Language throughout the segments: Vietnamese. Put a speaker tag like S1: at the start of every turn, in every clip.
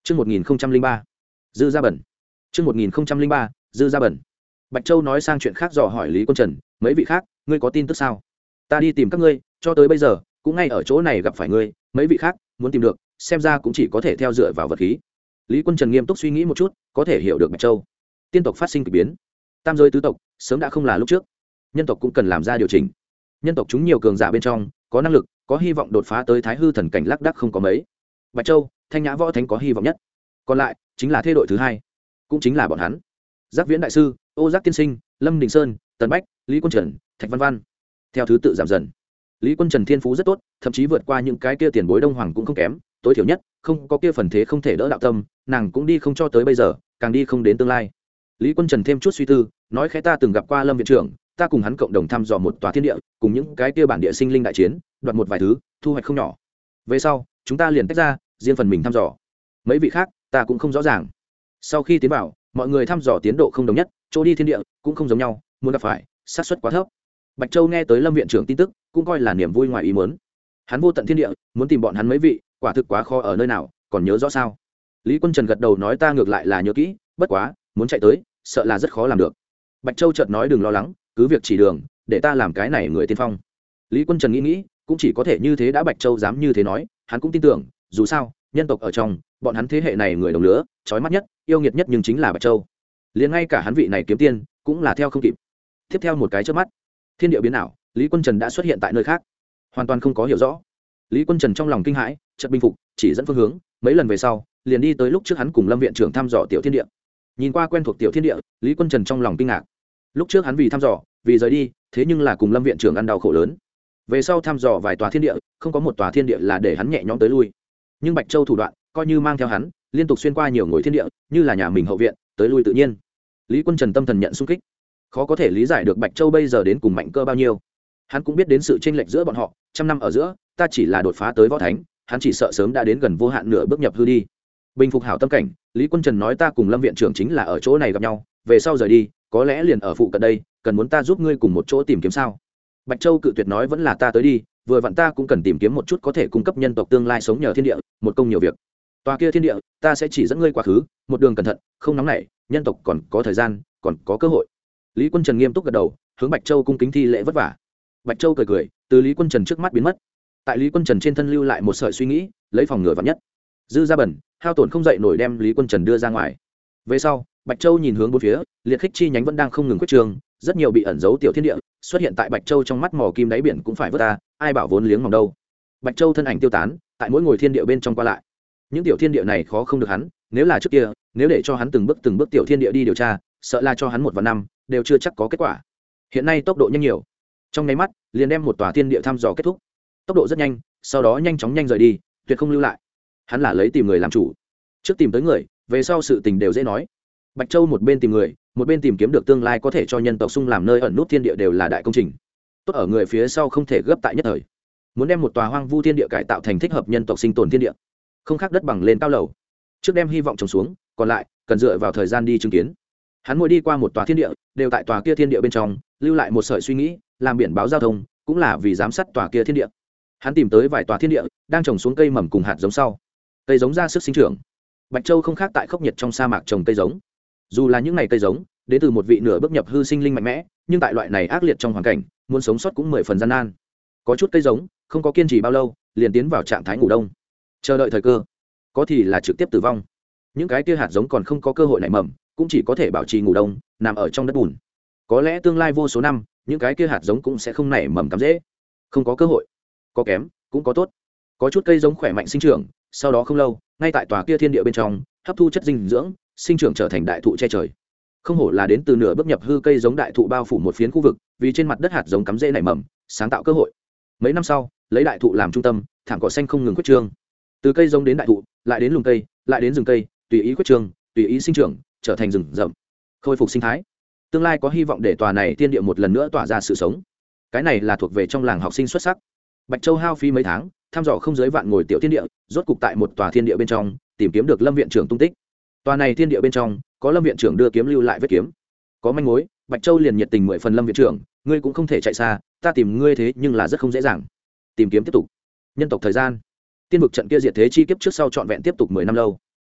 S1: Chương 1003. Dư Gia Bẩn. Chương 1003. Dư Gia Bẩn. Bạch Châu nói sang chuyện khác dò hỏi Lý Quân Trần, mấy vị khác, ngươi có tin tức sao? Ta đi tìm các ngươi, cho tới bây giờ, cũng ngay ở chỗ này gặp phải ngươi, mấy vị khác, muốn tìm được, xem ra cũng chỉ có thể theo dựa vào vật khí. Lý Quân Trần nghiêm túc suy nghĩ một chút, có thể hiểu được Bạch Châu. Tiên tộc phát sinh kỳ biến, tam giới tứ tộc, sớm đã không là lúc trước. Nhân tộc cũng cần làm ra điều chỉnh. Nhân tộc chúng nhiều cường giả bên trong, có năng lực, có hy vọng đột phá tới Thái Hư thần cảnh lác đác không có mấy. Bạch Châu, Thanh Nhã Võ Thánh có hy vọng nhất. Còn lại chính là thế đội thứ hai, cũng chính là bọn hắn. Giác Viễn đại sư, Ô Giác tiên sinh, Lâm Đình Sơn, Tần Bách, Lý Quân Trần, Thạch Văn Văn, theo thứ tự giảm dần. Lý Quân Trần thiên phú rất tốt, thậm chí vượt qua những cái kia tiền bối Đông Hoàng cũng không kém, tối thiểu nhất, không có kia phần thế không thể đỡ đạo tâm, nàng cũng đi không cho tới bây giờ, càng đi không đến tương lai. Lý Quân Trần thêm chút suy tư, nói khẽ ta từng gặp qua Lâm viện trưởng, ta cùng hắn cộng đồng thăm dò một tòa thiên địa, cùng những cái kia bản địa sinh linh đại chiến, đoạt một vài thứ, thu hoạch không nhỏ. Về sau, chúng ta liền tách ra, riêng phần mình thăm dò. Mấy vị khác, ta cũng không rõ ràng. Sau khi tiến vào, mọi người thăm dò tiến độ không đồng nhất, chỗ đi thiên địa cũng không giống nhau, muốn gặp phải, xác suất quá thấp. Bạch Châu nghe tới Lâm viện trưởng tin tức, cũng coi là niềm vui ngoài ý muốn. Hắn vô tận thiên địa, muốn tìm bọn hắn mấy vị, quả thực quá khó ở nơi nào, còn nhớ rõ sao? Lý Quân Trần gật đầu nói ta ngược lại là nhớ kỹ, bất quá, muốn chạy tới, sợ là rất khó làm được. Bạch Châu chợt nói đừng lo lắng, cứ việc chỉ đường, để ta làm cái này người tiên phong. Lý Quân Trần nghĩ, cũng chỉ có thể như thế đã Bạch Châu dám như thế nói, hắn cũng tin tưởng, dù sao, nhân tộc ở trong, bọn hắn thế hệ này người đồng lứa, chói mắt nhất, yêu nghiệt nhất nhưng chính là Bạch Châu. Liền ngay cả hắn vị này kiếm tiên, cũng là theo không kịp. Tiếp theo một cái chớp mắt, thiên địa biến ảo, Lý Quân Trần đã xuất hiện tại nơi khác, hoàn toàn không có hiểu rõ. Lý Quân Trần trong lòng kinh hãi, chợt bình phục, chỉ dẫn phương hướng, mấy lần về sau, liền đi tới lúc trước hắn cùng Lâm viện trưởng thăm dò tiểu thiên địa. Nhìn qua quen thuộc tiểu thiên địa, Lý Quân Trần trong lòng kinh ngạc. Lúc trước hắn vì thăm dò, vì rời đi, thế nhưng là cùng Lâm viện trưởng ăn đau khổ lớn. Về sau thăm dò vài tòa thiên địa, không có một tòa thiên địa là để hắn nhẹ nhõm tới lui. Nhưng Bạch Châu thủ đoạn, coi như mang theo hắn, liên tục xuyên qua nhiều ngôi thiên địa, như là nhà mình hậu viện, tới lui tự nhiên. Lý Quân Trần tâm thần nhận xung kích, khó có thể lý giải được Bạch Châu bây giờ đến cùng mạnh cơ bao nhiêu. Hắn cũng biết đến sự chênh lệch giữa bọn họ, trăm năm ở giữa, ta chỉ là đột phá tới võ thánh, hắn chỉ sợ sớm đã đến gần vô hạn nửa bước nhập hư đi. Bình phục hảo tâm cảnh, Lý Quân Trần nói ta cùng Lâm viện trưởng chính là ở chỗ này gặp nhau, về sau rời đi, có lẽ liền ở phụ cận đây, cần muốn ta giúp ngươi cùng một chỗ tìm kiếm sao? Bạch Châu cự tuyệt nói vẫn là ta tới đi, vừa vặn ta cũng cần tìm kiếm một chút có thể cung cấp nhân tộc tương lai sống nhờ thiên địa, một công nhiều việc. Tòa kia thiên địa, ta sẽ chỉ dẫn ngươi quá khứ, một đường cẩn thận, không nóng nảy, nhân tộc còn có thời gian, còn có cơ hội. Lý Quân Trần nghiêm túc gật đầu, hướng Bạch Châu cung kính thi lễ vất vả. Bạch Châu cười cười, từ Lý Quân Trần trước mắt biến mất. Tại Lý Quân Trần trên thân lưu lại một sợi suy nghĩ, lấy phòng ngừa vạn nhất. Dư Gia Bẩn, hao tổn không dậy nổi đem Lý Quân Trần đưa ra ngoài. Về sau, Bạch Châu nhìn hướng bốn phía, liệt khích chi nhánh vẫn đang không ngừng quyết trường, rất nhiều bị ẩn giấu tiểu thiên địa xuất hiện tại Bạch Châu trong mắt mỏ kim đáy biển cũng phải vớt ta, ai bảo vốn liếng mỏng đâu. Bạch Châu thân ảnh tiêu tán, tại mỗi ngồi thiên địa bên trong qua lại. Những tiểu thiên địa này khó không được hắn, nếu là trước kia, nếu để cho hắn từng bước tiểu thiên địa đi điều tra, sợ là cho hắn một và năm đều chưa chắc có kết quả. Hiện nay tốc độ nhanh nhiều, trong nháy mắt liền đem một tòa thiên địa thăm dò kết thúc. Tốc độ rất nhanh, sau đó nhanh chóng rời đi, tuyệt không lưu lại. Hắn là lấy tìm người làm chủ, trước tìm tới người, về sau sự tình đều dễ nói. Bạch Châu một bên tìm người, một bên tìm kiếm được tương lai có thể cho nhân tộc sung làm nơi ẩn nút thiên địa đều là đại công trình. Tốt ở người phía sau không thể gấp tại nhất thời, muốn đem một tòa hoang vu thiên địa cải tạo thành thích hợp nhân tộc sinh tồn thiên địa, không khác đất bằng lên cao lầu. Trước đem hy vọng trồng xuống, còn lại cần dựa vào thời gian đi chứng kiến. Hắn mỗi đi qua một tòa thiên địa, đều tại tòa kia thiên địa bên trong lưu lại một sợi suy nghĩ, làm biển báo giao thông, cũng là vì giám sát tòa kia thiên địa. Hắn tìm tới vài tòa thiên địa đang trồng xuống cây mầm cùng hạt giống sau, cây giống ra sức sinh trưởng. Bạch Châu không khác tại khốc nhiệt trong sa mạc trồng cây giống. Dù là những ngày cây giống đến từ một vị nửa bước nhập hư sinh linh mạnh mẽ, nhưng tại loại này ác liệt trong hoàn cảnh, muốn sống sót cũng 10 phần gian nan. Có chút cây giống không có kiên trì bao lâu, liền tiến vào trạng thái ngủ đông, chờ đợi thời cơ. Có thì là trực tiếp tử vong. Những cái kia hạt giống còn không có cơ hội nảy mầm, cũng chỉ có thể bảo trì ngủ đông, nằm ở trong đất bùn. Có lẽ tương lai vô số năm, những cái kia hạt giống cũng sẽ không nảy mầm cắm rễ. Không có cơ hội. Có kém, cũng có tốt. Có chút cây giống khỏe mạnh sinh trưởng, sau đó không lâu, ngay tại tòa kia thiên địa bên trong, hấp thu chất dinh dưỡng, sinh trưởng trở thành đại thụ che trời. Không hổ là đến từ nửa bước nhập hư cây giống đại thụ bao phủ một phiến khu vực, vì trên mặt đất hạt giống cắm rễ nảy mầm, sáng tạo cơ hội. Mấy năm sau, lấy đại thụ làm trung tâm, thảm cỏ xanh không ngừng quyết trương. Từ cây giống đến đại thụ, lại đến lùm cây, lại đến rừng cây, tùy ý quyết trương, tùy ý sinh trưởng, trở thành rừng rậm, khôi phục sinh thái. Tương lai có hy vọng để tòa này thiên địa một lần nữa tỏa ra sự sống. Cái này là thuộc về trong làng học sinh xuất sắc. Bạch Châu hao phí mấy tháng, thăm dò không dưới vạn ngồi tiểu thiên địa, rốt cục tại một tòa thiên địa bên trong, tìm kiếm được Lâm viện trưởng tung tích. Tòa này thiên địa bên trong, có Lâm viện trưởng đưa kiếm lưu lại vết kiếm. Có manh mối, Bạch Châu liền nhiệt tình 10 phần Lâm viện trưởng, ngươi cũng không thể chạy xa, ta tìm ngươi thế nhưng là rất không dễ dàng. Tìm kiếm tiếp tục. Nhân tộc thời gian. Tiên vực trận kia diệt thế chi kiếp trước sau trọn vẹn tiếp tục 10 năm lâu.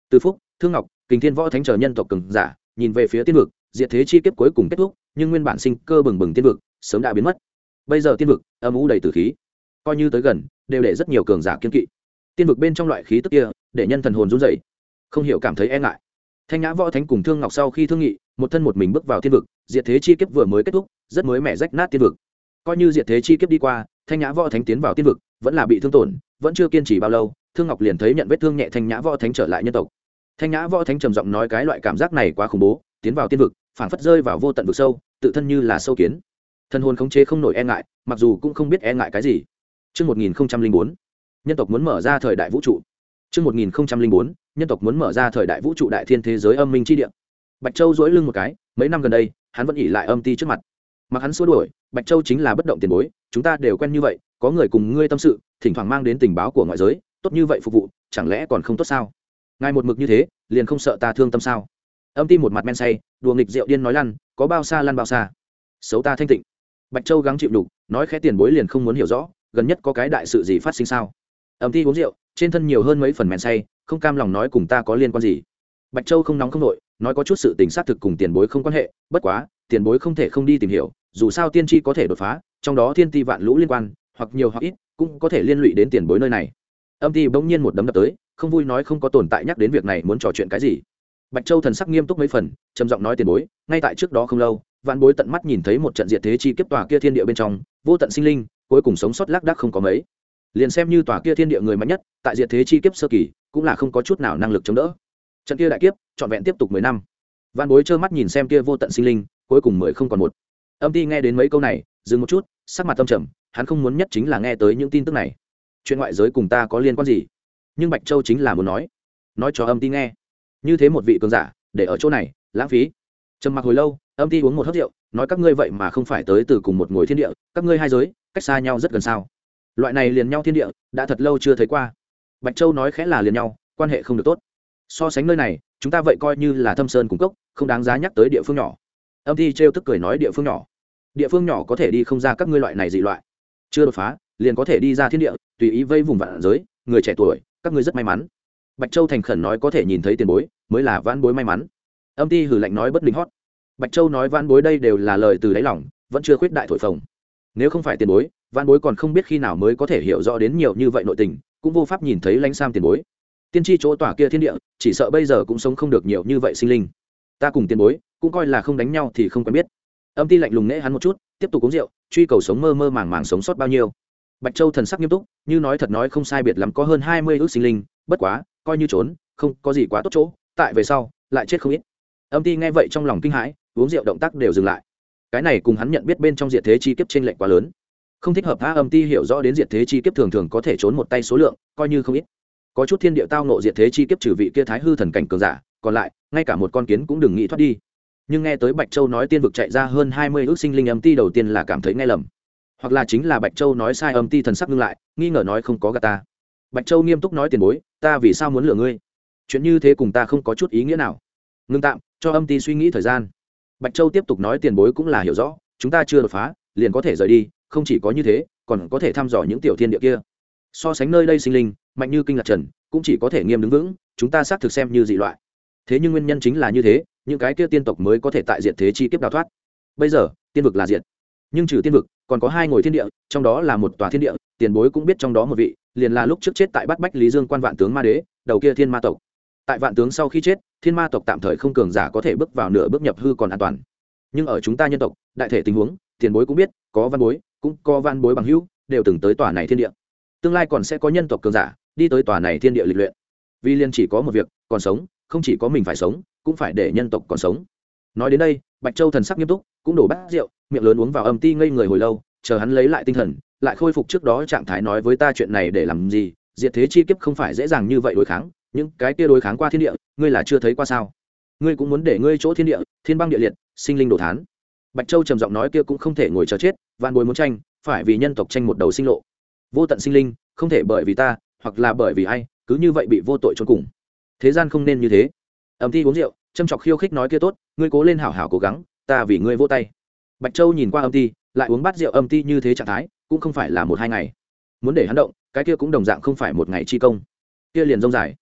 S1: Từ Phúc, Thương Ngọc, Kình Thiên Võ Thánh chờ nhân tộc cường giả nhìn về phía tiên vực, diệt thế chi kiếp cuối cùng kết thúc, nhưng nguyên bản sinh cơ bừng bừng tiên vực sớm đã biến mất. Bây giờ tiên vực âm u đầy tử khí, coi như tới gần đều để rất nhiều cường giả kiên kỵ. Tiên vực bên trong loại khí tức kia để nhân thần hồn run rẩy, không hiểu cảm thấy e ngại. Thanh Nhã Võ Thánh cùng Thương Ngọc sau khi thương nghị, một thân một mình bước vào tiên vực, diệt thế chi kiếp vừa mới kết thúc, rất mới mẻ rách nát tiên vực. Coi như diệt thế chi kiếp đi qua, Thanh Nhã Võ Thánh tiến vào tiên vực, vẫn là bị thương tổn, vẫn chưa kiên trì bao lâu, Thương Ngọc liền thấy nhận vết thương nhẹ Thanh Nhã Võ Thánh trở lại nhân tộc. Thanh Nhã Võ Thánh trầm giọng nói cái loại cảm giác này quá khủng bố, tiến vào tiên vực, phảng phất rơi vào vô tận vực sâu, tự thân như là sâu kiến. Thân hồn khống chế không nổi e ngại, mặc dù cũng không biết e ngại cái gì. Chương 1004, nhân tộc muốn mở ra thời đại vũ trụ. Chương 1004, nhân tộc muốn mở ra thời đại vũ trụ đại thiên thế giới âm minh chi địa. Bạch Châu duỗi lưng một cái, mấy năm gần đây, hắn vẫn ỷ lại âm ti trước mặt. Mặc hắn xua đuổi, Bạch Châu chính là bất động tiền bối, chúng ta đều quen như vậy, có người cùng ngươi tâm sự, thỉnh thoảng mang đến tình báo của ngoại giới, tốt như vậy phục vụ, chẳng lẽ còn không tốt sao? Ngài một mực như thế, liền không sợ ta thương tâm sao? Âm ti một mặt men say, đùa nghịch rượu điên nói lăn, có bao xa lăn bao xa. Xấu ta thanh tịnh. Bạch Châu gắng chịu đục, nói khẽ tiền bối liền không muốn hiểu rõ, gần nhất có cái đại sự gì phát sinh sao? Âm ti uống rượu, trên thân nhiều hơn mấy phần men say, không cam lòng nói cùng ta có liên quan gì. Bạch Châu không nóng không nội, nói có chút sự tình xác thực cùng tiền bối không quan hệ, bất quá, tiền bối không thể không đi tìm hiểu, dù sao tiên tri có thể đột phá, trong đó thiên ti vạn lũ liên quan, hoặc nhiều hoặc ít, cũng có thể liên lụy đến tiền bối nơi này. Âm ti bỗng nhiên một đấm đập tới, không vui nói không có tồn tại nhắc đến việc này muốn trò chuyện cái gì. Bạch Châu thần sắc nghiêm túc mấy phần, trầm giọng nói tiền bối, ngay tại trước đó không lâu, vạn bối tận mắt nhìn thấy một trận diệt thế chi kiếp tòa kia thiên địa bên trong, vô tận sinh linh, cuối cùng sống sót lác đác không có mấy. Liền xem như tòa kia thiên địa người mạnh nhất, tại diệt thế chi kiếp sơ kỳ, cũng là không có chút nào năng lực chống đỡ. Trận kia đại kiếp, trọn vẹn tiếp tục 10 năm. Vạn bối trơ mắt nhìn xem kia vô tận sinh linh, cuối cùng 10 không còn một. Âm ti nghe đến mấy câu này, dừng một chút, sắc mặt tâm trầm, hắn không muốn nhất chính là nghe tới những tin tức này. Chuyện ngoại giới cùng ta có liên quan gì? Nhưng Bạch Châu chính là muốn nói cho âm ti nghe. Như thế một vị cường giả, để ở chỗ này, lãng phí. Trầm mặc hồi lâu, âm ti uống một hớp rượu, nói các ngươi vậy mà không phải tới từ cùng một ngồi thiên địa, các ngươi hai giới, cách xa nhau rất gần sao? Loại này liền nhau thiên địa, đã thật lâu chưa thấy qua. Bạch Châu nói khẽ là liền nhau, quan hệ không được tốt. So sánh nơi này, chúng ta vậy coi như là thâm sơn cùng cốc, không đáng giá nhắc tới địa phương nhỏ. Âm ti trêu tức cười nói địa phương nhỏ. Địa phương nhỏ có thể đi không ra các ngươi loại này dị loại. Chưa đột phá, liền có thể đi ra thiên địa, tùy ý vây vùng vạn giới, người trẻ tuổi, các ngươi rất may mắn. Bạch Châu thành khẩn nói có thể nhìn thấy tiền bối, mới là vãn bối may mắn. Âm ti hừ lạnh nói bất linh hót. Bạch Châu nói vãn bối đây đều là lời từ đáy lòng, vẫn chưa khuyết đại thổi phồng. Nếu không phải tiền bối, vãn bối còn không biết khi nào mới có thể hiểu rõ đến nhiều như vậy nội tình, cũng vô pháp nhìn thấy lãnh sam tiền bối. Tiên tri chỗ tỏa kia thiên địa, chỉ sợ bây giờ cũng sống không được nhiều như vậy sinh linh. Ta cùng tiền bối, cũng coi là không đánh nhau thì không quen biết. Âm ti lạnh lùng nễ hắn một chút, tiếp tục uống rượu, truy cầu sống mơ mơ màng màng sống sót bao nhiêu. Bạch Châu thần sắc nghiêm túc, như nói thật nói không sai biệt lắm có hơn 20 ước sinh linh, bất quá, coi như trốn, không có gì quá tốt chỗ, tại về sau, lại chết không ít. Âm ti nghe vậy trong lòng kinh hãi, uống rượu động tác đều dừng lại. Cái này cùng hắn nhận biết bên trong diệt thế chi kiếp chênh lệch quá lớn. Không thích hợp. Âm ti hiểu rõ đến diệt thế chi kiếp thường thường có thể trốn một tay số lượng, coi như không ít. Có chút thiên địa tao nộ diệt thế chi kiếp trừ vị kia thái hư thần cảnh cường giả, còn lại, ngay cả một con kiến cũng đừng nghĩ thoát đi. Nhưng nghe tới Bạch Châu nói tiên vực chạy ra hơn 20 ước sinh linh, âm ti đầu tiên là cảm thấy nghe lầm. Hoặc là chính là Bạch Châu nói sai. Âm ti thần sắc ngưng lại, nghi ngờ nói không có gạt ta. Bạch Châu nghiêm túc nói tiền bối, ta vì sao muốn lừa ngươi? Chuyện như thế cùng ta không có chút ý nghĩa nào. Ngưng tạm, cho âm ti suy nghĩ thời gian. Bạch Châu tiếp tục nói tiền bối cũng là hiểu rõ, chúng ta chưa đột phá, liền có thể rời đi, không chỉ có như thế, còn có thể thăm dò những tiểu thiên địa kia. So sánh nơi đây sinh linh, mạnh như kinh lạc trần, cũng chỉ có thể nghiêm đứng vững, chúng ta xác thực xem như dị loại. Thế nhưng nguyên nhân chính là như thế, những cái kia tiên tộc mới có thể tại diệt thế chi kiếp đào thoát. Bây giờ, tiên vực là diệt, nhưng trừ tiên vực, còn có hai ngôi thiên địa, trong đó là một tòa thiên địa, tiền bối cũng biết trong đó một vị, liền là lúc trước chết tại Bát Bách Lý Dương quan vạn tướng ma đế, đầu kia thiên ma tộc. Tại vạn tướng sau khi chết, thiên ma tộc tạm thời không cường giả có thể bước vào nửa bước nhập hư còn an toàn. Nhưng ở chúng ta nhân tộc, đại thể tình huống, tiền bối cũng biết, có văn bối, cũng có văn bối bằng hữu, đều từng tới tòa này thiên địa. Tương lai còn sẽ có nhân tộc cường giả đi tới tòa này thiên địa lịch luyện. Vì liền chỉ có một việc, còn sống, không chỉ có mình phải sống, cũng phải để nhân tộc còn sống. Nói đến đây, Bạch Châu thần sắc nghiêm túc, cũng đổ bát rượu, miệng lớn uống vào. Âm ti ngây người hồi lâu, chờ hắn lấy lại tinh thần, lại khôi phục trước đó trạng thái nói với ta chuyện này để làm gì? Diệt thế chi kiếp không phải dễ dàng như vậy đối kháng, những cái kia đối kháng qua thiên địa, ngươi là chưa thấy qua sao? Ngươi cũng muốn để ngươi chỗ thiên địa, thiên băng địa liệt, sinh linh đổ thán. Bạch Châu trầm giọng nói kia cũng không thể ngồi chờ chết, vạn bối muốn tranh, phải vì nhân tộc tranh một đầu sinh lộ. Vô tận sinh linh, không thể bởi vì ta, hoặc là bởi vì ai, cứ như vậy bị vô tội chôn cùng. Thế gian không nên như thế. Âm ti uống rượu, châm chọc khiêu khích nói kia tốt, ngươi cố lên hảo hảo cố gắng, ta vì ngươi vỗ tay. Bạch Châu nhìn qua âm ti, lại uống bát rượu. Âm ti như thế trạng thái, cũng không phải là một hai ngày. Muốn để hắn động, cái kia cũng đồng dạng không phải một ngày chi công. Kia liền rông dài.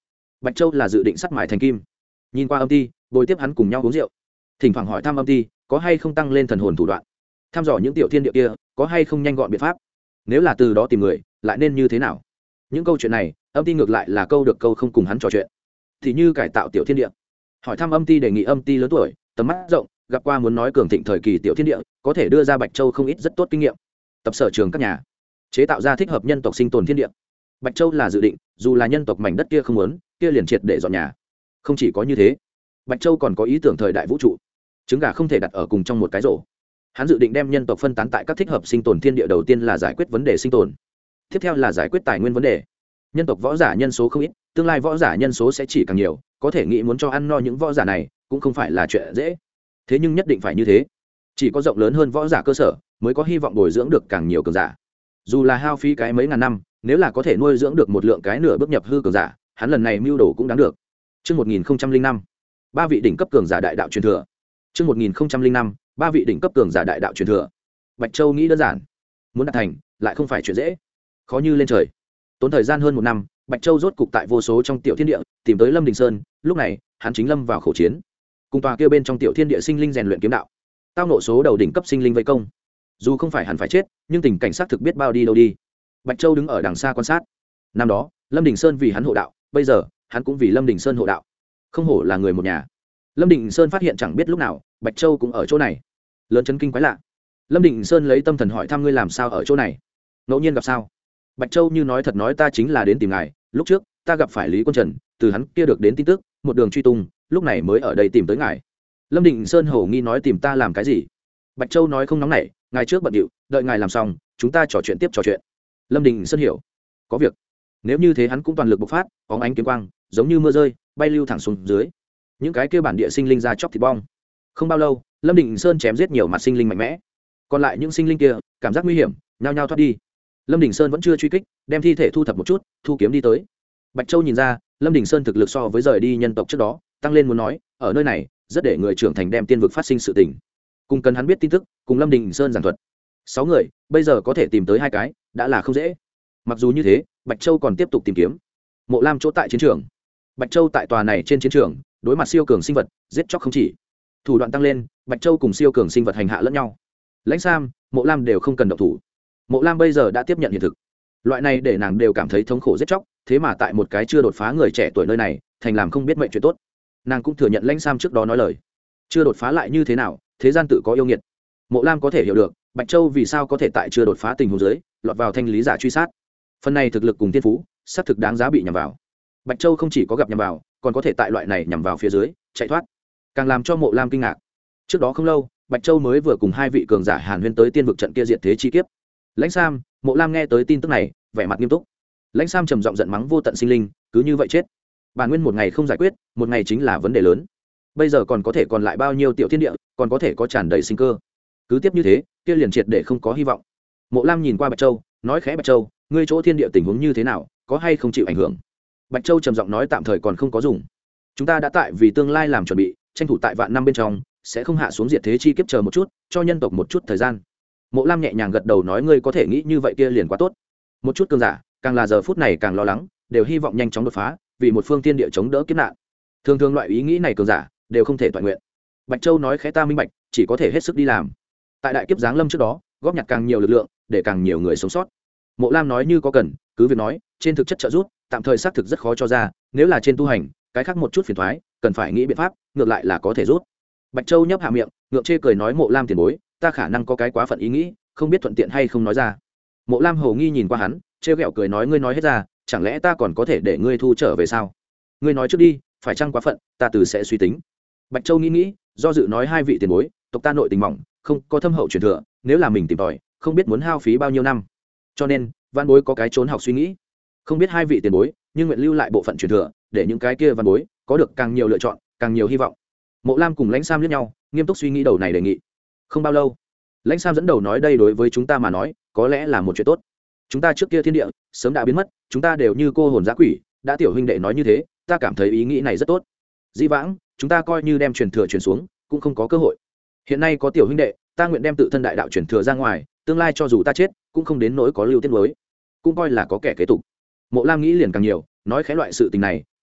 S1: Bạch Châu là dự định sắt mài thành kim. Nhìn qua âm ti, bồi tiếp hắn cùng nhau uống rượu, thỉnh thoảng hỏi thăm âm ti có hay không tăng lên thần hồn thủ đoạn, thăm dò những tiểu thiên địa kia có hay không nhanh gọn biện pháp, nếu là từ đó tìm người lại nên như thế nào. Những câu chuyện này âm ti ngược lại là câu được câu không cùng hắn trò chuyện, thì như cải tạo tiểu thiên địa, hỏi thăm âm ti đề nghị âm ti lớn tuổi tầm mắt rộng, gặp qua muốn nói cường thịnh thời kỳ tiểu thiên địa, có thể đưa ra Bạch Châu không ít rất tốt kinh nghiệm. Tập sở trường các nhà chế tạo ra thích hợp nhân tộc sinh tồn thiên địa. Bạch Châu là dự định dù là nhân tộc mảnh đất kia không muốn, kia liền triệt để dọn nhà. Không chỉ có như thế, Bạch Châu còn có ý tưởng thời đại vũ trụ, trứng gà không thể đặt ở cùng trong một cái rổ. Hắn dự định đem nhân tộc phân tán tại các thích hợp sinh tồn thiên địa, đầu tiên là giải quyết vấn đề sinh tồn, tiếp theo là giải quyết tài nguyên vấn đề. Nhân tộc võ giả nhân số không ít, tương lai võ giả nhân số sẽ chỉ càng nhiều, có thể nghĩ muốn cho ăn no những võ giả này cũng không phải là chuyện dễ. Thế nhưng nhất định phải như thế, chỉ có rộng lớn hơn võ giả cơ sở mới có hy vọng bồi dưỡng được càng nhiều cường giả. Dù là hao phí cái mấy ngàn năm, nếu là có thể nuôi dưỡng được một lượng cái nửa bước nhập hư cường giả, hắn lần này mưu đồ cũng đáng được. Trước 1005, ba vị đỉnh cấp cường giả đại đạo truyền thừa. Trước 1005, ba vị đỉnh cấp cường giả đại đạo truyền thừa. Bạch Châu nghĩ đơn giản, muốn đạt thành lại không phải chuyện dễ, khó như lên trời. Tốn thời gian hơn một năm, Bạch Châu rốt cục tại vô số trong tiểu thiên địa tìm tới Lâm Đình Sơn. Lúc này hắn chính lâm vào khổ chiến, cùng tòa kia bên trong tiểu thiên địa sinh linh rèn luyện kiếm đạo, tao nộ số đầu đỉnh cấp sinh linh vây công. Dù không phải hẳn phải chết, nhưng tình cảnh xác thực biết bao đi đâu đi. Bạch Châu đứng ở đằng xa quan sát. Năm đó Lâm Đình Sơn vì hắn hộ đạo, bây giờ hắn cũng vì Lâm Đình Sơn hộ đạo, không hổ là người một nhà. Lâm Đình Sơn phát hiện chẳng biết lúc nào Bạch Châu cũng ở chỗ này, lớn chấn kinh quái lạ. Lâm Đình Sơn lấy tâm thần hỏi thăm ngươi làm sao ở chỗ này, ngẫu nhiên gặp sao. Bạch Châu như nói thật nói ta chính là đến tìm ngài, lúc trước ta gặp phải Lý Quân Trần, từ hắn kia được đến tin tức, một đường truy tung, lúc này mới ở đây tìm tới ngài. Lâm Đình Sơn hổ nghi nói tìm ta làm cái gì. Bạch Châu nói không nóng nảy, ngài trước bận điệu, đợi ngài làm xong chúng ta trò chuyện tiếp trò chuyện. Lâm Đình Sơn hiểu, có việc. Nếu như thế hắn cũng toàn lực bộc phát, bóng ánh kiếm quang giống như mưa rơi bay lưu thẳng xuống dưới, những cái kia bản địa sinh linh ra chóc thịt bong. Không bao lâu Lâm Đình Sơn chém giết nhiều mặt sinh linh mạnh mẽ, còn lại những sinh linh kia cảm giác nguy hiểm nhao nhao thoát đi. Lâm Đình Sơn vẫn chưa truy kích, đem thi thể thu thập một chút, thu kiếm đi tới. Bạch Châu nhìn ra Lâm Đình Sơn thực lực so với rời đi nhân tộc trước đó tăng lên, muốn nói ở nơi này rất để người trưởng thành đem tiên vực phát sinh sự tình, cùng cần hắn biết tin tức, cùng Lâm Đình Sơn giảng thuật. 6 người bây giờ có thể tìm tới 2 cái đã là không dễ. Mặc dù như thế, Bạch Châu còn tiếp tục tìm kiếm. Mộ Lam chỗ tại chiến trường. Bạch Châu tại tòa này trên chiến trường đối mặt siêu cường sinh vật, giết chóc không chỉ, thủ đoạn tăng lên. Bạch Châu cùng siêu cường sinh vật hành hạ lẫn nhau. Lãnh Sam, Mộ Lam đều không cần động thủ. Mộ Lam bây giờ đã tiếp nhận hiện thực, loại này để nàng đều cảm thấy thống khổ giết chóc, thế mà tại một cái chưa đột phá người trẻ tuổi nơi này thành làm không biết mệnh chuyện tốt. Nàng cũng thừa nhận Lãnh Sam trước đó nói lời, chưa đột phá lại như thế nào, thế gian tự có yêu nghiệt. Mộ Lam có thể hiểu được Bạch Châu vì sao có thể tại chưa đột phá tình huống dưới lọt vào thanh lý giả truy sát. Phần này thực lực cùng thiên phú xác thực đáng giá bị nhằm vào. Bạch Châu không chỉ có gặp nhằm vào, còn có thể tại loại này nhằm vào phía dưới chạy thoát, càng làm cho Mộ Lam kinh ngạc. Trước đó không lâu Bạch Châu mới vừa cùng 2 vị cường giả hàn huyên tới tiên vực trận kia diệt thế chi kiếp. Lãnh Sam, Mộ Lam nghe tới tin tức này vẻ mặt nghiêm túc. Lãnh Sam trầm giọng giận mắng vô tận sinh linh cứ như vậy chết, bản nguyên một ngày không giải quyết, một ngày chính là vấn đề lớn. Bây giờ còn có thể còn lại bao nhiêu tiểu thiên địa, còn có thể có tràn đầy sinh cơ, cứ tiếp như thế kia liền triệt để không có hy vọng. Mộ Lam nhìn qua Bạch Châu nói khẽ, Bạch Châu ngươi chỗ thiên địa tình huống như thế nào, có hay không chịu ảnh hưởng? Bạch Châu trầm giọng nói tạm thời còn không có dùng, chúng ta đã tại vì tương lai làm chuẩn bị, tranh thủ tại vạn năm bên trong sẽ không hạ xuống diệt thế chi kiếp, chờ một chút cho nhân tộc một chút thời gian. Mộ Lam nhẹ nhàng gật đầu nói ngươi có thể nghĩ như vậy kia liền quá tốt. Một chút cường giả càng là giờ phút này càng lo lắng, đều hy vọng nhanh chóng đột phá, vì một phương thiên địa chống đỡ kiếp nạn. Thường thường loại ý nghĩ này cường giả đều không thể toàn nguyện. Bạch Châu nói khẽ ta minh bạch, chỉ có thể hết sức đi làm, tại đại kiếp giáng lâm trước đó góp nhặt càng nhiều lực lượng để càng nhiều người sống sót. Mộ Lam nói như có cần cứ việc nói, trên thực chất trợ giúp tạm thời xác thực rất khó cho ra, nếu là trên tu hành cái khác một chút phiền thoái cần phải nghĩ biện pháp, ngược lại là có thể rút. Bạch Châu nhấp hạ miệng ngượng chê cười nói Mộ Lam tiền bối, ta khả năng có cái quá phận ý nghĩ, không biết thuận tiện hay không nói ra. Mộ Lam hầu nghi nhìn qua hắn trêu ghẹo cười nói ngươi nói hết ra, chẳng lẽ ta còn có thể để ngươi thu trở về sao? Ngươi nói trước đi, phải chăng quá phận, ta từ sẽ suy tính. Bạch Châu nghĩ do dự nói 2 vị tiền bối, tộc ta nội tình mỏng, không có thâm hậu truyền thừa, nếu là mình tìm tòi không biết muốn hao phí bao nhiêu năm, cho nên văn bối có cái trốn học suy nghĩ, không biết 2 vị tiền bối nhưng nguyện lưu lại bộ phận truyền thừa, để những cái kia văn bối có được càng nhiều lựa chọn, càng nhiều hy vọng. Mộ Lam cùng Lãnh Sam liếc nhau, nghiêm túc suy nghĩ đầu này đề nghị. Không bao lâu Lãnh Sam dẫn đầu nói đây đối với chúng ta mà nói có lẽ là một chuyện tốt, chúng ta trước kia thiên địa sớm đã biến mất, chúng ta đều như cô hồn dã quỷ, đã tiểu huynh đệ nói như thế, ta cảm thấy ý nghĩ này rất tốt. Dĩ vãng chúng ta coi như đem truyền thừa truyền xuống cũng không có cơ hội, hiện nay có tiểu huynh đệ, ta nguyện đem tự thân đại đạo truyền thừa ra ngoài, tương lai cho dù ta chết cũng không đến nỗi có lưu tiết lối, cũng coi là có kẻ kế tục. Mộ Lam nghĩ liền càng nhiều, nói khẽ loại sự tình này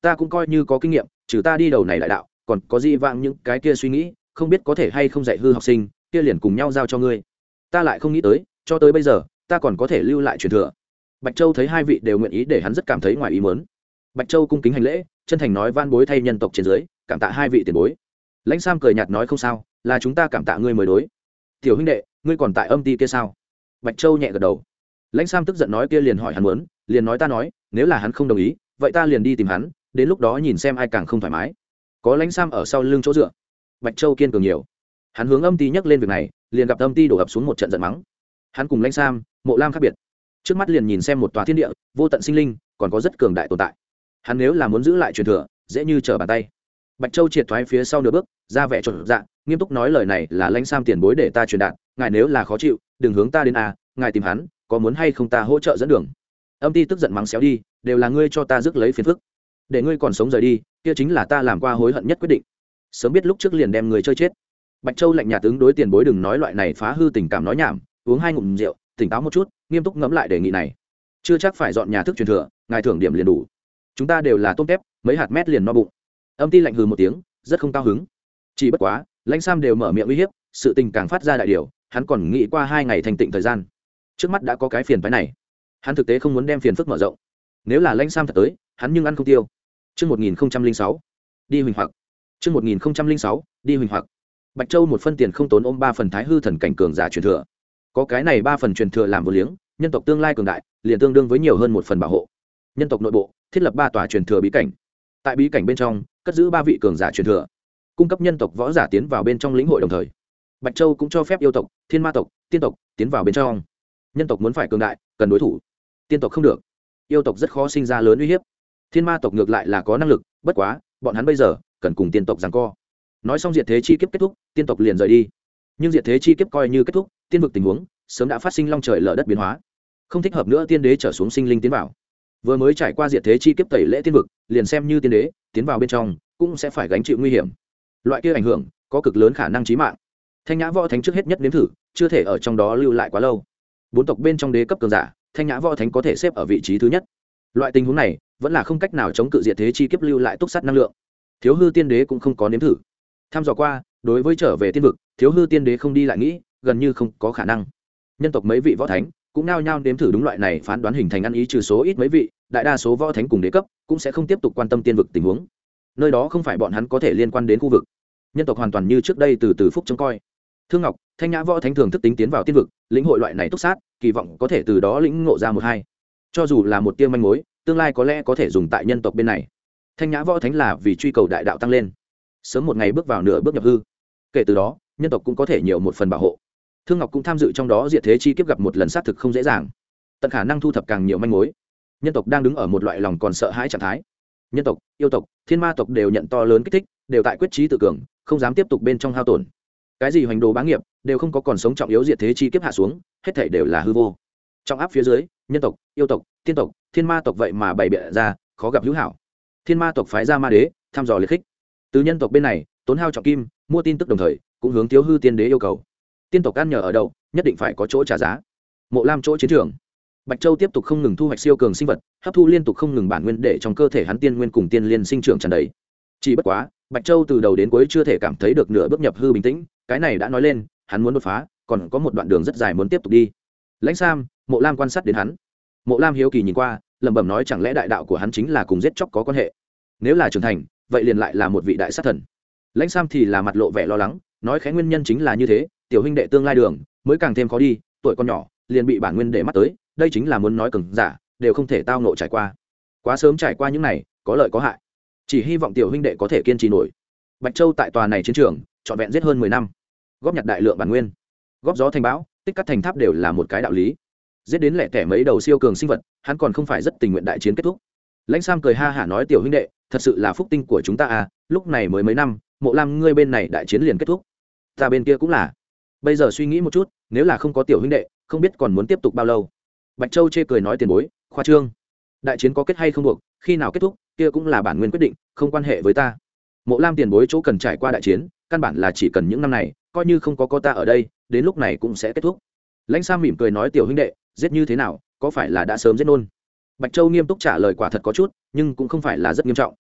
S1: ta cũng coi như có kinh nghiệm, trừ ta đi đầu này đại đạo còn có gì vãng những cái kia suy nghĩ, không biết có thể hay không dạy hư học sinh kia liền cùng nhau giao cho ngươi. Ta lại không nghĩ tới cho tới bây giờ ta còn có thể lưu lại truyền thừa. Bạch Châu thấy hai vị đều nguyện ý để hắn rất cảm thấy ngoài ý muốn. Bạch Châu cung kính hành lễ, chân thành nói van bối thay nhân tộc trên dưới cảm tạ hai vị tiền bối. Lãnh Sam cười nhạt nói không sao, là chúng ta cảm tạ ngươi mới đối. Tiểu huynh đệ, ngươi còn tại âm ty kia sao? Bạch Châu nhẹ gật đầu. Lãnh Sam tức giận nói kia liền hỏi hắn muốn, liền nói ta nói nếu là hắn không đồng ý vậy ta liền đi tìm hắn, đến lúc đó nhìn xem ai càng không thoải mái. Có Lãnh Sam ở sau lưng chỗ dựa, Bạch Châu kiên cường nhiều. Hắn hướng âm ty nhắc lên việc này, liền gặp âm ty đổ ập xuống một trận giận mắng. Hắn cùng Lãnh Sam, Mộ Lam khác biệt, trước mắt liền nhìn xem một tòa thiên địa vô tận sinh linh còn có rất cường đại tồn tại. Hắn nếu là muốn giữ lại truyền thừa dễ như trở bàn tay. Bạch Châu triệt thoái phía sau nửa bước, ra vẻ trột dạ, nghiêm túc nói lời này là Lãnh Sam tiền bối để ta truyền đạt, ngài nếu là khó chịu đừng hướng ta đến à, ngài tìm hắn có muốn hay không ta hỗ trợ dẫn đường. Âm ty tức giận mắng xéo đi, đều là ngươi cho ta rước lấy phiền phức, để ngươi còn sống rời đi kia chính là ta làm qua hối hận nhất quyết định, sớm biết lúc trước liền đem người chơi chết. Bạch Châu lạnh nhạt ứng đối tiền bối đừng nói loại này phá hư tình cảm nói nhảm, uống hai ngụm rượu tỉnh táo một chút, nghiêm túc ngẫm lại đề nghị này, chưa chắc phải dọn nhà thức truyền thừa, ngài thưởng điểm liền đủ, chúng ta đều là tôm tép mấy hạt mét liền no bụng. Âm ty lạnh hừ một tiếng, rất không cao hứng. Chỉ bất quá Lãnh Sam đều mở miệng uy hiếp, sự tình càng phát ra đại điều, hắn còn nghĩ qua 2 ngày thành tịnh thời gian, trước mắt đã có cái phiền phái này, hắn thực tế không muốn đem phiền phức mở rộng. Nếu là Lãnh Sam thật tới, hắn nhưng ăn không tiêu. Chương 1006, đi huỳnh hoặc. Chương 1006, đi huỳnh hoặc. Bạch Châu một phân tiền không tốn ôm 3 phần thái hư thần cảnh cường giả truyền thừa. Có cái này 3 phần truyền thừa làm vô liếng, nhân tộc tương lai cường đại, liền tương đương với nhiều hơn 1 phần bảo hộ. Nhân tộc nội bộ thiết lập 3 tòa truyền thừa bí cảnh. Tại bí cảnh bên trong, cất giữ 3 vị cường giả truyền thừa, cung cấp nhân tộc võ giả tiến vào bên trong lĩnh hội đồng thời. Bạch Châu cũng cho phép yêu tộc, thiên ma tộc, tiên tộc tiến vào bên trong. Nhân tộc muốn phải cường đại, cần đối thủ. Tiên tộc không được. Yêu tộc rất khó sinh ra lớn uy hiếp. Thiên ma tộc ngược lại là có năng lực, bất quá, bọn hắn bây giờ cần cùng tiên tộc giằng co. Nói xong diệt thế chi kiếp kết thúc, tiên tộc liền rời đi. Nhưng diệt thế chi kiếp coi như kết thúc, tiên vực tình huống sớm đã phát sinh long trời lở đất biến hóa. Không thích hợp nữa tiên đế trở xuống sinh linh tiến vào. Vừa mới trải qua diệt thế chi kiếp tẩy lễ tiên vực, liền xem như tiên đế tiến vào bên trong, cũng sẽ phải gánh chịu nguy hiểm. Loại kia ảnh hưởng có cực lớn khả năng chí mạng. Thanh Nhã Võ Thánh trước hết nhất nếm thử, chưa thể ở trong đó lưu lại quá lâu. 4 tộc bên trong đế cấp cường giả, Thanh Nhã Võ Thánh có thể xếp ở vị trí thứ nhất. Loại tình huống này vẫn là không cách nào chống cự diệt thế chi kiếp lưu lại túc sát năng lượng. Thiếu hư tiên đế cũng không có nếm thử. Tham dò qua, đối với trở về tiên vực, thiếu hư tiên đế không đi lại nghĩ, gần như không có khả năng. Nhân tộc mấy vị võ thánh cũng nao nhao nếm thử đúng loại này phán đoán hình thành ăn ý, trừ số ít mấy vị, đại đa số võ thánh cùng đế cấp cũng sẽ không tiếp tục quan tâm tiên vực tình huống. Nơi đó không phải bọn hắn có thể liên quan đến khu vực. Nhân tộc hoàn toàn như trước đây từ phúc trông coi. Thương Ngọc, Thanh Nhã Võ Thánh thường thức tính tiến vào tiên vực, lĩnh hội loại này túc sát, kỳ vọng có thể từ đó lĩnh ngộ ra một hai. Cho dù là một tia manh mối, tương lai có lẽ có thể dùng tại nhân tộc bên này. Thanh Nhã Võ Thánh là vì truy cầu đại đạo tăng lên, sớm một ngày bước vào nửa bước nhập hư. Kể từ đó, nhân tộc cũng có thể nhiều một phần bảo hộ. Thương Ngọc cũng tham dự trong đó, diệt thế chi kiếp gặp một lần xác thực không dễ dàng, tận khả năng thu thập càng nhiều manh mối. Nhân tộc đang đứng ở một loại lòng còn sợ hãi trạng thái. Nhân tộc, yêu tộc, thiên ma tộc đều nhận to lớn kích thích, đều tại quyết chí tự cường, không dám tiếp tục bên trong hao tổn. Cái gì hoành đồ bá nghiệp đều không có còn sống trọng yếu, diệt thế chi kiếp hạ xuống, hết thảy đều là hư vô. Trong áp phía dưới, nhân tộc, yêu tộc, tiên tộc, thiên ma tộc vậy mà bày biện ra, khó gặp hữu hảo. Thiên ma tộc phái ra ma đế, thăm dò liệt khích. Từ nhân tộc bên này, tốn hao trọng kim, mua tin tức đồng thời, cũng hướng thiếu hư tiên đế yêu cầu. Tiên tộc ăn nhờ ở đâu, nhất định phải có chỗ trả giá. Mộ Lam chỗ chiến trường, Bạch Châu tiếp tục không ngừng thu hoạch siêu cường sinh vật, hấp thu liên tục không ngừng bản nguyên để trong cơ thể hắn tiên nguyên cùng tiên liên sinh trưởng tràn đầy. Chỉ bất quá, Bạch Châu từ đầu đến cuối chưa thể cảm thấy được nửa bước nhập hư bình tĩnh, cái này đã nói lên, hắn muốn đột phá, còn có một đoạn đường rất dài muốn tiếp tục đi. Lãnh Sam, Mộ Lam quan sát đến hắn. Mộ Lam hiếu kỳ nhìn qua, lẩm bẩm nói chẳng lẽ đại đạo của hắn chính là cùng giết chóc có quan hệ? Nếu là trưởng thành, vậy liền lại là một vị đại sát thần. Lãnh Sam thì là mặt lộ vẻ lo lắng, nói khẽ nguyên nhân chính là như thế, tiểu huynh đệ tương lai đường mới càng thêm khó đi, tuổi con nhỏ liền bị bản nguyên để mắt tới, đây chính là muốn nói cường giả đều không thể tao nộ trải qua. Quá sớm trải qua những này, có lợi có hại. Chỉ hy vọng tiểu huynh đệ có thể kiên trì nổi. Bạch Châu tại tòa này chiến trường, trọn vẹn giết hơn 10 năm, góp nhặt đại lượng bản nguyên, góp gió thành bão, tích cắt thành tháp đều là một cái đạo lý. Giết đến lẻ tẻ mấy đầu siêu cường sinh vật, hắn còn không phải rất tình nguyện đại chiến kết thúc. Lãnh Sam cười ha hả nói tiểu huynh đệ, thật sự là phúc tinh của chúng ta à, lúc này mới mấy năm, Mộ Lam ngươi bên này đại chiến liền kết thúc, ta bên kia cũng là. Bây giờ suy nghĩ một chút, nếu là không có tiểu huynh đệ, không biết còn muốn tiếp tục bao lâu. Bạch Châu chê cười nói tiền bối, khoa trương. Đại chiến có kết hay không được, khi nào kết thúc, kia cũng là bản nguyên quyết định, không quan hệ với ta. Mộ Lam tiền bối chỗ cần trải qua đại chiến, căn bản là chỉ cần những năm này, coi như không có ta ở đây, đến lúc này cũng sẽ kết thúc. Lãnh Sam mỉm cười nói tiểu huynh đệ, giết như thế nào, có phải là đã sớm giết nôn? Bạch Châu nghiêm túc trả lời quả thật có chút, nhưng cũng không phải là rất nghiêm trọng.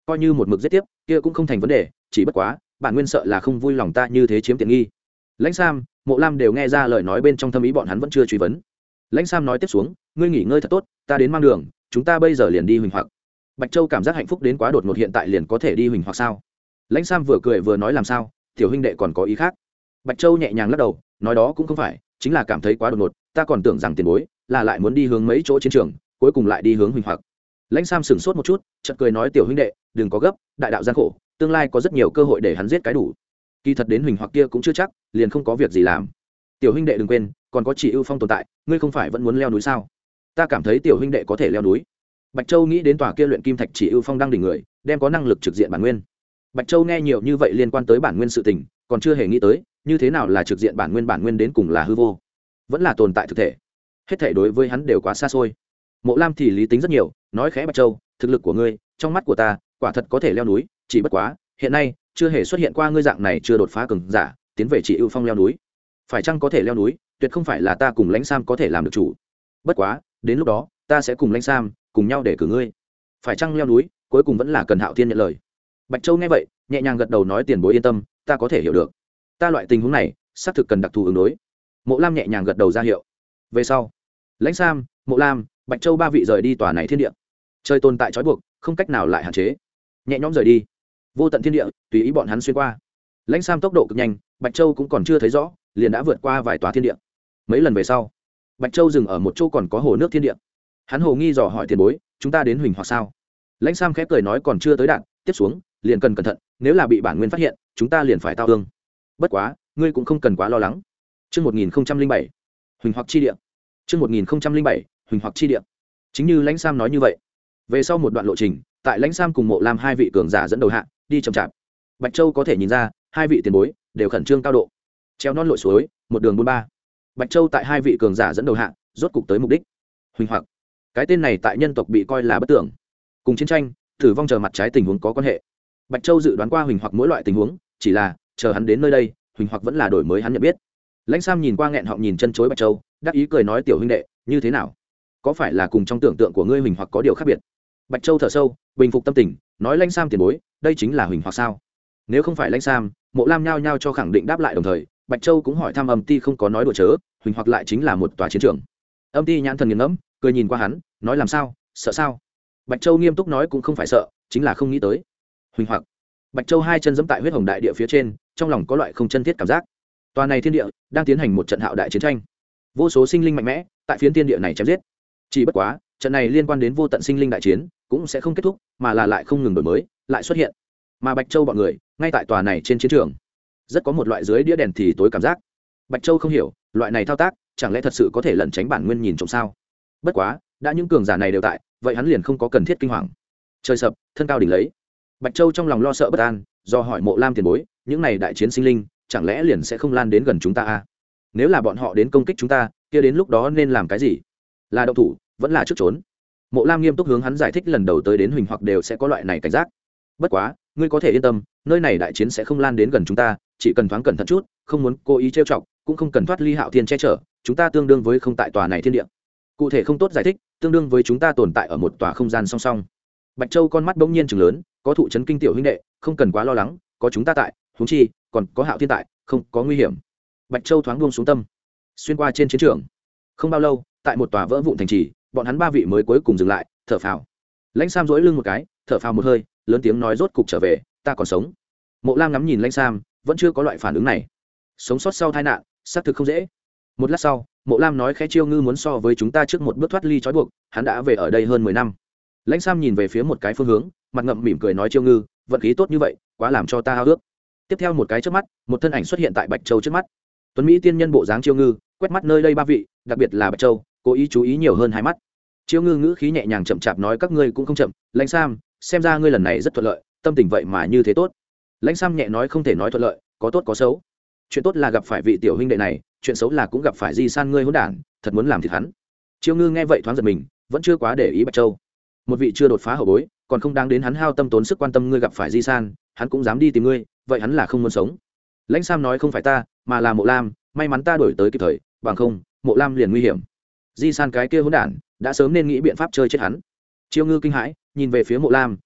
S1: coi như một mực giết tiếp kia cũng không thành vấn đề, chỉ bất quá bản nguyên sợ là không vui lòng ta như thế chiếm tiện nghi. Lãnh Sam, Mộ Lam đều nghe ra lời nói bên trong thâm ý, bọn hắn vẫn chưa truy vấn. Lãnh Sam nói tiếp xuống, ngươi nghỉ ngơi thật tốt, ta đến mang đường, chúng ta bây giờ liền đi huỳnh hoặc. Bạch Châu cảm giác hạnh phúc đến quá đột ngột, hiện tại liền có thể đi huỳnh hoặc sao? Lãnh Sam vừa cười vừa nói làm sao, tiểu huynh đệ còn có ý khác. Bạch Châu nhẹ nhàng lắc đầu, nói đó cũng không phải, chính là cảm thấy quá đột ngột, ta còn tưởng rằng tiền bối là lại muốn đi hướng mấy chỗ chiến trường, cuối cùng lại đi hướng huỳnh hoặc. Lãnh Sam sững sốt một chút, chợt cười nói tiểu huynh đệ, đừng có gấp, đại đạo gian khổ, tương lai có rất nhiều cơ hội để hắn giết cái đủ. Kỳ thật đến huỳnh hoặc kia cũng chưa chắc liền không có việc gì làm. Tiểu huynh đệ đừng quên, còn có Chỉ Ưu Phong tồn tại, ngươi không phải vẫn muốn leo núi sao? Ta cảm thấy tiểu huynh đệ có thể leo núi. Bạch Châu nghĩ đến tòa kia luyện kim thạch Chỉ Ưu Phong đang đỉnh người, đem có năng lực trực diện bản nguyên. Bạch Châu nghe nhiều như vậy liên quan tới bản nguyên sự tình, còn chưa hề nghĩ tới, như thế nào là trực diện bản nguyên đến cùng là hư vô, vẫn là tồn tại thực thể. Hết thảy đối với hắn đều quá xa xôi. Mộ Lam thì lý tính rất nhiều, nói khẽ Bạch Châu, thực lực của ngươi, trong mắt của ta, quả thật có thể leo núi, chỉ bất quá, hiện nay chưa hề xuất hiện qua ngươi dạng này chưa đột phá cường giả, tiến về Chỉ Ưu Phong leo núi. Phải chăng có thể leo núi, tuyệt không phải là ta cùng Lãnh Sam có thể làm được chủ. Bất quá, đến lúc đó, ta sẽ cùng Lãnh Sam cùng nhau để cử ngươi. Phải chăng leo núi, cuối cùng vẫn là cần Hạo Thiên nhận lời. Bạch Châu nghe vậy, nhẹ nhàng gật đầu nói tiền bối yên tâm, ta có thể hiểu được. Ta loại tình huống này, xác thực cần đặc thù ứng đối. Mộ Lam nhẹ nhàng gật đầu ra hiệu. Về sau, Lãnh Sam, Mộ Lam, Bạch Châu ba vị rời đi tòa này thiên địa. Trời tồn tại trói buộc, không cách nào lại hạn chế. Nhẹ nhõm rời đi. Vô tận thiên địa, tùy ý bọn hắn xuyên qua. Lãnh Sam tốc độ cực nhanh, Bạch Châu cũng còn chưa thấy rõ, liền đã vượt qua vài tòa thiên địa. Mấy lần về sau, Bạch Châu dừng ở một chỗ còn có hồ nước thiên địa. Hắn hồ nghi dò hỏi tiền bối, chúng ta đến huỳnh hoặc sao? Lãnh Sam khép cười nói còn chưa tới đạn, tiếp xuống liền cần cẩn thận, nếu là bị bản nguyên phát hiện, chúng ta liền phải tao ương. Bất quá, ngươi cũng không cần quá lo lắng. Chương 1007, huỳnh hoặc chi địa. Chương 1007, huỳnh hoặc chi địa. Chính như Lãnh Sam nói như vậy, về sau một đoạn lộ trình, tại Lãnh Sam cùng Mộ Lam hai vị cường giả dẫn đầu hạ, đi chậm chạp. Bạch Châu có thể nhìn ra, hai vị tiền bối đều khẩn trương cao độ. Treo non lội suối, một đường buôn ba. Bạch Châu tại hai vị cường giả dẫn đầu hạ, rốt cục tới mục đích. Huỳnh hoặc, cái tên này tại nhân tộc bị coi là bất tưởng, cùng chiến tranh, tử vong chờ mặt trái tình huống có quan hệ. Bạch Châu dự đoán qua huỳnh hoặc mỗi loại tình huống, chỉ là chờ hắn đến nơi đây, huỳnh hoặc vẫn là đổi mới hắn nhận biết. Lãnh Sam nhìn qua nghẹn họng nhìn chân chối Bạch Châu, đắc ý cười nói tiểu huynh đệ, như thế nào? Có phải là cùng trong tưởng tượng của ngươi huỳnh hoặc có điều khác biệt? Bạch Châu thở sâu, bình phục tâm tình, nói Lãnh Sam tiền bối, đây chính là huỳnh hoặc sao? Nếu không phải Lãnh Sam, Mộ Lam nhao nhao cho khẳng định đáp lại, đồng thời Bạch Châu cũng hỏi thăm Âm Ti không có nói đùa chớ, huỳnh hoặc lại chính là một tòa chiến trường. Âm Ti nhãn thần nghiền ngẫm, cười nhìn qua hắn, nói làm sao, sợ sao? Bạch Châu nghiêm túc nói cũng không phải sợ, chính là không nghĩ tới. Huỳnh hoặc. Bạch Châu hai chân giẫm tại huyết hồng đại địa phía trên, trong lòng có loại không chân thiết cảm giác. Tòa này thiên địa đang tiến hành một trận hạo đại chiến tranh, vô số sinh linh mạnh mẽ tại phiến thiên địa này chém giết. Chỉ bất quá, trận này liên quan đến vô tận sinh linh đại chiến, cũng sẽ không kết thúc, mà là lại không ngừng đổi mới, lại xuất hiện. Mà Bạch Châu bọn người, ngay tại tòa này trên chiến trường, rất có một loại dưới đĩa đèn thì tối cảm giác. Bạch Châu không hiểu, loại này thao tác, chẳng lẽ thật sự có thể lẩn tránh bản nguyên nhìn trộm sao? Bất quá, đã những cường giả này đều tại, vậy hắn liền không có cần thiết kinh hoàng. Trời sập, thân cao đỉnh lấy. Bạch Châu trong lòng lo sợ bất an, do hỏi Mộ Lam tiền bối, những này đại chiến sinh linh, chẳng lẽ liền sẽ không lan đến gần chúng ta à? Nếu là bọn họ đến công kích chúng ta, kia đến lúc đó nên làm cái gì? Là động thủ, vẫn là trước trốn? Mộ Lam nghiêm túc hướng hắn giải thích lần đầu tới đến huỳnh hoặc đều sẽ có loại này cảnh giác. Bất quá, ngươi có thể yên tâm, nơi này đại chiến sẽ không lan đến gần chúng ta, chỉ cần thoáng cẩn thận chút, không muốn cố ý trêu chọc, cũng không cần thoát ly Hạo Thiên che chở, chúng ta tương đương với không tại tòa này thiên địa. Cụ thể không tốt giải thích, tương đương với chúng ta tồn tại ở một tòa không gian song song. Bạch Châu con mắt bỗng nhiên trừng lớn, có thụ chấn kinh tiểu huynh đệ, không cần quá lo lắng, có chúng ta tại, huống chi còn có Hạo Thiên tại, không có nguy hiểm. Bạch Châu thoáng buông xuống tâm, xuyên qua trên chiến trường. Không bao lâu, tại một tòa vỡ vụn thành trì, bọn hắn ba vị mới cuối cùng dừng lại, thở phào. Lãnh Sam duỗi lưng một cái, thở phào một hơi, lớn tiếng nói rốt cục trở về, ta còn sống. Mộ Lam ngắm nhìn Lãnh Sam, vẫn chưa có loại phản ứng này. Sống sót sau tai nạn, xác thực không dễ. Một lát sau, Mộ Lam nói khẽ Chiêu Ngư muốn so với chúng ta trước một bước thoát ly trói buộc, hắn đã về ở đây hơn 10 năm. Lãnh Sam nhìn về phía một cái phương hướng, mặt ngậm mỉm cười nói Chiêu Ngư, vận khí tốt như vậy, quá làm cho ta hao ước. Tiếp theo một cái chớp mắt, một thân ảnh xuất hiện tại Bạch Châu trước mắt. Tuấn Mỹ tiên nhân bộ dáng Chiêu Ngư, quét mắt nơi đây ba vị, đặc biệt là Bạch Châu, cố ý chú ý nhiều hơn hai mắt. Chiêu Ngư ngữ khí nhẹ nhàng chậm chạp nói các ngươi cũng không chậm, Lãnh Sam, xem ra ngươi lần này rất thuận lợi, tâm tình vậy mà như thế tốt. Lãnh Sam nhẹ nói không thể nói thuận lợi, có tốt có xấu. Chuyện tốt là gặp phải vị tiểu huynh đệ này, chuyện xấu là cũng gặp phải Di San ngươi hỗn đản, thật muốn làm thịt hắn. Chiêu Ngư nghe vậy thoáng giật mình, vẫn chưa quá để ý Bạch Châu. Một vị chưa đột phá hậu bối, còn không đáng đến hắn hao tâm tốn sức quan tâm ngươi gặp phải Di San, hắn cũng dám đi tìm ngươi, vậy hắn là không muốn sống. Lãnh Sam nói không phải ta, mà là Mộ Lam, may mắn ta đổi tới kịp thời, bằng không, Mộ Lam liền nguy hiểm. Di San cái kia hỗn đản, đã sớm nên nghĩ biện pháp chơi chết hắn. Chiêu Ngư kinh hãi, nhìn về phía Mộ Lam,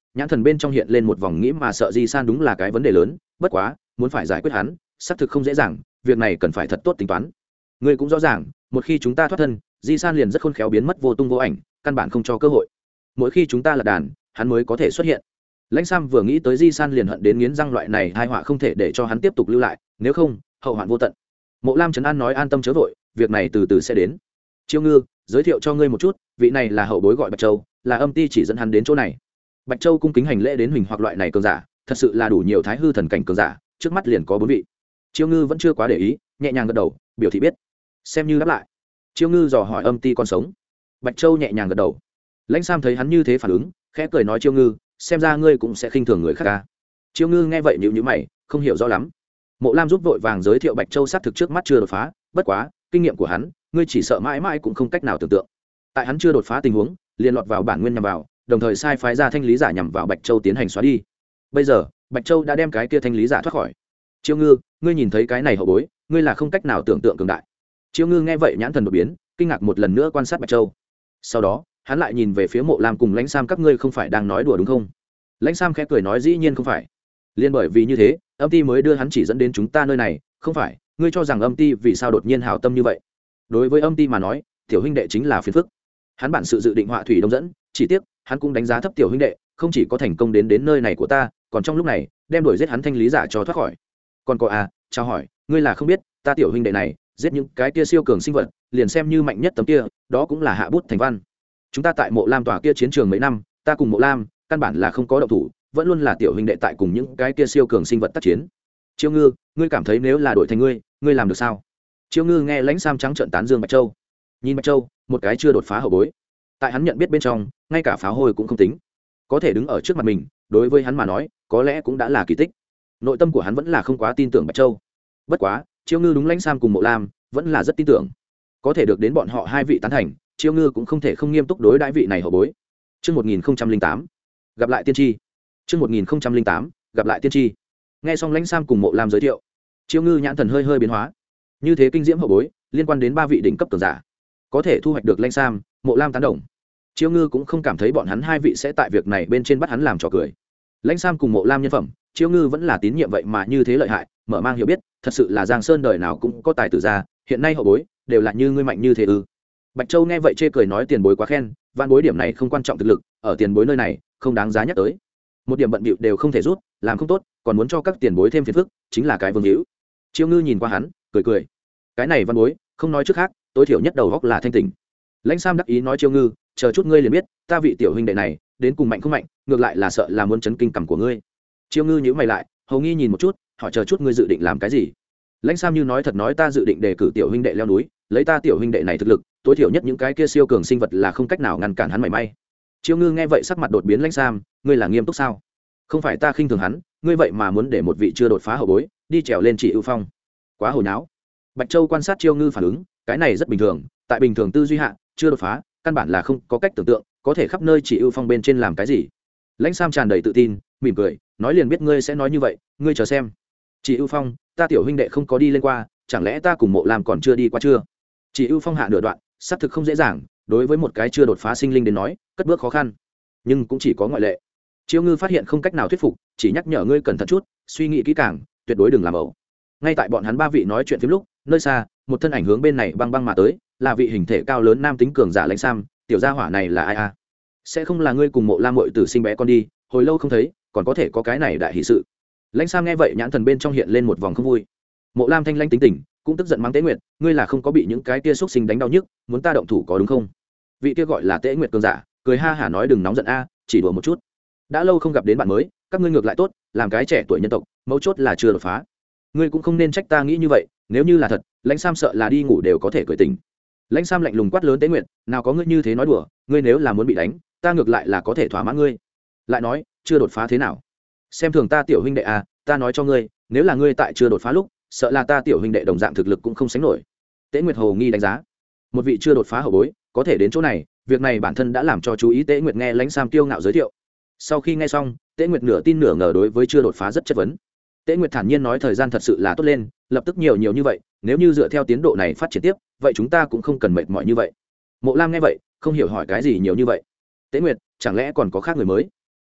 S1: nhãn thần bên trong hiện lên một vòng nghĩ mà sợ di san đúng là cái vấn đề lớn, bất quá muốn phải giải quyết hắn xác thực không dễ dàng, việc này cần phải thật tốt tính toán. Ngươi cũng rõ ràng, một khi chúng ta thoát thân, di san liền rất khôn khéo biến mất vô tung vô ảnh, căn bản không cho cơ hội. Mỗi khi chúng ta lật đàn, hắn mới có thể xuất hiện. Lãnh Sam vừa nghĩ tới di san liền hận đến nghiến răng, loại này tai họa không thể để cho hắn tiếp tục lưu lại, nếu không hậu hoạn vô tận. Mộ Lam trấn an nói an tâm chớ vội, việc này từ từ sẽ đến. Chiêu Ngư, giới thiệu cho ngươi một chút, vị này là hậu bối gọi Bạch Châu, là âm ty chỉ dẫn hắn đến chỗ này. Bạch Châu cung kính hành lễ đến Huỳnh hoặc loại này cường giả, thật sự là đủ nhiều thái hư thần cảnh cường giả, trước mắt liền có 4 vị. Chiêu Ngư vẫn chưa quá để ý, nhẹ nhàng gật đầu, biểu thị biết. Xem như đáp lại. Chiêu Ngư dò hỏi âm ty còn sống. Bạch Châu nhẹ nhàng gật đầu. Lãnh Sam thấy hắn như thế phản ứng, khẽ cười nói Chiêu Ngư, xem ra ngươi cũng sẽ khinh thường người khác ca. Chiêu Ngư nghe vậy nhíu nhíu mày, không hiểu rõ lắm. Mộ Lam giúp vội vàng giới thiệu Bạch Châu xác thực trước mắt chưa đột phá, bất quá kinh nghiệm của hắn, ngươi chỉ sợ mãi mãi cũng không cách nào tưởng tượng. Tại hắn chưa đột phá tình huống, liền lọt vào bản nguyên nhằm vào, đồng thời sai phái ra thanh lý giả nhằm vào Bạch Châu tiến hành xóa đi. Bây giờ Bạch Châu đã đem cái kia thanh lý giả thoát khỏi. Chiêu Ngư, ngươi nhìn thấy cái này hậu bối, ngươi là không cách nào tưởng tượng cường đại. Chiêu Ngư nghe vậy nhãn thần đột biến, kinh ngạc một lần nữa quan sát Bạch Châu. Sau đó hắn lại nhìn về phía Mộ Lam cùng Lãnh Sam, các ngươi không phải đang nói đùa đúng không? Lãnh Sam khẽ cười nói dĩ nhiên không phải. Liên bởi vì như thế, âm ty mới đưa hắn chỉ dẫn đến chúng ta nơi này, không phải? Ngươi cho rằng âm ty vì sao đột nhiên hảo tâm như vậy? Đối với âm ty mà nói, tiểu huynh đệ chính là phiền phức. Hắn bản sự dự định họa thủy đông dẫn, chỉ tiếc hắn cũng đánh giá thấp tiểu huynh đệ, không chỉ có thành công đến nơi này của ta, còn trong lúc này đem đuổi giết hắn thanh lý giả cho thoát khỏi. Còn có chào hỏi, ngươi là không biết, ta tiểu huynh đệ này giết những cái kia siêu cường sinh vật, liền xem như mạnh nhất tấm kia, đó cũng là hạ bút thành văn. Chúng ta tại Mộ Lam tòa kia chiến trường mấy năm, ta cùng Mộ Lam căn bản là không có động thủ, vẫn luôn là tiểu huynh đệ tại cùng những cái kia siêu cường sinh vật tác chiến. Chiêu Ngư, ngươi cảm thấy nếu là đổi thành ngươi làm được sao? Chiêu Ngư nghe Lãnh Sam trắng trợn tán dương Bạch Châu. Nhìn Bạch Châu, một cái chưa đột phá hậu bối, tại hắn nhận biết bên trong, ngay cả pháo hôi cũng không tính, có thể đứng ở trước mặt mình, đối với hắn mà nói, có lẽ cũng đã là kỳ tích. Nội tâm của hắn vẫn là không quá tin tưởng Bạch Châu. Bất quá, Chiêu Ngư đúng Lãnh Sam cùng Mộ Lam, vẫn là rất tin tưởng. Có thể được đến bọn họ hai vị tán thành, Chiêu Ngư cũng không thể không nghiêm túc đối đãi vị này hậu bối. Chương 1008, gặp lại tiên tri. Chương 1008, gặp lại tiên tri. Nghe xong Lãnh Sam cùng Mộ Lam giới thiệu, Chiêu Ngư nhãn thần hơi biến hóa. Như thế kinh diễm hậu bối, liên quan đến 3 vị đỉnh cấp cường giả, có thể thu hoạch được Lãnh Sam, Mộ Lam tán đồng. Chiêu Ngư cũng không cảm thấy bọn hắn hai vị sẽ tại việc này bên trên bắt hắn làm trò cười. Lãnh Sam cùng Mộ Lam nhân phẩm, Chiêu Ngư vẫn là tín nhiệm vậy mà như thế lợi hại, mở mang hiểu biết, thật sự là Giang Sơn đời nào cũng có tài tử ra, hiện nay hậu bối đều là như ngươi mạnh như thế ư? Bạch Châu nghe vậy chê cười nói tiền bối quá khen, van bối điểm này không quan trọng thực lực, ở tiền bối nơi này không đáng giá nhắc tới. Một điểm bận bịu đều không thể rút, làm không tốt, còn muốn cho các tiền bối thêm phiền phức, chính là cái vương hữu. Chiêu Ngư nhìn qua hắn, cười. Cái này văn bối, không nói trước khác, tối thiểu nhất đầu góc là thanh tỉnh. Lãnh Sam đắc ý nói Chiêu Ngư, chờ chút ngươi liền biết, ta vị tiểu huynh đệ này, đến cùng mạnh không mạnh, ngược lại là sợ là muốn chấn kinh cằm của ngươi. Chiêu Ngư nhíu mày lại, hầu nghi nhìn một chút, hỏi chờ chút ngươi dự định làm cái gì? Lãnh Sam như nói thật nói ta dự định đề cử tiểu huynh đệ leo núi, lấy ta tiểu huynh đệ này thực lực, tối thiểu nhất những cái kia siêu cường sinh vật là không cách nào ngăn cản hắn mảy may. Chiêu Ngư nghe vậy sắc mặt đột biến. Lãnh Sam, ngươi là nghiêm túc sao? Không phải ta khinh thường hắn, ngươi vậy mà muốn để một vị chưa đột phá hậu bối đi trèo lên chỉ ưu phong, quá hồi náo. Bạch Châu quan sát Chiêu Ngư phản ứng, cái này rất bình thường, tại bình thường tư duy hạ, chưa đột phá, căn bản là không có cách tưởng tượng, có thể khắp nơi chỉ ưu phong bên trên làm cái gì. Lãnh Sam tràn đầy tự tin, mỉm cười, nói liền biết ngươi sẽ nói như vậy, ngươi chờ xem. Chỉ ưu phong, ta tiểu huynh đệ không có đi lên qua, chẳng lẽ ta cùng Mộ Lam còn chưa đi qua chưa? Chỉ ưu phong hạ nửa đoạn, xác thực không dễ dàng, đối với một cái chưa đột phá sinh linh đến nói, cất bước khó khăn, nhưng cũng chỉ có ngoại lệ. Chiêu Ngư phát hiện không cách nào thuyết phục, chỉ nhắc nhở ngươi cẩn thận chút, suy nghĩ kỹ càng, tuyệt đối đừng làm ẩu. Ngay tại bọn hắn 3 vị nói chuyện phím lúc, nơi xa, một thân ảnh hướng bên này băng mà tới, là vị hình thể cao lớn nam tính cường giả Lãnh Sam, tiểu gia hỏa này là ai a? Sẽ không là ngươi cùng Mộ Lam muội tử sinh bé con đi, hồi lâu không thấy, còn có thể có cái này đại hỷ sự. Lãnh Sam nghe vậy nhãn thần bên trong hiện lên một vòng không vui. Mộ Lam thanh lãnh tính tình, cũng tức giận mắng Tế Nguyệt, ngươi là không có bị những cái kia xúc sinh đánh đau nhức, muốn ta động thủ có đúng không? Vị kia gọi là Tế Nguyệt cường giả, cười ha hả nói đừng nóng giận a, chỉ đùa một chút. Đã lâu không gặp đến bạn mới, các ngươi ngược lại tốt, làm cái trẻ tuổi nhân tộc, mấu chốt là chưa đột phá. Ngươi cũng không nên trách ta nghĩ như vậy, nếu như là thật, Lãnh Sam sợ là đi ngủ đều có thể cười tỉnh. Lãnh Sam lạnh lùng quát lớn Tế Nguyệt, nào có ngươi như thế nói đùa, ngươi nếu là muốn bị đánh, ta ngược lại là có thể thỏa mãn ngươi. Lại nói, chưa đột phá thế nào? Xem thường ta tiểu huynh đệ à, ta nói cho ngươi, nếu là ngươi tại chưa đột phá lúc, sợ là ta tiểu huynh đệ đồng dạng thực lực cũng không sánh nổi. Tế Nguyệt hồ nghi đánh giá, một vị chưa đột phá hậu bối, có thể đến chỗ này, việc này bản thân đã làm cho chú ý. Tế Nguyệt nghe Lãnh Sam kiêu ngạo giới thiệu. Sau khi nghe xong, Tế Nguyệt nửa tin nửa ngờ đối với chưa đột phá rất chất vấn. Tế Nguyệt thản nhiên nói thời gian thật sự là tốt lên, lập tức nhiều như vậy, nếu như dựa theo tiến độ này phát triển tiếp, vậy chúng ta cũng không cần mệt mỏi như vậy. Mộ Lam nghe vậy, không hiểu hỏi cái gì nhiều như vậy. Tế Nguyệt, chẳng lẽ còn có khác người mới?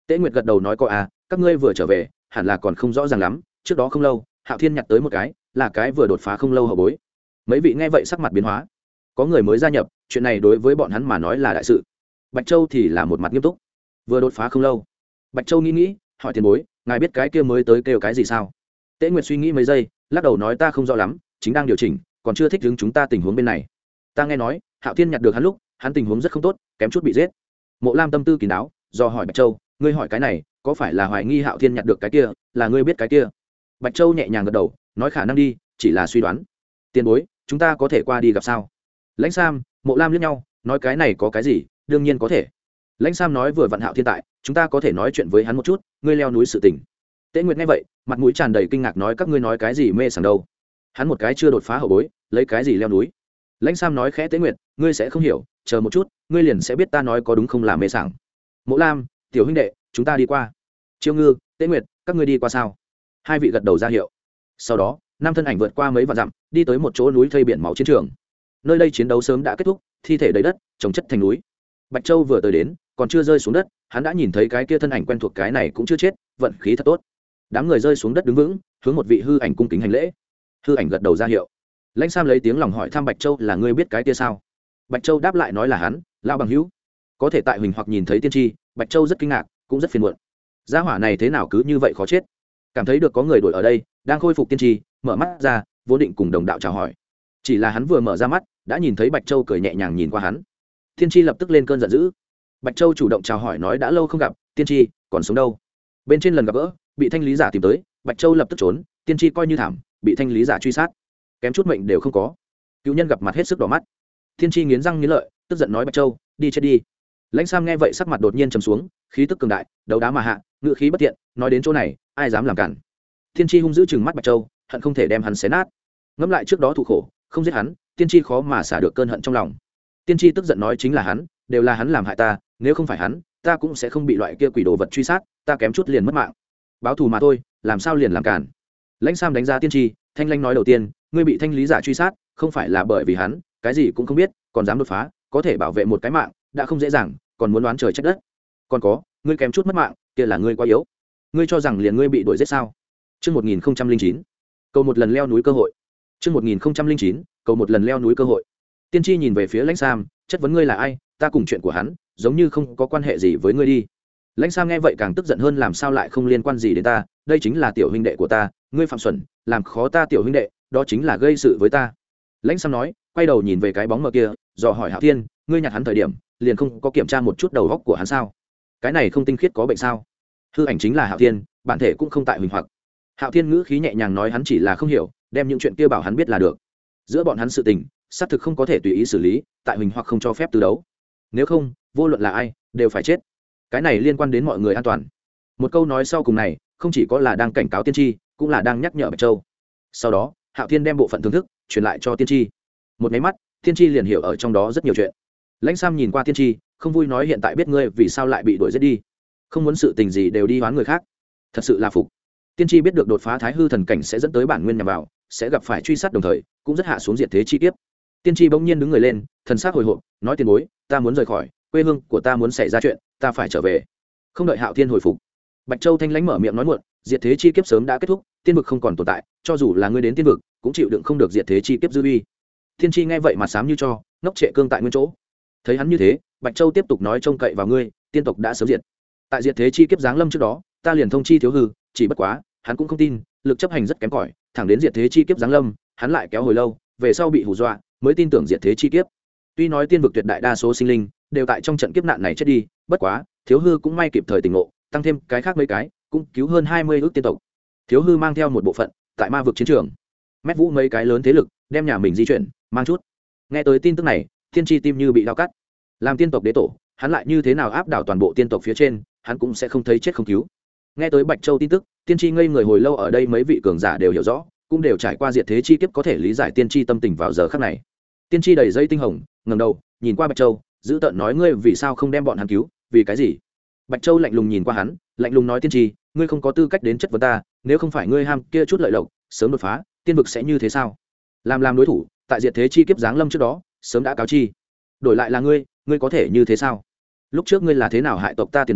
S1: Tế Nguyệt gật đầu nói có à, các ngươi vừa trở về hẳn là còn không rõ ràng lắm, trước đó không lâu Hạo Thiên nhặt tới một cái, là cái vừa đột phá không lâu hậu bối. Mấy vị nghe vậy sắc mặt biến hóa, có người mới gia nhập, chuyện này đối với bọn hắn mà nói là đại sự. Bạch Châu thì là một mặt nghiêm túc. Vừa đột phá không lâu. Bạch Châu nghĩ hỏi tiền bối, ngài biết cái kia mới tới kêu cái gì sao? Tế Nguyệt suy nghĩ mấy giây, lắc đầu nói ta không rõ lắm, chính đang điều chỉnh, còn chưa thích ứng chúng ta tình huống bên này. Ta nghe nói Hạo Thiên nhặt được hắn lúc hắn tình huống rất không tốt, kém chút bị giết. Mộ Lam tâm tư kín đáo, do hỏi Bạch Châu, ngươi hỏi cái này có phải là hoài nghi Hạo Thiên nhặt được cái kia, là ngươi biết cái kia? Bạch Châu nhẹ nhàng gật đầu, nói khả năng đi, chỉ là suy đoán. Tiền bối, chúng ta có thể qua đi gặp sao? Lãnh Sam, Mộ Lam liếc nhau, nói cái này có cái gì, đương nhiên có thể. Lãnh Sam nói vừa vặn Hạo Thiên tại, chúng ta có thể nói chuyện với hắn một chút, ngươi leo núi sự tình. Tế Nguyệt nghe vậy, mặt mũi tràn đầy kinh ngạc nói các ngươi nói cái gì mê sảng đâu? Hắn một cái chưa đột phá hậu bối, lấy cái gì leo núi? Lãnh Sam nói khẽ Tế Nguyệt, ngươi sẽ không hiểu, chờ một chút, ngươi liền sẽ biết ta nói có đúng không là mê sảng. Mộ Lam, tiểu huynh đệ, chúng ta đi qua. Chiêu Ngư, Tế Nguyệt, các ngươi đi qua sao? Hai vị gật đầu ra hiệu. Sau đó, năm thân ảnh vượt qua mấy vạn dặm, đi tới một chỗ núi thây biển máu chiến trường. Nơi đây chiến đấu sớm đã kết thúc, thi thể đầy đất, chồng chất thành núi. Bạch Châu vừa tới đến, còn chưa rơi xuống đất, hắn đã nhìn thấy cái kia thân ảnh quen thuộc, cái này cũng chưa chết, vận khí thật tốt. Đám người rơi xuống đất đứng vững, hướng một vị hư ảnh cung kính hành lễ. Hư ảnh gật đầu ra hiệu. Lãnh Sam lấy tiếng lòng hỏi thăm Bạch Châu là ngươi biết cái kia sao? Bạch Châu đáp lại nói là hắn, lão bằng hữu. Có thể tại Huỳnh hoặc nhìn thấy tiên tri, Bạch Châu rất kinh ngạc, cũng rất phiền muộn. Gia hỏa này thế nào cứ như vậy khó chết? Cảm thấy được có người đuổi ở đây, đang khôi phục tiên tri, mở mắt ra, vốn định cùng đồng đạo chào hỏi. Chỉ là hắn vừa mở ra mắt, đã nhìn thấy Bạch Châu cười nhẹ nhàng nhìn qua hắn. Tiên tri lập tức lên cơn giận dữ. Bạch Châu chủ động chào hỏi nói đã lâu không gặp, tiên tri còn sống đâu? Bên trên lần gặp gỡ, bị thanh lý giả tìm tới, Bạch Châu lập tức trốn, tiên tri coi như thảm, bị thanh lý giả truy sát, kém chút mệnh đều không có. Cựu nhân gặp mặt hết sức đỏ mắt. Tiên tri nghiến răng nghiến lợi, tức giận nói Bạch Châu, đi chết đi. Lãnh Sam nghe vậy sắc mặt đột nhiên trầm xuống, khí tức cường đại, đấu đá mà hạ, ngựa khí bất tiện, nói đến chỗ này, ai dám làm cản. Tiên tri hung dữ chừng mắt Bạch Châu, hận không thể đem hắn xé nát. Ngẫm lại trước đó thụ khổ, không giết hắn, tiên tri khó mà xả được cơn hận trong lòng. Tiên tri tức giận nói chính là hắn, đều là hắn làm hại ta, nếu không phải hắn, ta cũng sẽ không bị loại kia quỷ đồ vật truy sát, ta kém chút liền mất mạng. Báo thù mà thôi, làm sao liền làm cản. Lãnh Sam đánh giá tiên tri, thanh lãnh nói đầu tiên, ngươi bị thanh lý giả truy sát, không phải là bởi vì hắn, cái gì cũng không biết, còn dám đột phá, có thể bảo vệ một cái mạng, đã không dễ dàng, còn muốn đoán trời trách đất. Còn có, ngươi kém chút mất mạng, kia là ngươi quá yếu. Ngươi cho rằng liền ngươi bị đuổi giết sao? Chương 1009. Cầu một lần leo núi cơ hội. Chương 1009. Cầu một lần leo núi cơ hội. Tiên tri nhìn về phía Lãnh Sam, chất vấn ngươi là ai, ta cùng chuyện của hắn, giống như không có quan hệ gì với ngươi đi. Lãnh Sam nghe vậy càng tức giận hơn, làm sao lại không liên quan gì đến ta, đây chính là tiểu huynh đệ của ta, ngươi phạm xuẩn, làm khó ta tiểu huynh đệ, đó chính là gây sự với ta. Lãnh Sam nói, quay đầu nhìn về cái bóng mờ kia, dò hỏi Hạo Thiên, ngươi nhặt hắn thời điểm, liền không có kiểm tra một chút đầu óc của hắn sao? Cái này không tinh khiết có bệnh sao? Hư ảnh chính là Hạo Thiên, bản thể cũng không tại Huỳnh hoặc. Hạo Thiên ngữ khí nhẹ nhàng nói hắn chỉ là không hiểu, đem những chuyện kia bảo hắn biết là được. Giữa bọn hắn sự tình, xác thực không có thể tùy ý xử lý, tại Huỳnh hoặc không cho phép từ đấu. Nếu không, vô luận là ai, đều phải chết. Cái này liên quan đến mọi người an toàn. Một câu nói sau cùng này, không chỉ có là đang cảnh cáo tiên tri, cũng là đang nhắc nhở Bạch Châu. Sau đó, Hạo Thiên đem bộ phận thưởng thức truyền lại cho tiên tri. Một máy mắt, tiên tri liền hiểu ở trong đó rất nhiều chuyện. Lãnh Sam nhìn qua tiên tri, không vui nói hiện tại biết ngươi vì sao lại bị đuổi giết đi, không muốn sự tình gì đều đi hoán người khác, thật sự là phục. Tiên tri biết được đột phá thái hư thần cảnh sẽ dẫn tới bản nguyên nhằm vào, sẽ gặp phải truy sát, đồng thời cũng rất hạ xuống diệt thế chi kiếp. Tiên tri bỗng nhiên đứng người lên, thần sắc hồi hộp, nói tiền bối, ta muốn rời khỏi quê hương của ta, muốn xảy ra chuyện, ta phải trở về. Không đợi Hạo Thiên hồi phục, Bạch Châu thanh lãnh mở miệng nói muộn, diệt thế chi kiếp sớm đã kết thúc, tiên vực không còn tồn tại, cho dù là ngươi đến tiên vực, cũng chịu đựng không được diệt thế chi kiếp dư uy. Tiên tri nghe vậy mà sám như cho, ngốc trệ cương tại nguyên chỗ. Thấy hắn như thế, Bạch Châu tiếp tục nói trông cậy vào ngươi, tiên tộc đã sớm diệt. Tại diệt thế chi kiếp giáng lâm trước đó, ta liền thông chi thiếu hư, chỉ bất quá, hắn cũng không tin, lực chấp hành rất kém cỏi, thẳng đến diệt thế chi kiếp giáng lâm, hắn lại kéo hồi lâu, về sau bị hù dọa, mới tin tưởng diệt thế chi kiếp. Tuy nói tiên vực tuyệt đại đa số sinh linh đều tại trong trận kiếp nạn này chết đi, bất quá, thiếu hư cũng may kịp thời tỉnh ngộ, tăng thêm cái khác mấy cái, cũng cứu hơn 20 ước tiên tộc. Thiếu hư mang theo một bộ phận tại ma vực chiến trường, mét vũ mấy cái lớn thế lực, đem nhà mình di chuyển, mang chút. Nghe tới tin tức này, thiên tri tim như bị đau cắt. Làm tiên tộc đế tổ, hắn lại như thế nào áp đảo toàn bộ tiên tộc phía trên, hắn cũng sẽ không thấy chết không cứu. Nghe tới Bạch Châu tin tức, tiên tri ngây người hồi lâu, ở đây mấy vị cường giả đều hiểu rõ, cũng đều trải qua diệt thế chi kiếp, có thể lý giải tiên tri tâm tình vào giờ khắc này. Tiên tri đầy dây tinh hồng, ngẩng đầu nhìn qua Bạch Châu, giữ tợn nói ngươi vì sao không đem bọn hắn cứu, vì cái gì? Bạch Châu lạnh lùng nhìn qua hắn, lạnh lùng nói tiên tri, ngươi không có tư cách đến chất vấn ta, nếu không phải ngươi ham kia chút lợi lộc, sớm đột phá, tiên vực sẽ như thế sao? Làm đối thủ, tại diệt thế chi kiếp giáng lâm trước đó, sớm đã cáo chi. Đổi lại là ngươi có thể như thế sao? Lúc trước ngươi là thế nào hại tộc ta tiền bối,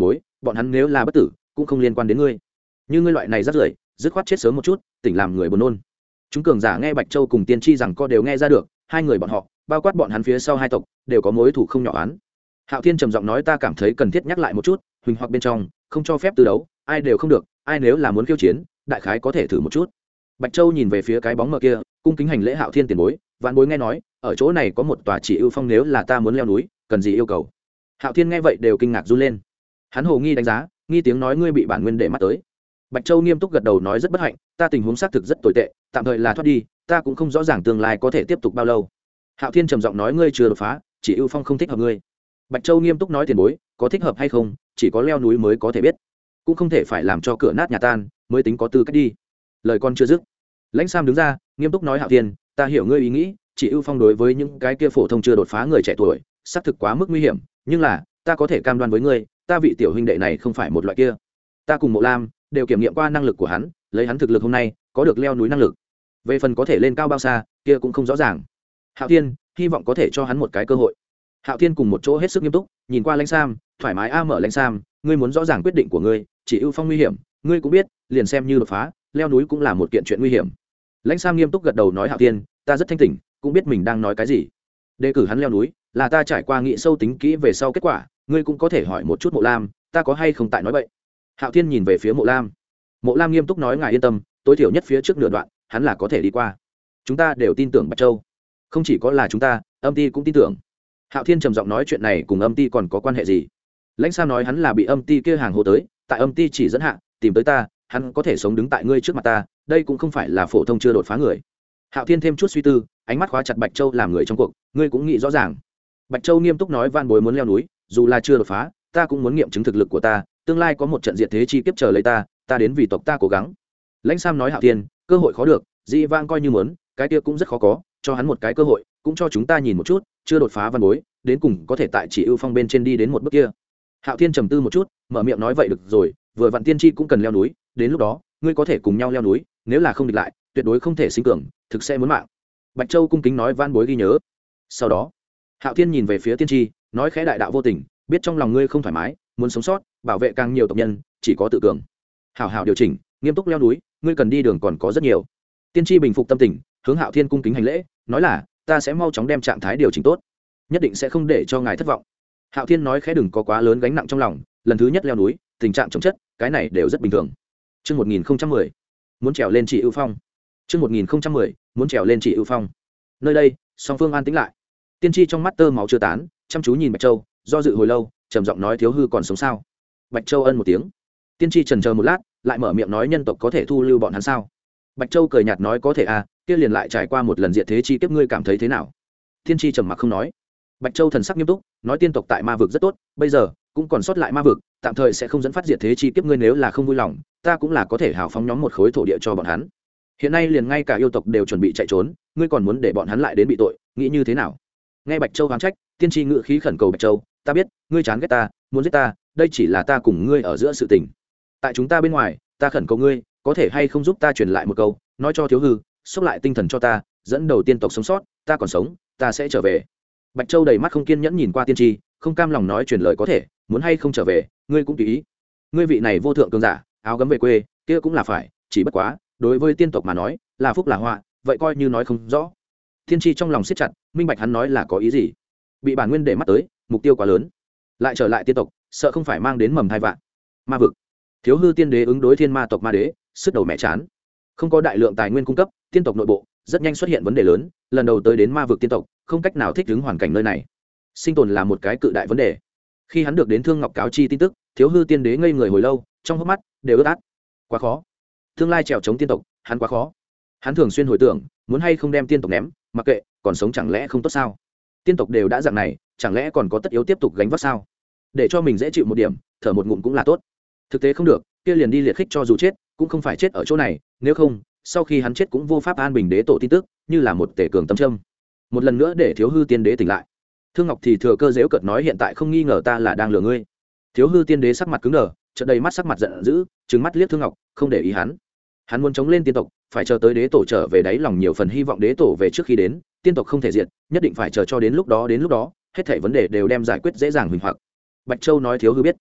S1: bọn hắn nếu là bất tử cũng không liên quan đến ngươi. Như ngươi loại này rất rưởi, dứt khoát chết sớm một chút, tỉnh làm người buồn nôn. Chúng cường giả nghe Bạch Châu cùng Tiên Tri rằng co đều nghe ra được, hai người bọn họ, bao quát bọn hắn phía sau hai tộc, đều có mối thù không nhỏ án. Hạo Thiên trầm giọng nói, ta cảm thấy cần thiết nhắc lại một chút, huỳnh hoặc bên trong không cho phép từ đấu, ai đều không được, ai nếu là muốn khiêu chiến, đại khái có thể thử một chút. Bạch Châu nhìn về phía cái bóng mờ kia, cung kính hành lễ. Hạo Thiên tiền bối, vạn bối nghe nói, ở chỗ này có một tòa Chỉ Ưu Phong, nếu là ta muốn leo núi, cần gì yêu cầu? Hạo Thiên nghe vậy đều kinh ngạc run lên. Hắn hồ nghi đánh giá, nghi tiếng nói, ngươi bị bản nguyên để mắt tới. Bạch Châu nghiêm túc gật đầu nói, rất bất hạnh, ta tình huống xác thực rất tồi tệ, tạm thời là thoát đi, ta cũng không rõ ràng tương lai có thể tiếp tục bao lâu. Hạo Thiên trầm giọng nói, ngươi chưa đột phá, Chỉ Ưu Phong không thích hợp ngươi. Bạch Châu nghiêm túc nói, tiền bối, có thích hợp hay không, chỉ có leo núi mới có thể biết, cũng không thể phải làm cho cửa nát nhà tan mới tính có tư cách đi. Lời con chưa dứt, Lãnh Sam đứng ra, nghiêm túc nói, Hạo Thiên, ta hiểu ngươi ý nghĩ, Chỉ Ưu Phong đối với những cái kia phổ thông chưa đột phá người trẻ tuổi, xác thực quá mức nguy hiểm, nhưng là, ta có thể cam đoan với ngươi, ta vị tiểu huynh đệ này không phải một loại kia. Ta cùng Mộ Lam đều kiểm nghiệm qua năng lực của hắn, lấy hắn thực lực hôm nay, có được leo núi năng lực. Về phần có thể lên cao bao xa, kia cũng không rõ ràng. Hạo Thiên, hy vọng có thể cho hắn một cái cơ hội. Hạo Thiên cùng một chỗ hết sức nghiêm túc, nhìn qua Lãnh Sam, thoải mái mở Lãnh Sam, ngươi muốn rõ ràng quyết định của ngươi, Chỉ Ưu Phong nguy hiểm, ngươi cũng biết, liền xem như đột phá, leo núi cũng là một kiện chuyện nguy hiểm. Lãnh Sam nghiêm túc gật đầu nói, Hạo Thiên, ta rất thanh tỉnh, cũng biết mình đang nói cái gì. Đề cử hắn leo núi, là ta trải qua nghị sâu tính kỹ về sau kết quả, ngươi cũng có thể hỏi một chút Mộ Lam, ta có hay không tại nói bậy. Hạo Thiên nhìn về phía Mộ Lam. Mộ Lam nghiêm túc nói, ngài yên tâm, tối thiểu nhất phía trước nửa đoạn, hắn là có thể đi qua. Chúng ta đều tin tưởng Bạch Châu. Không chỉ có là chúng ta, Âm Ti cũng tin tưởng. Hạo Thiên trầm giọng nói, chuyện này cùng Âm Ti còn có quan hệ gì? Lãnh Sam nói, hắn là bị Âm Ti kia hàng hồ tới, tại Âm Ti chỉ dẫn hạ, tìm tới ta, hắn có thể sống đứng tại ngươi trước mặt ta, đây cũng không phải là phổ thông chưa đột phá người. Hạo Thiên thêm chút suy tư, ánh mắt khóa chặt Bạch Châu làm người trong cuộc, ngươi cũng nghĩ rõ ràng. Bạch Châu nghiêm túc nói, van bối muốn leo núi, dù là chưa đột phá, ta cũng muốn nghiệm chứng thực lực của ta, tương lai có một trận diệt thế chi kiếp chờ lấy ta, ta đến vì tộc ta cố gắng. Lãnh Sam nói, Hạo Thiên, cơ hội khó được, dị vang coi như muốn, cái kia cũng rất khó có, cho hắn một cái cơ hội, cũng cho chúng ta nhìn một chút, chưa đột phá văn bối, đến cùng có thể tại Chỉ Ưu Phong bên trên đi đến một bước kia. Hạo Thiên trầm tư một chút, mở miệng nói, vậy được rồi, vừa vặn Tiên Tri cũng cần leo núi, đến lúc đó, ngươi có thể cùng nhau leo núi, nếu là không địch lại, tuyệt đối không thể sinh cường, thực sẽ muốn mạng. Bạch Châu cung kính nói, van bối ghi nhớ. Sau đó, Hạo Thiên nhìn về phía Tiên Tri, nói khẽ, đại đạo vô tình, biết trong lòng ngươi không thoải mái, muốn sống sót, bảo vệ càng nhiều tộc nhân, chỉ có tự cường. Hảo hảo điều chỉnh, nghiêm túc leo núi, ngươi cần đi đường còn có rất nhiều. Tiên Tri bình phục tâm tình, hướng Hạo Thiên cung kính hành lễ, nói là, ta sẽ mau chóng đem trạng thái điều chỉnh tốt, nhất định sẽ không để cho ngài thất vọng. Hạo Thiên nói khẽ, đừng có quá lớn gánh nặng trong lòng, lần thứ nhất leo núi, tình trạng chống chất, cái này đều rất bình thường. Chương 1010, muốn trèo lên Chỉ Ưu Phong. Chương 1010, muốn trèo lên Chỉ Ưu Phong. Nơi đây, song phương an tĩnh lại. Tiên Tri trong mắt tơ máu chưa tán, chăm chú nhìn Bạch Châu, do dự hồi lâu, trầm giọng nói, thiếu hư còn sống sao? Bạch Châu ân một tiếng. Tiên Tri chần chờ một lát, lại mở miệng nói, nhân tộc có thể thu lưu bọn hắn sao? Bạch Châu cười nhạt nói, có thể à, kia liền lại trải qua một lần diệt thế chi kiếp, ngươi cảm thấy thế nào? Tiên Tri trầm mặc không nói. Bạch Châu thần sắc nghiêm túc, nói, tiên tộc tại ma vực rất tốt, bây giờ cũng còn sót lại ma vực, tạm thời sẽ không dẫn phát diệt thế chi kiếp, ngươi nếu là không vui lòng, ta cũng là có thể hào phóng nhóm một khối thổ địa cho bọn hắn. Hiện nay liền ngay cả yêu tộc đều chuẩn bị chạy trốn, ngươi còn muốn để bọn hắn lại đến bị tội, nghĩ như thế nào? Nghe Bạch Châu oán trách, Tiên Tri ngự khí khẩn cầu, Bạch Châu, ta biết ngươi chán ghét ta, muốn giết ta, đây chỉ là ta cùng ngươi ở giữa sự tình, tại chúng ta bên ngoài, ta khẩn cầu ngươi, có thể hay không giúp ta truyền lại một câu, nói cho thiếu hư xốc lại tinh thần cho ta, dẫn đầu tiên tộc sống sót, ta còn sống, ta sẽ trở về. Bạch Châu đầy mắt không kiên nhẫn nhìn qua Tiên Tri, không cam lòng nói, truyền lời có thể, muốn hay không trở về, ngươi cũng tùy ý. Ngươi vị này vô thượng cường giả, áo gấm về quê, kia cũng là phải, chỉ bất quá, đối với tiên tộc mà nói, là phúc là họa, vậy coi như nói không rõ. Tiên Tri trong lòng siết chặt, minh bạch hắn nói là có ý gì. Bị bản nguyên để mắt tới, mục tiêu quá lớn, lại trở lại tiên tộc, sợ không phải mang đến mầm thai vạn. Ma vực, thiếu hư tiên đế ứng đối thiên ma tộc ma đế, sức đầu mẹ chán, không có đại lượng tài nguyên cung cấp, tiên tộc nội bộ rất nhanh xuất hiện vấn đề lớn, lần đầu tới đến ma vực tiên tộc không cách nào thích ứng hoàn cảnh nơi này, sinh tồn là một cái cự đại vấn đề. Khi hắn được đến Thương Ngọc cáo chi tin tức, thiếu hư tiên đế ngây người hồi lâu, trong hốc mắt đều ướt át. Quá khó, tương lai trèo chống tiên tộc, hắn quá khó. Hắn thường xuyên hồi tưởng, muốn hay không đem tiên tộc ném, mặc kệ, còn sống chẳng lẽ không tốt sao? Tiên tộc đều đã dạng này, chẳng lẽ còn có tất yếu tiếp tục gánh vác sao? Để cho mình dễ chịu một điểm, thở một ngụm cũng là tốt. Thực tế không được, kia liền đi liệt khích, cho dù chết cũng không phải chết ở chỗ này, nếu không sau khi hắn chết cũng vô pháp an bình đế tổ tin tức, như là một tể cường tâm trâm. Một lần nữa để thiếu hư tiên đế tỉnh lại. Thương Ngọc thì thừa cơ giễu cợt nói, hiện tại không nghi ngờ ta là đang lừa ngươi. Thiếu hư tiên đế sắc mặt cứng đờ, chợt đầy mắt sắc mặt giận dữ, trừng mắt liếc Thương Ngọc, không để ý hắn. Hắn muốn chống lên tiên tộc, phải chờ tới đế tổ trở về, đáy lòng nhiều phần hy vọng đế tổ về trước khi đến, tiên tộc không thể diệt, nhất định phải chờ cho đến lúc đó, hết thảy vấn đề đều đem giải quyết dễ dàng huỳnh hoặc. Bạch Châu nói, thiếu hư biết.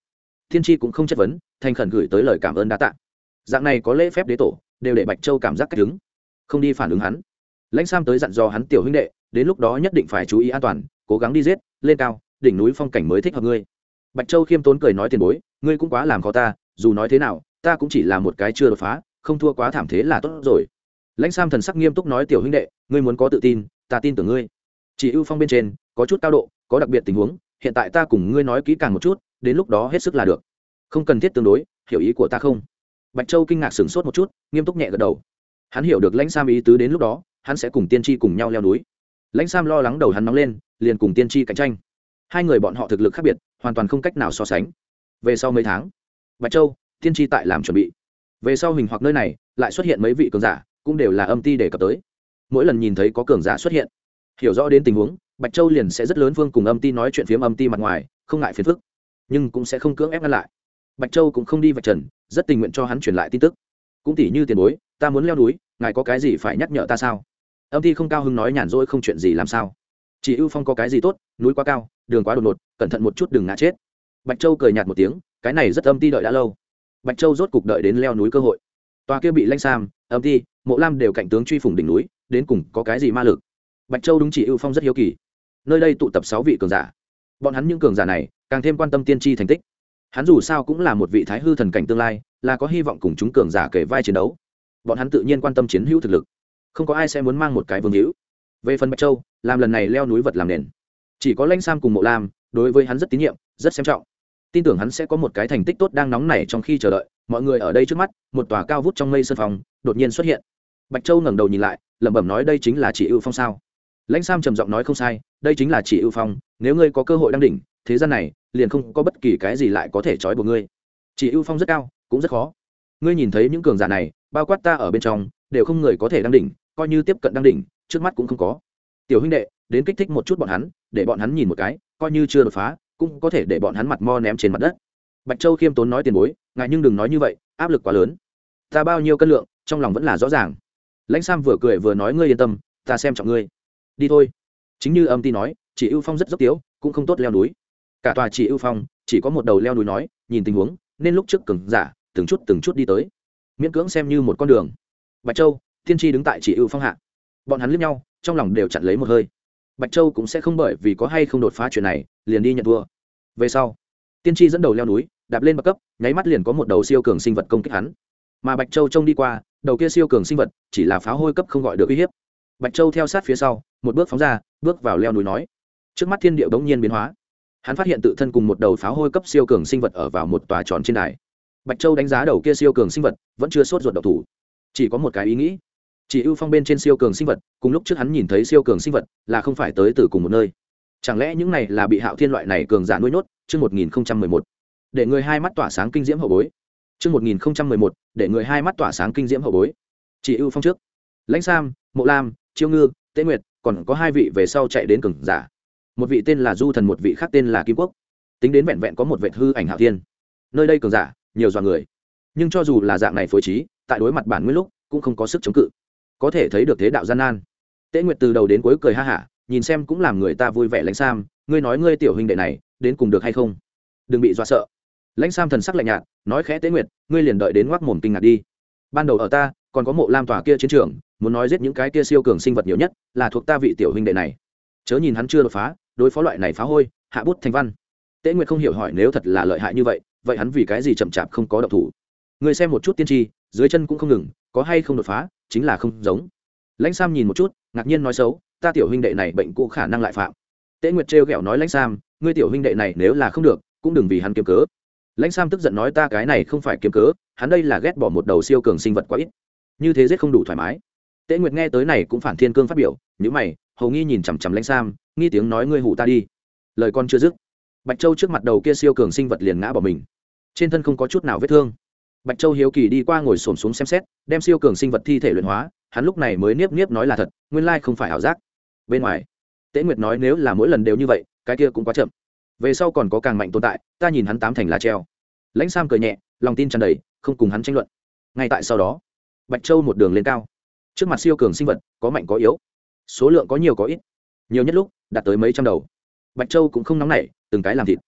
S1: Tiên tri cũng không chất vấn, thành khẩn gửi tới lời cảm ơn đa tạ. Dạng này có lễ phép đế tổ đều để Bạch Châu cảm giác cách đứng, không đi phản ứng hắn. Lãnh Sam tới dặn dò hắn tiểu huynh đệ, đến lúc đó nhất định phải chú ý an toàn, cố gắng đi giết lên cao, đỉnh núi phong cảnh mới thích hợp ngươi. Bạch Châu khiêm tốn cười nói tiền bối, ngươi cũng quá làm khó ta, dù nói thế nào ta cũng chỉ là một cái chưa đột phá, không thua quá thảm thế là tốt rồi. Lãnh Sam thần sắc nghiêm túc nói tiểu huynh đệ, ngươi muốn có tự tin, ta tin tưởng ngươi. Chỉ ưu phong bên trên có chút cao độ, có đặc biệt tình huống, hiện tại ta cùng ngươi nói kỹ càng một chút, đến lúc đó hết sức là được, không cần thiết tương đối, hiểu ý của ta không? Bạch Châu kinh ngạc sửng sốt một chút, nghiêm túc nhẹ gật đầu. Hắn hiểu được Lãnh Sam ý tứ, đến lúc đó hắn sẽ cùng tiên tri cùng nhau leo núi. Lãnh Sam lo lắng đầu hắn nóng lên, liền cùng tiên tri cạnh tranh. Hai người bọn họ thực lực khác biệt, hoàn toàn không cách nào so sánh. Về sau mấy tháng, Bạch Châu, tiên tri tại làm chuẩn bị. Về sau hình hoặc nơi này lại xuất hiện mấy vị cường giả, cũng đều là âm ti để cập tới. Mỗi lần nhìn thấy có cường giả xuất hiện, hiểu rõ đến tình huống, Bạch Châu liền sẽ rất lớn phương cùng âm ti nói chuyện phiếm âm ti mặt ngoài, không ngại phiền phức, nhưng cũng sẽ không cưỡng ép ngăn lại. Bạch Châu cũng không đi vạch trần, rất tình nguyện cho hắn truyền lại tin tức. Cũng tỉ như tiền bối, ta muốn leo núi, ngài có cái gì phải nhắc nhở ta sao? Âm ti không cao hứng nói nhàn rỗi không chuyện gì làm sao? Chỉ ưu phong có cái gì tốt, núi quá cao, đường quá đột ngột, cẩn thận một chút đừng ngã chết. Bạch Châu cười nhạt một tiếng, cái này rất âm ti đợi đã lâu. Bạch Châu rốt cục đợi đến leo núi cơ hội. Tòa kia bị Lãnh Sam, âm ti, Mộ Lam đều cạnh tướng truy phủng đỉnh núi, đến cùng có cái gì ma lực? Bạch Châu đúng Chỉ ưu phong rất hiếu kỳ. Nơi đây tụ tập 6 vị cường giả, bọn hắn những cường giả này càng thêm quan tâm tiên tri thành tích. Hắn dù sao cũng là một vị thái hư thần cảnh tương lai, là có hy vọng cùng chúng cường giả kể vai chiến đấu. Bọn hắn tự nhiên quan tâm chiến hữu thực lực, không có ai sẽ muốn mang một cái vương hữu. Về phần Bạch Châu, làm lần này leo núi vật làm nền, chỉ có Lãnh Sam cùng Mộ Lam đối với hắn rất tín nhiệm, rất xem trọng, tin tưởng hắn sẽ có một cái thành tích tốt đang nóng nảy trong khi chờ đợi. Mọi người ở đây trước mắt, một tòa cao vút trong mây sân phòng đột nhiên xuất hiện. Bạch Châu ngẩng đầu nhìn lại, lẩm bẩm nói đây chính là Chỉ ưu phong sao? Lãnh Sam trầm giọng nói không sai, đây chính là Chỉ ưu phong, nếu ngươi có cơ hội đăng đỉnh, thế gian này liền không có bất kỳ cái gì lại có thể trói buộc ngươi. Chỉ ưu phong rất cao, cũng rất khó. Ngươi nhìn thấy những cường giả này, bao quát ta ở bên trong, đều không người có thể đăng đỉnh, coi như tiếp cận đăng đỉnh, trước mắt cũng không có. Tiểu huynh đệ, đến kích thích một chút bọn hắn, để bọn hắn nhìn một cái, coi như chưa đột phá, cũng có thể để bọn hắn mặt mo ném trên mặt đất. Bạch Châu khiêm tốn nói tiền bối, ngài nhưng đừng nói như vậy, áp lực quá lớn. Ta bao nhiêu cân lượng, trong lòng vẫn là rõ ràng. Lãnh Sam vừa cười vừa nói ngươi yên tâm, ta xem trọng ngươi. Đi thôi. Chính như âm ti nói, Chỉ ưu phong rất dốc tiếu, cũng không tốt leo núi. Cả tòa Chỉ ưu phong chỉ có một đầu leo núi nói, nhìn tình huống, nên lúc trước cường giả từng chút đi tới, miễn cưỡng xem như một con đường. Bạch Châu, tiên tri đứng tại Chỉ ưu phong hạ, bọn hắn liếc nhau, trong lòng đều chặn lấy một hơi. Bạch Châu cũng sẽ không bởi vì có hay không đột phá chuyện này liền đi nhận thua. Về sau, tiên tri dẫn đầu leo núi, đạp lên bậc cấp, nháy mắt liền có một đầu siêu cường sinh vật công kích hắn. Mà Bạch Châu trông đi qua, đầu kia siêu cường sinh vật chỉ là pháo hôi cấp không gọi được uy hiếp. Bạch Châu theo sát phía sau, một bước phóng ra, bước vào leo núi nói. Trước mắt thiên địa bỗng nhiên biến hóa. Hắn phát hiện tự thân cùng một đầu pháo hôi cấp siêu cường sinh vật ở vào một tòa tròn trên đài. Bạch Châu đánh giá đầu kia siêu cường sinh vật, vẫn chưa sốt ruột động thủ, chỉ có một cái ý nghĩ. Chỉ ưu phong bên trên siêu cường sinh vật, cùng lúc trước hắn nhìn thấy siêu cường sinh vật, là không phải tới từ cùng một nơi. Chẳng lẽ những này là bị Hạo Thiên loại này cường giả nuôi nhốt? Chương 1011. Để người hai mắt tỏa sáng kinh diễm hậu bối. Chương 1011, để người hai mắt tỏa sáng kinh diễm hậu bối. Chỉ ưu phong trước, Lãnh Sam, Mộ Lam, Chiêu Ngư, Tế Nguyệt, còn có 2 vị về sau chạy đến cường giả. Một vị tên là Du Thần, một vị khác tên là Kim Quốc. Tính đến vẹn vẹn có một vệt hư ảnh Hạo Thiên. Nơi đây cường giả nhiều dọa người, nhưng cho dù là dạng này phối trí, tại đối mặt bản nguyên lúc cũng không có sức chống cự, có thể thấy được thế đạo gian nan. Tế Nguyệt từ đầu đến cuối cười ha hả, nhìn xem cũng làm người ta vui vẻ. Lãnh Sam, ngươi nói ngươi tiểu huynh đệ này đến cùng được hay không? Đừng bị dọa sợ. Lãnh Sam thần sắc lạnh nhạt, nói khẽ Tế Nguyệt, ngươi liền đợi đến ngoác mồm kinh ngạc đi. Ban đầu ở ta còn có Mộ Lam tòa kia chiến trường, muốn nói giết những cái kia siêu cường sinh vật nhiều nhất là thuộc ta vị tiểu huynh đệ này. Chớ nhìn hắn chưa đột phá, đối phó loại này phá hôi, hạ bút thành văn. Tế Nguyệt không hiểu hỏi nếu thật là lợi hại như vậy, vậy hắn vì cái gì chậm chạp không có động thủ? Ngươi xem một chút tiên tri, dưới chân cũng không ngừng, có hay không đột phá, chính là không giống. Lãnh Sam nhìn một chút, ngạc nhiên nói xấu, ta tiểu huynh đệ này bệnh cũ khả năng lại phạm. Tế Nguyệt trêu ghẹo nói Lãnh Sam, ngươi tiểu huynh đệ này nếu là không được, cũng đừng vì hắn kiếm cớ. Lãnh Sam tức giận nói ta cái này không phải kiếm cớ, hắn đây là ghét bỏ một đầu siêu cường sinh vật quá ít, như thế giết không đủ thoải mái. Tế Nguyệt nghe tới này cũng phản thiên cương phát biểu, nhíu mày, hầu nghi nhìn chằm chằm Lãnh Sam, nghi tiếng nói ngươi hù ta đi. Lời con chưa dứt, Bạch Châu trước mặt đầu kia siêu cường sinh vật liền ngã bỏ mình, trên thân không có chút nào vết thương. Bạch Châu hiếu kỳ đi qua ngồi xổm xuống xem xét, đem siêu cường sinh vật thi thể luyện hóa, hắn lúc này mới niếp nói là thật, nguyên lai không phải ảo giác. Bên ngoài, Tế Nguyệt nói nếu là mỗi lần đều như vậy, cái kia cũng quá chậm. Về sau còn có càng mạnh tồn tại, ta nhìn hắn 8 thành là treo. Lãnh Sam cười nhẹ, lòng tin tràn đầy, không cùng hắn tranh luận. Ngay tại sau đó, Bạch Châu một đường lên cao. Trước mặt siêu cường sinh vật, có mạnh có yếu, số lượng có nhiều có ít, nhiều nhất lúc đạt tới mấy trăm đầu. Bạch Châu cũng không nóng nảy, từng cái làm thịt.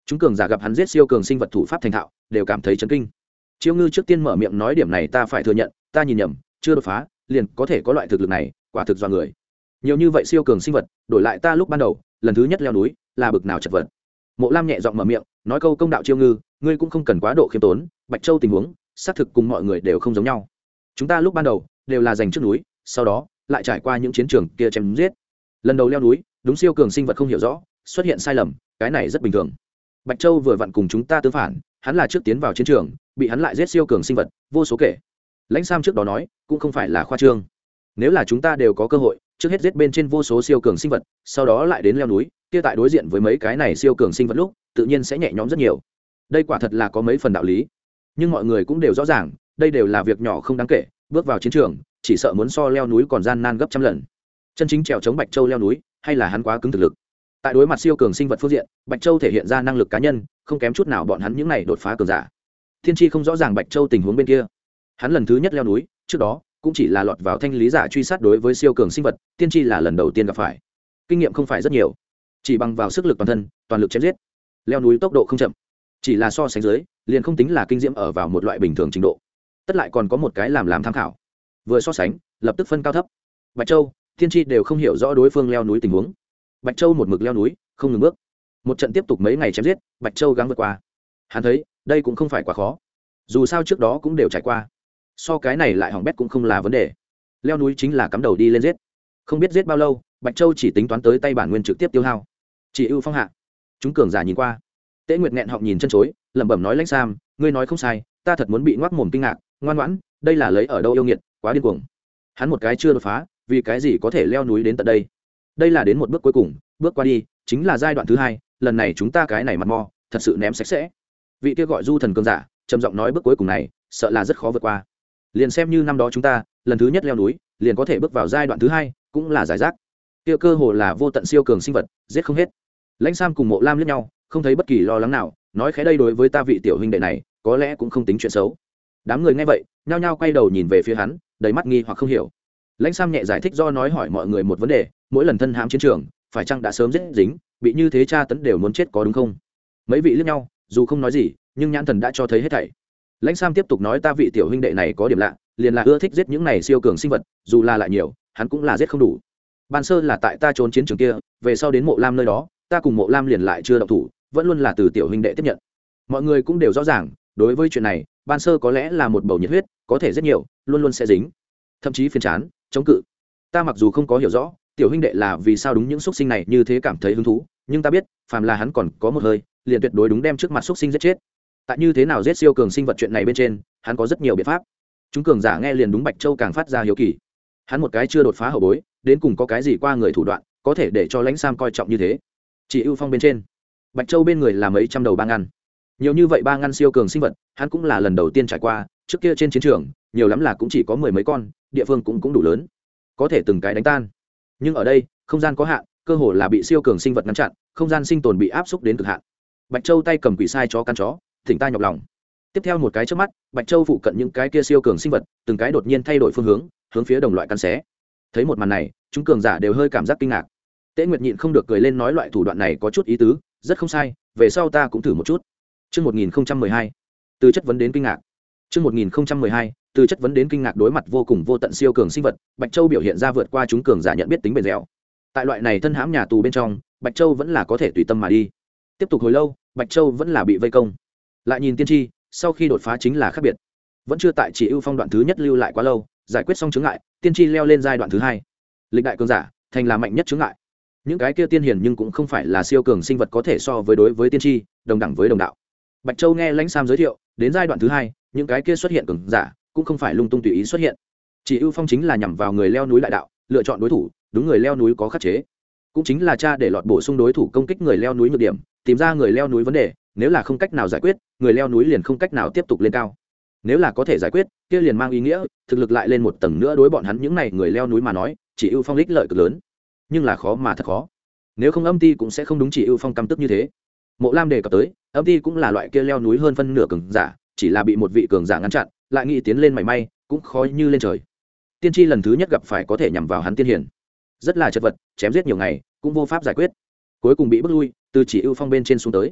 S1: chúng cường giả gặp hắn giết siêu cường sinh vật thủ pháp thành thạo đều cảm thấy chấn kinh. Chiêu Ngư trước tiên mở miệng nói điểm này ta phải thừa nhận, ta nhìn nhầm, chưa đột phá liền có thể có loại thực lực này, quả thực do người. Nhiều như vậy siêu cường sinh vật, đổi lại ta lúc ban đầu, lần thứ nhất leo núi, là bực nào chật vật. Mộ Lam nhẹ giọng mở miệng, nói câu công đạo Chiêu Ngư, ngươi cũng không cần quá độ khiêm tốn, Bạch Châu tình huống, xác thực cùng mọi người đều không giống nhau. Chúng ta lúc ban đầu đều là giành trước núi, sau đó lại trải qua những chiến trường kia chém giết. Lần đầu leo núi, đúng siêu cường sinh vật không hiểu rõ, xuất hiện sai lầm, cái này rất bình thường. Bạch Châu vừa vặn cùng chúng ta tương phản, hắn là trước tiến vào chiến trường, bị hắn lại giết siêu cường sinh vật vô số kể. Lãnh Sam trước đó nói cũng không phải là khoa trương. Nếu là chúng ta đều có cơ hội trước hết giết bên trên vô số siêu cường sinh vật, sau đó lại đến leo núi, kia tại đối diện với mấy cái này siêu cường sinh vật lúc tự nhiên sẽ nhẹ nhõm rất nhiều. Đây quả thật là có mấy phần đạo lý, nhưng mọi người cũng đều rõ ràng đây đều là việc nhỏ không đáng kể. Bước vào chiến trường chỉ sợ muốn so leo núi còn gian nan gấp trăm lần. Chân chính trèo chống Bạch Châu leo núi, hay là hắn quá cứng thực lực. Tại đối mặt siêu cường sinh vật phương diện, Bạch Châu thể hiện ra năng lực cá nhân không kém chút nào bọn hắn những này đột phá cường giả. Thiên Chi không rõ ràng Bạch Châu tình huống bên kia, hắn lần thứ nhất leo núi, trước đó cũng chỉ là lọt vào thanh lý giả truy sát đối với siêu cường sinh vật, Thiên Chi là lần đầu tiên gặp phải, kinh nghiệm không phải rất nhiều, chỉ bằng vào sức lực toàn thân, toàn lực chém giết, leo núi tốc độ không chậm, chỉ là so sánh dưới, liền không tính là kinh diễm ở vào một loại bình thường trình độ. Tất lại còn có một cái làm tham khảo, vừa so sánh, lập tức phân cao thấp. Bạch Châu, Thiên Chi đều không hiểu rõ đối phương leo núi tình huống. Bạch Châu một mực leo núi, không ngừng bước, một trận tiếp tục mấy ngày chém giết, Bạch Châu gắng vượt qua. Hắn thấy đây cũng không phải quá khó, dù sao trước đó cũng đều trải qua, so cái này lại hỏng bét cũng không là vấn đề. Leo núi chính là cắm đầu đi lên giết, không biết giết bao lâu, Bạch Châu chỉ tính toán tới tay bản nguyên trực tiếp tiêu hao. Chỉ ưu phong hạ, chúng cường giả nhìn qua, Tế Nguyệt nghẹn họng nhìn chân chối, lẩm bẩm nói Lãnh Sam, ngươi nói không sai, ta thật muốn bị ngoác mồm kinh ngạc, ngoan ngoãn, đây là lấy ở đâu yêu nghiệt, quá điên cuồng. Hắn một cái chưa đột phá, vì cái gì có thể leo núi đến tận đây? Đây là đến một bước cuối cùng, bước qua đi chính là giai đoạn thứ hai, lần này chúng ta cái này mặt mò thật sự ném sạch sẽ. Vị kia gọi Du Thần cường giả trầm giọng nói bước cuối cùng này sợ là rất khó vượt qua. Liền xem như năm đó chúng ta lần thứ nhất leo núi liền có thể bước vào giai đoạn thứ hai, cũng là giải rác. Kia cơ hồ là vô tận siêu cường sinh vật, giết không hết. Lãnh Sam cùng Mộ Lam liếc nhau, không thấy bất kỳ lo lắng nào, nói khẽ đây đối với ta vị tiểu huynh đệ này có lẽ cũng không tính chuyện xấu. Đám người nghe vậy nhao nhao quay đầu nhìn về phía hắn, đầy mắt nghi hoặc không hiểu. Lãnh Sam nhẹ giải thích do nói hỏi mọi người một vấn đề, mỗi lần thân hãm chiến trường phải chăng đã sớm giết dính, bị như thế tra tấn đều muốn chết có đúng không? Mấy vị liếc nhau, dù không nói gì nhưng nhãn thần đã cho thấy hết thảy. Lãnh Sam tiếp tục nói ta vị tiểu huynh đệ này có điểm lạ, liền là ưa thích giết những này siêu cường sinh vật, dù là lại nhiều hắn cũng là giết không đủ. Ban sơ là tại ta trốn chiến trường kia, về sau đến Mộ Lam nơi đó, ta cùng Mộ Lam liền lại chưa động thủ, vẫn luôn là từ tiểu huynh đệ tiếp nhận. Mọi người cũng đều rõ ràng, đối với chuyện này ban sơ có lẽ là một bầu nhiệt huyết, có thể rất nhiều luôn luôn sẽ dính, thậm chí phiền chán chống cự. Ta mặc dù không có hiểu rõ tiểu huynh đệ là vì sao đúng những xúc sinh này như thế cảm thấy hứng thú, nhưng ta biết phàm là hắn còn có một hơi liền tuyệt đối đúng đem trước mặt xúc sinh giết chết. Tại như thế nào giết siêu cường sinh vật chuyện này bên trên hắn có rất nhiều biện pháp. Chúng cường giả nghe liền đúng Bạch Châu càng phát ra hiếu kỳ, hắn một cái chưa đột phá hậu bối đến cùng có cái gì qua người thủ đoạn có thể để cho Lãnh Sam coi trọng như thế. Chỉ ưu phong bên trên, Bạch Châu bên người là mấy trăm đầu ba ngăn, nhiều như vậy ba ngăn siêu cường sinh vật hắn cũng là lần đầu tiên trải qua, trước kia trên chiến trường nhiều lắm là cũng chỉ có mười mấy con, địa phương cũng đủ lớn, có thể từng cái đánh tan. Nhưng ở đây không gian có hạn, cơ hồ là bị siêu cường sinh vật ngăn chặn, không gian sinh tồn bị áp xúc đến cực hạn. Bạch Châu tay cầm quỷ sai chó căn chó, thỉnh ta nhọc lòng. Tiếp theo một cái trước mắt, Bạch Châu phụ cận những cái kia siêu cường sinh vật từng cái đột nhiên thay đổi phương hướng, hướng phía đồng loại căn xé. Thấy một màn này chúng cường giả đều hơi cảm giác kinh ngạc. Tế Nguyệt nhịn không được cười lên nói loại thủ đoạn này có chút ý tứ, rất không sai, về sau ta cũng thử một chút. Chương 1012, từ chất vấn đến kinh ngạc. Chương 1012, từ chất vấn đến kinh ngạc. Đối mặt vô cùng vô tận siêu cường sinh vật, Bạch Châu biểu hiện ra vượt qua chúng cường giả nhận biết tính bền dẻo. Tại loại này thân hãm nhà tù bên trong, Bạch Châu vẫn là có thể tùy tâm mà đi. Tiếp tục hồi lâu, Bạch Châu vẫn là bị vây công. Lại nhìn Tiên Tri, sau khi đột phá chính là khác biệt. Vẫn chưa tại Chỉ ưu phong đoạn thứ nhất lưu lại quá lâu, giải quyết xong chướng ngại, Tiên Tri leo lên giai đoạn thứ hai. Lịch đại cường giả, thành là mạnh nhất chướng ngại. Những cái kia tiên hiền nhưng cũng không phải là siêu cường sinh vật có thể so với đối với tiên tri, đồng đẳng với đồng đạo. Bạch Châu nghe Lãnh Sam giới thiệu, đến giai đoạn thứ hai, những cái kia xuất hiện cường giả, cũng không phải lung tung tùy ý xuất hiện. Chỉ ưu phong chính là nhằm vào người leo núi đại đạo, lựa chọn đối thủ, đúng người leo núi có khắc chế. Cũng chính là cha để lọt bổ sung đối thủ công kích người leo núi nhược điểm, tìm ra người leo núi vấn đề, nếu là không cách nào giải quyết, người leo núi liền không cách nào tiếp tục lên cao. Nếu là có thể giải quyết, kia liền mang ý nghĩa thực lực lại lên một tầng nữa, đối bọn hắn những này người leo núi mà nói, Chỉ ưu phong ích lợi cực lớn. Nhưng là khó mà thật khó. Nếu không Âm Ti cũng sẽ không đúng Chỉ ưu phong căm tức như thế. Mộ Lam đề cập tới, Âm Ti cũng là loại kia leo núi hơn phân nửa cường giả, chỉ là bị một vị cường giả ngăn chặn, lại nghĩ tiến lên mảy may, cũng khó như lên trời. Tiên tri lần thứ nhất gặp phải có thể nhằm vào hắn tiên hiển, rất là chật vật, chém giết nhiều ngày, cũng vô pháp giải quyết, cuối cùng bị bước lui, từ Chỉ ưu phong bên trên xuống tới.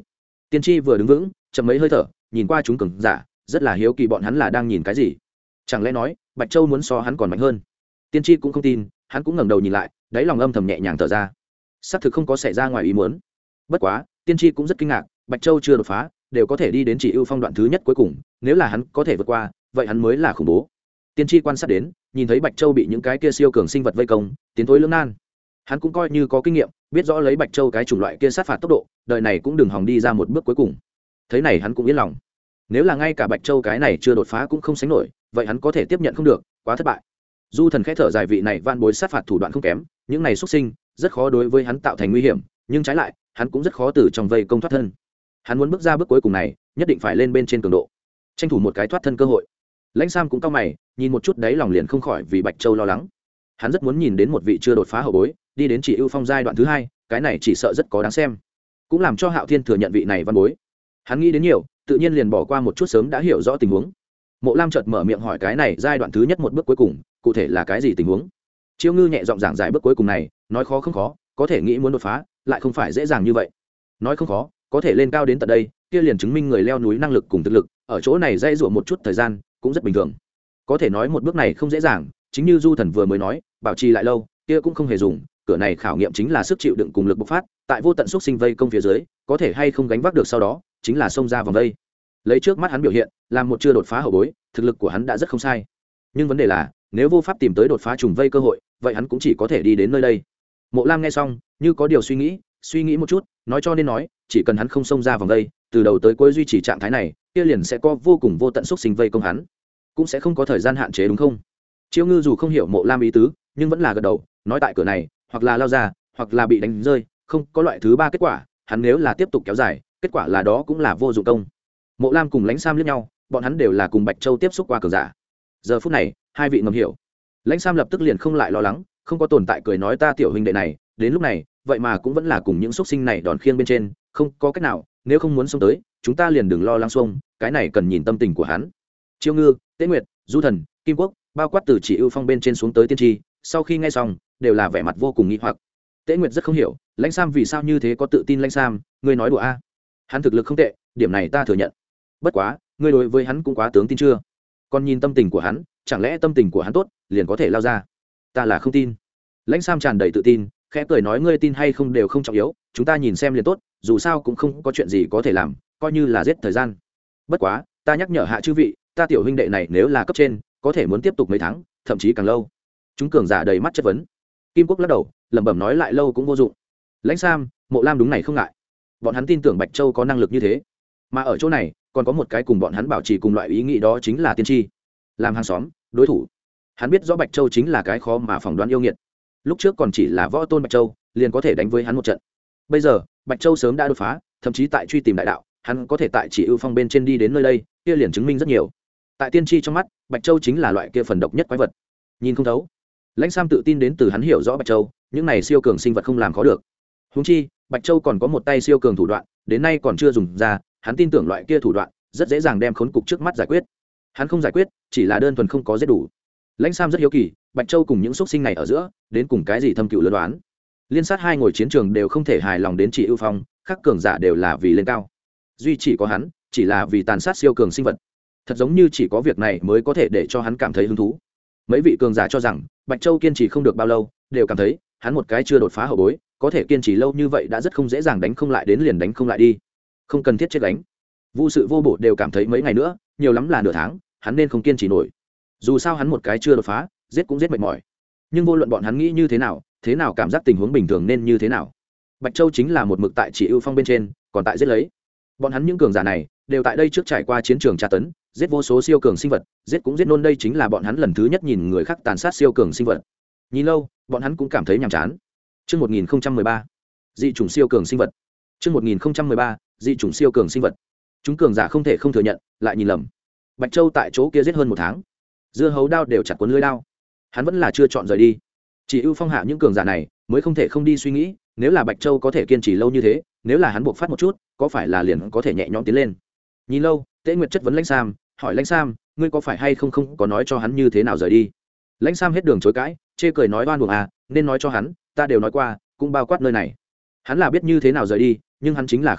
S1: Tiên tri vừa đứng vững chậm mấy hơi thở, nhìn qua chúng cường giả, rất là hiếu kỳ bọn hắn là đang nhìn cái gì. Chẳng lẽ nói Bạch Châu muốn so hắn còn mạnh hơn? Tiên tri cũng không tin, hắn cũng ngẩng đầu nhìn lại, đáy lòng âm thầm nhẹ nhàng thở ra. Xác thực không có xảy ra ngoài ý muốn. Bất quá tiên tri cũng rất kinh ngạc, Bạch Châu chưa đột phá đều có thể đi đến chỉ ưu phong đoạn thứ nhất cuối cùng, nếu là hắn có thể vượt qua vậy hắn mới là khủng bố. Tiên tri quan sát đến, nhìn thấy Bạch Châu bị những cái kia siêu cường sinh vật vây công, tiến thối lưỡng nan. Hắn cũng coi như có kinh nghiệm, biết rõ lấy Bạch Châu cái chủng loại kia sát phạt tốc độ, đời này cũng đừng hòng đi ra một bước cuối cùng. Thế này hắn cũng yên lòng. Nếu là ngay cả Bạch Châu cái này chưa đột phá cũng không sánh nổi, vậy hắn có thể tiếp nhận không được, quá thất bại. Du Thần khẽ thở dài, vị này van bối sát phạt thủ đoạn không kém, những này xuất sinh rất khó đối với hắn tạo thành nguy hiểm, nhưng trái lại hắn cũng rất khó từ trong vây công thoát thân. Hắn muốn bước ra bước cuối cùng này, nhất định phải lên bên trên cường độ, tranh thủ một cái thoát thân cơ hội. Lãnh Sam cũng cau mày, nhìn một chút đấy lòng liền không khỏi vì Bạch Châu lo lắng. Hắn rất muốn nhìn đến một vị chưa đột phá hậu bối đi đến chỉ ưu phong giai đoạn thứ hai, cái này chỉ sợ rất có đáng xem, cũng làm cho Hạo Thiên thừa nhận vị này văn bối. Hắn nghĩ đến nhiều, tự nhiên liền bỏ qua một chút sớm đã hiểu rõ tình huống. Mộ Lam chợt mở miệng hỏi, cái này giai đoạn thứ nhất một bước cuối cùng cụ thể là cái gì tình huống? Chiêu Ngư nhẹ giọng giảng giải bước cuối cùng này, nói khó không khó, có thể nghĩ muốn đột phá lại không phải dễ dàng như vậy. Nói không khó, có thể lên cao đến tận đây, kia liền chứng minh người leo núi năng lực cùng thực lực ở chỗ này dây dụa một chút thời gian cũng rất bình thường. Có thể nói một bước này không dễ dàng, chính như Du Thần vừa mới nói, bảo trì lại lâu kia cũng không hề dùng, cửa này khảo nghiệm chính là sức chịu đựng cùng lực bộc phát, tại vô tận xúc sinh vây công phía dưới có thể hay không gánh vác được, sau đó chính là xông ra vòng vây. Lấy trước mắt hắn biểu hiện, làm một chưa đột phá hậu bối, thực lực của hắn đã rất không sai, nhưng vấn đề là nếu vô pháp tìm tới đột phá trùng vây cơ hội, vậy hắn cũng chỉ có thể đi đến nơi đây. Mộ Lam nghe xong như có điều suy nghĩ một chút, nói cho nên nói chỉ cần hắn không xông ra vòng vây, từ đầu tới cuối duy trì trạng thái này, kia liền sẽ có vô cùng vô tận xúc sinh vây công hắn, cũng sẽ không có thời gian hạn chế, đúng không? Chiêu Ngư dù không hiểu Mộ Lam ý tứ, nhưng vẫn là gật đầu, nói tại cửa này hoặc là lao ra hoặc là bị đánh rơi, không có loại thứ ba kết quả. Hắn nếu là tiếp tục kéo dài, kết quả là đó cũng là vô dụng công. Mộ Lam cùng Lãnh Sam liếc nhau, bọn hắn đều là cùng Bạch Châu tiếp xúc qua cường giả. Giờ phút này hai vị ngầm hiểu. Lãnh Sam lập tức liền không lại lo lắng, không có tồn tại, cười nói, ta tiểu huynh đệ này đến lúc này vậy mà cũng vẫn là cùng những xúc sinh này đòn khiêng bên trên, không có cách nào, nếu không muốn xông tới chúng ta liền đừng lo lắng xông, cái này cần nhìn tâm tình của hắn. Chiêu Ngư, Tế Nguyệt, Du Thần, Kim Quốc, bao quát từ chỉ ưu phong bên trên xuống tới tiên tri, sau khi nghe xong đều là vẻ mặt vô cùng nghi hoặc. Tế Nguyệt rất không hiểu Lãnh Sam vì sao như thế có tự tin. Lãnh Sam, ngươi nói đùa a? Hắn thực lực không tệ, điểm này ta thừa nhận, bất quá ngươi đối với hắn cũng quá tướng tin chưa? Còn nhìn tâm tình của hắn, chẳng lẽ tâm tình của hắn tốt liền có thể lao ra? Ta là không tin. Lãnh Sam tràn đầy tự tin, khẽ cười nói, ngươi tin hay không đều không trọng yếu, chúng ta nhìn xem liền tốt, dù sao cũng không có chuyện gì có thể làm, coi như là giết thời gian. Bất quá ta nhắc nhở hạ chư vị, ta tiểu huynh đệ này nếu là cấp trên, có thể muốn tiếp tục mấy tháng, thậm chí càng lâu. Chúng cường giả đầy mắt chất vấn. Kim Quốc lắc đầu lẩm bẩm nói, lại lâu cũng vô dụng. Lãnh Sam, Mộ Lam đúng này không ngại, bọn hắn tin tưởng Bạch Châu có năng lực như thế, mà ở chỗ này còn có một cái cùng bọn hắn bảo trì cùng loại ý nghĩ, đó chính là tiên tri, làm hàng xóm đối thủ. Hắn biết rõ Bạch Châu chính là cái khó mà phỏng đoán yêu nghiệt, lúc trước còn chỉ là võ tôn Bạch Châu liền có thể đánh với hắn một trận, bây giờ Bạch Châu sớm đã đột phá, thậm chí tại truy tìm đại đạo, hắn có thể tại chỉ ưu phong bên trên đi đến nơi đây, kia liền chứng minh rất nhiều. Tại tiên tri trong mắt, Bạch Châu chính là loại kia phần độc nhất quái vật, nhìn không thấu. Lãnh Sam tự tin đến từ hắn hiểu rõ Bạch Châu, những này siêu cường sinh vật không làm khó được. Huống chi Bạch Châu còn có một tay siêu cường thủ đoạn, đến nay còn chưa dùng ra, hắn tin tưởng loại kia thủ đoạn rất dễ dàng đem khốn cục trước mắt giải quyết. Hắn không giải quyết, chỉ là đơn thuần không có giết đủ. Lãnh Sam rất hiếu kỳ, Bạch Châu cùng những xuất sinh này ở giữa đến cùng cái gì thâm cựu lớn đoán. Liên sát hai ngồi chiến trường đều không thể hài lòng đến chỉ ưu phong, các cường giả đều là vì lên cao, duy chỉ có hắn chỉ là vì tàn sát siêu cường sinh vật. Thật giống như chỉ có việc này mới có thể để cho hắn cảm thấy hứng thú. Mấy vị cường giả cho rằng Bạch Châu kiên trì không được bao lâu, đều cảm thấy hắn một cái chưa đột phá hậu bối, có thể kiên trì lâu như vậy đã rất không dễ dàng, đánh không lại đến liền đánh không lại đi, không cần thiết chết đánh. Vô sự vô bổ đều cảm thấy mấy ngày nữa, nhiều lắm là nửa tháng, hắn nên không kiên trì nổi. Dù sao hắn một cái chưa đột phá, giết cũng giết mệt mỏi. Nhưng vô luận bọn hắn nghĩ như thế nào cảm giác tình huống bình thường nên như thế nào, Bạch Châu chính là một mực tại chỉ ưu phong bên trên, còn tại giết lấy. Bọn hắn những cường giả này đều tại đây trước trải qua chiến trường tra tấn, giết vô số siêu cường sinh vật, giết cũng giết nôn, đây chính là bọn hắn lần thứ nhất nhìn người khác tàn sát siêu cường sinh vật. Nhìn lâu, bọn hắn cũng cảm thấy nhàm chán. Chương 1013, dị chủng siêu cường sinh vật. Chương 1013, dị chủng siêu cường sinh vật. Chúng cường giả không thể không thừa nhận, lại nhìn lầm. Bạch Châu tại chỗ kia giết hơn một tháng, dưa hấu đao đều chặt cuốn lưỡi đao, hắn vẫn là chưa chọn rời đi. Chỉ ưu phong hạ những cường giả này mới không thể không đi suy nghĩ, nếu là Bạch Châu có thể kiên trì lâu như thế, nếu là hắn buộc phát một chút, có phải là liền có thể nhẹ nhõm tiến lên. Nhìn lâu, Tế Nguyệt chất vấn Lãnh Sam, hỏi Lãnh Sam, ngươi có phải hay không có nói cho hắn như thế nào rời đi? Lãnh Sam hết đường chối cãi, chê cười nói, oan uổng à, nên nói cho hắn, ta đều nói qua, cũng bao quát nơi này. Hắn là biết như thế nào rời đi, nhưng hắn chính là không đi,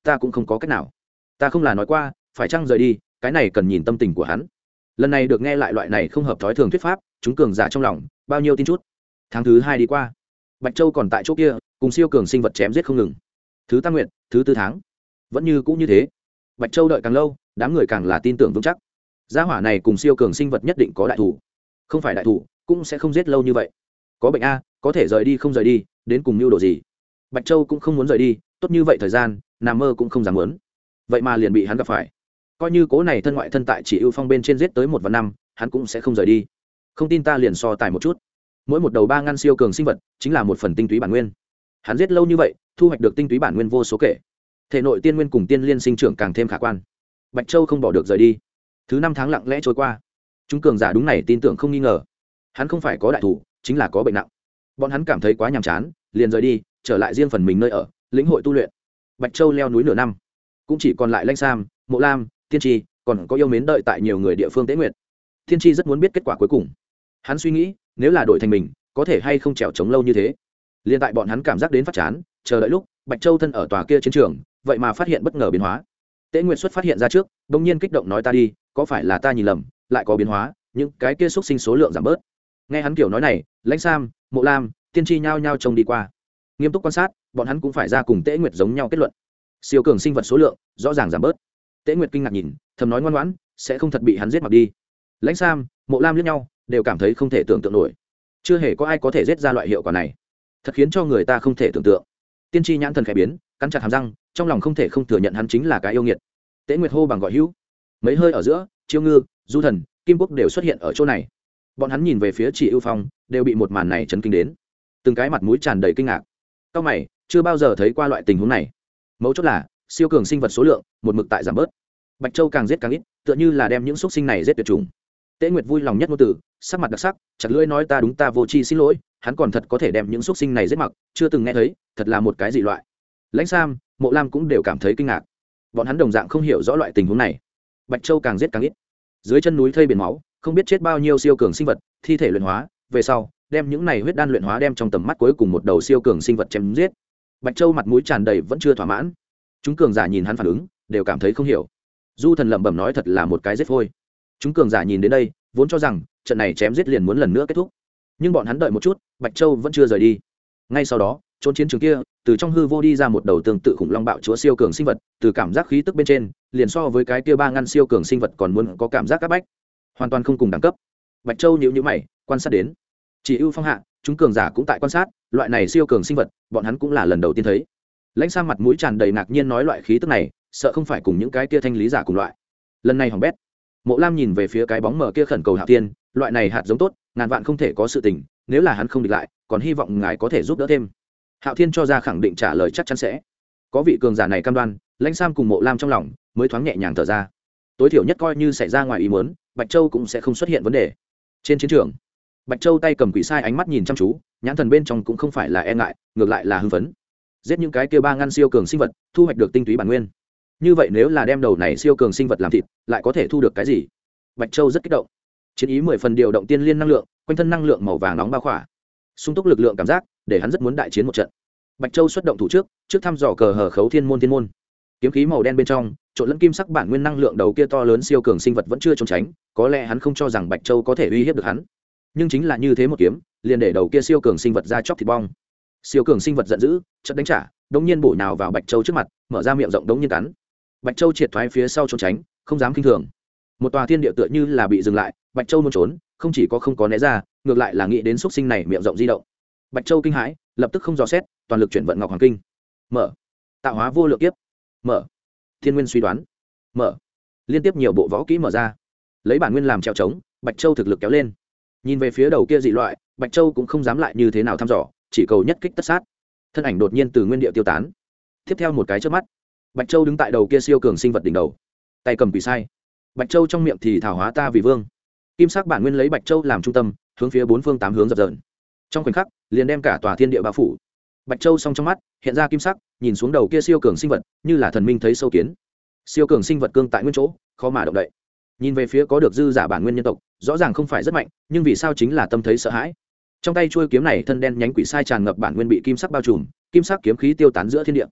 S1: ta cũng không có cách nào. Ta không là nói qua phải chăng rời đi, cái này cần nhìn tâm tình của hắn. Lần này được nghe lại loại này không hợp thói thường thuyết pháp, chúng cường giả trong lòng bao nhiêu tin chút. Tháng thứ 2 đi qua, Bạch Châu còn tại chỗ kia cùng siêu cường sinh vật chém giết không ngừng. Thứ tam nguyện, thứ tư tháng vẫn như cũ như thế. Bạch Châu đợi càng lâu, đám người càng là tin tưởng vững chắc gia hỏa này cùng siêu cường sinh vật nhất định có đại thủ, không phải đại thủ cũng sẽ không giết lâu như vậy. Có bệnh a, có thể rời đi không rời đi, đến cùng mưu đồ gì. Bạch Châu cũng không muốn rời đi, tốt như vậy thời gian nằm mơ cũng không dám muốn, vậy mà liền bị hắn gặp phải. Coi như cố này thân ngoại thân tại chỉ ưu phong bên trên giết tới 1 và 5, hắn cũng sẽ không rời đi. Không tin ta liền so tài một chút, mỗi một đầu 3 ngăn siêu cường sinh vật chính là một phần tinh túy bản nguyên. Hắn giết lâu như vậy, thu hoạch được tinh túy bản nguyên vô số kể, thể nội tiên nguyên cùng tiên liên sinh trưởng càng thêm khả quan. Bạch Châu không bỏ được rời đi. Thứ 5 tháng lặng lẽ trôi qua, chúng cường giả đúng này tin tưởng không nghi ngờ, hắn không phải có đại thủ, chính là có bệnh nặng. Bọn hắn cảm thấy quá nhàm chán, liền rời đi, trở lại riêng phần mình nơi ở, lĩnh hội tu luyện. Bạch Châu leo núi nửa năm, cũng chỉ còn lại Lãnh Sam, Mộ Lam, Tiên Tri, còn có yêu mến đợi tại nhiều người địa phương Tế Nguyệt. Tiên Tri rất muốn biết kết quả cuối cùng. Hắn suy nghĩ, nếu là đổi thành mình, có thể hay không trèo chống lâu như thế. Liên tại bọn hắn cảm giác đến phát chán, chờ đợi lúc, Bạch Châu thân ở tòa kia chiến trường, vậy mà phát hiện bất ngờ biến hóa. Tế Nguyệt xuất phát hiện ra trước, bỗng nhiên kích động nói ta đi, có phải là ta nhìn lầm, lại có biến hóa, những cái kia xúc sinh số lượng giảm bớt. Nghe hắn kiểu nói này, Lãnh Sam, Mộ Lam, Tiên Tri nhao nhao trông đi qua, nghiêm túc quan sát, bọn hắn cũng phải ra cùng Tế Nguyệt giống nhau kết luận. Siêu cường sinh vật số lượng rõ ràng giảm bớt. Tế Nguyệt kinh ngạc nhìn, thầm nói ngoan ngoãn, sẽ không thật bị hắn giết mặc đi. Lãnh Sam, Mộ Lam liếc nhau, đều cảm thấy không thể tưởng tượng nổi. Chưa hề có ai có thể giết ra loại hiệu quả này, thật khiến cho người ta không thể tưởng tượng. Tiên Tri nhãn thần khẽ biến, cắn chặt hàm răng, trong lòng không thể không thừa nhận hắn chính là cái yêu nghiệt. Tế Nguyệt hô bằng gọi hữu, mấy hơi ở giữa, Chiêu Ngư, Du Thần, Kim Quốc đều xuất hiện ở chỗ này. Bọn hắn nhìn về phía Chỉ Ưu Phong, đều bị một màn này chấn kinh đến, từng cái mặt mũi tràn đầy kinh ngạc. Cao mày, chưa bao giờ thấy qua loại tình huống này. Mấu chốt là siêu cường sinh vật số lượng một mực tại giảm bớt. Bạch Châu càng giết càng ít, tựa như là đem những xúc sinh này giết tuyệt chủng. Tế Nguyệt vui lòng nhất ngôn từ, sắc mặt đặc sắc, chặt lưỡi nói ta đúng ta vô tri xin lỗi, hắn còn thật có thể đem những xúc sinh này giết mặc, chưa từng nghe thấy, thật là một cái dị loại. Lãnh Sam, Mộ Lam cũng đều cảm thấy kinh ngạc. Bọn hắn đồng dạng không hiểu rõ loại tình huống này. Bạch Châu càng giết càng ít, dưới chân núi thây biển máu, không biết chết bao nhiêu siêu cường sinh vật, thi thể luyện hóa, về sau, đem những này huyết đan luyện hóa đem trong tầm mắt cuối cùng một đầu siêu cường sinh vật chém giết. Bạch Châu mặt mũi tràn đầy vẫn chưa thỏa mãn. Chúng cường giả nhìn hắn phản ứng, đều cảm thấy không hiểu. Du Thần lẩm bẩm nói thật là một cái giết phôi. Chúng cường giả nhìn đến đây, vốn cho rằng trận này chém giết liền muốn lần nữa kết thúc, nhưng bọn hắn đợi một chút, Bạch Châu vẫn chưa rời đi. Ngay sau đó, trốn chiến trường kia, từ trong hư vô đi ra một đầu tương tự khủng long bạo chúa siêu cường sinh vật, từ cảm giác khí tức bên trên, liền so với cái kia 3 ngăn siêu cường sinh vật còn muốn có cảm giác áp bách, hoàn toàn không cùng đẳng cấp. Bạch Châu nhíu nhíu mày, quan sát đến. Chỉ ưu phong hạ, chúng cường giả cũng tại quan sát, loại này siêu cường sinh vật, bọn hắn cũng là lần đầu tiên thấy. Lãnh Sam mặt mũi tràn đầy ngạc nhiên nói loại khí tức này, sợ không phải cùng những cái kia thanh lý giả cùng loại. Lần này hỏng bét. Mộ Lam nhìn về phía cái bóng mờ kia khẩn cầu Hạo Thiên, loại này hạt giống tốt, ngàn vạn không thể có sự tình, nếu là hắn không địch lại, còn hy vọng ngài có thể giúp đỡ thêm. Hạo Thiên cho ra khẳng định trả lời chắc chắn sẽ. Có vị cường giả này cam đoan, Lãnh Sam cùng Mộ Lam trong lòng mới thoáng nhẹ nhàng thở ra. Tối thiểu nhất coi như xảy ra ngoài ý muốn, Bạch Châu cũng sẽ không xuất hiện vấn đề. Trên chiến trường, Bạch Châu tay cầm quỷ sai ánh mắt nhìn chăm chú, nhãn thần bên trong cũng không phải là e ngại, ngược lại là hưng phấn. Giết những cái kia 3 ngăn siêu cường sinh vật, thu hoạch được tinh túy bản nguyên. Như vậy nếu là đem đầu này siêu cường sinh vật làm thịt, lại có thể thu được cái gì? Bạch Châu rất kích động. Chiến ý 10 phần điều động tiên liên năng lượng, quanh thân năng lượng màu vàng nóng bao khỏa. Sung túc lực lượng cảm giác, để hắn rất muốn đại chiến một trận. Bạch Châu xuất động thủ trước thăm dò cờ hở khấu thiên môn. Kiếm khí màu đen bên trong, trộn lẫn kim sắc bản nguyên năng lượng đầu kia to lớn siêu cường sinh vật vẫn chưa trốn tránh, có lẽ hắn không cho rằng Bạch Châu có thể uy hiếp được hắn. Nhưng chính là như thế một kiếm, liền để đầu kia siêu cường sinh vật ra chóc thịt bong. Siêu cường sinh vật giận dữ, chợt đánh trả, đống nhiên bổ nhào vào Bạch Châu trước mặt, mở ra miệng rộng đống nhiên cắn. Bạch Châu triệt thoái phía sau trốn tránh, không dám kinh thường. Một tòa thiên địa tựa như là bị dừng lại, Bạch Châu muốn trốn, không chỉ có không có né ra, ngược lại là nghĩ đến xúc sinh này miệng rộng di động. Bạch Châu kinh hãi, lập tức không dò xét, toàn lực chuyển vận Ngọc Hoàng Kinh. Mở. Tạo hóa vô lượng kiếp. Mở. Thiên nguyên suy đoán. Mở. Liên tiếp nhiều bộ võ kỹ mở ra. Lấy bản nguyên làm trèo trống, Bạch Châu thực lực kéo lên. Nhìn về phía đầu kia dị loại, Bạch Châu cũng không dám lại như thế nào thăm dò, chỉ cầu nhất kích tất sát. Thân ảnh đột nhiên từ nguyên địa tiêu tán. Tiếp theo một cái chớp mắt, Bạch Châu đứng tại đầu kia siêu cường sinh vật đỉnh đầu, tay cầm quỷ sai. Bạch Châu trong miệng thì thảo hóa ta vì vương. Kim sắc bản nguyên lấy Bạch Châu làm trung tâm, hướng phía 4 phương 8 hướng dập dờn. Trong khoảnh khắc, liền đem cả tòa thiên địa bao phủ. Bạch Châu song trong mắt hiện ra kim sắc, nhìn xuống đầu kia siêu cường sinh vật, như là thần minh thấy sâu kiến. Siêu cường sinh vật cương tại nguyên chỗ, khó mà động đậy. Nhìn về phía có được dư giả bản nguyên nhân tộc, rõ ràng không phải rất mạnh, nhưng vì sao chính là tâm thấy sợ hãi. Trong tay chuôi kiếm này thân đen nhánh quỷ sai tràn ngập bản nguyên bị kim sắc bao trùm, kim sắc kiếm khí tiêu tán giữa thiên địa.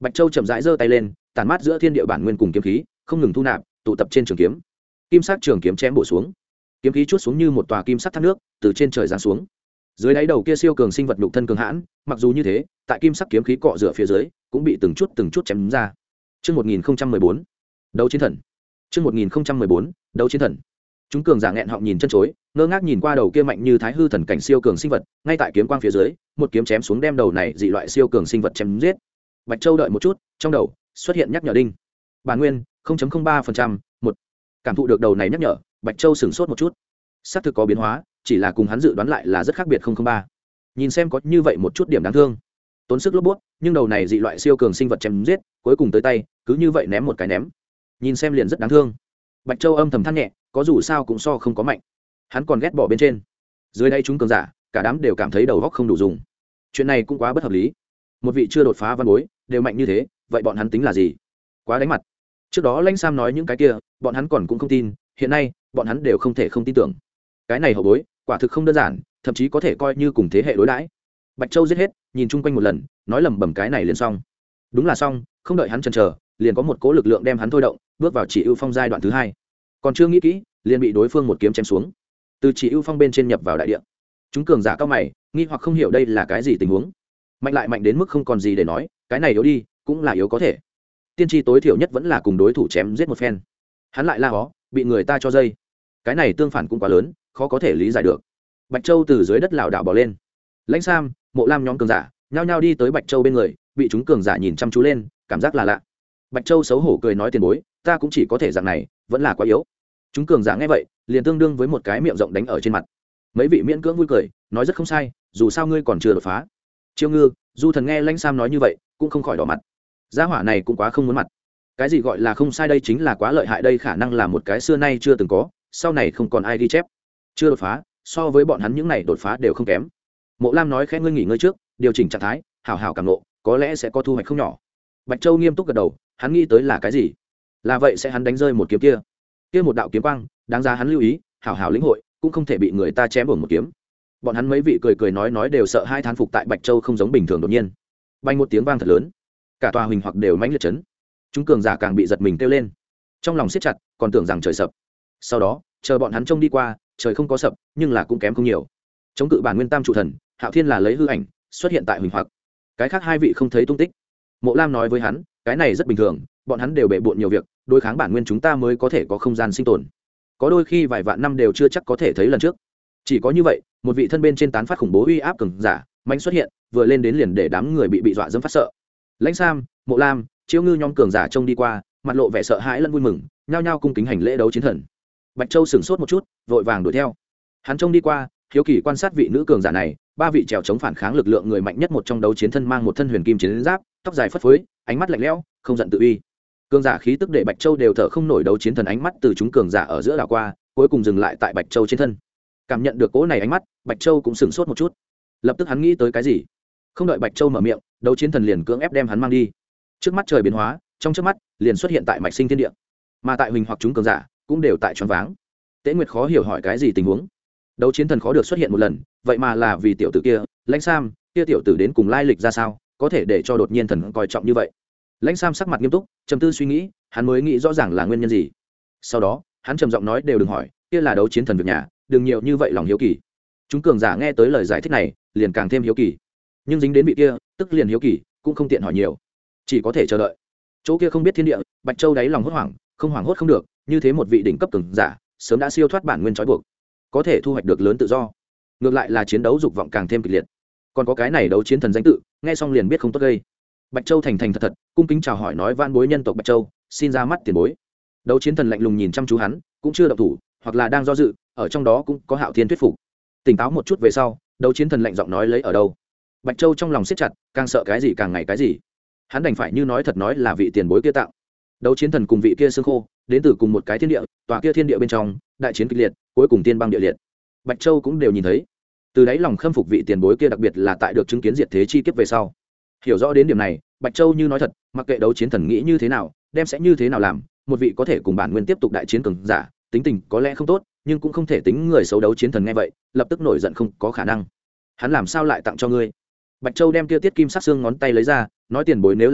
S1: Bạch Châu chậm rãi giơ tay lên, tản mát giữa thiên địa bản nguyên cùng kiếm khí không ngừng thu nạp, tụ tập trên trường kiếm. Kim sắc trường kiếm chém bổ xuống, kiếm khí chuốt xuống như một tòa kim sắc thác nước từ trên trời giáng xuống. Dưới đáy đầu kia siêu cường sinh vật nhục thân cường hãn, mặc dù như thế, tại kim sắc kiếm khí cọ rửa phía dưới, cũng bị từng chút chém ra. Chương 1014, đấu chiến thần. Chương 1014, đấu chiến thần. Chúng cường giả nghẹn họng nhìn chân chối, ngơ ngác nhìn qua đầu kia mạnh như thái hư thần cảnh siêu cường sinh vật, ngay tại kiếm quang phía dưới, một kiếm chém xuống đem đầu này dị loại siêu cường sinh vật chém giết. Bạch Châu đợi một chút, trong đầu xuất hiện nhắc nhở đinh. Bản nguyên 0.03%, 1. Cảm thụ được đầu này nhắc nhở, Bạch Châu sửng sốt một chút. Xác thực có biến hóa, chỉ là cùng hắn dự đoán lại là rất khác biệt 003. Nhìn xem có như vậy một chút điểm đáng thương. Tốn sức lốp bút, nhưng đầu này dị loại siêu cường sinh vật chém giết, cuối cùng tới tay, cứ như vậy ném một cái ném. Nhìn xem liền rất đáng thương. Bạch Châu âm thầm than nhẹ, có dù sao cũng so không có mạnh. Hắn còn ghét bỏ bên trên. Dưới đây chúng cường giả, cả đám đều cảm thấy đầu óc không đủ dùng. Chuyện này cũng quá bất hợp lý. Một vị chưa đột phá văn bối, đều mạnh như thế, vậy bọn hắn tính là gì? Quá đánh mặt. Trước đó Lãnh Sam nói những cái kia, bọn hắn còn cũng không tin, hiện nay, bọn hắn đều không thể không tin tưởng. Cái này hậu bối, quả thực không đơn giản, thậm chí có thể coi như cùng thế hệ đối đãi. Bạch Châu giết hết, nhìn chung quanh một lần, nói lẩm bẩm cái này liền xong. Đúng là xong, không đợi hắn chần chờ, liền có một cỗ lực lượng đem hắn thôi động, bước vào Chỉ Ưu Phong giai đoạn thứ 2. Còn chưa nghĩ kỹ, liền bị đối phương một kiếm chém xuống. Từ Chỉ Ưu Phong bên trên nhập vào đại địa. Chúng cường giả cao mày, nghi hoặc không hiểu đây là cái gì tình huống. Mạnh lại mạnh đến mức không còn gì để nói, cái này yếu đi, cũng là yếu có thể. Tiên tri tối thiểu nhất vẫn là cùng đối thủ chém giết một phen. Hắn lại la hó, bị người ta cho dây. Cái này tương phản cũng quá lớn, khó có thể lý giải được. Bạch Châu từ dưới đất lảo đảo bò lên. Lãnh Sam, Mộ Lam nhóm cường giả, nhao nhao đi tới Bạch Châu bên người, bị chúng cường giả nhìn chăm chú lên, cảm giác là lạ. Bạch Châu xấu hổ cười nói tiền bối, ta cũng chỉ có thể dạng này, vẫn là quá yếu. Chúng cường giả nghe vậy, liền tương đương với một cái miệng rộng đánh ở trên mặt. Mấy vị miễn cưỡng vui cười, nói rất không sai, dù sao ngươi còn chưa đột phá. Chiêu Ngư, Du Thần nghe Lãnh Sam nói như vậy, cũng không khỏi đỏ mặt. Gia hỏa này cũng quá không muốn mặt. Cái gì gọi là không sai, đây chính là quá lợi hại, đây khả năng là một cái xưa nay chưa từng có, sau này không còn ai ghi chép. Chưa đột phá, so với bọn hắn những này đột phá đều không kém. Mộ Lam nói khẽ, ngươi nghỉ ngơi trước, điều chỉnh trạng thái, hảo hảo cảm ngộ, có lẽ sẽ có thu hoạch không nhỏ. Bạch Châu nghiêm túc gật đầu, hắn nghĩ tới là cái gì? Là vậy sẽ hắn đánh rơi một kiếm kia. Kia một đạo kiếm quang, đáng giá hắn lưu ý, hảo hảo lĩnh hội, cũng không thể bị người ta chém bổng một kiếm. Bọn hắn mấy vị cười nói đều sợ hai thán phục tại Bạch Châu không giống bình thường đột nhiên. Bay một tiếng vang thật lớn, cả tòa huỳnh hoặc đều mãnh liệt chấn. Chúng cường giả càng bị giật mình kêu lên, trong lòng siết chặt, còn tưởng rằng trời sập. Sau đó, chờ bọn hắn trông đi qua, trời không có sập, nhưng là cũng kém không nhiều. Chống cự bản nguyên tam trụ thần, Hạo Thiên là lấy hư ảnh xuất hiện tại huỳnh hoặc, cái khác hai vị không thấy tung tích. Mộ Lam nói với hắn, cái này rất bình thường, bọn hắn đều bệ bội nhiều việc, đối kháng bản nguyên chúng ta mới có thể có không gian sinh tồn. Có đôi khi vài vạn năm đều chưa chắc có thể thấy lần trước. Chỉ có như vậy, một vị thân bên trên tán phát khủng bố uy áp cường giả mạnh xuất hiện, vừa lên đến liền để đám người bị dọa dẫm phát sợ. Lãnh Sam, Mộ Lam, Chiêu Ngư nhóm cường giả trông đi qua, mặt lộ vẻ sợ hãi lẫn vui mừng, nhao nhao cung kính hành lễ đấu chiến thần. Bạch Châu sửng sốt một chút, vội vàng đuổi theo. Hắn trông đi qua, hiếu kỳ quan sát vị nữ cường giả này, ba vị trèo chống phản kháng lực lượng người mạnh nhất một trong đấu chiến thân, mang một thân huyền kim chiến giáp, tóc dài phất phới, ánh mắt lạnh lẽo, không giận tự uy. Cường giả khí tức để Bạch Châu đều thở không nổi, đấu chiến thần ánh mắt từ chúng cường giả ở giữa đảo qua, cuối cùng dừng lại tại Bạch Châu trên thân. Cảm nhận được cỗ này ánh mắt, Bạch Châu cũng sửng sốt một chút. Lập tức hắn nghĩ tới cái gì, không đợi Bạch Châu mở miệng, đấu chiến thần liền cưỡng ép đem hắn mang đi. Trước mắt trời biến hóa, trong trước mắt liền xuất hiện tại mạch sinh thiên địa, mà tại huỳnh hoặc chúng cường giả cũng đều tại choáng váng. Tế Nguyệt khó hiểu hỏi cái gì tình huống. Đấu chiến thần khó được xuất hiện một lần, vậy mà là vì tiểu tử kia. Lãnh Sam, kia tiểu tử đến cùng lai lịch ra sao, có thể để cho đột nhiên thần coi trọng như vậy. Lãnh Sam sắc mặt nghiêm túc, trầm tư suy nghĩ, hắn mới nghĩ rõ ràng là nguyên nhân gì. Sau đó hắn trầm giọng nói, đều đừng hỏi, kia là đấu chiến thần việc nhà, đừng nhiều như vậy lòng hiếu kỳ. Chúng cường giả nghe tới lời giải thích này liền càng thêm hiếu kỳ, nhưng dính đến vị kia tức liền hiếu kỳ cũng không tiện hỏi nhiều, chỉ có thể chờ đợi. Chỗ kia không biết thiên địa, Bạch Châu đáy lòng hốt hoảng, không hoảng hốt không được, như thế một vị đỉnh cấp cường giả sớm đã siêu thoát bản nguyên trói buộc, có thể thu hoạch được lớn tự do. Ngược lại là chiến đấu dục vọng càng thêm kịch liệt. Còn có cái này đấu chiến thần danh tự, nghe xong liền biết không tốt gây. Bạch Châu thành thành thật thật cung kính chào hỏi nói, van bối nhân tộc Bạch Châu xin ra mắt tiền bối. Đấu chiến thần lạnh lùng nhìn chăm chú hắn, cũng chưa động thủ, hoặc là đang do dự, ở trong đó cũng có Hạo Thiên thuyết phục. Tỉnh táo một chút về sau, đấu chiến thần lạnh giọng nói, lấy ở đâu. Bạch Châu trong lòng siết chặt, càng sợ cái gì càng ngày cái gì. Hắn đành phải như nói thật nói là vị tiền bối kia tạo. Đấu chiến thần cùng vị kia xương khô đến từ cùng một cái thiên địa, tòa kia thiên địa bên trong đại chiến kịch liệt, cuối cùng tiên băng địa liệt. Bạch Châu cũng đều nhìn thấy. Từ đấy lòng khâm phục vị tiền bối kia, đặc biệt là tại được chứng kiến diệt thế chi kiếp về sau. Hiểu rõ đến điểm này, Bạch Châu như nói thật, mặc kệ đấu chiến thần nghĩ như thế nào, đem sẽ như thế nào làm, một vị có thể cùng bản nguyên tiếp tục đại chiến cường giả, tính tình có lẽ không tốt, nhưng cũng không thể tính người xấu. Đấu chiến thần nghe vậy, lập tức nổi giận, không có khả năng. Hắn làm sao lại tặng cho ngươi? Bạch Châu đem kia tiết kim sắc xương ngón tay lấy ra, nói tiền bối nếu làm muốn,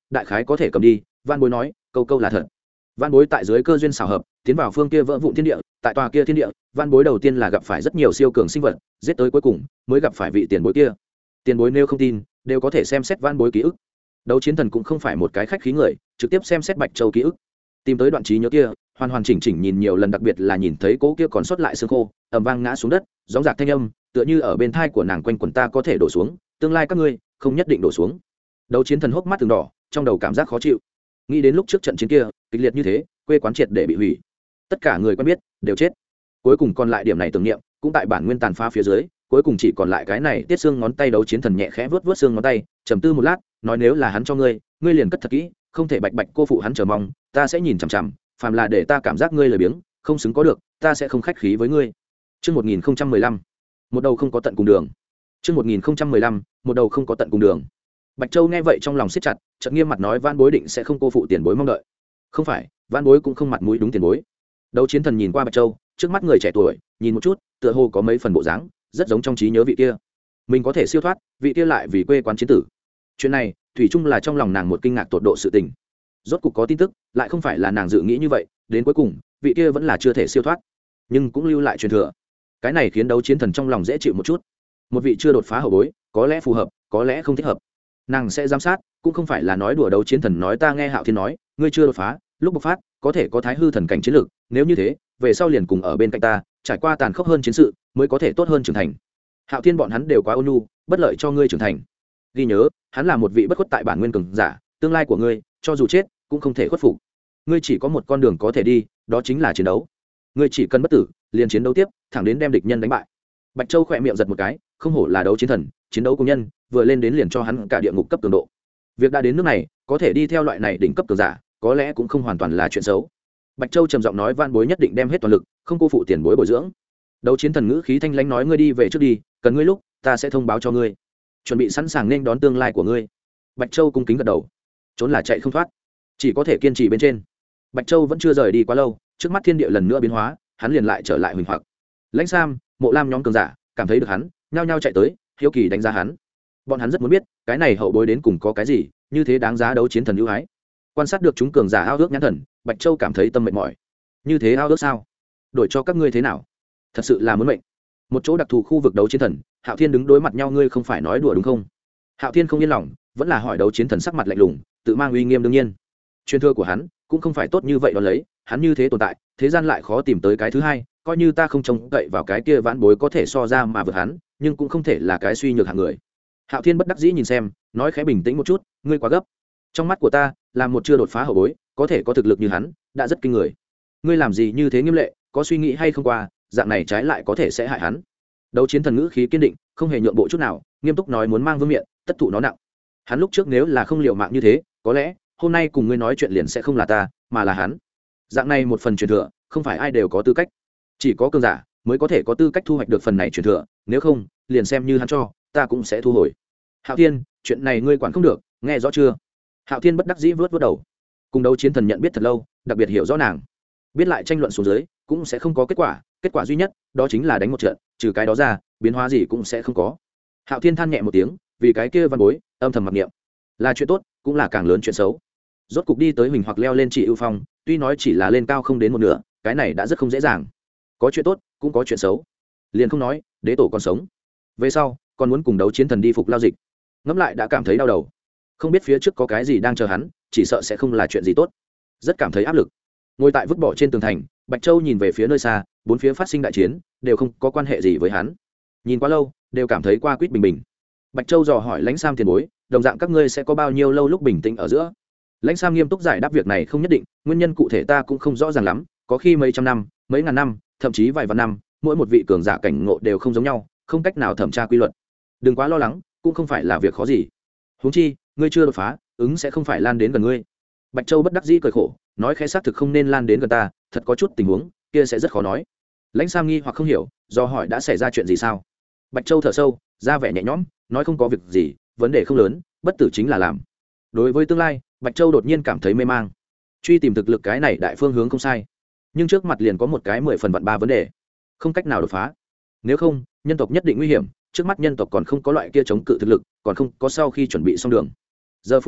S1: đại khái có thể cầm đi. Van Bối nói câu câu là thật. Van Bối tại dưới cơ duyên xảo hợp tiến vào phương kia vỡ vụn thiên địa, tại tòa kia thiên địa, Van Bối đầu tiên là gặp phải rất nhiều siêu cường sinh vật, giết tới cuối cùng mới gặp phải vị tiền bối kia. Tiền bối nếu không tin đều có thể xem xét Van Bối ký ức. Đấu chiến thần cũng không phải một cái khách khí người, trực tiếp xem xét Bạch Châu ký ức, tìm tới đoạn trí nhớ kia, hoàn hoàn chỉnh chỉnh nhìn nhiều lần, đặc biệt là nhìn thấy cỗ kia còn sót lại xương khô ầm vang ngã xuống đất, gióng giạc thanh âm tựa như ở bên thai của nàng quanh quẩn, ta có thể đổ xuống, tương lai các ngươi không nhất định đổ xuống. Đấu chiến thần hốc mắt từng đỏ, trong đầu cảm giác khó chịu, nghĩ đến lúc trước trận chiến kia kịch liệt như thế, quê quán triệt để bị hủy, tất cả người quen biết đều chết, cuối cùng còn lại điểm này tưởng niệm cũng tại bản nguyên tàn phá phía dưới, cuối cùng chỉ còn lại cái này tiết xương ngón tay. Đấu chiến thần nhẹ khẽ vớt vớt xương ngón tay, trầm tư một lát, nói nếu là hắn cho ngươi, ngươi liền cất thật kỹ, không thể bạch bạch cô phụ hắn chờ mong, ta sẽ nhìn chằm chằm, phàm là để ta cảm giác ngươi lười biếng không xứng có được, ta sẽ không khách khí với ngươi. Chương 1015, một đầu không có tận cùng đường. Chương 1015, một đầu không có tận cùng đường. Bạch Châu nghe vậy trong lòng siết chặt, chợt nghiêm mặt nói Van Bối định sẽ không cô phụ tiền bối mong đợi. Không phải, Van Bối cũng không mặt mũi đúng tiền bối. Đấu chiến thần nhìn qua Bạch Châu, trước mắt người trẻ tuổi, nhìn một chút, tựa hồ có mấy phần bộ dáng, rất giống trong trí nhớ vị kia. Mình có thể siêu thoát, vị kia lại vì quê quán chiến tử. Chuyện này, thủy chung là trong lòng nàng một kinh ngạc tột độ sự tình. Rốt cục có tin tức, lại không phải là nàng dự nghĩ như vậy, đến cuối cùng, vị kia vẫn là chưa thể siêu thoát, nhưng cũng lưu lại truyền thừa. Cái này khiến đấu chiến thần trong lòng dễ chịu một chút. Một vị chưa đột phá hậu bối, có lẽ phù hợp, có lẽ không thích hợp. Nàng sẽ giám sát, cũng không phải là nói đùa. Đấu chiến thần nói ta nghe Hạo Thiên nói, ngươi chưa đột phá, lúc bộc phát, có thể có thái hư thần cảnh chiến lược, nếu như thế, về sau liền cùng ở bên cạnh ta, trải qua tàn khốc hơn chiến sự, mới có thể tốt hơn trưởng thành. Hạo Thiên bọn hắn đều quá ôn nhu, bất lợi cho ngươi trưởng thành. Ghi nhớ, hắn là một vị bất khuất tại bản nguyên cường giả, tương lai của ngươi, cho dù chết, cũng không thể khuất phục. Ngươi chỉ có một con đường có thể đi, đó chính là chiến đấu. Ngươi chỉ cần bất tử, liền chiến đấu tiếp, thẳng đến đem địch nhân đánh bại. Bạch Châu khỏe miệng giật một cái, không hổ là đấu chiến thần, chiến đấu công nhân, vừa lên đến liền cho hắn cả địa ngục cấp cường độ. Việc đã đến nước này, có thể đi theo loại này đỉnh cấp cường giả, có lẽ cũng không hoàn toàn là chuyện xấu. Bạch Châu trầm giọng nói Van Bối nhất định đem hết toàn lực, không cô phụ tiền bối bồi dưỡng. Đấu chiến thần ngữ khí thanh lãnh nói ngươi đi về trước đi, cần ngươi lúc, ta sẽ thông báo cho ngươi, chuẩn bị sẵn sàng nên đón tương lai của ngươi. Bạch Châu cung kính gật đầu, trốn là chạy không thoát, chỉ có thể kiên trì bên trên. Bạch Châu vẫn chưa rời đi quá lâu, trước mắt thiên địa lần nữa biến hóa, hắn liền lại trở lại huỳnh hoặc. Lãnh Sam, Mộ Lam nhóm cường giả cảm thấy được hắn, nhao nhao chạy tới, hiếu kỳ đánh giá hắn. Bọn hắn rất muốn biết, cái này hậu bối đến cùng có cái gì, như thế đáng giá đấu chiến thần ưu ái. Quan sát được chúng cường giả ao ước nhãn thần, Bạch Châu cảm thấy tâm mệt mỏi. Như thế ao ước sao? Đổi cho các ngươi thế nào? Thật sự là muốn mệnh. Một chỗ đặc thù khu vực đấu chiến thần, Hạo Thiên đứng đối mặt nhau, ngươi không phải nói đùa đúng không? Hạo Thiên không yên lòng, vẫn là hỏi đấu chiến thần sắc mặt lạnh lùng, tự mang uy nghiêm đương nhiên. Truyền thừa của hắn cũng không phải tốt như vậy đó lấy, hắn như thế tồn tại, thế gian lại khó tìm tới cái thứ hai, coi như ta không trông cậy vào cái kia vãn bối có thể so ra mà vượt hắn, nhưng cũng không thể là cái suy nhược hạng người. Hạo Thiên bất đắc dĩ nhìn xem, nói khẽ bình tĩnh một chút, ngươi quá gấp. Trong mắt của ta, là một chưa đột phá hậu bối, có thể có thực lực như hắn, đã rất kinh người. Ngươi làm gì như thế nghiêm lệ, có suy nghĩ hay không qua, dạng này trái lại có thể sẽ hại hắn. Đấu chiến thần ngữ khí kiên định, không hề nhượng bộ chút nào, nghiêm túc nói muốn mang vương miện, tất thụ nó nặng. Hắn lúc trước nếu là không liều mạng như thế, có lẽ hôm nay cùng ngươi nói chuyện liền sẽ không là ta, mà là hắn. Dạng này một phần truyền thừa, không phải ai đều có tư cách, chỉ có cường giả mới có thể có tư cách thu hoạch được phần này truyền thừa, nếu không, liền xem như hắn cho, ta cũng sẽ thu hồi. Hạo Thiên, chuyện này ngươi quản không được, nghe rõ chưa? Hạo Thiên bất đắc dĩ vớt vớt đầu. Cùng đấu chiến thần nhận biết thật lâu, đặc biệt hiểu rõ nàng, biết lại tranh luận xuống dưới cũng sẽ không có kết quả duy nhất đó chính là đánh một trận, trừ cái đó ra biến hóa gì cũng sẽ không có. Hạo Thiên than nhẹ một tiếng, vì cái kia văn bối âm thầm mặc niệm, là chuyện tốt cũng là càng lớn chuyện xấu. Rốt cục đi tới huỳnh hoặc leo lên chị ưu phong, tuy nói chỉ là lên cao không đến một nửa, cái này đã rất không dễ dàng. Có chuyện tốt cũng có chuyện xấu, liền không nói đế tổ còn sống, về sau còn muốn cùng đấu chiến thần đi phục lao dịch, ngẫm lại đã cảm thấy đau đầu. Không biết phía trước có cái gì đang chờ hắn, chỉ sợ sẽ không là chuyện gì tốt, rất cảm thấy áp lực. Ngồi tại vứt bỏ trên tường thành, Bạch Châu nhìn về phía nơi xa, bốn phía phát sinh đại chiến đều không có quan hệ gì với hắn, nhìn quá lâu đều cảm thấy qua quýt bình bình. Bạch Châu dò hỏi Lãnh Sam tiền bối, đồng dạng các ngươi sẽ có bao nhiêu lâu lúc bình tĩnh ở giữa? Lãnh Sam nghiêm túc giải đáp, việc này không nhất định, nguyên nhân cụ thể ta cũng không rõ ràng lắm, có khi mấy trăm năm, mấy ngàn năm, thậm chí vài vạn năm, mỗi một vị cường giả cảnh ngộ đều không giống nhau, không cách nào thẩm tra quy luật. Đừng quá lo lắng, cũng không phải là việc khó gì. Huống chi ngươi chưa đột phá, ứng sẽ không phải lan đến gần ngươi. Bạch Châu bất đắc dĩ cười khổ, nói khẽ xác thực không nên lan đến gần ta, thật có chút tình huống kia sẽ rất khó nói. Lãnh Sam nghi hoặc không hiểu, do hỏi đã xảy ra chuyện gì sao? Bạch Châu thở sâu, ra vẻ nhẹ nhõm, nói không có việc gì, vấn đề không lớn, bất tử chính là làm. Đối với tương lai, Bạch Châu đột nhiên cảm thấy mê mang. Truy tìm thực lực cái này đại phương hướng không sai, nhưng trước mặt liền có một cái 10 phần vạn 3 vấn đề, không cách nào đột phá. Nếu không, nhân tộc nhất định nguy hiểm, trước mắt nhân tộc còn không có loại kia chống cự thực lực, còn không có sau khi chuẩn bị xong đường. Giờ phút này,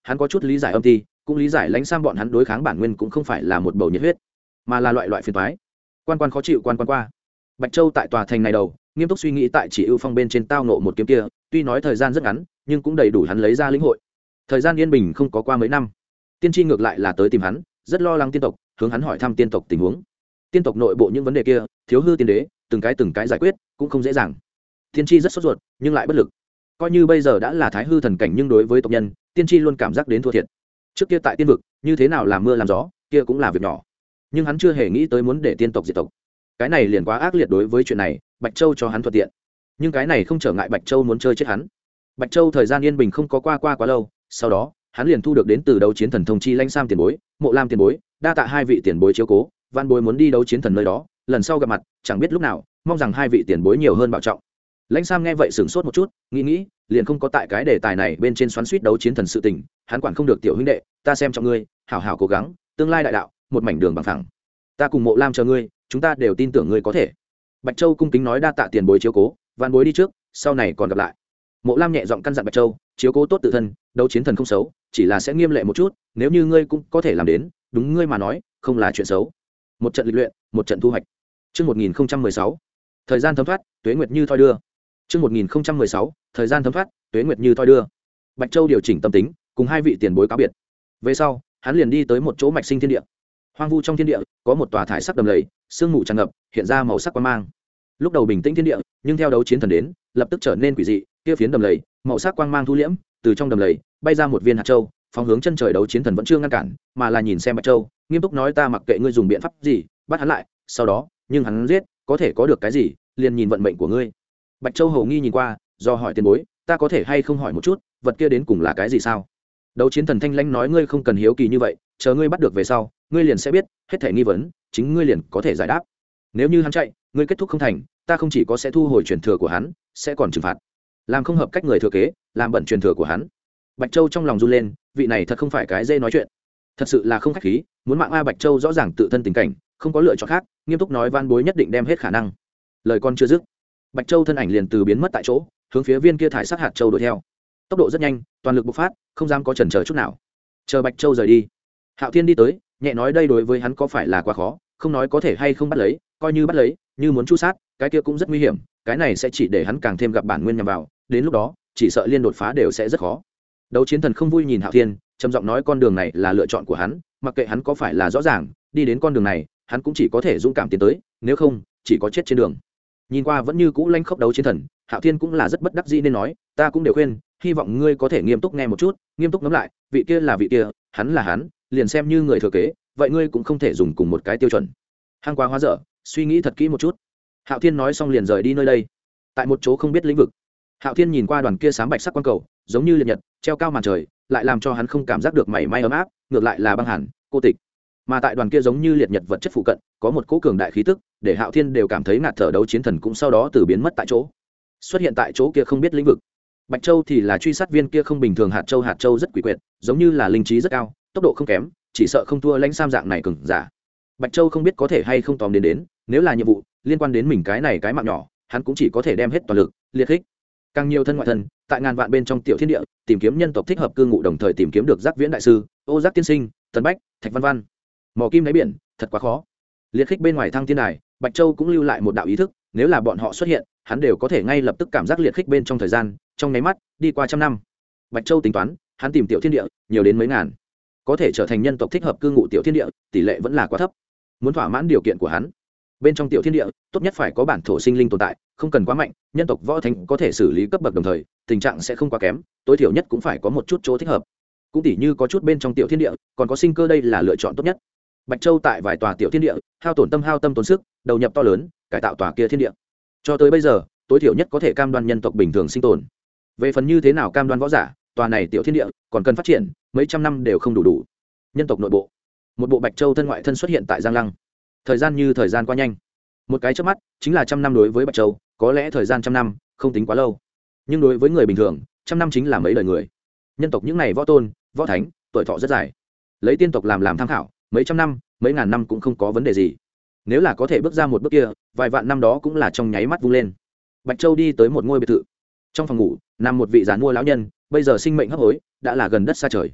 S1: hắn có chút lý giải âm ti, cũng lý giải lãnh sam bọn hắn đối kháng bản nguyên cũng không phải là một bầu nhiệt huyết, mà là loại phiền toái. Quan khó chịu quan qua. Bạch Châu tại tòa thành này đầu, nghiêm túc suy nghĩ tại Chỉ Ưu Phong bên trên tao nộ một kiếm kia, tuy nói thời gian rất ngắn, nhưng cũng đầy đủ hắn lấy ra lĩnh hội. Thời gian yên bình không có qua mấy năm, tiên tri ngược lại là tới tìm hắn, rất lo lắng tiên tộc, hướng hắn hỏi thăm tiên tộc tình huống. Tiên tộc nội bộ những vấn đề kia, thiếu hư tiên đế, từng cái giải quyết, cũng không dễ dàng. Tiên tri rất sốt ruột, nhưng lại bất lực. Coi như bây giờ đã là thái hư thần cảnh, nhưng đối với tộc nhân, tiên tri luôn cảm giác đến thua thiệt. Trước kia tại tiên vực, như thế nào làm mưa làm gió, kia cũng là việc nhỏ. Nhưng hắn chưa hề nghĩ tới muốn để tiên tộc diệt tộc. Cái này liền quá ác liệt. Đối với chuyện này, Bạch Châu cho hắn thuận tiện, nhưng cái này không trở ngại Bạch Châu muốn chơi chết hắn. Bạch Châu thời gian yên bình không có qua quá lâu, sau đó hắn liền thu được đến từ đấu chiến thần thông chi lãnh sam tiền bối, Mộ Lam tiền bối, đa tạ hai vị tiền bối chiếu cố, văn bối muốn đi đấu chiến thần nơi đó, lần sau gặp mặt chẳng biết lúc nào, mong rằng hai vị tiền bối nhiều hơn bảo trọng. Lãnh sam nghe vậy sửng sốt một chút, nghĩ liền không có tại cái đề tài này bên trên xoắn suýt đấu chiến thần sự tình. Hắn quản không được tiểu huynh đệ, ta xem trọng ngươi, hảo hảo cố gắng, tương lai đại đạo một mảnh đường bằng phẳng, ta cùng Mộ Lam chờ ngươi, chúng ta đều tin tưởng ngươi có thể. Bạch Châu cung kính nói đa tạ tiền bối chiếu cố, văn bối đi trước, sau này còn gặp lại. Mộ Lam nhẹ giọng căn dặn Bạch Châu, chiếu cố tốt tự thân, đấu chiến thần không xấu, chỉ là sẽ nghiêm lệ một chút, nếu như ngươi cũng có thể làm đến, đúng ngươi mà nói, không là chuyện xấu. Một trận lịch luyện, một trận thu hoạch. Chương 1016. Thời gian thấm thoát, tuế nguyệt như thoi đưa. Chương 1016. Thời gian thấm thoát, tuế nguyệt như thoi đưa. Bạch Châu điều chỉnh tâm tính, cùng hai vị tiền bối cáo biệt. Về sau, hắn liền đi tới một chỗ mạch sinh thiên địa. Hoang vu trong thiên địa, có một tòa thải sắc đầm lầy, sương mù tràn ngập, hiện ra màu sắc quang mang. Lúc đầu bình tĩnh thiên địa, nhưng theo đấu chiến thần đến, lập tức trở nên quỷ dị, kia phiến đầm lầy, màu sắc quang mang thu liễm, từ trong đầm lầy bay ra một viên hạt châu, phóng hướng chân trời. Đấu chiến thần vẫn chưa ngăn cản, mà là nhìn xem Bạch Châu, nghiêm túc nói ta mặc kệ ngươi dùng biện pháp gì, bắt hắn lại, sau đó, nhưng hắn giết, có thể có được cái gì, liền nhìn vận mệnh của ngươi. Bạch Châu hầu nghi nhìn qua, do hỏi tiền bối, ta có thể hay không hỏi một chút, vật kia đến cùng là cái gì sao? Đấu chiến thần thanh lãnh nói ngươi không cần hiếu kỳ như vậy, chờ ngươi bắt được về sau, ngươi liền sẽ biết, hết thảy nghi vấn, chính ngươi liền có thể giải đáp. Nếu như hắn chạy, ngươi kết thúc không thành, ta không chỉ có sẽ thu hồi truyền thừa của hắn, sẽ còn trừng phạt. Làm không hợp cách người thừa kế, làm bẩn truyền thừa của hắn. Bạch Châu trong lòng run lên, vị này thật không phải cái dễ nói chuyện, thật sự là không khách khí, muốn mạng a. Bạch Châu rõ ràng tự thân tình cảnh, không có lựa chọn khác, nghiêm túc nói van bối nhất định đem hết khả năng. Lời con chưa dứt, Bạch Châu thân ảnh liền từ biến mất tại chỗ, hướng phía viên kia thải sắc hạt châu đuổi theo. Tốc độ rất nhanh, toàn lực bộc phát, không dám có chần chờ chút nào. Chờ Bạch Châu rời đi, Hạo Thiên đi tới, nhẹ nói đây đối với hắn có phải là quá khó, không nói có thể hay không bắt lấy, coi như bắt lấy, như muốn chu sát, cái kia cũng rất nguy hiểm, cái này sẽ chỉ để hắn càng thêm gặp bản nguyên nhằm vào, đến lúc đó, chỉ sợ liên đột phá đều sẽ rất khó. Đấu chiến thần không vui nhìn Hạo Thiên, trầm giọng nói con đường này là lựa chọn của hắn, mặc kệ hắn có phải là rõ ràng, đi đến con đường này, hắn cũng chỉ có thể dũng cảm tiến tới, nếu không, chỉ có chết trên đường. Nhìn qua vẫn như cũ lanh khốc đấu chiến thần, Hạo Thiên cũng là rất bất đắc dĩ nên nói, ta cũng đều khuyên, hy vọng ngươi có thể nghiêm túc nghe một chút, nghiêm túc ngẫm lại, vị kia là vị kia, hắn là hắn, liền xem như người thừa kế, vậy ngươi cũng không thể dùng cùng một cái tiêu chuẩn. Hang quá hóa dở, suy nghĩ thật kỹ một chút. Hạo Thiên nói xong liền rời đi nơi đây. Tại một chỗ không biết lĩnh vực, Hạo Thiên nhìn qua đoàn kia sáng bạch sắc quang cầu, giống như liệt nhật, treo cao màn trời, lại làm cho hắn không cảm giác được mảy may ấm áp, ngược lại là băng hàn, cô tịch. Mà tại đoàn kia giống như liệt nhật vật chất phụ cận, có một cỗ cường đại khí tức, để Hạo Thiên đều cảm thấy ngạt thở. Đấu chiến thần cũng sau đó từ biến mất tại chỗ, xuất hiện tại chỗ kia không biết lĩnh vực. Bạch Châu thì là truy sát viên kia không bình thường hạt châu rất quỷ quyệt, giống như là linh trí rất cao, tốc độ không kém, chỉ sợ không thua lãnh sam dạng này cường giả. Bạch Châu không biết có thể hay không tóm đến, nếu là nhiệm vụ liên quan đến mình cái này cái mạng nhỏ, hắn cũng chỉ có thể đem hết toàn lực, liệt khích càng nhiều thân ngoại thân, tại ngàn vạn bên trong tiểu thiên địa, tìm kiếm nhân tộc thích hợp cư ngụ, đồng thời tìm kiếm được Giác Viễn đại sư, Ô Giác tiên sinh, Tần Bách, Thạch Văn Văn, mò kim đáy biển, thật quá khó. Liệt khích bên ngoài thăng thiên đài, Bạch Châu cũng lưu lại một đạo ý thức, nếu là bọn họ xuất hiện, hắn đều có thể ngay lập tức cảm giác liệt khích bên trong thời gian, trong nháy mắt đi qua trăm năm. Bạch Châu tính toán, hắn tìm tiểu thiên địa nhiều đến mấy ngàn, có thể trở thành nhân tộc thích hợp cư ngụ tiểu thiên địa, tỷ lệ vẫn là quá thấp. Muốn thỏa mãn điều kiện của hắn, bên trong tiểu thiên địa tốt nhất phải có bản thổ sinh linh tồn tại, không cần quá mạnh, nhân tộc võ thánh có thể xử lý cấp bậc, đồng thời tình trạng sẽ không quá kém, tối thiểu nhất cũng phải có một chút chỗ thích hợp. Cũng tỉ như có chút bên trong tiểu thiên địa còn có sinh cơ, đây là lựa chọn tốt nhất. Bạch Châu tại vài tòa tiểu thiên địa hao tâm tốn sức, đầu nhập to lớn, cải tạo tòa kia thiên địa, cho tới bây giờ tối thiểu nhất có thể cam đoan nhân tộc bình thường sinh tồn. Về phần như thế nào cam đoan võ giả, tòa này tiểu thiên địa còn cần phát triển, mấy trăm năm đều không đủ. Nhân tộc nội bộ, một bộ Bạch Châu thân ngoại thân xuất hiện tại Giang Lăng. Thời gian như thời gian qua nhanh, một cái chớp mắt chính là trăm năm. Đối với Bạch Châu có lẽ thời gian trăm năm không tính quá lâu, nhưng đối với người bình thường, trăm năm chính là mấy đời người. Nhân tộc những ngày võ tôn, võ thánh tuổi thọ rất dài, lấy tiên tộc làm tham khảo, mấy trăm năm, mấy ngàn năm cũng không có vấn đề gì. Nếu là có thể bước ra một bước kia, vài vạn năm đó cũng là trong nháy mắt vung lên. Bạch Châu đi tới một ngôi biệt thự, trong phòng ngủ nằm một vị giàn mua lão nhân, bây giờ sinh mệnh hấp hối, đã là gần đất xa trời.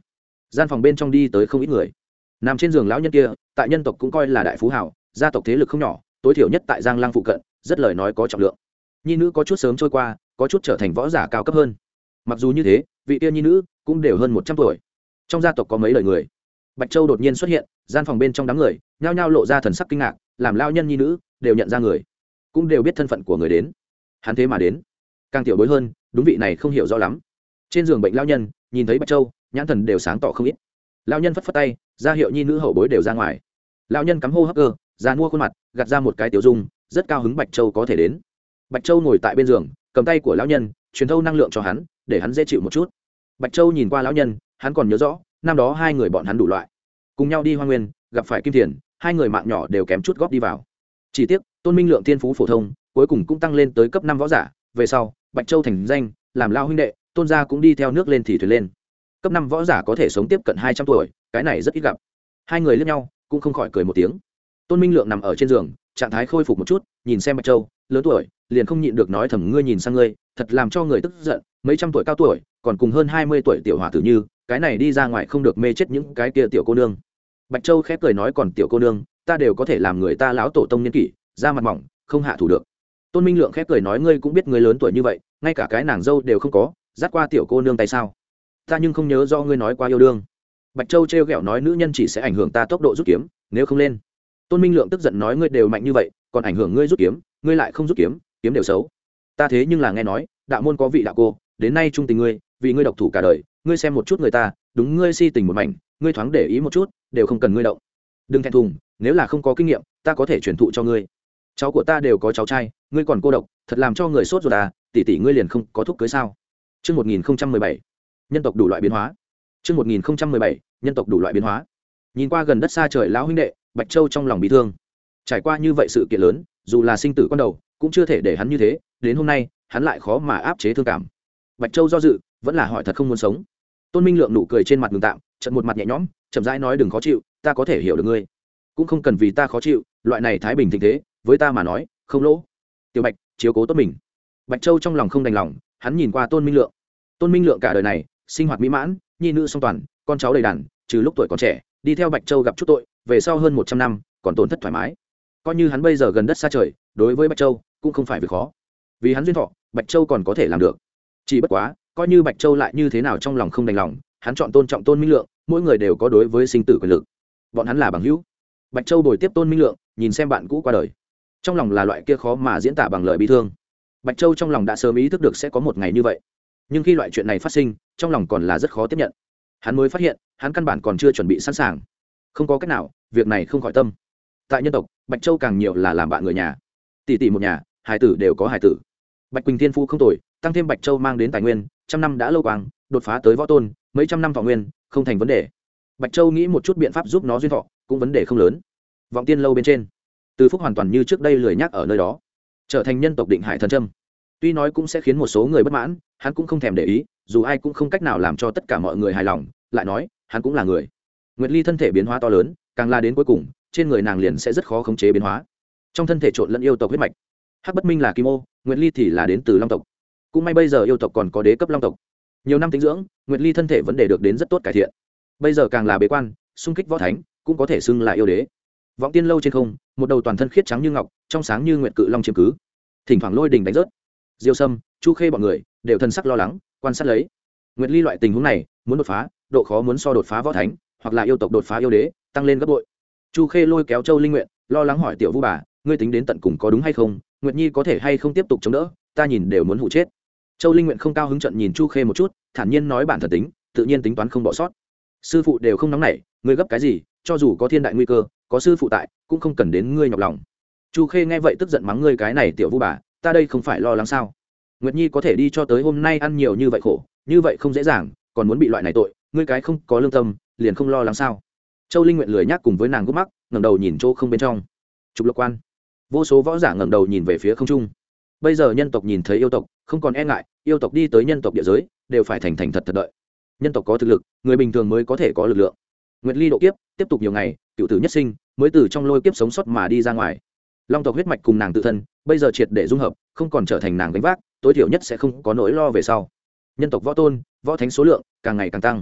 S1: gian phòng bên trong đi tới không ít người. Nằm trên giường lão nhân kia tại nhân tộc cũng coi là đại phú hào, gia tộc thế lực không nhỏ, tối thiểu nhất tại Giang Lăng phụ cận rất lời nói có trọng lượng. Nhi nữ có chút sớm trôi qua, có chút trở thành võ giả cao cấp hơn. Mặc dù như thế, vị tiên nhi nữ cũng đều hơn 100 tuổi. Trong gia tộc có mấy đời người. Bạch Châu đột nhiên xuất hiện, gian phòng bên trong đám người nhao nhao lộ ra thần sắc kinh ngạc, làm lao nhân nhi nữ đều nhận ra người, cũng đều biết thân phận của người đến. Hắn thế mà đến, càng tiểu bối hơn, đúng vị này không hiểu rõ lắm. Trên giường bệnh lao nhân nhìn thấy Bạch Châu, nhãn thần đều sáng tỏ không ít. Lao nhân phất phất tay, ra hiệu nhi nữ hậu bối đều ra ngoài. Lao nhân cắm hô hấp cơ, ra mua khuôn mặt, gạt ra một cái tiểu dung, rất cao hứng Bạch Châu có thể đến. Bạch Châu ngồi tại bên giường, cầm tay của lão nhân, truyền thâu năng lượng cho hắn, để hắn dễ chịu một chút. Bạch Châu nhìn qua lão nhân, hắn còn nhớ rõ, năm đó hai người bọn hắn đủ loại, cùng nhau đi Hoa Nguyên, gặp phải Kim Thiền, hai người mạng nhỏ đều kém chút góp đi vào. Chỉ tiếc, Tôn Minh Lượng thiên phú phổ thông, cuối cùng cũng tăng lên tới cấp 5 võ giả, về sau, Bạch Châu thành danh, làm lao huynh đệ, Tôn gia cũng đi theo nước lên thì thuyền lên. Cấp 5 võ giả có thể sống tiếp cận 200 tuổi, cái này rất ít gặp. Hai người liếc nhau, cũng không khỏi cười một tiếng. Tôn Minh Lượng nằm ở trên giường, trạng thái khôi phục một chút, nhìn xem Bạch Châu, lớn tuổi, liền không nhịn được nói thầm ngươi nhìn sang ngươi, thật làm cho người tức giận, mấy trăm tuổi cao tuổi, còn cùng hơn 20 tuổi tiểu hòa tử như, cái này đi ra ngoài không được mê chết những cái kia tiểu cô nương. Bạch Châu khép cười nói còn tiểu cô nương, ta đều có thể làm người ta lão tổ tông niên kỷ, da mặt mỏng, không hạ thủ được. Tôn Minh Lượng khép cười nói ngươi cũng biết ngươi lớn tuổi như vậy, ngay cả cái nàng dâu đều không có, dắt qua tiểu cô nương tay sao? Ta nhưng không nhớ do ngươi nói qua yêu đương. Bạch Châu trêu ghẹo nói nữ nhân chỉ sẽ ảnh hưởng ta tốc độ rút kiếm, nếu không lên. Tôn Minh Lượng tức giận nói ngươi đều mạnh như vậy, còn ảnh hưởng ngươi rút kiếm, ngươi lại không rút kiếm, kiếm đều xấu. Ta thế nhưng là nghe nói, đạo môn có vị đạo cô, đến nay trung tình ngươi, vì ngươi độc thủ cả đời, ngươi xem một chút người ta, đúng ngươi si tình một mảnh, ngươi thoáng để ý một chút, đều không cần ngươi động. Đừng thẹn thùng, nếu là không có kinh nghiệm, ta có thể truyền thụ cho ngươi. Cháu của ta đều có cháu trai, ngươi còn cô độc, thật làm cho người sốt ruột à, tỷ tỷ ngươi liền không có thúc cưới sao? Chương 1017, nhân tộc đủ loại biến hóa. Chương 1017, nhân tộc đủ loại biến hóa. Nhìn qua gần đất xa trời lão huynh đệ, Bạch Châu trong lòng bị thương. Trải qua như vậy sự kiện lớn, dù là sinh tử con đầu, cũng chưa thể để hắn như thế, đến hôm nay, hắn lại khó mà áp chế thương cảm. Bạch Châu do dự, vẫn là hỏi thật không muốn sống. Tôn Minh Lượng nụ cười trên mặt ngừng tạm, chợt một mặt nhẹ nhõm, chậm rãi nói đừng khó chịu, ta có thể hiểu được ngươi, cũng không cần vì ta khó chịu, loại này thái bình thịnh thế, với ta mà nói, không lỗ. Tiểu Bạch, chiếu cố tốt mình. Bạch Châu trong lòng không đành lòng, hắn nhìn qua Tôn Minh Lượng. Tôn Minh Lượng cả đời này, sinh hoạt mỹ mãn, nhi nữ song toàn, con cháu đầy đàn, trừ lúc tuổi còn trẻ, đi theo Bạch Châu gặp chút tội, về sau hơn 100 năm, còn tổn thất thoải mái. Coi như hắn bây giờ gần đất xa trời, đối với Bạch Châu cũng không phải việc khó. Vì hắn duyên thọ, Bạch Châu còn có thể làm được. Chỉ bất quá, coi như Bạch Châu lại như thế nào trong lòng không đành lòng, hắn chọn tôn trọng Tôn Minh Lượng, mỗi người đều có đối với sinh tử quyền lực. Bọn hắn là bằng hữu. Bạch Châu bồi tiếp Tôn Minh Lượng, nhìn xem bạn cũ qua đời, trong lòng là loại kia khó mà diễn tả bằng lời bi thương. Bạch Châu trong lòng đã sớm ý thức được sẽ có một ngày như vậy, nhưng khi loại chuyện này phát sinh, trong lòng còn là rất khó tiếp nhận. Hắn mới phát hiện, hắn căn bản còn chưa chuẩn bị sẵn sàng. Không có cách nào, việc này không khỏi tâm. Tại nhân tộc, Bạch Châu càng nhiều là làm bạn người nhà, tỷ tỷ một nhà, hài tử đều có hài tử. Bạch Quỳnh Thiên Phu không tồi, tăng thêm Bạch Châu mang đến tài nguyên, trăm năm đã lâu quang, đột phá tới võ tôn, mấy trăm năm thọ nguyên, không thành vấn đề. Bạch Châu nghĩ một chút biện pháp giúp nó duyên thọ, cũng vấn đề không lớn. Vọng Tiên lâu bên trên, Từ Phúc hoàn toàn như trước đây lười nhắc ở nơi đó, trở thành nhân tộc Định Hải thần châm. Tuy nói cũng sẽ khiến một số người bất mãn, hắn cũng không thèm để ý, dù ai cũng không cách nào làm cho tất cả mọi người hài lòng, lại nói, hắn cũng là người. Nguyệt Ly thân thể biến hóa to lớn, càng la đến cuối cùng, trên người nàng liền sẽ rất khó khống chế biến hóa. Trong thân thể trộn lẫn yêu tộc huyết mạch. Hắc Bất Minh là Kim Ô, Nguyệt Ly thì là đến từ Long tộc. Cũng may bây giờ yêu tộc còn có đế cấp Long tộc. Nhiều năm tính dưỡng, Nguyệt Ly thân thể vấn đề được đến rất tốt cải thiện. Bây giờ càng là bế quan, xung kích võ thánh, cũng có thể xưng là yêu đế. Vọng Tiên lâu trên không, một đầu toàn thân khiết trắng như ngọc, trong sáng như nguyệt cự long chiếm cứ. Thỉnh thoảng lôi đình đánh rớt. Diêu Sâm, Chu Khê bọn người đều thân sắc lo lắng, quan sát lấy. Nguyệt Ly loại tình huống này, muốn đột phá, độ khó muốn so đột phá võ thánh, hoặc là yêu tộc đột phá yêu đế, tăng lên gấp bội. Chu Khê lôi kéo Châu Linh Nguyện, lo lắng hỏi Tiểu Vu bà, ngươi tính đến tận cùng có đúng hay không? Nguyệt Nhi có thể hay không tiếp tục chống đỡ? Ta nhìn đều muốn hụ chết. Châu Linh Nguyện không cao hứng trận nhìn Chu Khê một chút, thản nhiên nói bản thân tính, tự nhiên tính toán không bỏ sót. Sư phụ đều không nóng nảy, ngươi gấp cái gì? Cho dù có thiên đại nguy cơ, có sư phụ tại, cũng không cần đến ngươi nhọc lòng. Chu Khê nghe vậy tức giận mắng ngươi cái này Tiểu Vu bà, ta đây không phải lo lắng sao? Nguyệt Nhi có thể đi cho tới hôm nay ăn nhiều như vậy khổ, như vậy không dễ dàng, còn muốn bị loại này tội, ngươi cái không có lương tâm, liền không lo lắng sao? Châu Linh Nguyện lười nhác cùng với nàng gút mắt, ngẩng đầu nhìn chỗ không bên trong. Trục Lộc Quan, vô số võ giả ngẩng đầu nhìn về phía không trung. Bây giờ nhân tộc nhìn thấy yêu tộc, không còn e ngại, yêu tộc đi tới nhân tộc địa giới, đều phải thành thành thật thật đợi. Nhân tộc có thực lực, người bình thường mới có thể có lực lượng. Nguyệt Ly độ kiếp, tiếp tục nhiều ngày, cựu tử nhất sinh, mới từ trong lôi kiếp sống sót mà đi ra ngoài. Long tộc huyết mạch cùng nàng tự thân, bây giờ triệt để dung hợp, không còn trở thành nàng gánh vác, tối thiểu nhất sẽ không có nỗi lo về sau. Nhân tộc võ tôn, võ thánh số lượng càng ngày càng tăng.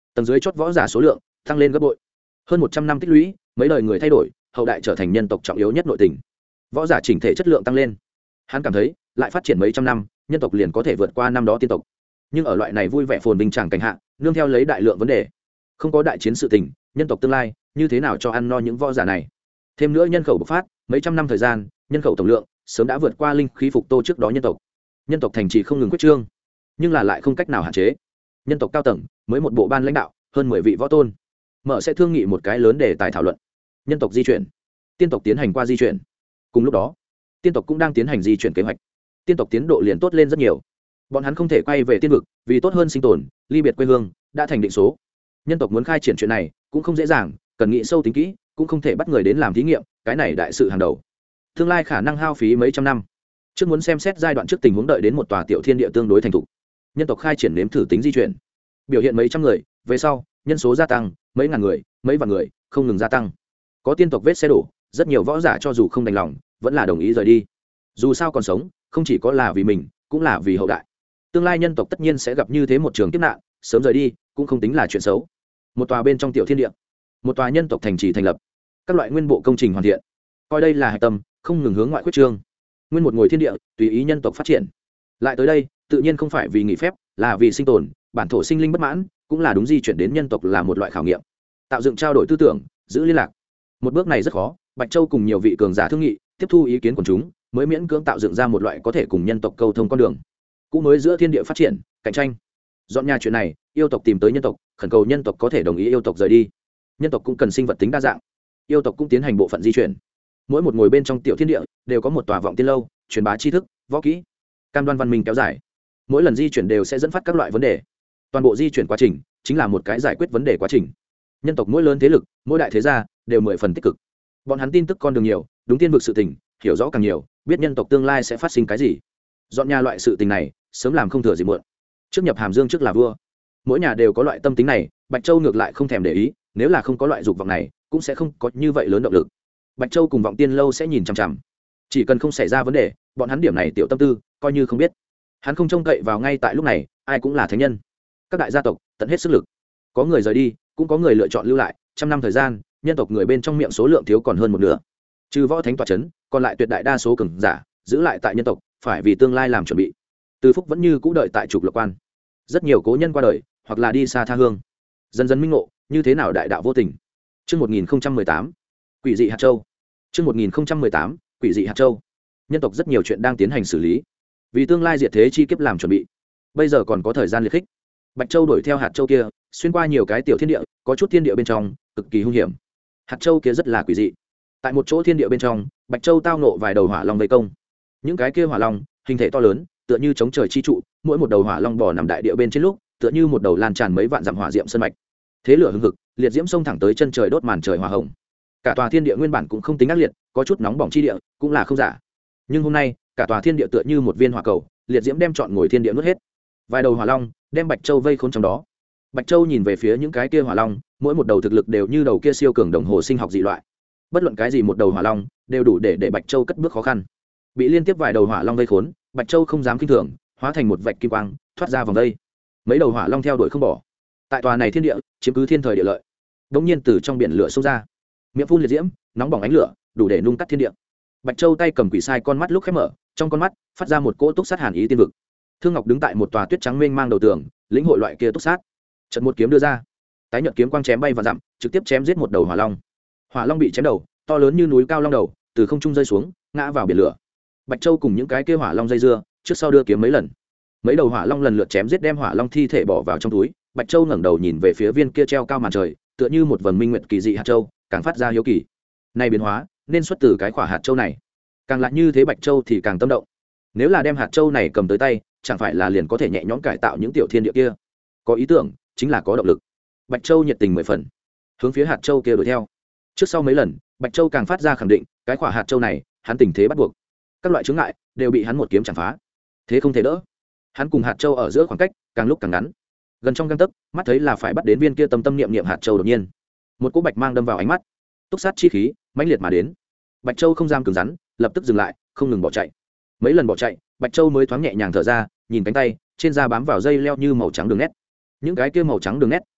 S1: tầng dưới chót võ giả số lượng tăng lên gấp bội. Hơn 100 năm tích lũy, mấy đời người thay đổi, hậu đại trở thành nhân tộc trọng yếu nhất nội tình. Võ giả chỉnh thể chất lượng tăng lên. Hắn cảm thấy, lại phát triển mấy trăm năm, nhân tộc liền có thể vượt qua năm đó tiên tộc. Nhưng ở loại này vui vẻ phồn vinh tràng cảnh hạ, nương theo lấy đại lượng vấn đề. Không có đại chiến sự tình, nhân tộc tương lai như thế nào cho ăn no những võ giả này? Thêm nữa nhân khẩu bộc phát, mấy trăm năm thời gian, nhân khẩu tổng lượng sớm đã vượt qua linh khí phục tô trước đó nhân tộc. Nhân tộc thành trì không ngừng quyết trương, nhưng là lại không cách nào hạn chế. Nhân tộc cao tầng mới một bộ ban lãnh đạo, hơn 10 vị võ tôn, mở sẽ thương nghị một cái lớn để tài thảo luận. Nhân tộc di chuyển, tiên tộc tiến hành qua di chuyển. Cùng lúc đó, tiên tộc cũng đang tiến hành di chuyển kế hoạch. Tiên tộc tiến độ liền tốt lên rất nhiều. Bọn hắn không thể quay về tiên vực, vì tốt hơn sinh tồn, ly biệt quê hương đã thành định số. Nhân tộc muốn khai triển chuyện này cũng không dễ dàng, cần nghĩ sâu tính kỹ, cũng không thể bắt người đến làm thí nghiệm, cái này đại sự hàng đầu. Tương lai khả năng hao phí mấy trăm năm. Trước muốn xem xét giai đoạn trước tình huống, đợi đến một tòa tiểu thiên địa tương đối thành thục, nhân tộc khai triển nếm thử tính di chuyển, biểu hiện mấy trăm người, về sau nhân số gia tăng, mấy ngàn người, mấy vạn người, không ngừng gia tăng. Có tiên tộc vết xe đổ, rất nhiều võ giả cho dù không đành lòng, vẫn là đồng ý rời đi. Dù sao còn sống, không chỉ có là vì mình, cũng là vì hậu đại. Tương lai nhân tộc tất nhiên sẽ gặp như thế một trường kiếp nạn, sớm rời đi cũng không tính là chuyện xấu. Một tòa bên trong tiểu thiên địa, một tòa nhân tộc thành trì thành lập, các loại nguyên bộ công trình hoàn thiện, coi đây là hạch tâm, không ngừng hướng ngoại quyết trương. Nguyên một ngồi thiên địa, tùy ý nhân tộc phát triển. Lại tới đây, tự nhiên không phải vì nghỉ phép, là vì sinh tồn, bản thổ sinh linh bất mãn, cũng là đúng di chuyển đến nhân tộc là một loại khảo nghiệm. Tạo dựng trao đổi tư tưởng, giữ liên lạc. Một bước này rất khó, Bạch Châu cùng nhiều vị cường giả thương nghị, tiếp thu ý kiến của chúng, mới miễn cưỡng tạo dựng ra một loại có thể cùng nhân tộc câu thông con đường. Cũ mới giữa thiên địa phát triển, cạnh tranh. Dọn nhà chuyện này, yêu tộc tìm tới nhân tộc, khẩn cầu nhân tộc có thể đồng ý yêu tộc rời đi. Nhân tộc cũng cần sinh vật tính đa dạng, yêu tộc cũng tiến hành bộ phận di chuyển. Mỗi một ngồi bên trong tiểu thiên địa đều có một tòa vọng tiên lâu, truyền bá tri thức, võ kỹ, cam đoan văn minh kéo dài. Mỗi lần di chuyển đều sẽ dẫn phát các loại vấn đề. Toàn bộ di chuyển quá trình chính là một cái giải quyết vấn đề quá trình. Nhân tộc mỗi lớn thế lực, mỗi đại thế gia đều 10 phần tích cực. Bọn hắn tin tức con đường nhiều, đúng tiên vực sự tình, hiểu rõ càng nhiều, biết nhân tộc tương lai sẽ phát sinh cái gì. Dọn nhà loại sự tình này, sớm làm không thừa gì muộn. Trước nhập hàm dương trước là vua. Mỗi nhà đều có loại tâm tính này, Bạch Châu ngược lại không thèm để ý, nếu là không có loại dục vọng này, cũng sẽ không có như vậy lớn động lực. Bạch Châu cùng vọng tiên lâu sẽ nhìn chằm chằm, chỉ cần không xảy ra vấn đề, bọn hắn điểm này tiểu tâm tư coi như không biết. Hắn không trông cậy vào ngay tại lúc này, ai cũng là thánh nhân. Các đại gia tộc tận hết sức lực, có người rời đi, cũng có người lựa chọn lưu lại. Trăm năm thời gian, nhân tộc người bên trong miệng số lượng thiếu còn hơn một nửa, trừ võ thánh tọa chấn, còn lại tuyệt đại đa số cường giả giữ lại tại nhân tộc, phải vì tương lai làm chuẩn bị. Từ Phúc vẫn như cũ đợi tại trục lộc quan. Rất nhiều cố nhân qua đời, hoặc là đi xa tha hương, dần dần minh ngộ như thế nào đại đạo vô tình. Chương 1018, Quỷ dị hạt châu. Chương 1018, Quỷ dị hạt châu. Nhân tộc rất nhiều chuyện đang tiến hành xử lý, vì tương lai diệt thế chi kiếp làm chuẩn bị. Bây giờ còn có thời gian liệt khích. Bạch Châu đuổi theo hạt châu kia, xuyên qua nhiều cái tiểu thiên địa, có chút thiên địa bên trong cực kỳ hung hiểm. Hạt châu kia rất là quỷ dị. Tại một chỗ thiên địa bên trong, Bạch Châu tao nộ vài đầu hỏa long vây công. Những cái kia hỏa long hình thể to lớn, tựa như chống trời chi trụ, mỗi một đầu hỏa long bò nằm đại địa bên trên lúc, tựa như một đầu lan tràn mấy vạn dặm hỏa diệm sơn mạch. Thế lửa hừng hực, liệt diễm xông thẳng tới chân trời, đốt màn trời hỏa hồng. Cả tòa thiên địa nguyên bản cũng không tính ác liệt, có chút nóng bỏng chi địa, cũng là không giả. Nhưng hôm nay, cả tòa thiên địa tựa như một viên hỏa cầu, liệt diễm đem trọn ngồi thiên địa nuốt hết. Vài đầu hỏa long đem Bạch Châu vây khốn trong đó. Bạch Châu nhìn về phía những cái kia hỏa long, mỗi một đầu thực lực đều như đầu kia siêu cường đồng hồ sinh học dị loại. Bất luận cái gì một đầu hỏa long đều đủ để Bạch Châu cất bước khó khăn. Bị liên tiếp vài đầu hỏa long vây khốn, Bạch Châu không dám kinh thường, hóa thành một vạch kim quang, thoát ra vòng vây. Mấy đầu hỏa long theo đuổi không bỏ. Tại tòa này thiên địa, chiếm cứ thiên thời địa lợi. Đống nhiên từ trong biển lửa xông ra, miệng phun liệt diễm, nóng bỏng ánh lửa, đủ để nung cắt thiên địa. Bạch Châu tay cầm quỷ sai con mắt lúc khép mở, trong con mắt phát ra một cỗ túc sát hàn ý tiên vực. Thương Ngọc đứng tại một tòa tuyết trắng mênh mang đầu tường, lĩnh hội loại kia túc sát. Chợt một kiếm đưa ra, tái nhợt kiếm quang chém bay và dặm, trực tiếp chém giết một đầu hỏa long. Hỏa long bị chém đầu, to lớn như núi cao long đầu, từ không trung rơi xuống, ngã vào biển lửa. Bạch Châu cùng những cái kia hỏa long dây dưa, trước sau đưa kiếm mấy lần. Mấy đầu hỏa long lần lượt chém giết, đem hỏa long thi thể bỏ vào trong túi. Bạch Châu ngẩng đầu nhìn về phía viên kia treo cao màn trời, tựa như một vầng minh nguyệt kỳ dị hạt châu, càng phát ra hiếu kỳ. Này biến hóa, nên xuất từ cái quả hạt châu này. Càng lại như thế Bạch Châu thì càng tâm động. Nếu là đem hạt châu này cầm tới tay, chẳng phải là liền có thể nhẹ nhõm cải tạo những tiểu thiên địa kia. Có ý tưởng, chính là có động lực. Bạch Châu nhiệt tình 10 phần, hướng phía hạt châu kia đuổi theo. Trước sau mấy lần, Bạch Châu càng phát ra khẳng định, cái quả hạt châu này, hắn tình thế bắt buộc. Các loại chướng ngại đều bị hắn một kiếm chặt phá. Thế không thể đỡ. Hắn cùng hạt châu ở giữa khoảng cách càng lúc càng ngắn. Gần trong gang tấc, mắt thấy là phải bắt đến viên kia tâm tâm niệm niệm hạt châu, đột nhiên, một cỗ bạch mang đâm vào ánh mắt. Túc sát chi khí mãnh liệt mà đến. Bạch Châu không dám cứng rắn, lập tức dừng lại, không ngừng bỏ chạy. Mấy lần bỏ chạy, Bạch Châu mới thoáng nhẹ nhàng thở ra, nhìn cánh tay, trên da bám vào dây leo như màu trắng đường nét. Những cái kia màu trắng đường nét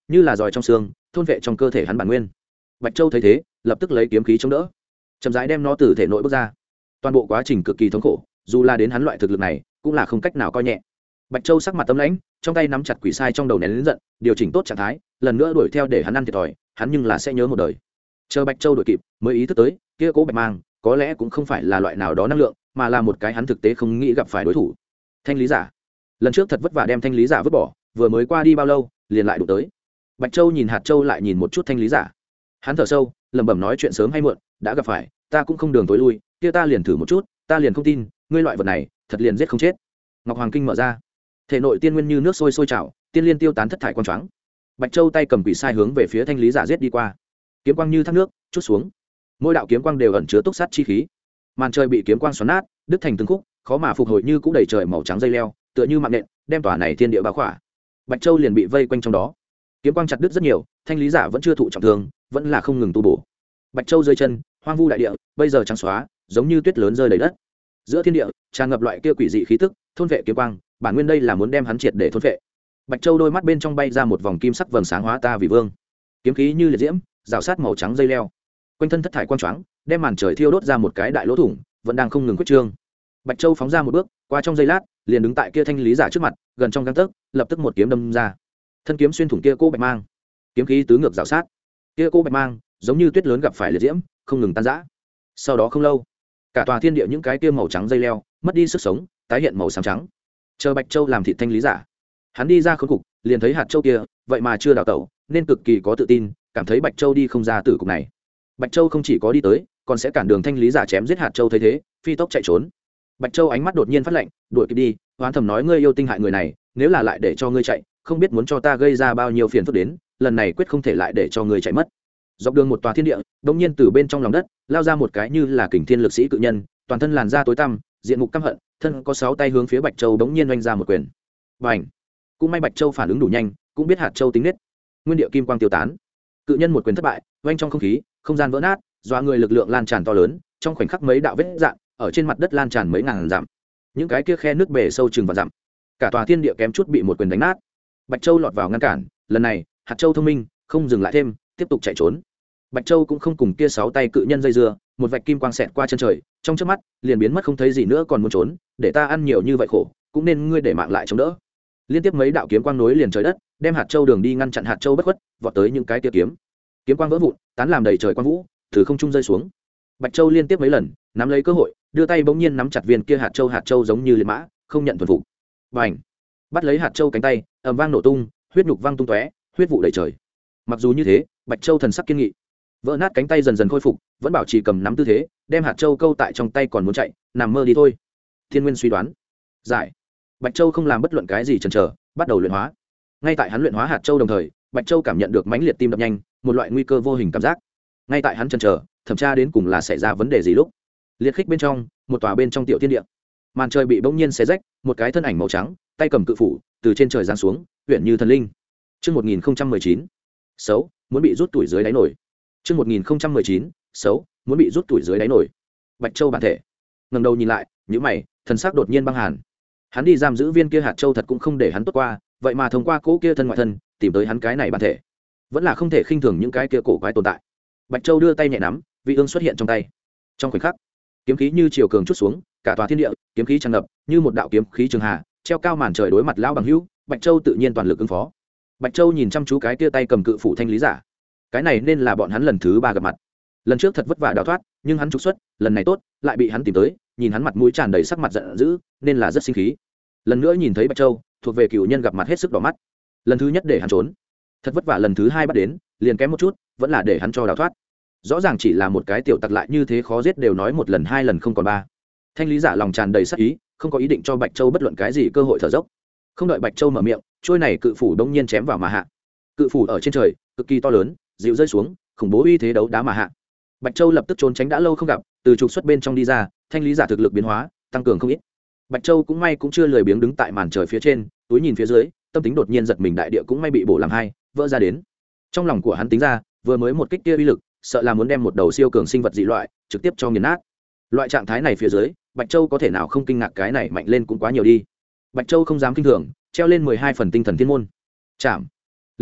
S1: như là giỏi trong xương thôn vệ trong cơ thể hắn bản nguyên. Bạch Châu thấy thế lập tức lấy kiếm khí chống đỡ, chậm rãi đem nó từ thể nội bước ra. Toàn bộ quá trình cực kỳ thống khổ, dù là đến hắn loại thực lực này cũng là không cách nào coi nhẹ. Bạch Châu sắc mặt tâm lãnh, trong tay nắm chặt quỷ sai trong đầu nén lớn giận, điều chỉnh tốt trạng thái, lần nữa đuổi theo để hắn ăn thiệt thòi, hắn nhưng là sẽ nhớ một đời. Chờ Bạch Châu đuổi kịp, mới ý thức tới, kia cố Bạch Mang, có lẽ cũng không phải là loại nào đó năng lượng, mà là một cái hắn thực tế không nghĩ gặp phải đối thủ. Thanh lý giả. Lần trước thật vất vả đem thanh lý giả vứt bỏ, vừa mới qua đi bao lâu, liền lại đụng tới. Bạch Châu nhìn hạt châu lại nhìn một chút thanh lý giả. Hắn thở sâu, lẩm bẩm nói chuyện sớm hay muộn, đã gặp phải, ta cũng không đường tối lui, kia ta liền thử một chút, ta liền không tin, ngươi loại vật này, thật liền giết không chết. Ngọc Hoàng Kinh mở ra, thể nội tiên nguyên như nước sôi sôi trào, tiên liên tiêu tán thất thải quang choáng. Bạch Châu tay cầm quỷ sai hướng về phía thanh lý giả giết đi qua, kiếm quang như thác nước chút xuống, mỗi đạo kiếm quang đều ẩn chứa túc sát chi khí. Màn trời bị kiếm quang xoắn nát, đứt thành từng khúc, khó mà phục hồi, như cũng đầy trời màu trắng dây leo, tựa như mạng nện, đem tòa này thiên địa bao khỏa. Bạch Châu liền bị vây quanh trong đó, kiếm quang chặt đứt rất nhiều, thanh lý giả vẫn chưa thụ trọng thương, vẫn là không ngừng tu bổ. Bạch Châu rơi chân, hoang vu đại địa bây giờ trắng xóa, giống như tuyết lớn rơi đầy đất. Giữa thiên địa tràn ngập loại kia quỷ dị khí tức, thôn vệ kiếm quang, bản nguyên đây là muốn đem hắn triệt để thôn vệ. Bạch Châu đôi mắt bên trong bay ra một vòng kim sắc vầng sáng, hóa ta vì vương. Kiếm khí như liệt diễm, rào sát màu trắng dây leo, quanh thân thất thải quang choáng, đem màn trời thiêu đốt ra một cái đại lỗ thủng, vẫn đang không ngừng quyết trương. Bạch Châu phóng ra một bước, qua trong giây lát, liền đứng tại kia thanh lý giả trước mặt, gần trong gang tấc, lập tức một kiếm đâm ra. Thân kiếm xuyên thủng kia cô Bạch Mang, kiếm khí tứ ngược rào sát. Kia cô Bạch Mang, giống như tuyết lớn gặp phải liệt diễm, không ngừng tan rã. Sau đó không lâu, cả tòa thiên địa những cái kia màu trắng dây leo mất đi sức sống, tái hiện màu xám trắng. Chờ Bạch Châu làm thịt thanh lý giả, hắn đi ra khốn cục, liền thấy hạt châu kia vậy mà chưa đào tẩu, nên cực kỳ có tự tin, cảm thấy Bạch Châu đi không ra tử cục này. Bạch Châu không chỉ có đi tới, còn sẽ cản đường thanh lý giả chém giết hạt châu, thấy thế phi tốc chạy trốn. Bạch Châu ánh mắt đột nhiên phát lạnh, đuổi kịp đi, hoán thầm nói, ngươi yêu tinh hại người này, nếu là lại để cho ngươi chạy, không biết muốn cho ta gây ra bao nhiêu phiền phức đến, lần này quyết không thể lại để cho ngươi chạy mất. Dọc đường một tòa thiên địa, đột nhiên từ bên trong lòng đất lao ra một cái như là kình thiên lực sĩ cự nhân, toàn thân làn da tối tăm, diện mục căm hận, thân có 6 tay hướng phía Bạch Châu đống nhiên oanh ra một quyền. Bành! Cũng may Bạch Châu phản ứng đủ nhanh, cũng biết hạt châu tính nết, nguyên địa kim quang tiêu tán. Cự nhân một quyền thất bại, oanh trong không khí, không gian vỡ nát, doa người lực lượng lan tràn to lớn, trong khoảnh khắc mấy đạo vết dạn ở trên mặt đất lan tràn mấy ngàn dặm. Những cái kia khe nước bể sâu chừng vạn dặm, cả tòa thiên địa kém chút bị một quyền đánh nát. Bạch Châu lọt vào ngăn cản, lần này hạt châu thông minh, không dừng lại thêm, tiếp tục chạy trốn. Bạch Châu cũng không cùng kia 6 tay cự nhân dây dưa, một vạch kim quang xẹt qua chân trời, trong chớp mắt liền biến mất không thấy gì nữa, còn muốn trốn, để ta ăn nhiều như vậy khổ, cũng nên ngươi để mạng lại chống đỡ. Liên tiếp mấy đạo kiếm quang nối liền trời đất, đem hạt châu đường đi ngăn chặn hạt châu bất khuất, vọt tới những cái kia kiếm. Kiếm quang vỡ vụn, tán làm đầy trời quang vũ, từ không trung rơi xuống. Bạch Châu liên tiếp mấy lần nắm lấy cơ hội, đưa tay bỗng nhiên nắm chặt viên kia hạt châu giống như liệt mã, không nhận thuần phục. Bành! Bắt lấy hạt châu cánh tay, ầm vang nổ tung, huyết nhục văng tung tóe, huyết vụ đầy trời. Mặc dù như thế, Bạch Châu thần sắc kiên nghị, vỡ nát cánh tay dần dần khôi phục, vẫn bảo trì cầm nắm tư thế, đem hạt châu câu tại trong tay, còn muốn chạy, nằm mơ đi thôi. Thiên Nguyên suy đoán, giải. Bạch Châu không làm bất luận cái gì chần chờ, bắt đầu luyện hóa. Ngay tại hắn luyện hóa hạt châu đồng thời, Bạch Châu cảm nhận được mãnh liệt tim đập nhanh, một loại nguy cơ vô hình cảm giác. Ngay tại hắn chần chờ, thẩm tra đến cùng là xảy ra vấn đề gì lúc, liệt khích bên trong, một tòa bên trong tiểu thiên địa, màn trời bị bỗng nhiên xé rách, một cái thân ảnh màu trắng, tay cầm cự phủ, từ trên trời giáng xuống, uyển như thần linh. Chương 1019. Xấu, muốn bị rút tuổi dưới đáy nổi. Chương 1019. Xấu, muốn bị rút tuổi dưới đáy nổi. Bạch Châu bản thể ngẩng đầu nhìn lại, nhíu mày, thần sắc đột nhiên băng hàn. Hắn đi giam giữ viên kia hạt châu thật cũng không để hắn tốt qua, vậy mà thông qua cỗ kia thân ngoại thân, tìm tới hắn cái này bản thể, vẫn là không thể khinh thường những cái kia cổ quái tồn tại. Bạch Châu đưa tay nhẹ nắm, vị ương xuất hiện trong tay. Trong khoảnh khắc, kiếm khí như chiều cường chút xuống, cả tòa thiên địa kiếm khí tràn ngập, như một đạo kiếm khí trường hà, treo cao màn trời đối mặt lão bằng hữu. Bạch Châu tự nhiên toàn lực ứng phó. Bạch Châu nhìn chăm chú cái kia tay cầm cự phủ thanh lý giả, cái này nên là bọn hắn lần thứ 3 gặp mặt. Lần trước thật vất vả đào thoát, nhưng hắn trục xuất, lần này tốt, lại bị hắn tìm tới, nhìn hắn mặt mũi tràn đầy sắc mặt giận dữ, nên là rất sinh khí. Lần nữa nhìn thấy Bạch Châu, thuộc về cựu nhân gặp mặt hết sức đỏ mắt. Lần thứ nhất để hắn trốn, thật vất vả lần thứ 2 bắt đến, liền kém một chút, vẫn là để hắn cho đào thoát. Rõ ràng chỉ là một cái tiểu tặc, lại như thế khó giết, đều nói một lần 2 lần không còn 3. Thanh lý giả lòng tràn đầy sát ý, không có ý định cho Bạch Châu bất luận cái gì cơ hội thở dốc. Không đợi Bạch Châu mở miệng, trôi này cự phủ đông nhiên chém vào mà hạ. Cự phủ ở trên trời, cực kỳ to lớn, dịu rơi xuống, khủng bố uy thế đấu đá mà hạ. Bạch Châu lập tức trốn tránh đã lâu không gặp, từ trục xuất bên trong đi ra, thanh lý giả thực lực biến hóa, tăng cường không ít. Bạch Châu cũng may cũng chưa lười biếng đứng tại màn trời phía trên, túi nhìn phía dưới, tâm tính đột nhiên giật mình, đại địa cũng may bị bổ làm hai, vỡ ra đến. Trong lòng của hắn tính ra, vừa mới một kích kia uy lực, sợ là muốn đem một đầu siêu cường sinh vật dị loại trực tiếp cho nghiền nát. Loại trạng thái này phía dưới, Bạch Châu có thể nào không kinh ngạc, cái này mạnh lên cũng quá nhiều đi. Bạch Châu không dám kinh thường, treo lên 12 phần tinh thần thiên môn. Chạm.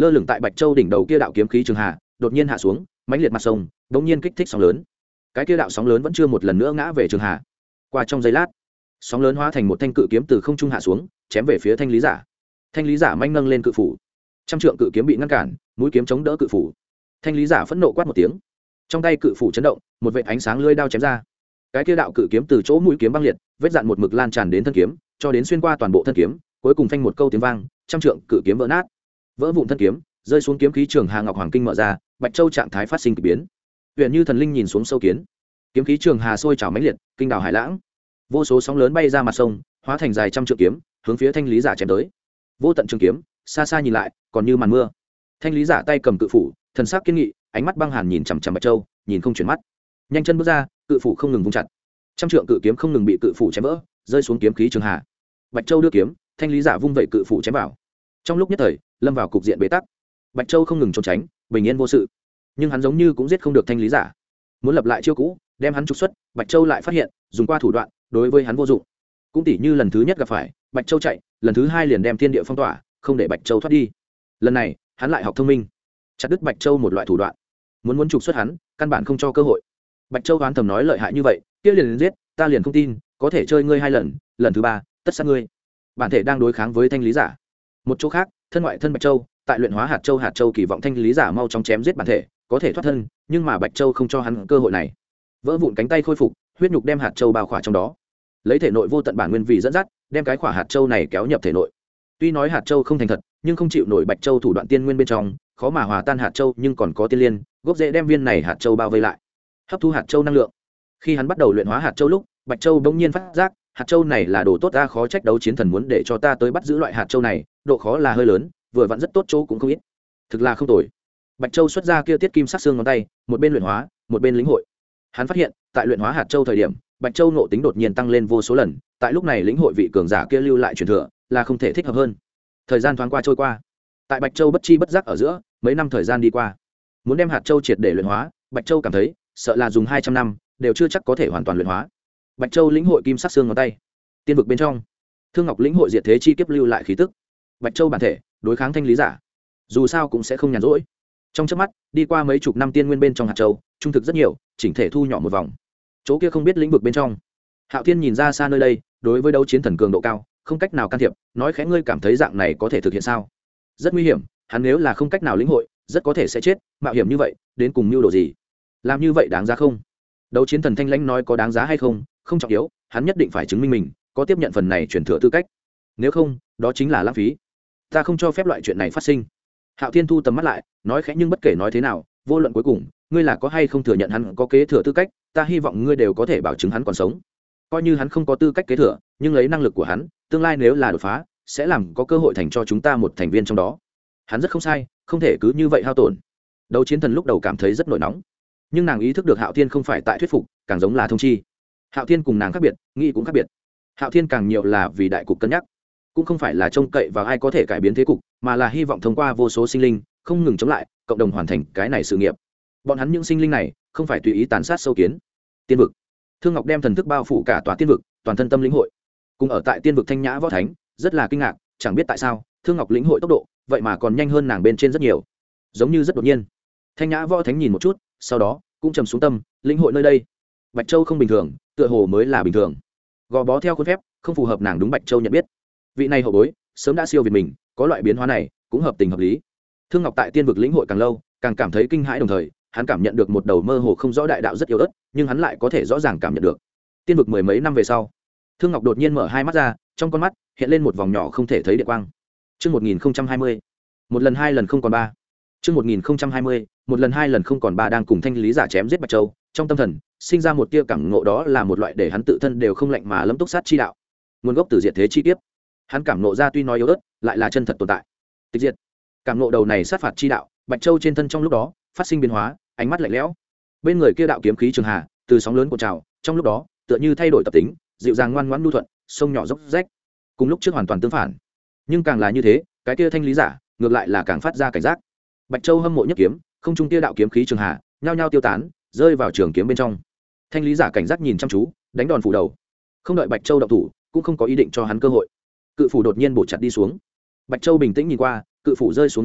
S1: lơ lửng tại Bạch Châu đỉnh đầu kia đạo kiếm khí trường hà đột nhiên hạ xuống, mãnh liệt mặt sông bỗng nhiên kích thích sóng lớn. Cái kia đạo sóng lớn vẫn chưa một lần nữa ngã về trường hà. Qua trong giây lát, sóng lớn hóa thành một thanh cự kiếm từ không trung hạ xuống, chém về phía thanh lý giả. Thanh lý giả manh nâng lên cự phủ, trăm trượng cự kiếm bị ngăn cản, mũi kiếm chống đỡ cự phủ. Thanh lý giả phẫn nộ quát một tiếng, trong tay cự phủ chấn động, một vệt ánh sáng lưỡi đao chém ra. Cái kia đạo cự kiếm từ chỗ mũi kiếm băng liệt, vết dạn một mực lan tràn đến thân kiếm, cho đến xuyên qua toàn bộ thân kiếm, cuối cùng phanh một câu tiếng vang, trăm trượng cự kiếm vỡ nát, vỡ vụn thân kiếm, rơi xuống kiếm khí trường hà ngọc hoàng kinh mở ra, Bạch Châu trạng thái phát sinh kỳ biến. Huyền Như thần linh nhìn xuống sâu kiến, kiếm khí trường hà sôi trào mãnh liệt, kinh đảo hải lãng, vô số sóng lớn bay ra mặt sông, hóa thành dài trăm trượng kiếm, hướng phía thanh lý giả chém tới. Vô tận trường kiếm, xa xa nhìn lại, còn như màn mưa. Thanh lý giả tay cầm cự phủ, thần sắc kiên nghị, ánh mắt băng hàn nhìn chằm chằm Bạch Châu, nhìn không chuyển mắt. Nhanh chân bước ra, cự phủ không ngừng vung chặt, trăm trượng cự kiếm không ngừng bị cự phủ chém vỡ, rơi xuống kiếm khí trường hà. Bạch Châu đưa kiếm, thanh lý giả vung vẩy cự phủ chém vào. Trong lúc nhất thời, lâm vào cục diện bế tắc. Bạch Châu không ngừng trốn tránh, bình yên vô sự, nhưng hắn giống như cũng giết không được thanh lý giả. Muốn lập lại chiêu cũ, đem hắn trục xuất, Bạch Châu lại phát hiện, dùng qua thủ đoạn, đối với hắn vô dụng. Cũng tỉ như lần thứ nhất gặp phải, Bạch Châu chạy, lần thứ hai liền đem thiên địa phong tỏa, không để Bạch Châu thoát đi. Lần này, hắn lại học thông minh, chặt đứt Bạch Châu một loại thủ đoạn. Muốn trục xuất hắn, căn bản không cho cơ hội. Bạch Châu đoán thầm nói lợi hại như vậy, kia liền giết, ta liền không tin, có thể chơi ngươi hai lần, lần thứ ba, tất sát ngươi. Bản thể đang đối kháng với thanh lý giả. Một chỗ khác, thân ngoại thân Bạch Châu, tại luyện hóa hạt châu kỳ vọng thanh lý giả mau chóng chém giết bản thể, có thể thoát thân, nhưng mà Bạch Châu không cho hắn cơ hội này. Vỡ vụn cánh tay khôi phục, huyết nhục đem hạt châu bao khỏa trong đó, lấy thể nội vô tận bản nguyên vị dẫn dắt, đem cái khỏa hạt châu này kéo nhập thể nội. Tuy nói hạt châu không thành thật, nhưng không chịu nổi Bạch Châu thủ đoạn tiên nguyên bên trong, khó mà hòa tan hạt châu, nhưng còn có tiên liên, gốc rễ đem viên này hạt châu bao vây lại, hấp thu hạt châu năng lượng. Khi hắn bắt đầu luyện hóa hạt châu lúc, Bạch Châu bỗng nhiên phát giác, hạt châu này là đồ tốt, ta khó trách đấu chiến thần muốn để cho ta tới bắt giữ loại hạt châu này, độ khó là hơi lớn, vừa vặn rất tốt chỗ cũng không ít. Thực là không tồi. Bạch Châu xuất ra kia tiết kim sắc xương ngón tay, một bên luyện hóa, một bên lĩnh hội. Hắn phát hiện, tại luyện hóa hạt châu thời điểm, Bạch Châu nộ tính đột nhiên tăng lên vô số lần, tại lúc này lĩnh hội vị cường giả kia lưu lại truyền thừa, là không thể thích hợp hơn. Thời gian thoáng qua trôi qua, tại Bạch Châu bất chi bất giác ở giữa, mấy năm thời gian đi qua. Muốn đem hạt châu triệt để luyện hóa, Bạch Châu cảm thấy, sợ là dùng 200 năm, đều chưa chắc có thể hoàn toàn luyện hóa. Bạch Châu lĩnh hội kim sắc xương ngón tay. Tiên vực bên trong, Thương Ngọc lĩnh hội diệt thế chi kiếp lưu lại khí tức. Bạch Châu bản thể, đối kháng thanh lý giả, dù sao cũng sẽ không nhàn rỗi. Trong chớp mắt, đi qua mấy chục năm tiên nguyên bên trong hạt châu, trung thực rất nhiều, chỉnh thể thu nhỏ một vòng. Chỗ kia không biết lĩnh vực bên trong, Hạo Thiên nhìn ra xa nơi đây, đối với đấu chiến thần cường độ cao, không cách nào can thiệp, nói khẽ ngươi cảm thấy dạng này có thể thực hiện sao? Rất nguy hiểm, hắn nếu là không cách nào lĩnh hội, rất có thể sẽ chết, mạo hiểm như vậy, đến cùng mưu đồ gì? Làm như vậy đáng giá không? Đấu chiến thần thanh lãnh nói có đáng giá hay không, không trọng yếu, hắn nhất định phải chứng minh mình có tiếp nhận phần này truyền thừa tư cách. Nếu không, đó chính là lãng phí. Ta không cho phép loại chuyện này phát sinh. Hạo Thiên thu tầm mắt lại, nói khẽ nhưng bất kể nói thế nào, vô luận cuối cùng, ngươi là có hay không thừa nhận hắn có kế thừa tư cách, ta hy vọng ngươi đều có thể bảo chứng hắn còn sống. Coi như hắn không có tư cách kế thừa, nhưng lấy năng lực của hắn, tương lai nếu là đột phá, sẽ làm có cơ hội thành cho chúng ta một thành viên trong đó. Hắn rất không sai, không thể cứ như vậy hao tổn. Đấu chiến thần lúc đầu cảm thấy rất nổi nóng, nhưng nàng ý thức được Hạo Thiên không phải tại thuyết phục, càng giống là thông chi. Hạo Thiên cùng nàng khác biệt, nghĩ cũng khác biệt. Hạo Thiên càng nhiều là vì đại cục cân nhắc, cũng không phải là trông cậy vào ai có thể cải biến thế cục, mà là hy vọng thông qua vô số sinh linh không ngừng chống lại, cộng đồng hoàn thành cái này sự nghiệp. Bọn hắn những sinh linh này không phải tùy ý tàn sát sâu kiến. Tiên vực, Thương Ngọc đem thần thức bao phủ cả tòa tiên vực, toàn thân tâm lĩnh hội. Cùng ở tại tiên vực Thanh Nhã Võ Thánh rất là kinh ngạc, chẳng biết tại sao Thương Ngọc lĩnh hội tốc độ vậy mà còn nhanh hơn nàng bên trên rất nhiều, giống như rất đột nhiên. Thanh Nhã Võ Thánh nhìn một chút, sau đó cũng trầm xuống tâm, lĩnh hội nơi đây. Bạch Châu không bình thường, tựa hồ mới là bình thường. Gò bó theo khuôn phép, không phù hợp nàng đúng Bạch Châu nhận biết. Vị này hậu bối sớm đã siêu việt mình, có loại biến hóa này cũng hợp tình hợp lý. Thương Ngọc tại tiên vực lĩnh hội càng lâu, càng cảm thấy kinh hãi, đồng thời hắn cảm nhận được một đầu mơ hồ không rõ đại đạo rất yếu ớt, nhưng hắn lại có thể rõ ràng cảm nhận được. Tiên vực mười mấy năm về sau, Thương Ngọc đột nhiên mở hai mắt ra, trong con mắt hiện lên một vòng nhỏ không thể thấy điện quang. Chương 1020, một lần hai lần không còn ba. Chương 1020, một lần hai lần không còn ba, đang cùng thanh lý giả chém giết Bạch Châu, trong tâm thần sinh ra một tia cảm ngộ, đó là một loại để hắn tự thân đều không lạnh mà lâm túc sát chi đạo, nguồn gốc từ diệt thế chi kiếp. Hắn cảm ngộ ra tuy nói yếu ớt, lại là chân thật tồn tại. Tịch diệt, cảm ngộ đầu này sát phạt chi đạo. Bạch Châu trên thân trong lúc đó phát sinh biến hóa, ánh mắt lạnh lẽo. Bên người kia đạo kiếm khí trường hà từ sóng lớn cuộn trào, trong lúc đó tựa như thay đổi tập tính, dịu dàng ngoan ngoãn nhu thuận, sông nhỏ dốc rách, cùng lúc trước hoàn toàn tương phản. Nhưng càng là như thế, cái kia thanh lý giả ngược lại là càng phát ra cảnh giác. Bạch Châu hâm mộ nhất kiếm, không trung kia đạo kiếm khí trường hà nhao nhao tiêu tán, rơi vào trường kiếm bên trong. Thanh lý giả cảnh giác nhìn chăm chú, đánh đòn phủ đầu, không đợi Bạch Châu động thủ, cũng không có ý định cho hắn cơ hội. Cự phủ đột nhiên bổ chặt đi xuống. Bạch Châu bình tĩnh nhìn qua, cự phủ rơi xuống nháy mắt,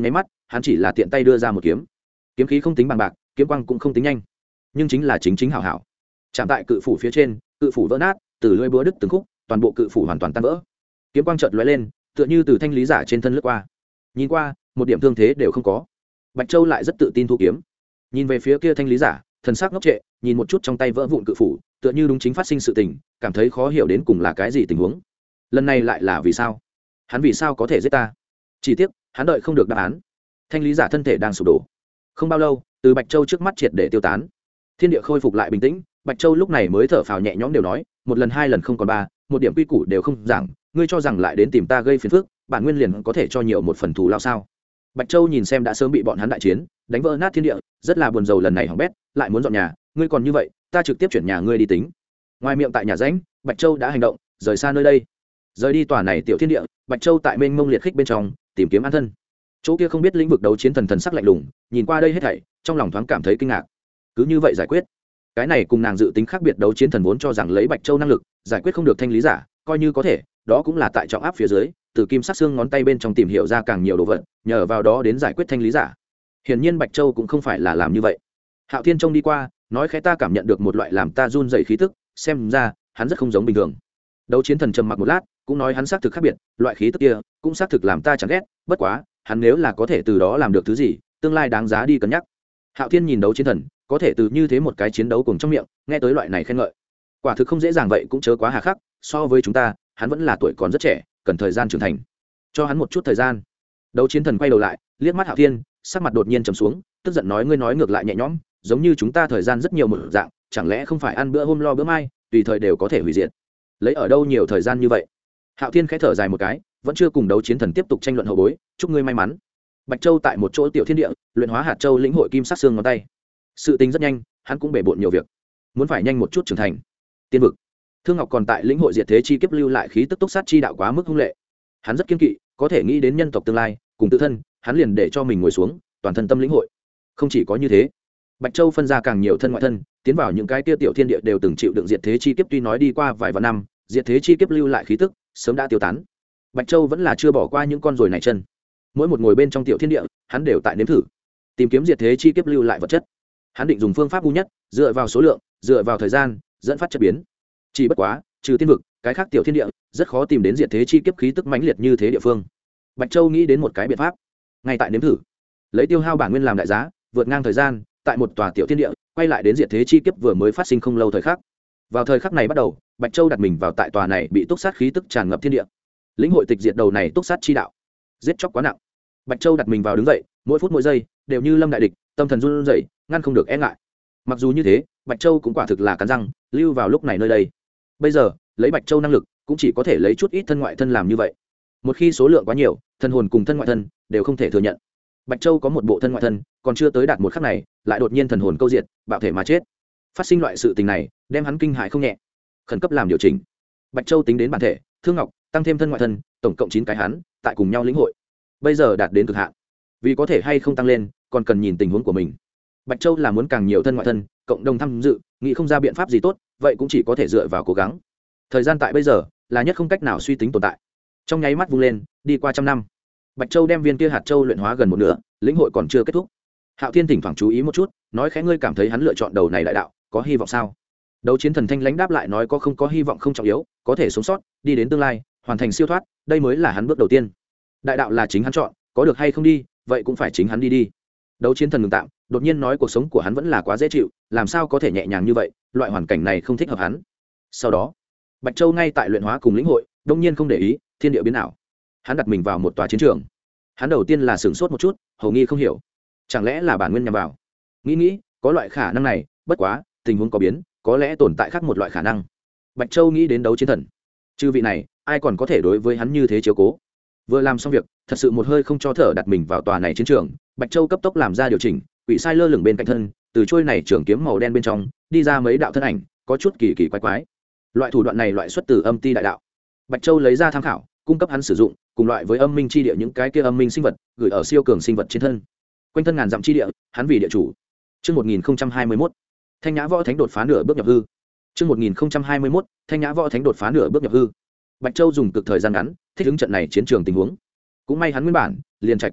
S1: hắn chỉ là tiện tay đưa ra một kiếm. Kiếm khí không tính bằng bạc, kiếm quang cũng không tính nhanh, nhưng chính là chính hảo hảo chạm tại cự phủ phía trên, cự phủ vỡ nát, từ lưỡi búa đứt từng khúc, toàn bộ cự phủ hoàn toàn tan vỡ. Kiếm quang chợt lóe lên, tựa như từ thanh lý giả trên thân lướt qua. Nhìn qua, một điểm thương thế đều không có. Bạch Châu lại rất tự tin thu kiếm, nhìn về phía kia thanh lý giả, thần sắc ngốc trệ, nhìn một chút trong tay vỡ vụn cự phủ, tựa như đúng chính phát sinh sự tình, cảm thấy khó hiểu đến cùng là cái gì tình huống. Lần này lại là vì sao? Hắn vì sao có thể giết ta? Chỉ tiếc, hắn đợi không được đáp án. Thanh lý giả thân thể đang sụp đổ. Không bao lâu, từ Bạch Châu trước mắt triệt để tiêu tán. Thiên địa khôi phục lại bình tĩnh, Bạch Châu lúc này mới thở phào nhẹ nhõm đều nói, một lần hai lần không còn ba, một điểm quy củ đều không giảng, ngươi cho rằng lại đến tìm ta gây phiền phức, bản nguyên liền có thể cho nhiều một phần thù lao sao? Bạch Châu nhìn xem đã sớm bị bọn hắn đại chiến, đánh vỡ nát thiên địa, rất là buồn rầu lần này hỏng bét, lại muốn dọn nhà, ngươi còn như vậy, ta trực tiếp chuyển nhà ngươi đi tính. Ngoài miệng tại nhà rãnh, Bạch Châu đã hành động, rời xa nơi đây. Rời đi tòa này tiểu thiên địa, Bạch Châu tại mênh mông liệt khích bên trong, tìm kiếm an thân. Chỗ kia không biết lĩnh vực đấu chiến thần sắc lạnh lùng, nhìn qua đây hết thảy, trong lòng thoáng cảm thấy kinh ngạc. Cứ như vậy giải quyết. Cái này cùng nàng dự tính khác biệt, đấu chiến thần vốn cho rằng lấy Bạch Châu năng lực, giải quyết không được thanh lý giả, coi như có thể, đó cũng là tại trọng áp phía dưới, từ kim sắc xương ngón tay bên trong tìm hiểu ra càng nhiều đồ vật, nhờ vào đó đến giải quyết thanh lý giả. Hiển nhiên Bạch Châu cũng không phải là làm như vậy. Hạo Thiên trông đi qua, nói khẽ, ta cảm nhận được một loại làm ta run rẩy khí tức, xem ra hắn rất không giống bình thường. Đấu chiến thần trầm mặc một lát, cũng nói hắn xác thực khác biệt, loại khí tức kia cũng xác thực làm ta chẳng ghét, bất quá, hắn nếu là có thể từ đó làm được thứ gì, tương lai đáng giá đi cân nhắc. Hạo Thiên nhìn đấu chiến thần, có thể từ như thế một cái chiến đấu cùng trong miệng, nghe tới loại này khen ngợi. Quả thực không dễ dàng vậy cũng chớ quá hà khắc, so với chúng ta, hắn vẫn là tuổi còn rất trẻ, cần thời gian trưởng thành. Cho hắn một chút thời gian. Đấu chiến thần quay đầu lại, liếc mắt Hạo Thiên, sắc mặt đột nhiên trầm xuống, tức giận nói, ngươi nói ngược lại nhẹ nhõm, giống như chúng ta thời gian rất nhiều một dạng, chẳng lẽ không phải ăn bữa hôm lo bữa mai, tùy thời đều có thể hủy diệt. Lấy ở đâu nhiều thời gian như vậy? Hạo Thiên khẽ thở dài một cái, vẫn chưa cùng đấu chiến thần tiếp tục tranh luận hậu bối, chúc ngươi may mắn. Bạch Châu tại một chỗ tiểu thiên địa, luyện hóa hạt châu lĩnh hội kim sắc xương ngón tay. Sự tình rất nhanh, hắn cũng bể bộn nhiều việc, muốn phải nhanh một chút trưởng thành. Tiên vực, Thương Ngọc còn tại lĩnh hội diệt thế chi kiếp lưu lại khí tức túc sát chi đạo quá mức hung lệ. Hắn rất kiên kỵ, có thể nghĩ đến nhân tộc tương lai, cùng tự thân, hắn liền để cho mình ngồi xuống, toàn thân tâm lĩnh hội. Không chỉ có như thế, Bạch Châu phân ra càng nhiều thân ngoại thân, tiến vào những cái kia tiểu thiên địa đều từng chịu đựng diệt thế chi kiếp, tuy nói đi qua vài vạn năm, diệt thế chi kiếp lưu lại khí tức sớm đã tiêu tán. Bạch Châu vẫn là chưa bỏ qua những con ruồi này chân. Mỗi một ngồi bên trong tiểu thiên địa, hắn đều tại nếm thử, tìm kiếm diệt thế chi kiếp lưu lại vật chất. Hắn định dùng phương pháp ngu nhất, dựa vào số lượng, dựa vào thời gian, dẫn phát chất biến. Chỉ bất quá, trừ tiên vực, cái khác tiểu thiên địa rất khó tìm đến diệt thế chi kiếp khí tức mãnh liệt như thế địa phương. Bạch Châu nghĩ đến một cái biện pháp, ngay tại nếm thử, lấy tiêu hao bản nguyên làm đại giá, vượt ngang thời gian, tại một tòa tiểu thiên địa, quay lại đến diệt thế chi kiếp vừa mới phát sinh không lâu thời khắc. Vào thời khắc này bắt đầu, Bạch Châu đặt mình vào tại tòa này bị túc sát khí tức tràn ngập thiên địa, lĩnh hội tịch diệt đầu này túc sát chi đạo. Giết chóc quá nặng, Bạch Châu đặt mình vào đứng dậy, mỗi phút mỗi giây đều như lâm đại địch, tâm thần run rẩy, ngăn không được e ngại. Mặc dù như thế, Bạch Châu cũng quả thực là cắn răng lưu vào lúc này nơi đây. Bây giờ, lấy Bạch Châu năng lực, cũng chỉ có thể lấy chút ít thân ngoại thân làm như vậy. Một khi số lượng quá nhiều, thân hồn cùng thân ngoại thân đều không thể thừa nhận. Bạch Châu có một bộ thân ngoại thân, còn chưa tới đạt một khắc này, lại đột nhiên thần hồn câu diệt, bạo thể mà chết. Phát sinh loại sự tình này, đem hắn kinh hãi không nhẹ. Khẩn cấp làm điều chỉnh. Bạch Châu tính đến bản thể, Thương Ngọc, tăng thêm thân ngoại thân, tổng cộng 9 cái hắn, tại cùng nhau lĩnh hội. Bây giờ đạt đến cực hạn. Vì có thể hay không tăng lên, còn cần nhìn tình huống của mình. Bạch Châu là muốn càng nhiều thân ngoại thân, cộng đồng tham dự, nghĩ không ra biện pháp gì tốt, vậy cũng chỉ có thể dựa vào cố gắng. Thời gian tại bây giờ là nhất không cách nào suy tính tồn tại. Trong nháy mắt vung lên, đi qua trăm năm. Bạch Châu đem viên kia hạt châu luyện hóa gần một nửa, lĩnh hội còn chưa kết thúc. Hạo Thiên thỉnh thoảng chú ý một chút, nói khẽ, ngươi cảm thấy hắn lựa chọn đầu này đại đạo, có hy vọng sao? Đấu chiến thần thanh lãnh đáp lại, nói có không có hy vọng không trọng yếu, có thể sống sót, đi đến tương lai, hoàn thành siêu thoát, đây mới là hắn bước đầu tiên. Đại đạo là chính hắn chọn, có được hay không đi, vậy cũng phải chính hắn đi đi. Đấu chiến thần ngừng tạm, đột nhiên nói cuộc sống của hắn vẫn là quá dễ chịu, làm sao có thể nhẹ nhàng như vậy, loại hoàn cảnh này không thích hợp hắn. Sau đó, Bạch Châu ngay tại luyện hóa cùng lĩnh hội, đông nhiên không để ý, thiên địa biến ảo. Hắn đặt mình vào một tòa chiến trường. Hắn đầu tiên là sửng sốt một chút, hầu nghi không hiểu, chẳng lẽ là bản nguyên nhằm vào. Nghĩ, có loại khả năng này, bất quá, tình huống có biến, có lẽ tồn tại khác một loại khả năng. Bạch Châu nghĩ đến đấu chiến thần. Chư vị này, ai còn có thể đối với hắn như thế chiếu cố. Vừa làm xong việc, thật sự một hơi không cho thở, đặt mình vào tòa này chiến trường. Bạch Châu cấp tốc làm ra điều chỉnh, quỷ sai lơ lửng bên cạnh thân, từ trôi này trường kiếm màu đen bên trong đi ra mấy đạo thân ảnh, có chút kỳ kỳ quái quái. Loại thủ đoạn này loại xuất từ âm ti đại đạo. Bạch Châu lấy ra tham khảo, cung cấp hắn sử dụng, cùng loại với âm minh chi địa những cái kia âm minh sinh vật, gửi ở siêu cường sinh vật trên thân. Quanh thân ngàn dặm chi địa, hắn vì địa chủ. Chương 1021, Thanh Nhã Võ Thánh đột phá nửa bước nhập hư. Chương 1021, Thanh Nhã Võ Thánh đột phá nửa bước nhập hư. Bạch Châu dùng cực thời gian ngắn thích ứng trận này chiến trường tình huống. Cũng may hắn nguyên bản liền trải qua,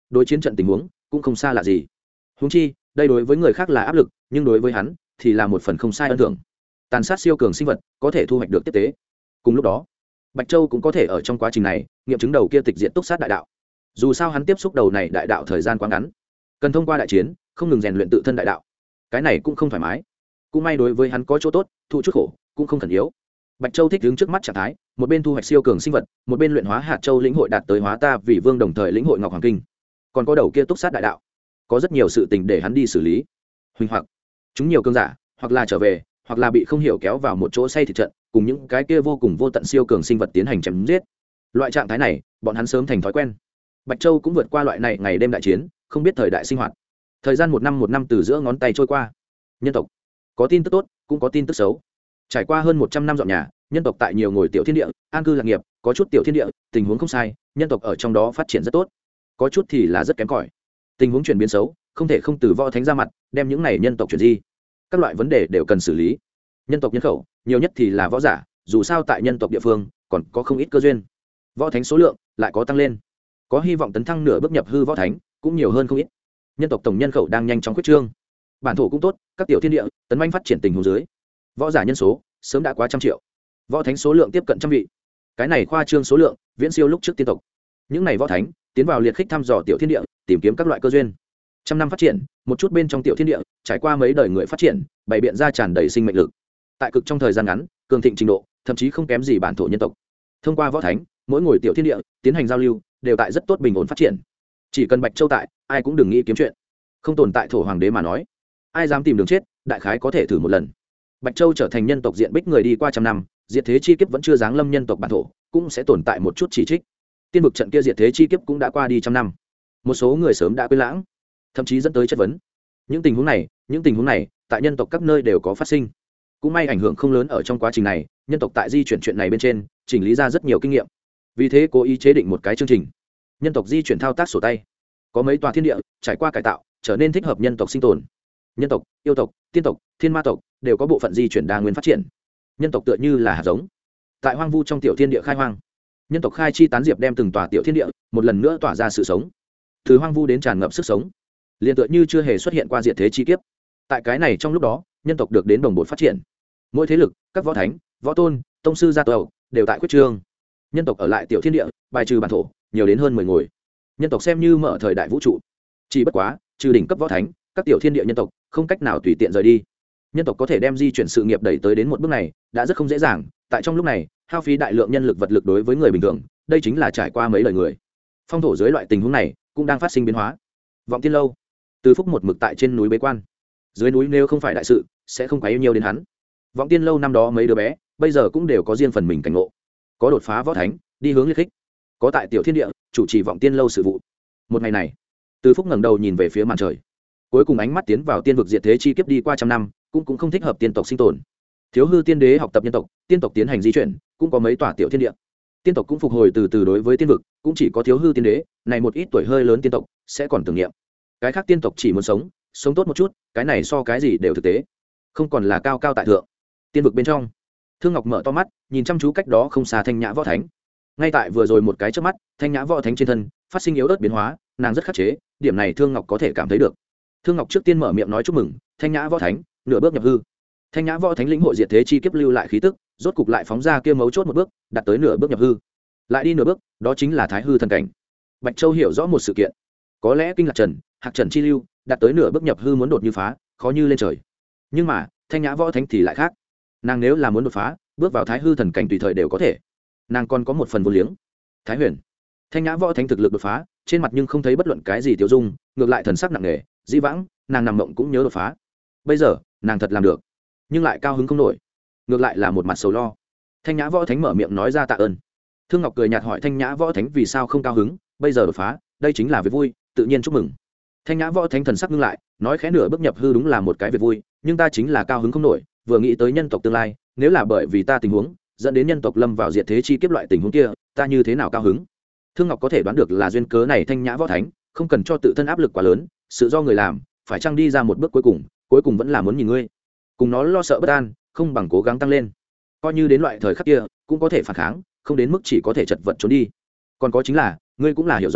S1: đối chiến trận tình huống cũng không xa lạ gì. Huống chi đây đối với người khác là áp lực, nhưng đối với hắn thì là một phần không sai ân thưởng. Tàn sát siêu cường sinh vật có thể thu hoạch được tiếp tế. Cùng lúc đó Bạch Châu cũng có thể ở trong quá trình này nghiệm chứng đầu kia tịch diện túc sát đại đạo. Dù sao hắn tiếp xúc đầu này đại đạo thời gian quá ngắn, cần thông qua đại chiến không ngừng rèn luyện tự thân đại đạo, cái này cũng không thoải mái. Cũng may đối với hắn có chỗ tốt, thụ chút khổ cũng không cần yếu. Bạch Châu thích đứng trước mắt trạng thái, một bên thu hoạch siêu cường sinh vật, một bên luyện hóa hạt châu lĩnh hội đạt tới hóa ta vì vương, đồng thời lĩnh hội ngọc hoàng kinh. Còn có đầu kia túc sát đại đạo, có rất nhiều sự tình để hắn đi xử lý. Huỳnh hoặc chúng nhiều cương giả, hoặc là trở về, hoặc là bị không hiểu kéo vào một chỗ say thịt trận, cùng những cái kia vô cùng vô tận siêu cường sinh vật tiến hành chém giết. Loại trạng thái này, bọn hắn sớm thành thói quen. Bạch Châu cũng vượt qua loại này ngày đêm đại chiến, không biết thời đại sinh hoạt. Thời gian một năm từ giữa ngón tay trôi qua. Nhân tộc có tin tức tốt, cũng có tin tức xấu. Trải qua hơn 100 năm dọn nhà, nhân tộc tại nhiều ngồi tiểu thiên địa an cư lạc nghiệp, có chút tiểu thiên địa tình huống không sai, nhân tộc ở trong đó phát triển rất tốt, có chút thì là rất kém cỏi. Tình huống chuyển biến xấu, không thể không từ võ thánh ra mặt đem những này nhân tộc chuyển di. Các loại vấn đề đều cần xử lý. Nhân tộc nhân khẩu nhiều nhất thì là võ giả, dù sao tại nhân tộc địa phương còn có không ít cơ duyên, võ thánh số lượng lại có tăng lên, có hy vọng tấn thăng nửa bước nhập hư võ thánh cũng nhiều hơn không ít. Nhân tộc tổng nhân khẩu đang nhanh chóng quyết trương, bản thổ cũng tốt, các tiểu thiên địa tấn manh phát triển tình huống dưới, võ giả nhân số sớm đã quá 100 triệu, võ thánh số lượng tiếp cận 100 vị. Cái này khoa trương số lượng viễn siêu lúc trước tiên tộc. Những này võ thánh tiến vào liệt khích thăm dò tiểu thiên địa, tìm kiếm các loại cơ duyên. 100 năm phát triển, một chút bên trong tiểu thiên địa trải qua mấy đời người phát triển, bày biện ra tràn đầy sinh mệnh lực. Tại cực trong thời gian ngắn, cường thịnh trình độ thậm chí không kém gì bản thổ nhân tộc. Thông qua võ thánh, mỗi ngồi tiểu thiên địa tiến hành giao lưu, đều tại rất tốt bình ổn phát triển. Chỉ cần Bạch Châu tại, ai cũng đừng nghĩ kiếm chuyện. Không tồn tại thổ hoàng đế mà nói, ai dám tìm đường chết, đại khái có thể thử một lần. Bạch Châu trở thành nhân tộc diện bích người đi qua 100 năm, diệt thế chi kiếp vẫn chưa giáng lâm nhân tộc bản thổ, cũng sẽ tồn tại một chút chỉ trích. Tiên vực trận kia diệt thế chi kiếp cũng đã qua đi 100 năm, một số người sớm đã quên lãng, thậm chí dẫn tới chất vấn. Những tình huống này tại nhân tộc các nơi đều có phát sinh. Cũng may ảnh hưởng không lớn, ở trong quá trình này nhân tộc tại di chuyển chuyện này bên trên chỉnh lý ra rất nhiều kinh nghiệm, vì thế cố ý chế định một cái chương trình nhân tộc di chuyển thao tác sổ tay. Có mấy tòa thiên địa trải qua cải tạo trở nên thích hợp nhân tộc sinh tồn. Nhân tộc, yêu tộc, tiên tộc, thiên ma tộc đều có bộ phận di chuyển đa nguyên phát triển. Nhân tộc tựa như là hạt giống tại hoang vu trong tiểu thiên địa khai hoang. Nhân tộc khai chi tán diệp, đem từng tòa tiểu thiên địa một lần nữa tỏa ra sự sống, từ hoang vu đến tràn ngập sức sống, liền tựa như chưa hề xuất hiện qua diệt thế chi kiếp. Tại cái này trong lúc đó, nhân tộc được đến đồng bộ phát triển. Mỗi thế lực, các võ thánh, võ tôn, tông sư gia tộc đều tại quyết trương. Nhân tộc ở lại tiểu thiên địa, bài trừ bản thổ nhiều đến hơn 10 ngồi. Nhân tộc xem như mở thời đại vũ trụ. Chỉ bất quá, trừ đỉnh cấp võ thánh, các tiểu thiên địa nhân tộc không cách nào tùy tiện rời đi. Nhân tộc có thể đem di chuyển sự nghiệp đẩy tới đến một bước này đã rất không dễ dàng. Tại trong lúc này hao phí đại lượng nhân lực vật lực đối với người bình thường, đây chính là trải qua mấy lời người. Phong thổ dưới loại tình huống này cũng đang phát sinh biến hóa. Vọng Tiên lâu, Từ Phúc một mực tại trên núi bế quan. Dưới núi nếu không phải đại sự sẽ không quá yêu nhiều đến hắn. Vọng Tiên lâu năm đó mấy đứa bé bây giờ cũng đều có riêng phần mình cảnh ngộ, có đột phá võ thánh đi hướng liệt khích, có tại tiểu thiên địa chủ trì Vọng Tiên lâu sự vụ. Một ngày này, Từ Phúc ngẩng đầu nhìn về phía màn trời, cuối cùng ánh mắt tiến vào tiên vực diệt thế chi kiếp đi qua 100 năm, cũng không thích hợp tiên tộc sinh tồn. Thiếu hư tiên đế học tập nhân tộc, tiên tộc tiến hành di chuyển, cũng có mấy tòa tiểu thiên địa. Tiên tộc cũng phục hồi từ từ, đối với tiên vực cũng chỉ có thiếu hư tiên đế này một ít tuổi hơi lớn tiên tộc sẽ còn tưởng niệm. Cái khác tiên tộc chỉ muốn sống tốt một chút, cái này so cái gì đều thực tế, không còn là cao cao tại thượng. Tiên vực bên trong, Thương Ngọc mở to mắt nhìn chăm chú cách đó không xa Thanh Nhã võ thánh. Ngay tại vừa rồi một cái chớp mắt, Thanh Nhã võ thánh trên thân phát sinh yếu ớt biến hóa, nàng rất khắc chế, điểm này Thương Ngọc có thể cảm thấy được. Thương Ngọc trước tiên mở miệng nói chúc mừng Thanh Nhã võ thánh nửa bước nhập hư. Thanh Nhã võ thánh lĩnh hội diệt thế chi kiếp lưu lại khí tức, rốt cục lại phóng ra kia mấu chốt một bước, đạt tới nửa bước nhập hư. Lại đi nửa bước, đó chính là thái hư thần cảnh. Bạch Châu hiểu rõ một sự kiện, có lẽ kinh lạc trần, hạc trần chi lưu, đạt tới nửa bước nhập hư muốn đột như phá, khó như lên trời. Nhưng mà Thanh Nhã võ thánh thì lại khác, nàng nếu là muốn đột phá, bước vào thái hư thần cảnh tùy thời đều có thể. Nàng còn có một phần vô liếng. Thái Huyền, Thanh Nhã võ thánh thực lực đột phá, trên mặt nhưng không thấy bất luận cái gì tiêu dung, ngược lại thần sắc nặng nề. Dĩ vãng nàng nằm mộng cũng nhớ đột phá, bây giờ nàng thật làm được, nhưng lại cao hứng không nổi, ngược lại là một mặt sầu lo. Thanh Nhã võ thánh mở miệng nói ra tạ ơn. Thương Ngọc cười nhạt hỏi Thanh Nhã võ thánh vì sao không cao hứng, bây giờ đột phá, đây chính là việc vui, tự nhiên chúc mừng. Thanh Nhã võ thánh thần sắc ngưng lại, nói khẽ nửa bước nhập hư đúng là một cái việc vui, nhưng ta chính là cao hứng không nổi, vừa nghĩ tới nhân tộc tương lai, nếu là bởi vì ta tình huống dẫn đến nhân tộc lâm vào diệt thế chi kiếp loại tình huống kia, ta như thế nào cao hứng. Thương Ngọc có thể đoán được là duyên cớ này, Thanh Nhã võ thánh không cần cho tự thân áp lực quá lớn, sự do người làm, phải chăng đi ra một bước cuối cùng vẫn là muốn nhìn ngươi, cùng nó lo sợ bất an, không bằng cố gắng tăng lên. Coi như đến loại thời khắc kia cũng có thể phản kháng, không đến mức chỉ có thể chật vật trốn đi. Còn có chính là ngươi cũng là hiểu rõ,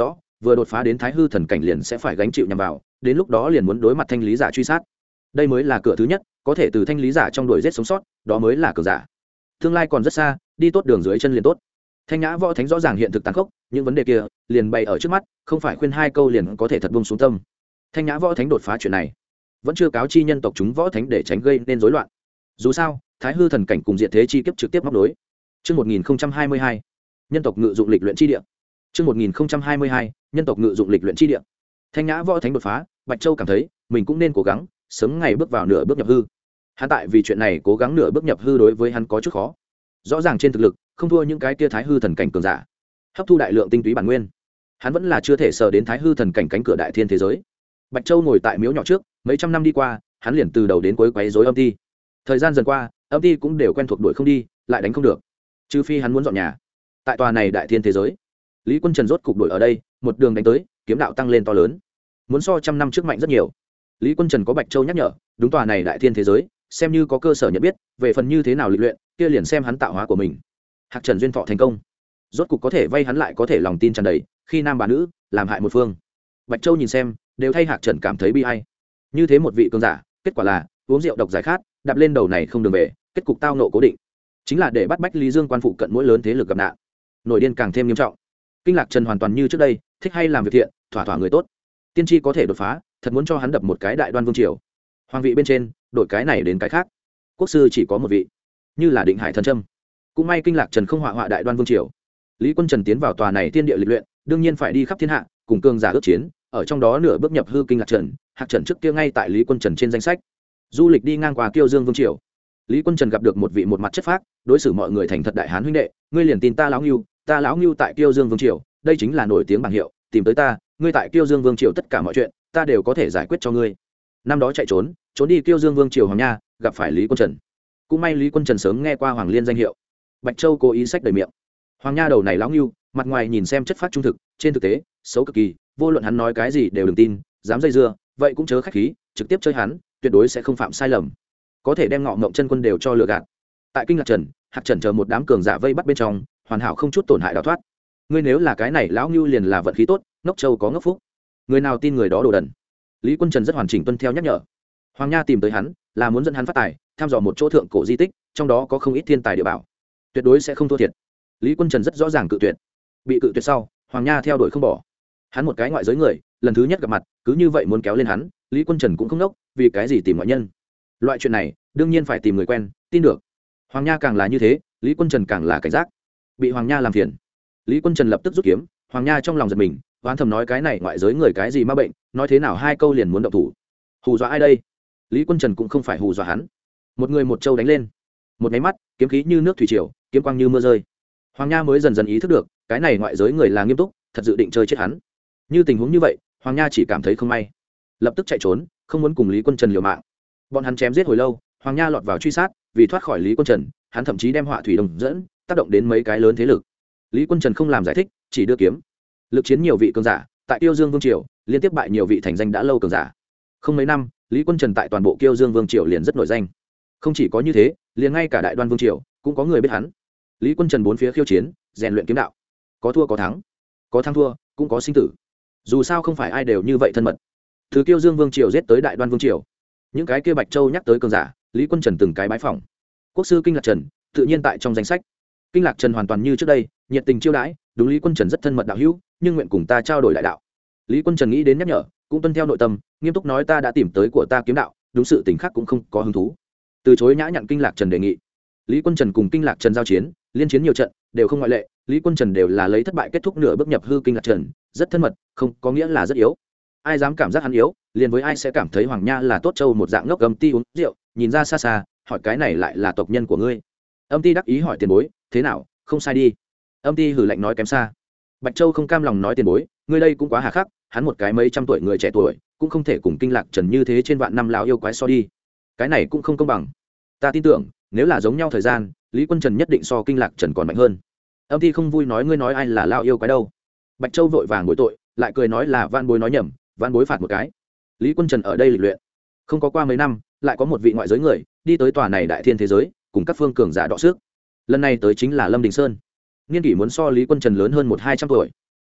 S1: vừa đột phá đến thái hư thần cảnh liền sẽ phải gánh chịu nhằm vào, đến lúc đó liền muốn đối mặt thanh lý giả truy sát. Đây mới là cửa thứ nhất, có thể từ thanh lý giả trong đuổi giết sống sót, đó mới là cường giả. Tương lai còn rất xa, đi tốt đường dưới chân liền tốt. Thanh Nhã Võ Thánh rõ ràng hiện thực tàn khốc, những vấn đề kia liền bày ở trước mắt, không phải khuyên hai câu liền có thể thật buông xuống tâm. Thanh Nhã Võ Thánh đột phá chuyện này, vẫn chưa cáo chi nhân tộc chúng võ thánh để tránh gây nên rối loạn. Dù sao, thái hư thần cảnh cùng diện thế chi kiếp trực tiếp móc đối. Chương 1022, nhân tộc ngự dụng lịch luyện chi địa. Chương 1022, nhân tộc ngự dụng lịch luyện chi địa. Thanh Nhã Võ Thánh đột phá, Bạch Châu cảm thấy mình cũng nên cố gắng, sớm ngày bước vào nửa bước nhập hư. Hắn tại vì chuyện này cố gắng nửa bước nhập hư đối với hắn có chút khó. Rõ ràng trên thực lực không thua những cái kia thái hư thần cảnh cường giả, hấp thu đại lượng tinh túy bản nguyên, hắn vẫn là chưa thể sờ đến thái hư thần cảnh cánh cửa đại thiên thế giới. Bạch Châu ngồi tại miếu nhỏ trước, mấy trăm năm đi qua, hắn liền từ đầu đến cuối quấy rối âm ti. Thời gian dần qua, âm ti cũng đều quen thuộc đuổi không đi, lại đánh không được, trừ phi hắn muốn dọn nhà. Tại tòa này đại thiên thế giới, Lý Quân Trần rốt cục đuổi ở đây, một đường đánh tới, kiếm đạo tăng lên to lớn, muốn so trăm năm trước mạnh rất nhiều. Lý Quân Trần có Bạch Châu nhắc nhở, đúng tòa này đại thiên thế giới, xem như có cơ sở nhận biết, về phần như thế nào lịch luyện, kia liền xem hắn tạo hóa của mình. Hạc Trần duyên thọ thành công, rốt cục có thể vay hắn lại có thể lòng tin tràn đầy, khi nam bà nữ làm hại một phương. Bạch Châu nhìn xem, đều thay Hạc Trần cảm thấy bi ai. Như thế một vị cường giả, kết quả là uống rượu độc giải khát, đạp lên đầu này không đường về, kết cục tao nộ cố định, chính là để bắt bách Lý Dương quan phụ cận mỗi lớn thế lực gặp nạn, nổi điên càng thêm nghiêm trọng. Kinh Lạc Trần hoàn toàn như trước đây, thích hay làm việc thiện, thỏa thỏa người tốt, tiên tri có thể đột phá, thật muốn cho hắn đập một cái đại đoan vương triều. Hoàng vị bên trên, đổi cái này đến cái khác, quốc sư chỉ có một vị, như là Định Hải thần trâm. Cũng may Kinh Lạc Trần không họa đại đoan vương triều. Lý Quân Trần tiến vào tòa này tiên địa lịch luyện, đương nhiên phải đi khắp thiên hạ, cùng cường giả ước chiến, ở trong đó nửa bước nhập hư Kinh Lạc Trần, Hạc Trần trước kia ngay tại Lý Quân Trần trên danh sách. Du lịch đi ngang qua Kiêu Dương vương triều, Lý Quân Trần gặp được một vị một mặt chất phác, đối xử mọi người thành thật đại hán huynh đệ, ngươi liền tin ta lão Ngưu, ta lão Ngưu tại Kiêu Dương vương triều, đây chính là nổi tiếng bảng hiệu, tìm tới ta, ngươi tại Kiêu Dương vương triều tất cả mọi chuyện, ta đều có thể giải quyết cho ngươi. Năm đó chạy trốn đi Kiêu Dương vương triều Hoàng Nha, gặp phải Lý Quân Trần. Cũng may Lý Quân Trần sớm nghe qua Hoàng Liên danh hiệu. Bạch Châu cố ý sách đầy miệng. Hoàng Nha đầu này lão Ngưu, mặt ngoài nhìn xem chất phát trung thực, trên thực tế xấu cực kỳ, vô luận hắn nói cái gì đều đừng tin, dám dây dưa, vậy cũng chớ khách khí, trực tiếp chơi hắn, tuyệt đối sẽ không phạm sai lầm. Có thể đem Ngọ Ngộng Chân Quân đều cho lừa gạt. Tại Kinh Lạc Trần, Hạc Trần chờ một đám cường giả vây bắt bên trong, hoàn hảo không chút tổn hại đào thoát. Ngươi nếu là cái này lão Ngưu liền là vận khí tốt, ngốc châu có ngốc phúc. Người nào tin người đó đồ đần. Lý Quân Trần rất hoàn chỉnh tuân theo nhắc nhở. Hoàng Nha tìm tới hắn, là muốn dẫn hắn phát tài, tham dò một chỗ thượng cổ di tích, trong đó có không ít thiên tài địa bảo, tuyệt đối sẽ không thua thiệt. Lý Quân Trần rất rõ ràng cự tuyệt. Bị cự tuyệt sau, Hoàng Nha theo đuổi không bỏ. Hắn một cái ngoại giới người, lần thứ nhất gặp mặt, cứ như vậy muốn kéo lên hắn, Lý Quân Trần cũng không nốc, vì cái gì tìm ngoại nhân. Loại chuyện này, đương nhiên phải tìm người quen, tin được. Hoàng Nha càng là như thế, Lý Quân Trần càng là cảnh giác. Bị Hoàng Nha làm phiền, Lý Quân Trần lập tức rút kiếm. Hoàng Nha trong lòng giật mình, oán thầm nói cái này ngoại giới người cái gì ma bệnh, nói thế nào hai câu liền muốn động thủ. Hù dọa ai đây? Lý Quân Trần cũng không phải hù dọa hắn. Một người một châu đánh lên, một máy mắt, kiếm khí như nước thủy triều, kiếm quang như mưa rơi. Hoàng Nha mới dần dần ý thức được, cái này ngoại giới người là nghiêm túc, thật dự định chơi chết hắn. Như tình huống như vậy, Hoàng Nha chỉ cảm thấy không may, lập tức chạy trốn, không muốn cùng Lý Quân Trần liều mạng. Bọn hắn chém giết hồi lâu, Hoàng Nha lọt vào truy sát, vì thoát khỏi Lý Quân Trần, hắn thậm chí đem Họa Thủy Đồng dẫn, tác động đến mấy cái lớn thế lực. Lý Quân Trần không làm giải thích, chỉ đưa kiếm. Lực chiến nhiều vị cường giả, tại Kiêu Dương Vương triều, liên tiếp bại nhiều vị thành danh đã lâu cường giả. Không mấy năm, Lý Quân Trần tại toàn bộ Kiêu Dương Vương triều liền rất nổi danh. Không chỉ có như thế, liền ngay cả Đại Đoan Vương triều cũng có người biết hắn. Lý Quân Trần bốn phía khiêu chiến, rèn luyện kiếm đạo, có thua có thắng, có thắng thua, cũng có sinh tử. Dù sao không phải ai đều như vậy thân mật. Từ Kiêu Dương Vương triều giết tới Đại Đoan Vương triều, những cái kia Bạch Châu nhắc tới cường giả, Lý Quân Trần từng cái bái phỏng. Quốc sư Kinh Lạc Trần tự nhiên tại trong danh sách. Kinh Lạc Trần hoàn toàn như trước đây, nhiệt tình chiêu đãi, đúng Lý Quân Trần rất thân mật đạo hữu, nhưng nguyện cùng ta trao đổi đại đạo. Lý Quân Trần nghĩ đến nhắc nhở, cũng tuân theo nội tâm, nghiêm túc nói ta đã tìm tới của ta kiếm đạo, đúng sự tình khác cũng không có hứng thú. Từ chối nhã nhặn Kinh Lạc Trần đề nghị. Lý Quân Trần cùng Kinh Lạc Trần giao chiến, liên chiến nhiều trận, đều không ngoại lệ, Lý Quân Trần đều là lấy thất bại kết thúc nửa bước nhập hư. Kinh Lạc Trần rất thân mật, không có nghĩa là rất yếu. Ai dám cảm giác hắn yếu, liền với ai sẽ cảm thấy Hoàng Nha là tốt châu một dạng ngốc gầm ti uống rượu, nhìn ra xa xa, hỏi cái này lại là tộc nhân của ngươi. Âm ti đắc ý hỏi tiền bối, thế nào, không sai đi. Âm ti hử lạnh nói kém xa. Bạch Châu không cam lòng nói tiền bối, ngươi đây cũng quá hà khắc, hắn một cái mấy trăm tuổi người trẻ tuổi, cũng không thể cùng Kinh Lạc Trần như thế trên vạn năm lão yêu quái so đi. Cái này cũng không công bằng. Ta tin tưởng, nếu là giống nhau thời gian, Lý Quân Trần nhất định so Kinh Lạc Trần còn mạnh hơn. Âm ti không vui nói ngươi nói ai là lão yêu quái đâu. Bạch Châu vội vàng bồi tội, lại cười nói là Van Bối nói nhầm, Van Bối phạt một cái. Lý Quân Trần ở đây lịch luyện, không có qua mấy năm, lại có một vị ngoại giới người đi tới tòa này đại thiên thế giới, cùng các phương cường giả đọ sức. Lần này tới chính là Lâm Đình Sơn, niên kỷ muốn so Lý Quân Trần lớn hơn 100-200 tuổi.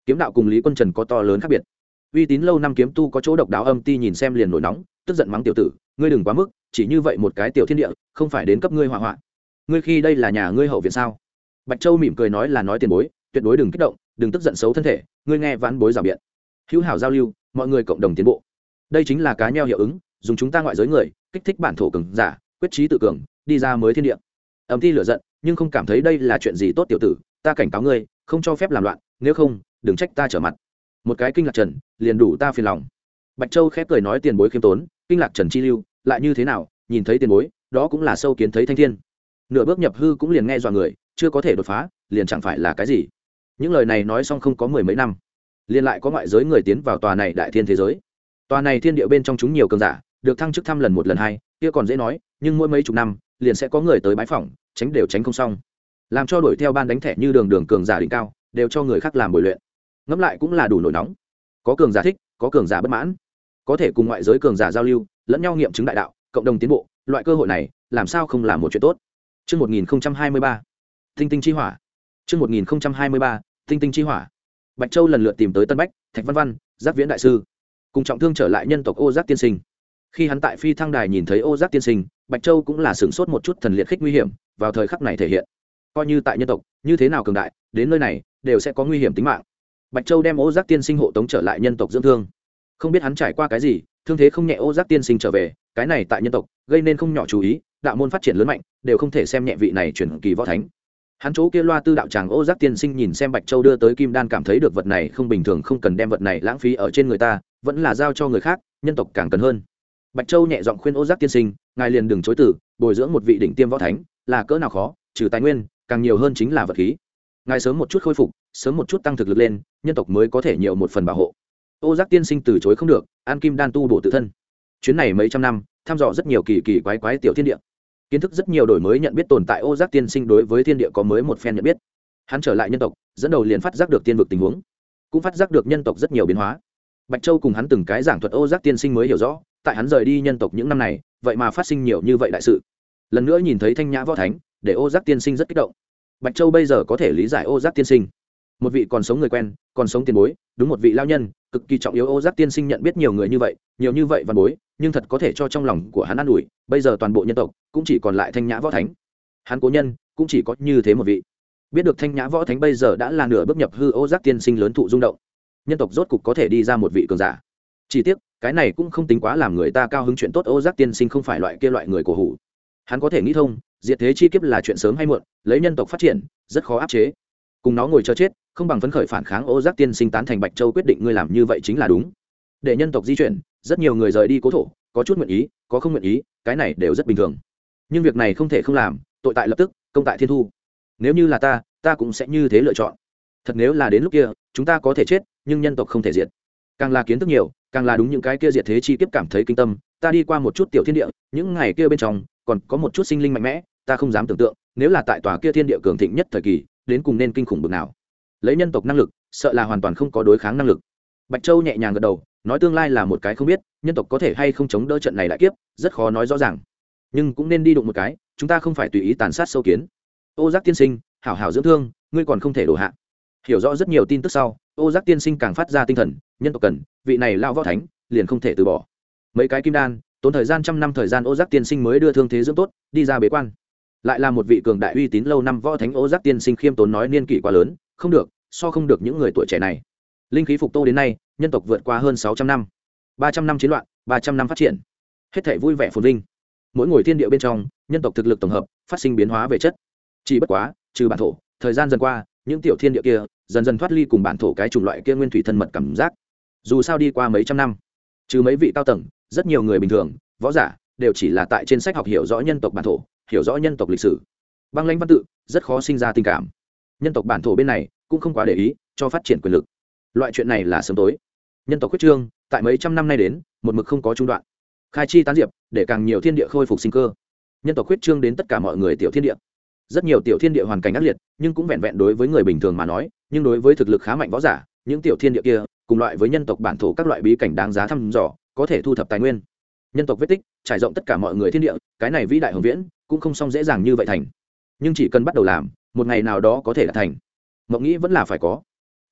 S1: Kiếm đạo cùng Lý Quân Trần có to lớn khác biệt. Uy tín lâu năm kiếm tu có chỗ độc đáo, Âm Ti nhìn xem liền nổi nóng, tức giận mắng tiểu tử, ngươi đừng quá mức, chỉ như vậy một cái tiểu thiên địa, không phải đến cấp ngươi họa họa. Ngươi khi đây là nhà ngươi hậu viện sao? Bạch Châu mỉm cười nói là nói tiền bối, tuyệt đối đừng kích động, đừng tức giận xấu thân thể, ngươi nghe vãn bối rào biện. Hữu hảo giao lưu, mọi người cộng đồng tiến bộ. Đây chính là cá nheo hiệu ứng, dùng chúng ta ngoại giới người, kích thích bản thổ cường giả, quyết chí tự cường, đi ra mới thiên địa. Âm Ti lửa giận, nhưng không cảm thấy đây là chuyện gì tốt tiểu tử, ta cảnh cáo ngươi, không cho phép làm loạn, nếu không, đừng trách ta trở mặt. Một cái kinh lạc trần, liền đủ ta phiền lòng. Bạch Châu khép cười nói tiền bối khiêm tốn, kinh lạc trần chi lưu, lại như thế nào, nhìn thấy tiền bối, đó cũng là sâu kiến thấy thanh thiên. Nửa bước nhập hư cũng liền nghe dọa người, chưa có thể đột phá, liền chẳng phải là cái gì. Những lời này nói xong không có mười mấy năm, liền lại có ngoại giới người tiến vào tòa này đại thiên thế giới. Tòa này thiên địa bên trong chúng nhiều cường giả, được thăng chức thăm lần một lần hai, kia còn dễ nói, nhưng mỗi mấy chục năm, liền sẽ có người tới bái phỏng, tránh đều tránh không xong. Làm cho đuổi theo ban đánh thẻ như đường cường giả đỉnh cao, đều cho người khác làm bồi luyện. Ngẫm lại cũng là đủ nổi nóng. Có cường giả thích, có cường giả bất mãn, có thể cùng ngoại giới cường giả giao lưu, lẫn nhau nghiệm chứng đại đạo, cộng đồng tiến bộ, loại cơ hội này, làm sao không là một chuyện tốt. Chương 1023, Tinh Tinh chi hỏa. Chương 1023, Tinh Tinh chi hỏa. Bạch Châu lần lượt tìm tới Tân Bách, Thạch Văn Văn, Giác Viễn đại sư, cùng trọng thương trở lại nhân tộc Ô Giác tiên sinh. Khi hắn tại phi thăng đài nhìn thấy Ô Giác tiên sinh, Bạch Châu cũng là sửng sốt một chút, thần liệt khích nguy hiểm, vào thời khắc này thể hiện. Coi như tại nhân tộc, như thế nào cường đại, đến nơi này đều sẽ có nguy hiểm tính mạng. Bạch Châu đem Ô Giác tiên sinh hộ tống trở lại nhân tộc dưỡng thương. Không biết hắn trải qua cái gì, thương thế không nhẹ. Ô Giác tiên sinh trở về, cái này tại nhân tộc gây nên không nhỏ chú ý, đạo môn phát triển lớn mạnh, đều không thể xem nhẹ vị này truyền kỳ võ thánh. Hắn chỗ kia loa tư đạo tràng Ô Giác tiên sinh nhìn xem Bạch Châu đưa tới kim đan, cảm thấy được vật này không bình thường, không cần đem vật này lãng phí ở trên người ta, vẫn là giao cho người khác, nhân tộc càng cần hơn. Bạch Châu nhẹ giọng khuyên Ô Giác tiên sinh, ngài liền đừng chối từ, bồi dưỡng một vị đỉnh tiêm võ thánh là cỡ nào khó, trừ tài nguyên, càng nhiều hơn chính là vật khí. Ngài sớm một chút khôi phục, sớm một chút tăng thực lực lên, nhân tộc mới có thể nhiều một phần bảo hộ. Ô Giác tiên sinh từ chối không được, an kim đan tu bổ tự thân. Chuyến này mấy trăm năm, thăm dò rất nhiều kỳ kỳ quái quái tiểu thiên địa, kiến thức rất nhiều đổi mới, nhận biết tồn tại. Ô Giác tiên sinh đối với thiên địa có mới một phen nhận biết. Hắn trở lại nhân tộc, dẫn đầu liền phát giác được tiên vực tình huống, cũng phát giác được nhân tộc rất nhiều biến hóa. Bạch Châu cùng hắn từng cái giảng thuật, Ô Giác tiên sinh mới hiểu rõ, tại hắn rời đi nhân tộc những năm này, vậy mà phát sinh nhiều như vậy đại sự. Lần nữa nhìn thấy Thanh Nhã võ thánh, để Ô Giác tiên sinh rất kích động. Bạch Châu bây giờ có thể lý giải Ô Giác tiên sinh, một vị còn sống người quen, còn sống tiền bối, đúng một vị lao nhân, cực kỳ trọng yếu. Ô Giác tiên sinh nhận biết nhiều người như vậy văn bối, nhưng thật có thể cho trong lòng của hắn an ủi. Bây giờ toàn bộ nhân tộc cũng chỉ còn lại Thanh Nhã võ thánh, hắn cố nhân cũng chỉ có như thế một vị. Biết được Thanh Nhã võ thánh bây giờ đã là nửa bước nhập hư, Ô Giác tiên sinh lớn thụ rung động. Nhân tộc rốt cục có thể đi ra một vị cường giả. Chỉ tiếc cái này cũng không tính quá làm người ta cao hứng chuyện tốt. Ô Giác tiên sinh không phải loại kia loại người cổ hủ, hắn có thể nghĩ thông, diệt thế chi kiếp là chuyện sớm hay muộn, lấy nhân tộc phát triển rất khó áp chế, cùng nó ngồi chờ chết không bằng phấn khởi phản kháng. Ô Giác tiên sinh tán thành Bạch Châu quyết định, ngươi làm như vậy chính là đúng. Để nhân tộc di chuyển, rất nhiều người rời đi cố thổ, có chút nguyện ý, có không nguyện ý, cái này đều rất bình thường. Nhưng việc này không thể không làm, tội tại lập tức, công tại thiên thu. Nếu như là ta cũng sẽ như thế lựa chọn. Thật nếu là đến lúc kia, chúng ta có thể chết, nhưng nhân tộc không thể diệt. Càng là kiến thức nhiều, càng là đúng những cái kia diệt thế chi kiếp cảm thấy kinh tâm. Ta đi qua một chút tiểu thiên địa, những ngày kia bên trong còn có một chút sinh linh mạnh mẽ, ta không dám tưởng tượng, nếu là tại tòa kia thiên địa cường thịnh nhất thời kỳ, đến cùng nên kinh khủng bực nào. Lấy nhân tộc năng lực, sợ là hoàn toàn không có đối kháng năng lực. Bạch Châu nhẹ nhàng gật đầu, nói tương lai là một cái không biết, nhân tộc có thể hay không chống đỡ trận này đại kiếp, rất khó nói rõ ràng. Nhưng cũng nên đi đụng một cái, chúng ta không phải tùy ý tàn sát sâu kiến. Ô Giác tiên sinh, hảo hảo dưỡng thương, ngươi còn không thể đổ hạ. Hiểu rõ rất nhiều tin tức sau, Ô Giác tiên sinh càng phát ra tinh thần, nhân tộc cần vị này lao võ thánh, liền không thể từ bỏ. Mấy cái kim đan, tốn thời gian trăm năm thời gian, Ô Giác tiên sinh mới đưa thương thế dưỡng tốt, đi ra bế quan. Lại là một vị cường đại uy tín lâu năm võ thánh. Ô Giác tiên sinh khiêm tốn nói, niên kỷ quá lớn, không được, so không được những người tuổi trẻ này. Linh khí phục tô đến nay, nhân tộc vượt qua hơn 600 năm, 300 năm chiến loạn, 300 năm phát triển, hết thảy vui vẻ phồn vinh. Mỗi ngồi thiên địa bên trong, nhân tộc thực lực tổng hợp phát sinh biến hóa về chất. Chỉ bất quá, trừ bản thổ, thời gian dần qua, những tiểu thiên địa kia dần dần thoát ly cùng bản thổ cái chủng loại kia nguyên thủy thân mật cảm giác. Dù sao đi qua mấy trăm năm, trừ mấy vị cao tầng, rất nhiều người bình thường, võ giả đều chỉ là tại trên sách học hiểu rõ nhân tộc bản thổ, hiểu rõ nhân tộc lịch sử, băng lãnh văn tự, rất khó sinh ra tình cảm. Nhân tộc bản thổ bên này cũng không quá để ý cho phát triển quyền lực. Loại chuyện này là sớm tối. Nhân tộc quyết trương tại mấy trăm năm nay đến một mực không có trung đoạn, khai chi tán diệp, để càng nhiều thiên địa khôi phục sinh cơ. Nhân tộc quyết trương đến tất cả mọi người tiểu thiên địa. Rất nhiều tiểu thiên địa hoàn cảnh ác liệt, nhưng cũng vẹn vẹn đối với người bình thường mà nói, nhưng đối với thực lực khá mạnh võ giả, những tiểu thiên địa kia cùng loại với nhân tộc bản thổ các loại bí cảnh đáng giá thăm dò, có thể thu thập tài nguyên. Nhân tộc vết tích trải rộng tất cả mọi người thiên địa, cái này vĩ đại hồng viễn cũng không xong dễ dàng như vậy thành. Nhưng chỉ cần bắt đầu làm, một ngày nào đó có thể là thành. Mộng nghĩ vẫn là phải có.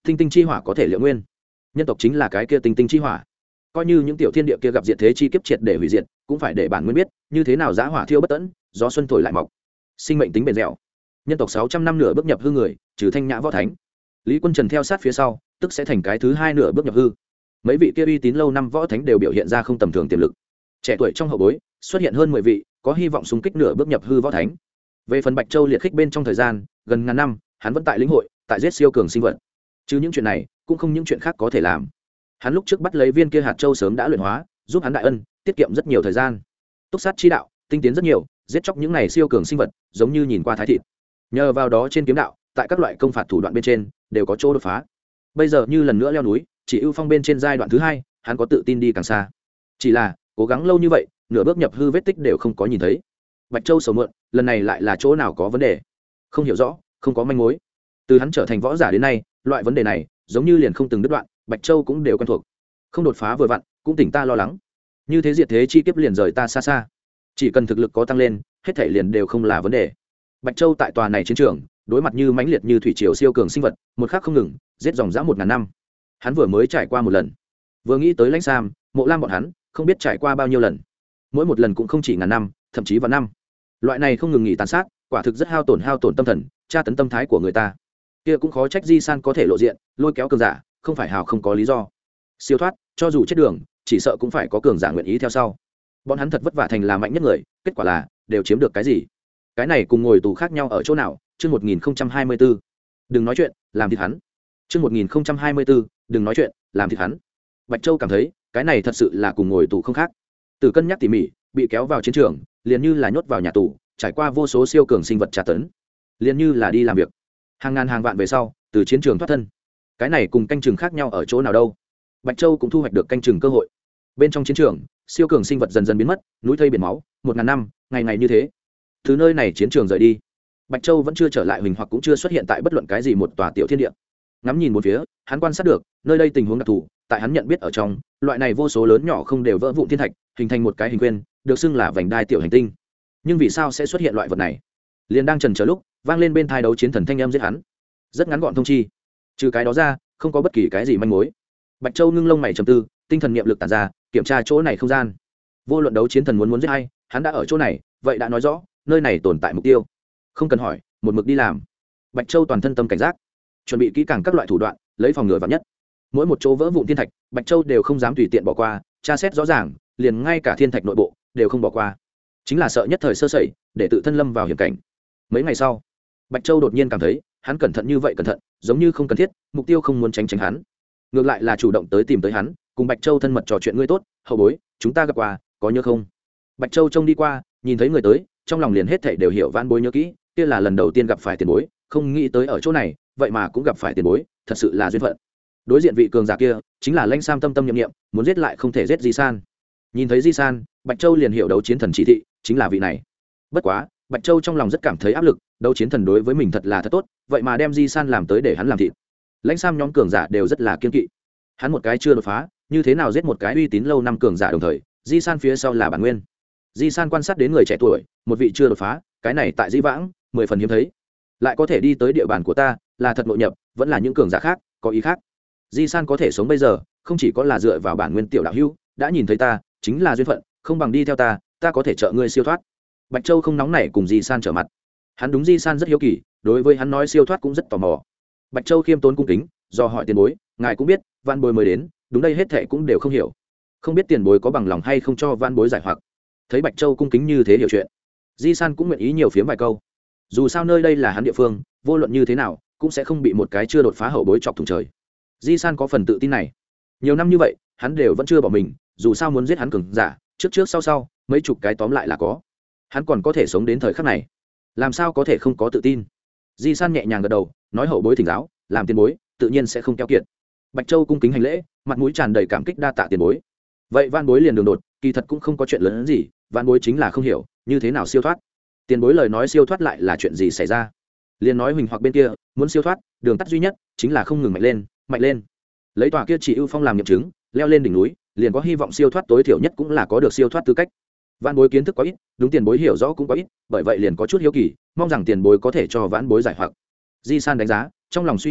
S1: tinh tinh chi hỏa có thể liệu nguyên, nhân tộc chính là cái kia tinh tinh chi hỏa. Coi như những tiểu thiên địa kia gặp diệt thế chi kiếp triệt để hủy diệt, cũng phải để bản nguyên biết như thế nào giá hỏa thiêu bất tận, gió xuân thổi lại mọc, sinh mệnh tính bền dẻo. Nhân tộc 600 năm nửa bước nhập hư người, trừ Thanh Nhã võ thánh, Lý Quân Trần theo sát phía sau, tức sẽ thành cái thứ hai nửa bước nhập hư. Mấy vị kia uy tín lâu năm võ thánh đều biểu hiện ra không tầm thường tiềm lực. Trẻ tuổi trong hậu bối xuất hiện hơn 10 vị, có hy vọng xung kích nửa bước nhập hư võ thánh. Về phần Bạch Châu liệt khích bên trong thời gian gần ngàn năm, hắn vẫn tại lĩnh hội, tại giết siêu cường sinh vật. Chứ những chuyện này, cũng không những chuyện khác có thể làm. Hắn lúc trước bắt lấy viên kia hạt châu sớm đã luyện hóa, giúp hắn đại ân, tiết kiệm rất nhiều thời gian. Túc sát chi đạo, tinh tiến rất nhiều, giết chóc những này siêu cường sinh vật, giống như nhìn qua thái thịt. Nhờ vào đó trên kiếm đạo, tại các loại công phạt thủ đoạn bên trên, đều có chỗ đột phá. Bây giờ như lần nữa leo núi, chỉ ưu phong bên trên giai đoạn thứ hai, hắn có tự tin đi càng xa. Chỉ là, cố gắng lâu như vậy, nửa bước nhập hư vết tích đều không có nhìn thấy. Bạch Châu sầu mượn, lần này lại là chỗ nào có vấn đề? Không hiểu rõ, không có manh mối. Từ hắn trở thành võ giả đến nay, loại vấn đề này, giống như liền không từng đứt đoạn, Bạch Châu cũng đều quen thuộc. Không đột phá vừa vặn, cũng tỉnh ta lo lắng. Như thế diệt thế chi kiếp liền rời ta xa xa. Chỉ cần thực lực có tăng lên, hết thảy liền đều không là vấn đề. Bạch Châu tại tòa này chiến trường, đối mặt như mãnh liệt như thủy triều siêu cường sinh vật, một khắc không ngừng, giết dòng dã 1000 năm. Hắn vừa mới trải qua một lần, vừa nghĩ tới Lãnh Sam, Mộ Lam bọn hắn, không biết trải qua bao nhiêu lần. Mỗi một lần cũng không chỉ ngàn năm, thậm chí vạn năm. Loại này không ngừng nghỉ tàn sát, quả thực rất hao tổn tâm thần, tra tấn tâm thái của người ta. Kia cũng khó trách Di San có thể lộ diện, lôi kéo cường giả, không phải hào không có lý do. Siêu thoát, cho dù chết đường, chỉ sợ cũng phải có cường giả nguyện ý theo sau. Bọn hắn thật vất vả thành là mạnh nhất người, kết quả là đều chiếm được cái gì? Cái này cùng ngồi tù khác nhau ở chỗ nào? Chương 1024. Đừng nói chuyện, làm thịt hắn. Chương 1024. Đừng nói chuyện, làm thịt hắn. Bạch Châu cảm thấy, cái này thật sự là cùng ngồi tù không khác. Từ cân nhắc tỉ mỉ, bị kéo vào chiến trường, liền như là nhốt vào nhà tù, trải qua vô số siêu cường sinh vật tra tấn, liền như là đi làm việc. Hàng ngàn hàng vạn về sau, từ chiến trường thoát thân. Cái này cùng canh chừng khác nhau ở chỗ nào đâu? Bạch Châu cũng thu hoạch được canh chừng cơ hội. Bên trong chiến trường, siêu cường sinh vật dần dần biến mất, núi thây biển máu, 1000 năm, ngày ngày như thế. Từ nơi này chiến trường rời đi, Bạch Châu vẫn chưa trở lại huỳnh hoặc cũng chưa xuất hiện tại bất luận cái gì một tòa tiểu thiên địa. Ngắm nhìn một phía, hắn quan sát được, nơi đây tình huống đặc thù, tại hắn nhận biết ở trong, loại này vô số lớn nhỏ không đều vỡ vụn thiên thạch, hình thành một cái hình quyên, được xưng là vành đai tiểu hành tinh. Nhưng vì sao sẽ xuất hiện loại vật này? Liền đang chần chờ lúc, vang lên bên thai đấu chiến thần thanh âm giết hắn. Rất ngắn gọn thông chi. Trừ cái đó ra, không có bất kỳ cái gì manh mối. Bạch Châu ngưng lông mày trầm tư, tinh thần niệm lực tản ra, kiểm tra chỗ này không gian. Vô luận đấu chiến thần muốn giết hay, hắn đã ở chỗ này, vậy đã nói rõ, nơi này tồn tại mục tiêu. Không cần hỏi, một mực đi làm. Bạch Châu toàn thân tâm cảnh giác, chuẩn bị kỹ càng các loại thủ đoạn, lấy phòng ngừa vạn nhất. Mỗi một chỗ vỡ vụn thiên thạch, Bạch Châu đều không dám tùy tiện bỏ qua, tra xét rõ ràng, liền ngay cả thiên thạch nội bộ đều không bỏ qua. Chính là sợ nhất thời sơ sẩy, để tự thân lâm vào hiểm cảnh. Mấy ngày sau, Bạch Châu đột nhiên cảm thấy, hắn cẩn thận như vậy cẩn thận, giống như không cần thiết, mục tiêu không muốn tránh hắn. Ngược lại là chủ động tới tìm tới hắn, cùng Bạch Châu thân mật trò chuyện ngươi tốt, hậu bối, chúng ta gặp qua, có nhớ không? Bạch Châu trông đi qua, nhìn thấy người tới, trong lòng liền hết thảy đều hiểu Vãn Bối nhớ kỹ, kia là lần đầu tiên gặp phải tiền bối, không nghĩ tới ở chỗ này, vậy mà cũng gặp phải tiền bối, thật sự là duyên phận. Đối diện vị cường giả kia, chính là Lãnh Sam tâm tâm niệm niệm, muốn giết lại không thể giết Di San. Nhìn thấy Di San, Bạch Châu liền hiểu đấu chiến thần chỉ thị, chính là vị này. Bất quá, Bạch Châu trong lòng rất cảm thấy áp lực, đấu chiến thần đối với mình thật là thật tốt, vậy mà đem Di San làm tới để hắn làm thịt. Lãnh Sam nhóm cường giả đều rất là kiên kỵ. Hắn một cái chưa đột phá, như thế nào giết một cái uy tín lâu năm cường giả đồng thời, Di San phía sau là bản nguyên. Di San quan sát đến người trẻ tuổi, một vị chưa đột phá, cái này tại Dĩ Vãng, 10 phần hiếm thấy. Lại có thể đi tới địa bàn của ta, là thật nội nhập, vẫn là những cường giả khác, có ý khác. Di San có thể sống bây giờ, không chỉ có là dựa vào bản nguyên tiểu đạo hữu, đã nhìn thấy ta, chính là duyên phận, không bằng đi theo ta, ta có thể trợ ngươi siêu thoát. Bạch Châu không nóng nảy cùng Di San trở mặt. Hắn đúng Di San rất hiếu kỳ, đối với hắn nói siêu thoát cũng rất tò mò. Bạch Châu khiêm tốn cung kính, do hỏi tiền bối, ngài cũng biết, Vãn Bối mới đến, đúng đây hết thệ cũng đều không hiểu. Không biết tiền bối có bằng lòng hay không cho Vãn Bối giải hoặc. Thấy Bạch Châu cung kính như thế hiểu chuyện, Di San cũng nguyện ý nhiều phiếm vài câu. Dù sao nơi đây là hắn địa phương, vô luận như thế nào, cũng sẽ không bị một cái chưa đột phá hậu bối chọc thủng trời. Di San có phần tự tin này. Nhiều năm như vậy, hắn đều vẫn chưa bỏ mình, dù sao muốn giết hắn cường giả, trước trước sau sau, mấy chục cái tóm lại là có. Hắn còn có thể sống đến thời khắc này, làm sao có thể không có tự tin. Di San nhẹ nhàng gật đầu, nói hậu bối thỉnh giáo, làm tiền bối, tự nhiên sẽ không keo kiệt. Bạch Châu cung kính hành lễ, mặt mũi tràn đầy cảm kích đa tạ tiền bối. Vậy Vãn Bối liền đường đột, kỳ thật cũng không có chuyện lớn hơn gì, Vãn Bối chính là không hiểu, như thế nào siêu thoát. Tiền bối lời nói siêu thoát lại là chuyện gì xảy ra? Liền nói huỳnh hoặc bên kia, muốn siêu thoát, đường tắt duy nhất chính là không ngừng mạnh lên, mạnh lên. Lấy tòa kia chỉ ưu phong làm nghiệm chứng, leo lên đỉnh núi, liền có hy vọng siêu thoát, tối thiểu nhất cũng là có được siêu thoát tư cách. Vãn Bối kiến thức quá ít, đúng tiền bối hiểu rõ cũng quá ít, bởi vậy liền có chút hiếu kỳ, mong rằng tiền bối có thể cho Vãn Bối giải hoặc. Di San đánh giá, trong lòng suy nghĩ,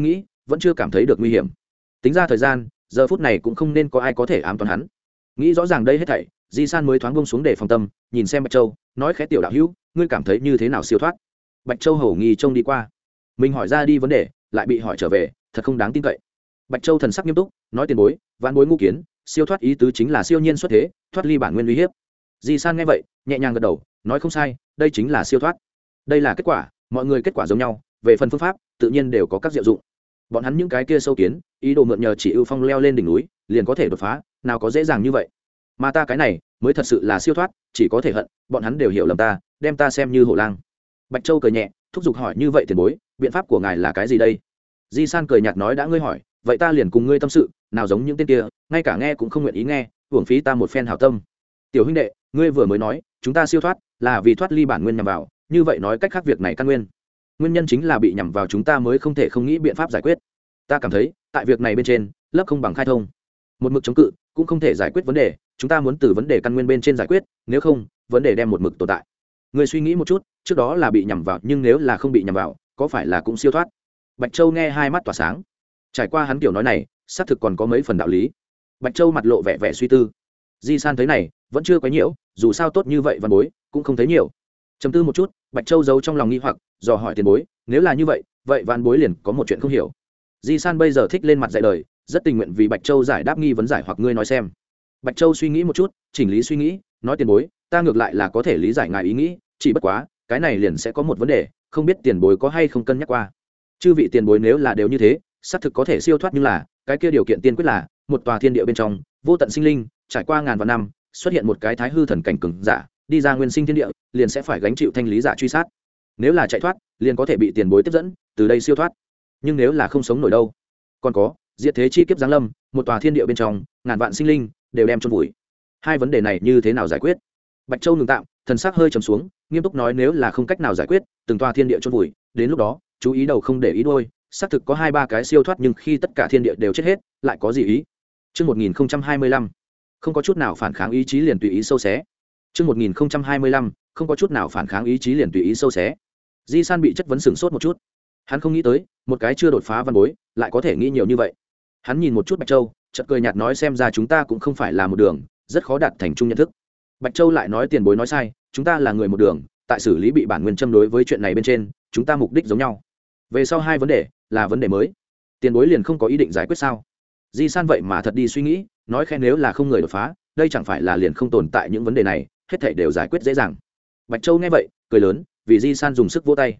S1: vẫn chưa cảm thấy được nguy hiểm. Tính ra thời gian, giờ phút này cũng không nên có ai có thể ám toán hắn. Nghĩ rõ ràng đây hết thảy, Di San mới thoáng buông xuống để phòng tâm, nhìn xem Bạch Châu, nói khẽ: tiểu đạo hữu, ngươi cảm thấy như thế nào siêu thoát? Bạch Châu hầu nghi trông đi qua, mình hỏi ra đi vấn đề, lại bị hỏi trở về, thật không đáng tin cậy. Bạch Châu thần sắc nghiêm túc, nói: tiền bối, vạn bối ngu kiến, siêu thoát ý tứ chính là siêu nhiên xuất thế, thoát ly bản nguyên uy hiếp. Di San nghe vậy, nhẹ nhàng gật đầu, nói: không sai, đây chính là siêu thoát. Đây là kết quả, mọi người kết quả giống nhau, về phần phương pháp, tự nhiên đều có các diệu dụng. Bọn hắn những cái kia sâu kiến, ý đồ mượn nhờ chỉ ưu phong leo lên đỉnh núi, liền có thể đột phá, nào có dễ dàng như vậy. Mà ta cái này, mới thật sự là siêu thoát, chỉ có thể hận, bọn hắn đều hiểu lầm ta, đem ta xem như hổ lang. Bạch Châu cười nhẹ, thúc giục hỏi: như vậy tiền bối, biện pháp của ngài là cái gì đây? Di San cười nhạt nói: đã ngươi hỏi, vậy ta liền cùng ngươi tâm sự, nào giống những tên kia, ngay cả nghe cũng không nguyện ý nghe, hưởng phí ta một phen hảo tâm. Tiểu huynh đệ, ngươi vừa mới nói, chúng ta siêu thoát, là vì thoát ly bản nguyên nhằm vào, như vậy nói cách khác việc này căn nguyên nhân chính là bị nhằm vào, chúng ta mới không thể không nghĩ biện pháp giải quyết. Ta cảm thấy, tại việc này bên trên, lấp không bằng khai thông. Một mực chống cự, cũng không thể giải quyết vấn đề, chúng ta muốn từ vấn đề căn nguyên bên trên giải quyết, nếu không, vấn đề đem một mực tồn tại. Ngươi suy nghĩ một chút, trước đó là bị nhằm vào, nhưng nếu là không bị nhằm vào, có phải là cũng siêu thoát? Bạch Châu nghe hai mắt tỏa sáng. Trải qua hắn kiểu nói này, xác thực còn có mấy phần đạo lý. Bạch Châu mặt lộ vẻ vẻ suy tư. Di San thấy này, vẫn chưa quá nhiễu, dù sao tốt như vậy văn bối, cũng không thấy nhiều. Trầm tư một chút, Bạch Châu giấu trong lòng nghi hoặc, dò hỏi tiền bối: nếu là như vậy, vậy văn bối liền có một chuyện không hiểu. Di San bây giờ thích lên mặt dạy đời, rất tình nguyện vì Bạch Châu giải đáp nghi vấn, giải hoặc ngươi nói xem. Bạch Châu suy nghĩ một chút, chỉnh lý suy nghĩ, nói: tiền bối, ta ngược lại là có thể lý giải ngài ý nghĩ, chỉ bất quá, cái này liền sẽ có một vấn đề, không biết tiền bối có hay không cân nhắc qua. Chư vị tiền bối nếu là đều như thế, xác thực có thể siêu thoát, nhưng là, cái kia điều kiện tiên quyết là, một tòa thiên địa bên trong, vô tận sinh linh, trải qua ngàn vạn năm, xuất hiện một cái thái hư thần cảnh cường giả, đi ra nguyên sinh thiên địa, liền sẽ phải gánh chịu thanh lý giả truy sát. Nếu là chạy thoát, liền có thể bị tiền bối tiếp dẫn, từ đây siêu thoát. Nhưng nếu là không sống nổi đâu? Còn có, diệt thế chi kiếp giáng lâm, một tòa thiên địa bên trong, ngàn vạn sinh linh đều đem chôn vùi. Hai vấn đề này như thế nào giải quyết? Bạch Châu ngừng tạm, thần sắc hơi trầm xuống, nghiêm túc nói: nếu là không cách nào giải quyết, từng tòa thiên địa chôn vùi, đến lúc đó, chú ý đầu không để ý đuôi, xác thực có 2-3 cái siêu thoát, nhưng khi tất cả thiên địa đều chết hết, lại có gì ý? Chương 1025, không có chút nào phản kháng ý chí liền tùy ý sâu xé. Chương 1025, không có chút nào phản kháng ý chí liền tùy ý sâu xé. Di San bị chất vấn sửng sốt một chút. Hắn không nghĩ tới, một cái chưa đột phá văn bối, lại có thể nghĩ nhiều như vậy. Hắn nhìn một chút Bạch Châu, chợt cười nhạt nói: xem ra chúng ta cũng không phải là một đường, rất khó đạt thành chung nhận thức. Bạch Châu lại nói: tiền bối nói sai, chúng ta là người một đường, tại xử lý bị bản nguyên châm đối với chuyện này bên trên, chúng ta mục đích giống nhau. Về sau hai vấn đề là vấn đề mới, tiền bối liền không có ý định giải quyết sao? Di San vậy mà thật đi suy nghĩ, nói khen nếu là không người đột phá, đây chẳng phải là liền không tồn tại những vấn đề này, hết thảy đều giải quyết dễ dàng. Bạch Châu nghe vậy, cười lớn, vì Di San dùng sức vỗ tay.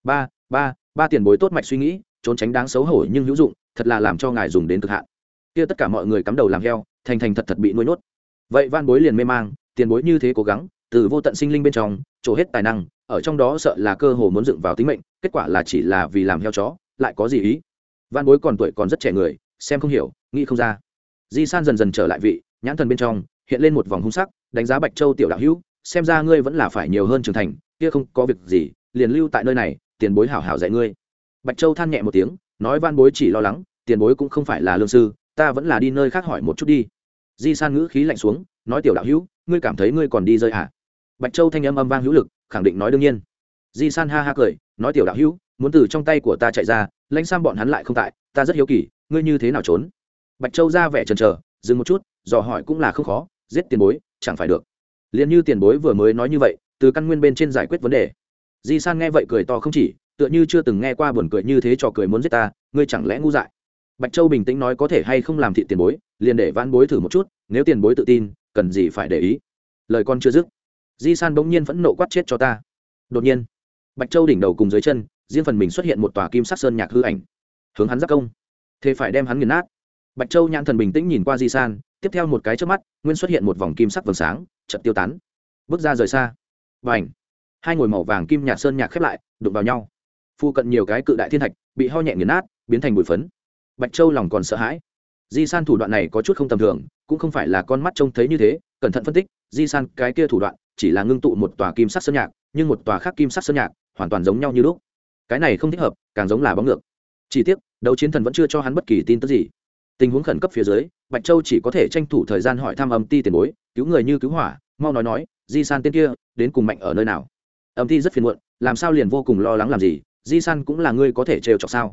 S1: Ba tiền bối tốt mạch suy nghĩ, trốn tránh đáng xấu hổ nhưng hữu dụng, thật là làm cho ngài dùng đến cực hạn. Kia tất cả mọi người cắm đầu làm heo, thành thật bị nuôi nhốt. Vậy van bối liền mê mang, tiền bối như thế cố gắng, từ vô tận sinh linh bên trong, trổ hết tài năng, ở trong đó sợ là cơ hồ muốn dựng vào tính mệnh, kết quả là chỉ là vì làm heo chó, lại có gì ý? Van bối còn tuổi còn rất trẻ người, xem không hiểu, nghĩ không ra. Di San dần dần trở lại vị, nhãn thần bên trong hiện lên một vòng hung sắc, đánh giá Bạch Châu tiểu đạo hữu, xem ra ngươi vẫn là phải nhiều hơn trưởng thành, kia không có việc gì, liền lưu tại nơi này, tiền bối hảo hảo dạy ngươi. Bạch Châu than nhẹ một tiếng, nói: van bối chỉ lo lắng, tiền bối cũng không phải là lương sư, ta vẫn là đi nơi khác hỏi một chút đi. Di San ngữ khí lạnh xuống, nói: tiểu đạo hữu, ngươi cảm thấy ngươi còn đi rơi hả? Bạch Châu thanh âm âm vang hữu lực, khẳng định nói: đương nhiên. Di San ha ha cười, nói: tiểu đạo hữu, muốn từ trong tay của ta chạy ra, lãnh sam bọn hắn lại không tại, ta rất hiếu kỳ, ngươi như thế nào trốn? Bạch Châu ra vẻ chần chờ, dừng một chút, dò hỏi: cũng là không khó, giết tiền bối chẳng phải được? Liền như tiền bối vừa mới nói như vậy, từ căn nguyên bên trên giải quyết vấn đề. Di San nghe vậy cười to không chỉ, tựa như chưa từng nghe qua buồn cười như thế, trò cười muốn giết ta, ngươi chẳng lẽ ngu dại? Bạch Châu bình tĩnh nói: có thể hay không làm thịt tiền bối, liền để vãn bối thử một chút, nếu tiền bối tự tin, cần gì phải để ý. Lời con chưa dứt, Di San bỗng nhiên phẫn nộ quát: chết cho ta! Đột nhiên, Bạch Châu đỉnh đầu cùng dưới chân, riêng phần mình xuất hiện một tòa kim sắc sơn nhạc hư ảnh, hướng hắn giáp công, thế phải đem hắn nghiền nát. Bạch Châu nhãn thần bình tĩnh nhìn qua Di San, tiếp theo một cái chớp mắt, nguyên xuất hiện một vòng kim sắc vầng sáng, chợt tiêu tán, bước ra rời xa. Bành! Hai ngồi màu vàng kim nhạt sơn nhạc khép lại, đụng vào nhau. Phu cận nhiều cái cự đại thiên thạch bị ho nhẹ nghiền nát, biến thành bụi phấn. Bạch Châu lòng còn sợ hãi. Di San thủ đoạn này có chút không tầm thường, cũng không phải là con mắt trông thấy như thế, cẩn thận phân tích, Di San cái kia thủ đoạn chỉ là ngưng tụ một tòa kim sắc sơn nhạc, nhưng một tòa khác kim sắc sơn nhạc hoàn toàn giống nhau như lúc. Cái này không thích hợp, càng giống là bóng ngược. Chỉ tiếc, đấu chiến thần vẫn chưa cho hắn bất kỳ tin tức gì. Tình huống khẩn cấp phía dưới, Bạch Châu chỉ có thể tranh thủ thời gian hỏi thăm Âm Ti tiền bối, cứu người như cứu hỏa, mau nói, Di San tên kia đến cùng mạnh ở nơi nào? Âm Ti rất phiền muộn, làm sao liền vô cùng lo lắng làm gì? Di San cũng là ngươi có thể trêu chọc sao?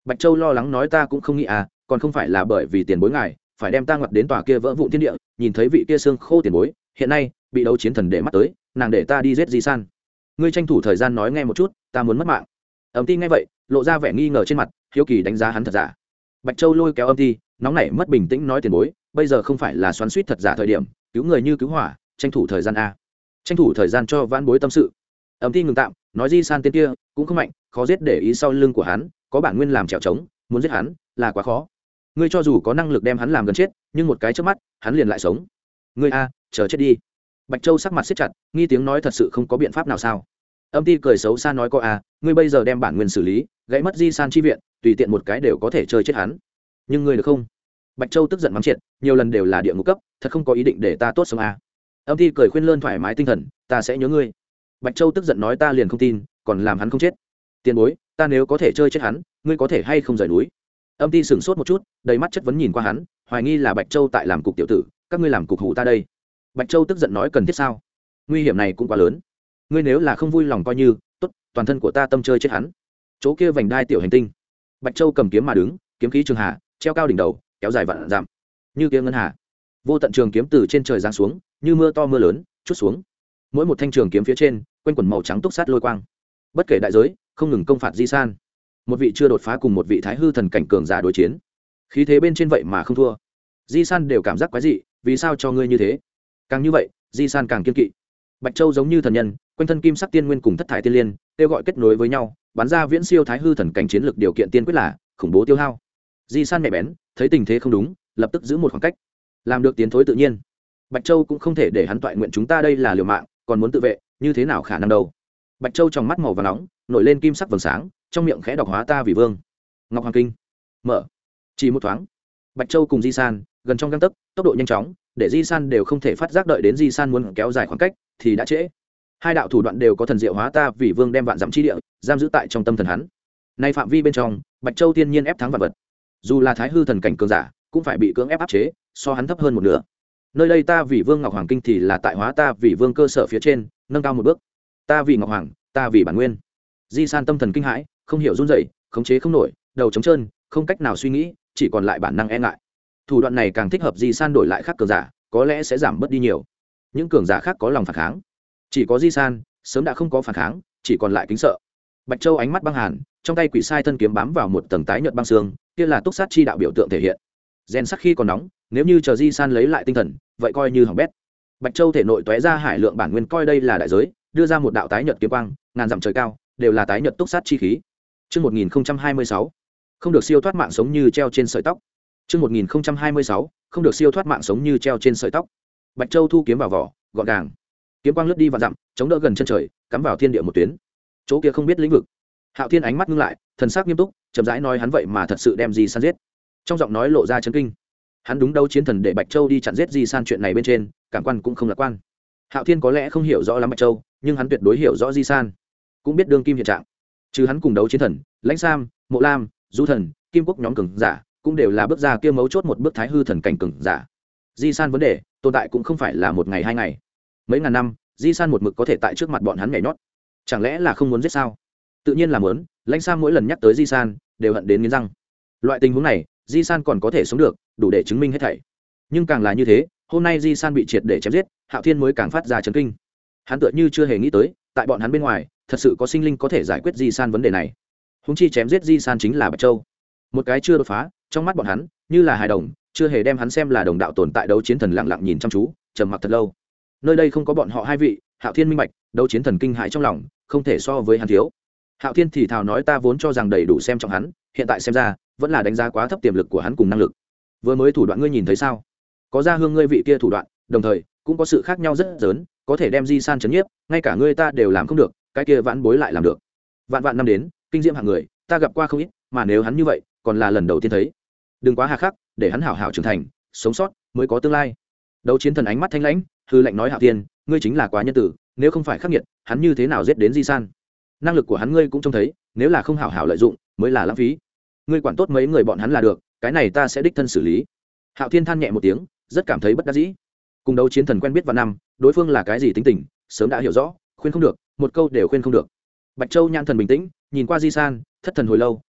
S1: Bạch Châu lo lắng nói ta cũng không nghĩ à, còn không phải là bởi vì tiền bối ngài phải đem ta ngoặt đến tòa kia vỡ vụn thiên địa, nhìn thấy vị kia xương khô tiền bối hiện nay bị đấu chiến thần để mắt tới, nàng để ta đi giết di san. Ngươi tranh thủ thời gian nói nghe một chút, ta muốn mất mạng. Âm Ti nghe vậy lộ ra vẻ nghi ngờ trên mặt, hiếu kỳ đánh giá hắn thật giả. Bạch Châu lôi kéo Âm Ti nóng nảy mất bình tĩnh nói tiền bối bây giờ không phải là xoắn suýt thật giả thời điểm, cứu người như cứu hỏa, tranh thủ thời gian a, tranh thủ thời gian cho vãn bối tâm sự. Âm Ti ngừng tạm nói di san tên kia cũng không mạnh, khó giết, để ý sau lưng của hắn có bản nguyên làm trèo trống, muốn giết hắn là quá khó. Ngươi cho dù có năng lực đem hắn làm gần chết, nhưng một cái chớp mắt hắn liền lại sống. Ngươi a chờ chết đi. Bạch Châu sắc mặt siết chặt, nghi tiếng nói thật sự không có biện pháp nào sao? Âm Ti cười xấu xa nói có a, ngươi bây giờ đem bản nguyên xử lý, gãy mất di san chi viện, tùy tiện một cái đều có thể chơi chết hắn. Nhưng ngươi được không? Bạch Châu tức giận mắng triệt, nhiều lần đều là địa ngục cấp, thật không có ý định để ta tốt sống a. Âm Ti cười khuyên lơn thoải mái tinh thần, ta sẽ nhớ ngươi. Bạch Châu tức giận nói ta liền không tin, còn làm hắn không chết. Tiền bối, ta nếu có thể chơi chết hắn, ngươi có thể hay không rời núi? Âm Ti sững sốt một chút, đầy mắt chất vấn nhìn qua hắn, hoài nghi là Bạch Châu tại làm cục tiểu tử, các ngươi làm cục hủ ta đây. Bạch Châu tức giận nói cần thiết sao? Nguy hiểm này cũng quá lớn. Ngươi nếu là không vui lòng coi như, tốt, toàn thân của ta tâm chơi chết hắn. Chỗ kia vành đai tiểu hành tinh. Bạch Châu cầm kiếm mà đứng, kiếm khí trường hà, treo cao đỉnh đầu, kéo dài vạn dặm. Như kia ngân hà. Vô tận trường kiếm từ trên trời giáng xuống, như mưa to mưa lớn, chút xuống. Mỗi một thanh trường kiếm phía trên, quanh quần màu trắng túc sát lôi quang. Bất kể đại giới, không ngừng công phạt di san. Một vị chưa đột phá cùng một vị thái hư thần cảnh cường giả đối chiến, khí thế bên trên vậy mà không thua. Di san đều cảm giác quái dị, vì sao cho ngươi như thế? Càng như vậy, di san càng kiên kỵ. Bạch Châu giống như thần nhân, quanh thân kim sắc tiên nguyên cùng thất thải tiên liên kêu gọi kết nối với nhau, bắn ra viễn siêu thái hư thần cảnh chiến lược điều kiện tiên quyết là khủng bố tiêu hao. Di san nhạy bén, thấy tình thế không đúng, lập tức giữ một khoảng cách, làm được tiến thối tự nhiên. Bạch Châu cũng không thể để hắn toại nguyện, chúng ta đây là liều mạng, còn muốn tự vệ, như thế nào khả năng đâu? Bạch Châu trong mắt màu vàng nóng nổi lên kim sắc vầng sáng, trong miệng khẽ đọc hóa ta vì vương. Ngọc Hoàng Kinh mở, chỉ một thoáng, Bạch Châu cùng di san gần trong gang tấc, tốc độ nhanh chóng, để di san đều không thể phát giác, đợi đến di san muốn kéo dài khoảng cách thì đã trễ. Hai đạo thủ đoạn đều có thần diệu, hóa ta vì vương đem vạn dặm chi địa giam giữ tại trong tâm thần hắn. Nay phạm vi bên trong, Bạch Châu tiên nhiên ép thắng vạn vật, dù là thái hư thần cảnh cường giả cũng phải bị cưỡng ép áp chế, so hắn thấp hơn một nửa. Nơi đây ta vì vương Ngọc Hoàng Kinh thì là tại hóa ta vì vương cơ sở phía trên nâng cao một bước. Ta vì Ngọc Hoàng, ta vì bản nguyên. Di san tâm thần kinh hãi, không hiểu run rẩy, khống chế không nổi, đầu trống trơn, không cách nào suy nghĩ, chỉ còn lại bản năng e ngại. Thủ đoạn này càng thích hợp di san đổi lại khác cường giả, có lẽ sẽ giảm bớt đi nhiều. Những cường giả khác có lòng phản kháng, chỉ có di san sớm đã không có phản kháng, chỉ còn lại kính sợ. Bạch Châu ánh mắt băng hàn, trong tay quỷ sai thân kiếm bám vào một tầng tái nhợt băng xương, kia là túc sát chi đạo biểu tượng thể hiện. Gen sắc khi còn nóng, nếu như chờ di san lấy lại tinh thần, vậy coi như hỏng bét. Bạch Châu thể nội tóe ra hải lượng bản nguyên, coi đây là đại giới, đưa ra một đạo tái nhợt kiếm quang, ngàn dặm trời cao đều là tái nhợt túc sát chi khí. Trước 1026, không được siêu thoát mạng sống như treo trên sợi tóc. Trước 1026, không được siêu thoát mạng sống như treo trên sợi tóc. Bạch Châu thu kiếm vào vỏ, gọn gàng. Kiếm quang lướt đi vạn dặm, chống đỡ gần chân trời, cắm vào thiên địa một tuyến. Chỗ kia không biết lĩnh vực. Hạo Thiên ánh mắt ngưng lại, thần sắc nghiêm túc, chậm rãi nói hắn vậy mà thật sự đem Di San giết. Trong giọng nói lộ ra chấn kinh. Hắn đúng đấu chiến thần để Bạch Châu đi chặn giết Di San chuyện này bên trên, cảm quan cũng không lạc quan. Hạo Thiên có lẽ không hiểu rõ lắm Bạch Châu, nhưng hắn tuyệt đối hiểu rõ Di San, cũng biết đương kim hiện trạng. Trừ hắn cùng đấu chiến thần, Lãnh Sam, Mộ Lam, Du thần, Kim Quốc nhóm cường giả, cũng đều là bước ra kia mấu chốt một bước thái hư thần cảnh cường giả. Di San vấn đề tồn tại cũng không phải là một ngày hai ngày, mấy ngàn năm, Di San một mực có thể tại trước mặt bọn hắn nhảy nhót. Chẳng lẽ là không muốn giết sao? Tự nhiên là muốn. Lãnh Sam mỗi lần nhắc tới Di San đều hận đến nghiến răng. Loại tình huống này, Di San còn có thể sống được, đủ để chứng minh hết thảy. Nhưng càng là như thế, hôm nay Di San bị triệt để chém giết, Hạo Thiên mới càng phát ra chấn kinh. Hắn tựa như chưa hề nghĩ tới, tại bọn hắn bên ngoài, thật sự có sinh linh có thể giải quyết Di San vấn đề này. Húng chi chém giết Di San chính là Bạch Châu, một cái chưa đột phá, trong mắt bọn hắn như là hài đồng, chưa hề đem hắn xem là đồng đạo tồn tại. Đấu chiến thần lặng lặng nhìn chăm chú, trầm mặc thật lâu. Nơi đây không có bọn họ hai vị, Hạo Thiên minh bạch, đấu chiến thần kinh hãi trong lòng, không thể so với hắn thiếu. Hạo Thiên thì thào nói ta vốn cho rằng đầy đủ xem trọng hắn, hiện tại xem ra, vẫn là đánh giá quá thấp tiềm lực của hắn cùng năng lực. Vừa mới thủ đoạn ngươi nhìn thấy sao? Có ra hương ngươi vị kia thủ đoạn, đồng thời cũng có sự khác nhau rất lớn, có thể đem Di San chấn nhiếp, ngay cả ngươi ta đều làm không được, cái kia vãn bối lại làm được. Vạn vạn năm đến, kinh diễm hạng người, ta gặp qua không ít, mà nếu hắn như vậy, còn là lần đầu tiên thấy. Đừng quá hà khắc, để hắn hảo hảo trưởng thành, sống sót mới có tương lai. Đấu chiến thần ánh mắt thanh lãnh, hư lệnh nói Hạo Thiên, ngươi chính là quá nhân tử, nếu không phải khắc nghiệt, hắn như thế nào giết đến Di San? Năng lực của hắn ngươi cũng trông thấy, nếu là không hảo hảo lợi dụng, mới là lãng phí. Ngươi quản tốt mấy người bọn hắn là được, cái này ta sẽ đích thân xử lý. Hạo Thiên than nhẹ một tiếng, rất cảm thấy bất đắc dĩ. Cùng đấu chiến thần quen biết vạn năm, đối phương là cái gì tính tình, sớm đã hiểu rõ, khuyên không được, một câu đều khuyên không được. Bạch Châu nhãn thần bình tĩnh, nhìn qua Di San, thất thần hồi lâu,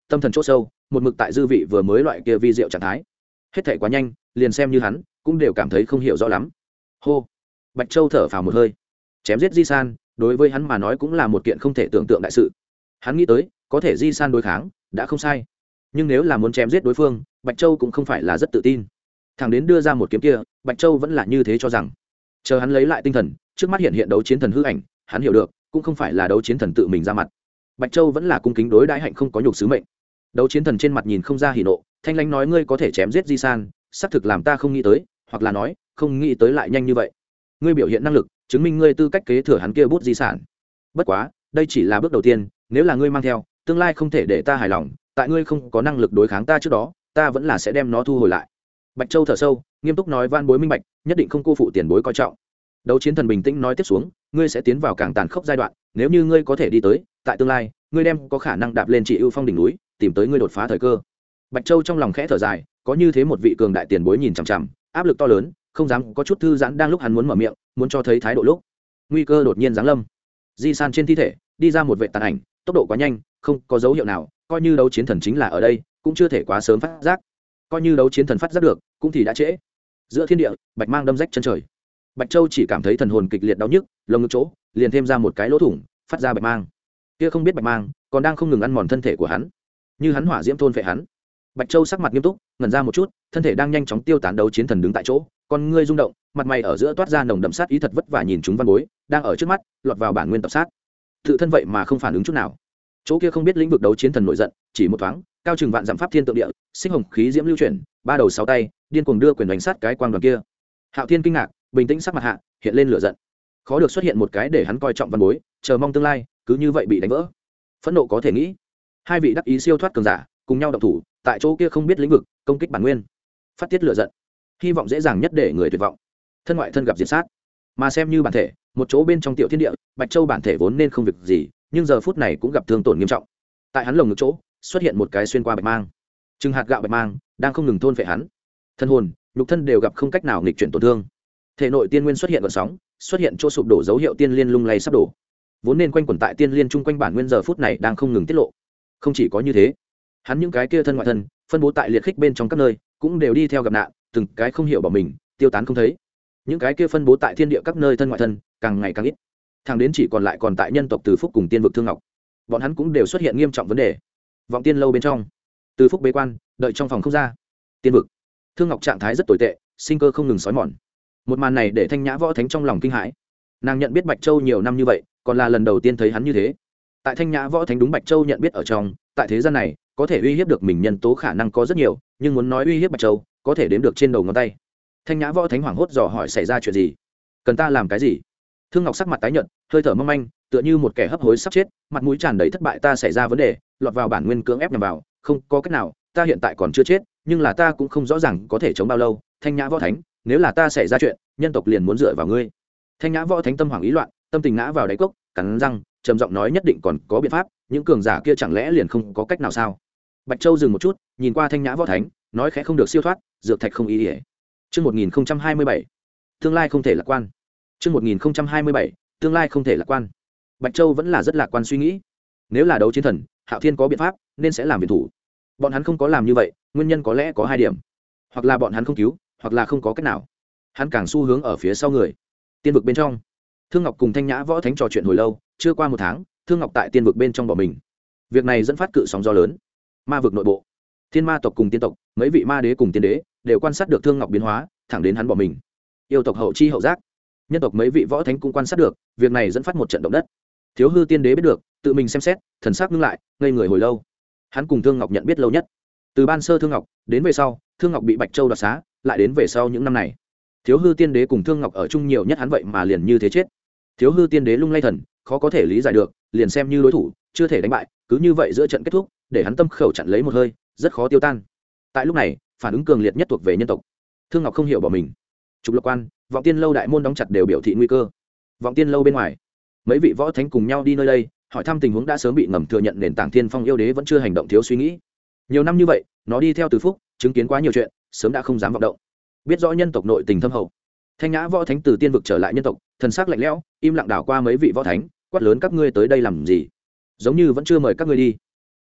S1: tâm thần chỗ sâu một mực tại dư vị vừa mới loại kia vi diệu trạng thái. Hết thảy quá nhanh, liền xem như hắn cũng đều cảm thấy không hiểu rõ lắm. Hô. Bạch Châu thở phào một hơi. Chém giết Di San đối với hắn mà nói cũng là một kiện không thể tưởng tượng đại sự. Hắn nghĩ tới có thể Di San đối kháng đã không sai, nhưng nếu là muốn chém giết đối phương, Bạch Châu cũng không phải là rất tự tin. Thằng đến đưa ra một kiếm kia, Bạch Châu vẫn là như thế cho rằng. Chờ hắn lấy lại tinh thần, trước mắt hiện đấu chiến thần hư ảnh, hắn hiểu được cũng không phải là đấu chiến thần tự mình ra mặt. Bạch Châu vẫn là cung kính đối đãi hạnh không có nhục sứ mệnh. Đấu chiến thần trên mặt nhìn không ra hỉ nộ, thanh lãnh nói ngươi có thể chém giết Di San, xác thực làm ta không nghĩ tới, hoặc là nói không nghĩ tới lại nhanh như vậy. Ngươi biểu hiện năng lực chứng minh ngươi tư cách kế thừa hắn kia bút di sản. Bất quá đây chỉ là bước đầu tiên, nếu là ngươi mang theo, tương lai không thể để ta hài lòng, tại ngươi không có năng lực đối kháng ta trước đó, ta vẫn là sẽ đem nó thu hồi lại. Bạch Châu thở sâu, nghiêm túc nói van bối minh bạch, nhất định không cô phụ tiền bối coi trọng. Đấu chiến thần bình tĩnh nói tiếp xuống, ngươi sẽ tiến vào càng tàn khốc giai đoạn, nếu như ngươi có thể đi tới, tại tương lai, ngươi đem có khả năng đạp lên chỉ ưu phong đỉnh núi, tìm tới ngươi đột phá thời cơ. Bạch Châu trong lòng khẽ thở dài, có như thế một vị cường đại tiền bối nhìn chằm chằm, áp lực to lớn, không dám có chút thư giãn. Đang lúc hắn muốn mở miệng, muốn cho thấy thái độ lúc, nguy cơ đột nhiên giáng lâm. Di San trên thi thể đi ra một vệ tàn ảnh, tốc độ quá nhanh, không có dấu hiệu nào, coi như đấu chiến thần chính là ở đây, cũng chưa thể quá sớm phát giác. Coi như đấu chiến thần phát giác được, cũng thì đã trễ. Giữa thiên địa, bạch mang đâm rách chân trời. Bạch Châu chỉ cảm thấy thần hồn kịch liệt đau nhức, lồng ngực chỗ liền thêm ra một cái lỗ thủng, phát ra bạch mang. Kia không biết bạch mang còn đang không ngừng ăn mòn thân thể của hắn, như hắn hỏa diễm thôn phệ hắn. Bạch Châu sắc mặt nghiêm túc, ngẩn ra một chút, thân thể đang nhanh chóng tiêu tán. Đấu chiến thần đứng tại chỗ, con ngươi rung động, mặt mày ở giữa toát ra nồng đậm sát ý, thật vất vả nhìn chúng văn bối đang ở trước mắt lọt vào bản nguyên tập sát, tự thân vậy mà không phản ứng chút nào. Chỗ kia không biết lĩnh vực đấu chiến thần nổi giận, chỉ một thoáng, cao chừng vạn dặm pháp thiên tượng địa, sinh hồng khí diễm lưu chuyển, ba đầu sáu tay, điên cuồng đưa quyền đánh sát cái quang đoàn kia. Hạo Thiên kinh ngạc, bình tĩnh sắc mặt hạ hiện lên lửa giận, khó được xuất hiện một cái để hắn coi trọng văn bối, chờ mong tương lai cứ như vậy bị đánh vỡ. Phẫn nộ có thể nghĩ, hai vị đắc ý siêu thoát cường giả cùng nhau động thủ, tại chỗ kia không biết lĩnh vực công kích bản nguyên, phát tiết lửa giận, hy vọng dễ dàng nhất để người tuyệt vọng, thân ngoại thân gặp diệt sát. Mà xem như bản thể, một chỗ bên trong tiểu thiên địa, Bạch Châu bản thể vốn nên không việc gì, nhưng giờ phút này cũng gặp thương tổn nghiêm trọng. Tại hắn lồng ngực chỗ xuất hiện một cái xuyên qua bạch mang, chừng hạt gạo bạch mang đang không ngừng thôn phệ hắn, thân hồn nhục thân đều gặp không cách nào nghịch chuyển tổn thương. Thể nội tiên nguyên xuất hiện gợn sóng, xuất hiện chỗ sụp đổ dấu hiệu, tiên liên lung lay sắp đổ, vốn nên quanh quẩn tại tiên liên chung quanh bản nguyên giờ phút này đang không ngừng tiết lộ. Không chỉ có như thế, hắn những cái kia thân ngoại thân phân bố tại liệt khích bên trong các nơi cũng đều đi theo gặp nạn, từng cái không hiểu bỏ mình, tiêu tán không thấy. Những cái kia phân bố tại thiên địa các nơi thân ngoại thân càng ngày càng ít, thẳng đến chỉ còn lại còn tại nhân tộc Từ Phúc cùng tiên vực Thương Ngọc, bọn hắn cũng đều xuất hiện nghiêm trọng vấn đề. Vọng tiên lâu bên trong, Từ Phúc bế quan đợi trong phòng không ra. Tiên vực, Thương Ngọc trạng thái rất tồi tệ, sinh cơ không ngừng xói mòn. Một màn này để Thanh Nhã Võ Thánh trong lòng kinh hãi. Nàng nhận biết Bạch Châu nhiều năm như vậy, còn là lần đầu tiên thấy hắn như thế. Tại Thanh Nhã Võ Thánh đúng Bạch Châu nhận biết ở trong, tại thế gian này có thể uy hiếp được mình nhân tố khả năng có rất nhiều, nhưng muốn nói uy hiếp Bạch Châu có thể đếm được trên đầu ngón tay. Thanh Nhã Võ Thánh hoảng hốt dò hỏi xảy ra chuyện gì, cần ta làm cái gì? Thương Ngọc sắc mặt tái nhợt, hơi thở mong manh, tựa như một kẻ hấp hối sắp chết, mặt mũi tràn đầy thất bại. Ta xảy ra vấn đề, lọt vào bản nguyên cưỡng ép nhằm vào, không có cách nào, ta hiện tại còn chưa chết, nhưng là ta cũng không rõ ràng có thể chống bao lâu. Thanh Nhã Võ Thánh, nếu là ta xảy ra chuyện, nhân tộc liền muốn dựa vào ngươi. Thanh Nhã Võ Thánh tâm hoảng ý loạn, tâm tình ngã vào đáy cốc, cắn răng trầm giọng nói nhất định còn có biện pháp, những cường giả kia chẳng lẽ liền không có cách nào sao? Bạch Châu dừng một chút, nhìn qua Thanh Nhã Võ Thánh, nói khẽ không được siêu thoát, dược thạch không ý ỉa. Chương 1027, tương lai không thể lạc quan. Chương 1027, tương lai không thể lạc quan. Bạch Châu vẫn là rất lạc quan suy nghĩ, nếu là đấu chiến thần, Hạo Thiên có biện pháp nên sẽ làm viện thủ. Bọn hắn không có làm như vậy, nguyên nhân có lẽ có hai điểm, hoặc là bọn hắn không cứu, hoặc là không có cách nào. Hắn càng xu hướng ở phía sau người. Tiên vực bên trong, Thương Ngọc cùng Thanh Nhã Võ Thánh trò chuyện hồi lâu, chưa qua một tháng, Thương Ngọc tại tiên vực bên trong bỏ mình. Việc này dẫn phát cự sóng gió lớn. Ma vực nội bộ, Thiên Ma tộc cùng tiên tộc, mấy vị ma đế cùng tiên đế đều quan sát được Thương Ngọc biến hóa, thẳng đến hắn bỏ mình. Yêu tộc hậu chi hậu giác, nhân tộc mấy vị võ thánh cũng quan sát được, việc này dẫn phát một trận động đất. Thiếu hư tiên đế biết được, tự mình xem xét, thần sắc ngưng lại, ngây người hồi lâu. Hắn cùng Thương Ngọc nhận biết lâu nhất, từ ban sơ Thương Ngọc đến về sau, Thương Ngọc bị Bạch Châu đoạt xá, lại đến về sau những năm này, Thiếu hư tiên đế cùng Thương Ngọc ở chung nhiều nhất, hắn vậy mà liền như thế chết. Thiếu hư tiên đế lung lay thần, khó có thể lý giải được, liền xem như đối thủ chưa thể đánh bại, cứ như vậy giữa trận kết thúc, để hắn tâm khẩu chặn lấy một hơi, rất khó tiêu tan. Tại lúc này, phản ứng cường liệt nhất thuộc về nhân tộc. Thương Ngọc không hiểu bỏ mình. Trục Lộc Quan, Vọng Tiên lâu đại môn đóng chặt đều biểu thị nguy cơ. Vọng Tiên lâu bên ngoài, mấy vị võ thánh cùng nhau đi nơi đây, hỏi thăm tình huống. Đã sớm bị ngầm thừa nhận nền tảng Thiên Phong yêu đế vẫn chưa hành động thiếu suy nghĩ. Nhiều năm như vậy, nó đi theo Từ Phúc, chứng kiến quá nhiều chuyện, sớm đã không dám vọng động. Biết rõ nhân tộc nội tình thâm hậu. Thanh Nhã Võ Thánh từ tiên vực trở lại nhân tộc, thần sắc lạnh lẽo, im lặng đảo qua mấy vị võ thánh, quát lớn các ngươi tới đây làm gì? Giống như vẫn chưa mời các ngươi đi.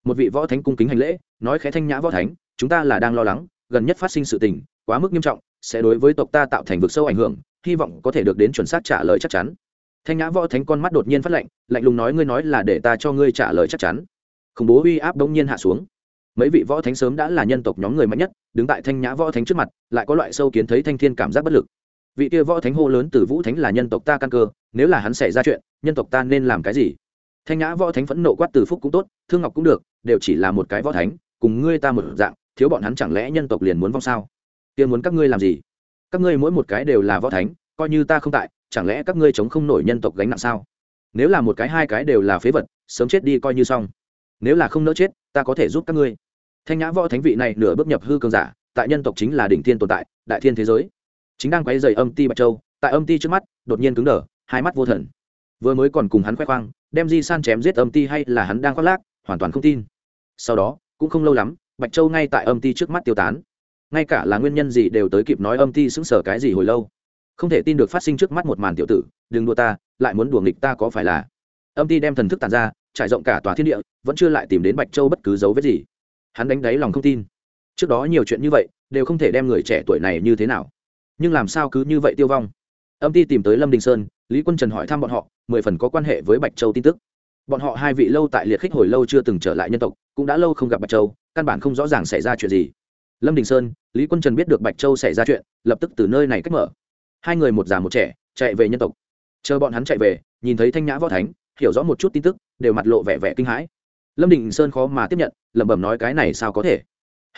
S1: một vị võ thánh cung kính hành lễ nói khẽ: Thanh Nhã võ thánh, chúng ta là đang lo lắng gần nhất phát sinh sự tình quá mức nghiêm trọng, sẽ đối với tộc ta tạo thành vực sâu ảnh hưởng, hy vọng có thể được đến chuẩn xác trả lời chắc chắn. Thanh Nhã võ thánh con mắt đột nhiên phát lạnh, lạnh lùng nói: ngươi nói là để ta cho ngươi trả lời chắc chắn? Khủng bố uy áp đống nhiên hạ xuống. Mấy vị võ thánh sớm đã là nhân tộc nhóm người mạnh nhất, đứng tại Thanh Nhã võ thánh trước mặt, lại có loại sâu kiến thấy thanh thiên cảm giác bất lực. Vị kia võ thánh hô lớn: Từ Vũ thánh là nhân tộc ta căn cơ, nếu là hắn xảy ra chuyện, nhân tộc ta nên làm cái gì? Thanh Nhã võ thánh phẫn nộ quát: Từ Phúc cũng tốt, Thương Ngọc cũng được, đều chỉ là một cái võ thánh, cùng ngươi ta một dạng, thiếu bọn hắn chẳng lẽ nhân tộc liền muốn vong sao? Kia muốn các ngươi làm gì? Các ngươi mỗi một cái đều là võ thánh, coi như ta không tại, chẳng lẽ các ngươi chống không nổi nhân tộc gánh nặng sao? Nếu là một cái hai cái đều là phế vật, sớm chết đi coi như xong. Nếu là không nỡ chết, ta có thể giúp các ngươi. Thanh Nhã võ thánh vị này nửa bước nhập hư cường giả, tại nhân tộc chính là đỉnh thiên tồn tại, đại thiên thế giới. Chính đang quấy rầy Âm Ti Bạch Châu, tại Âm Ti trước mắt, đột nhiên cứng đờ, hai mắt vô thần. Vừa mới còn cùng hắn khoe khoang, đem Di San chém giết Âm Ti hay là hắn đang khoác lác, hoàn toàn không tin. Sau đó, cũng không lâu lắm, Bạch Châu ngay tại Âm Ti trước mắt tiêu tán. Ngay cả là nguyên nhân gì đều tới kịp nói Âm Ti sững sờ cái gì hồi lâu. Không thể tin được phát sinh trước mắt một màn tiểu tử, đừng đùa ta, lại muốn đùa nghịch ta có phải là? Âm Ti đem thần thức tản ra, trải rộng cả tòa thiên địa, vẫn chưa lại tìm đến Bạch Châu bất cứ dấu vết gì. Hắn đánh đáy lòng không tin. Trước đó nhiều chuyện như vậy, đều không thể đem người trẻ tuổi này như thế nào. Nhưng làm sao cứ như vậy tiêu vong? Âm Ti tìm tới Lâm Đình Sơn, Lý Quân Trần hỏi thăm bọn họ, 10 phần có quan hệ với Bạch Châu tin tức. Bọn họ hai vị lâu tại liệt khích hồi lâu chưa từng trở lại nhân tộc, cũng đã lâu không gặp Bạch Châu, căn bản không rõ ràng xảy ra chuyện gì. Lâm Đình Sơn, Lý Quân Trần biết được Bạch Châu xảy ra chuyện, lập tức từ nơi này cách mở. Hai người một già một trẻ, chạy về nhân tộc. Chờ bọn hắn chạy về, nhìn thấy Thanh Nhã võ thánh, hiểu rõ một chút tin tức, đều mặt lộ vẻ vẻ kinh hãi. Lâm Đình Sơn khó mà tiếp nhận, lẩm bẩm nói: cái này sao có thể?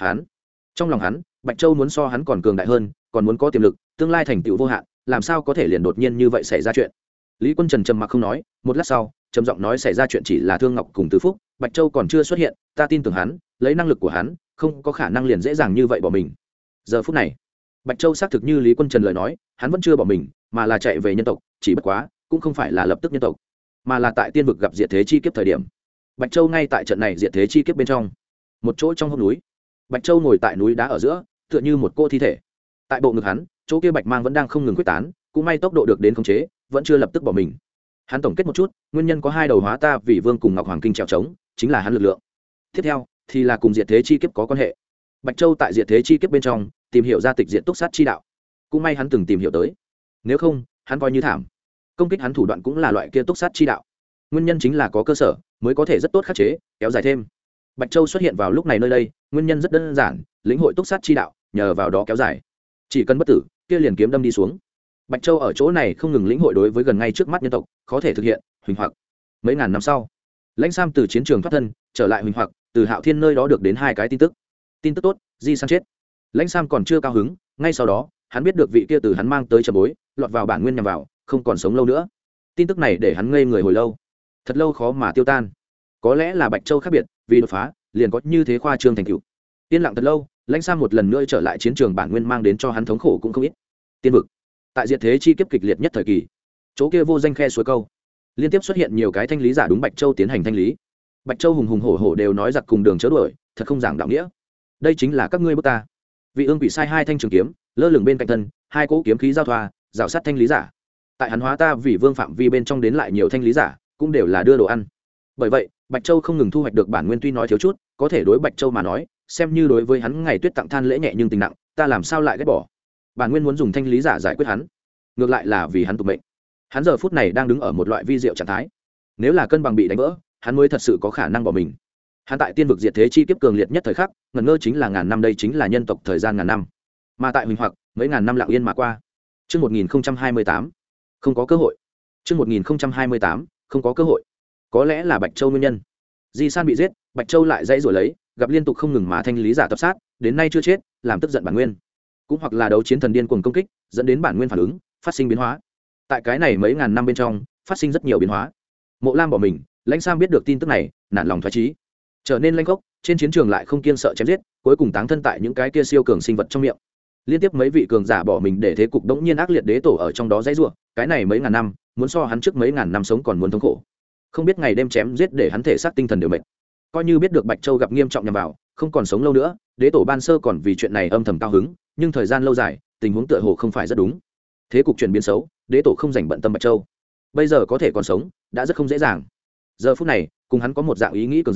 S1: Trong lòng hắn, Bạch Châu muốn so hắn còn cường đại hơn, còn muốn có tiềm lực, tương lai thành tựu vô hạn, làm sao có thể liền đột nhiên như vậy xảy ra chuyện? Lý Quân Trần trầm mặc không nói, một lát sau, trầm giọng nói: xảy ra chuyện chỉ là Thương Ngọc cùng Từ Phúc, Bạch Châu còn chưa xuất hiện, ta tin tưởng hắn, lấy năng lực của hắn, không có khả năng liền dễ dàng như vậy bỏ mình. Giờ phút này, Bạch Châu xác thực như Lý Quân Trần lời nói, hắn vẫn chưa bỏ mình, mà là chạy về nhân tộc, chỉ bất quá, cũng không phải là lập tức nhân tộc, mà là tại tiên vực gặp diệt thế chi kiếp thời điểm. Bạch Châu ngay tại trận này diệt thế chi kiếp bên trong, một chỗ trong hốc núi. Bạch Châu ngồi tại núi đá ở giữa, tựa như một cô thi thể. Tại bộ ngực hắn, chỗ kia bạch mang vẫn đang không ngừng quyết tán, cũng may tốc độ được đến khống chế, vẫn chưa lập tức bỏ mình. Hắn tổng kết một chút, nguyên nhân có hai đầu hóa ta vì vương cùng Ngọc Hoàng Kinh trèo trống, chính là hắn lực lượng. Tiếp theo thì là cùng diệt thế chi kiếp có quan hệ. Bạch Châu tại diệt thế chi kiếp bên trong tìm hiểu ra tịch diệt túc sát chi đạo, cũng may hắn từng tìm hiểu tới, nếu không hắn coi như thảm. Công kích hắn thủ đoạn cũng là loại kia túc sát chi đạo, nguyên nhân chính là có cơ sở mới có thể rất tốt khắc chế, kéo dài thêm. Bạch Châu xuất hiện vào lúc này nơi đây, nguyên nhân rất đơn giản, lĩnh hội túc sát chi đạo, nhờ vào đó kéo dài. Chỉ cần bất tử, kia liền kiếm đâm đi xuống. Bạch Châu ở chỗ này không ngừng lĩnh hội đối với gần ngay trước mắt nhân tộc, có thể thực hiện huỳnh hoặc. Mấy ngàn năm sau, Lãnh Sam từ chiến trường thoát thân, trở lại huỳnh hoặc, từ Hạo Thiên nơi đó được đến hai cái tin tức. Tin tức tốt, Di San chết. Lãnh Sam còn chưa cao hứng, ngay sau đó, hắn biết được vị kia từ hắn mang tới trầm bối, lọt vào bản nguyên nhằm vào, không còn sống lâu nữa. Tin tức này để hắn ngây người hồi lâu, thật lâu khó mà tiêu tan. Có lẽ là Bạch Châu khác biệt, vì đột phá, liền có như thế khoa trương thành tựu. Yên lặng thật lâu, Lãnh Sam một lần nữa trở lại chiến trường bản nguyên mang đến cho hắn thống khổ cũng không ít. Tiên vực, tại diệt thế chi kiếp kịch liệt nhất thời kỳ, chỗ kia vô danh khe suối câu, liên tiếp xuất hiện nhiều cái thanh lý giả đúng Bạch Châu tiến hành thanh lý. Bạch Châu hùng hùng hổ hổ đều nói giặc cùng đường chớ đuổi, thật không giảng đạo nghĩa. Đây chính là các ngươi bức ta. Vị ương quỷ sai hai thanh trường kiếm, lơ lửng bên cạnh thân, hai cỗ kiếm khí giao thoa, rào sát thanh lý giả. Tại hắn hóa ta vì vương phạm vi bên trong đến lại nhiều thanh lý giả, cũng đều là đưa đồ ăn. Bởi vậy, Bạch Châu không ngừng thu hoạch được bản nguyên, tuy nói thiếu chút, có thể đối Bạch Châu mà nói, xem như đối với hắn ngày tuyết tặng than lễ nhẹ nhưng tình nặng, ta làm sao lại ghét bỏ. Bản nguyên muốn dùng thanh lý giả giải quyết hắn, ngược lại là vì hắn tục mệnh. Hắn giờ phút này đang đứng ở một loại vi diệu trạng thái. Nếu là cân bằng bị đánh vỡ, hắn mới thật sự có khả năng bỏ mình. Hắn tại tiên vực diệt thế chi kiếp cường liệt nhất thời khắc, ngẩn ngơ chính là ngàn năm, đây chính là nhân tộc thời gian ngàn năm. Mà tại huỳnh hoặc, mấy ngàn năm lặng yên mà qua. Chương 1028, không có cơ hội. Chương 1028, không có cơ hội. Có lẽ là Bạch Châu nguyên nhân. Di San bị giết, Bạch Châu lại dãy rồi lấy, gặp liên tục không ngừng mà thanh lý giả tập sát, đến nay chưa chết, làm tức giận bản nguyên. Cũng hoặc là đấu chiến thần điên cuồng công kích, dẫn đến bản nguyên phản ứng, phát sinh biến hóa. Tại cái này mấy ngàn năm bên trong, phát sinh rất nhiều biến hóa. Mộ Lam bỏ mình, Lãnh Sam biết được tin tức này, nản lòng thoái chí, trở nên lanh gốc, trên chiến trường lại không kiêng sợ chém giết, cuối cùng táng thân tại những cái kia siêu cường sinh vật trong miệng. Liên tiếp mấy vị cường giả bỏ mình để thế cục đống nhiên ác liệt, đế tổ ở trong đó dãy rủa, cái này mấy ngàn năm, muốn so hắn trước mấy ngàn năm sống còn muốn thống khổ. Không biết ngày đêm chém giết để hắn thể xác tinh thần đều mệt. Coi như biết được Bạch Châu gặp nghiêm trọng nhằm vào, không còn sống lâu nữa, đế tổ ban sơ còn vì chuyện này âm thầm cao hứng, nhưng thời gian lâu dài, tình huống tựa hồ không phải rất đúng. Thế cục chuyển biến xấu, đế tổ không dành bận tâm Bạch Châu. Bây giờ có thể còn sống, đã rất không dễ dàng. Giờ phút này, cùng hắn có một dạng ý nghĩ cường giả,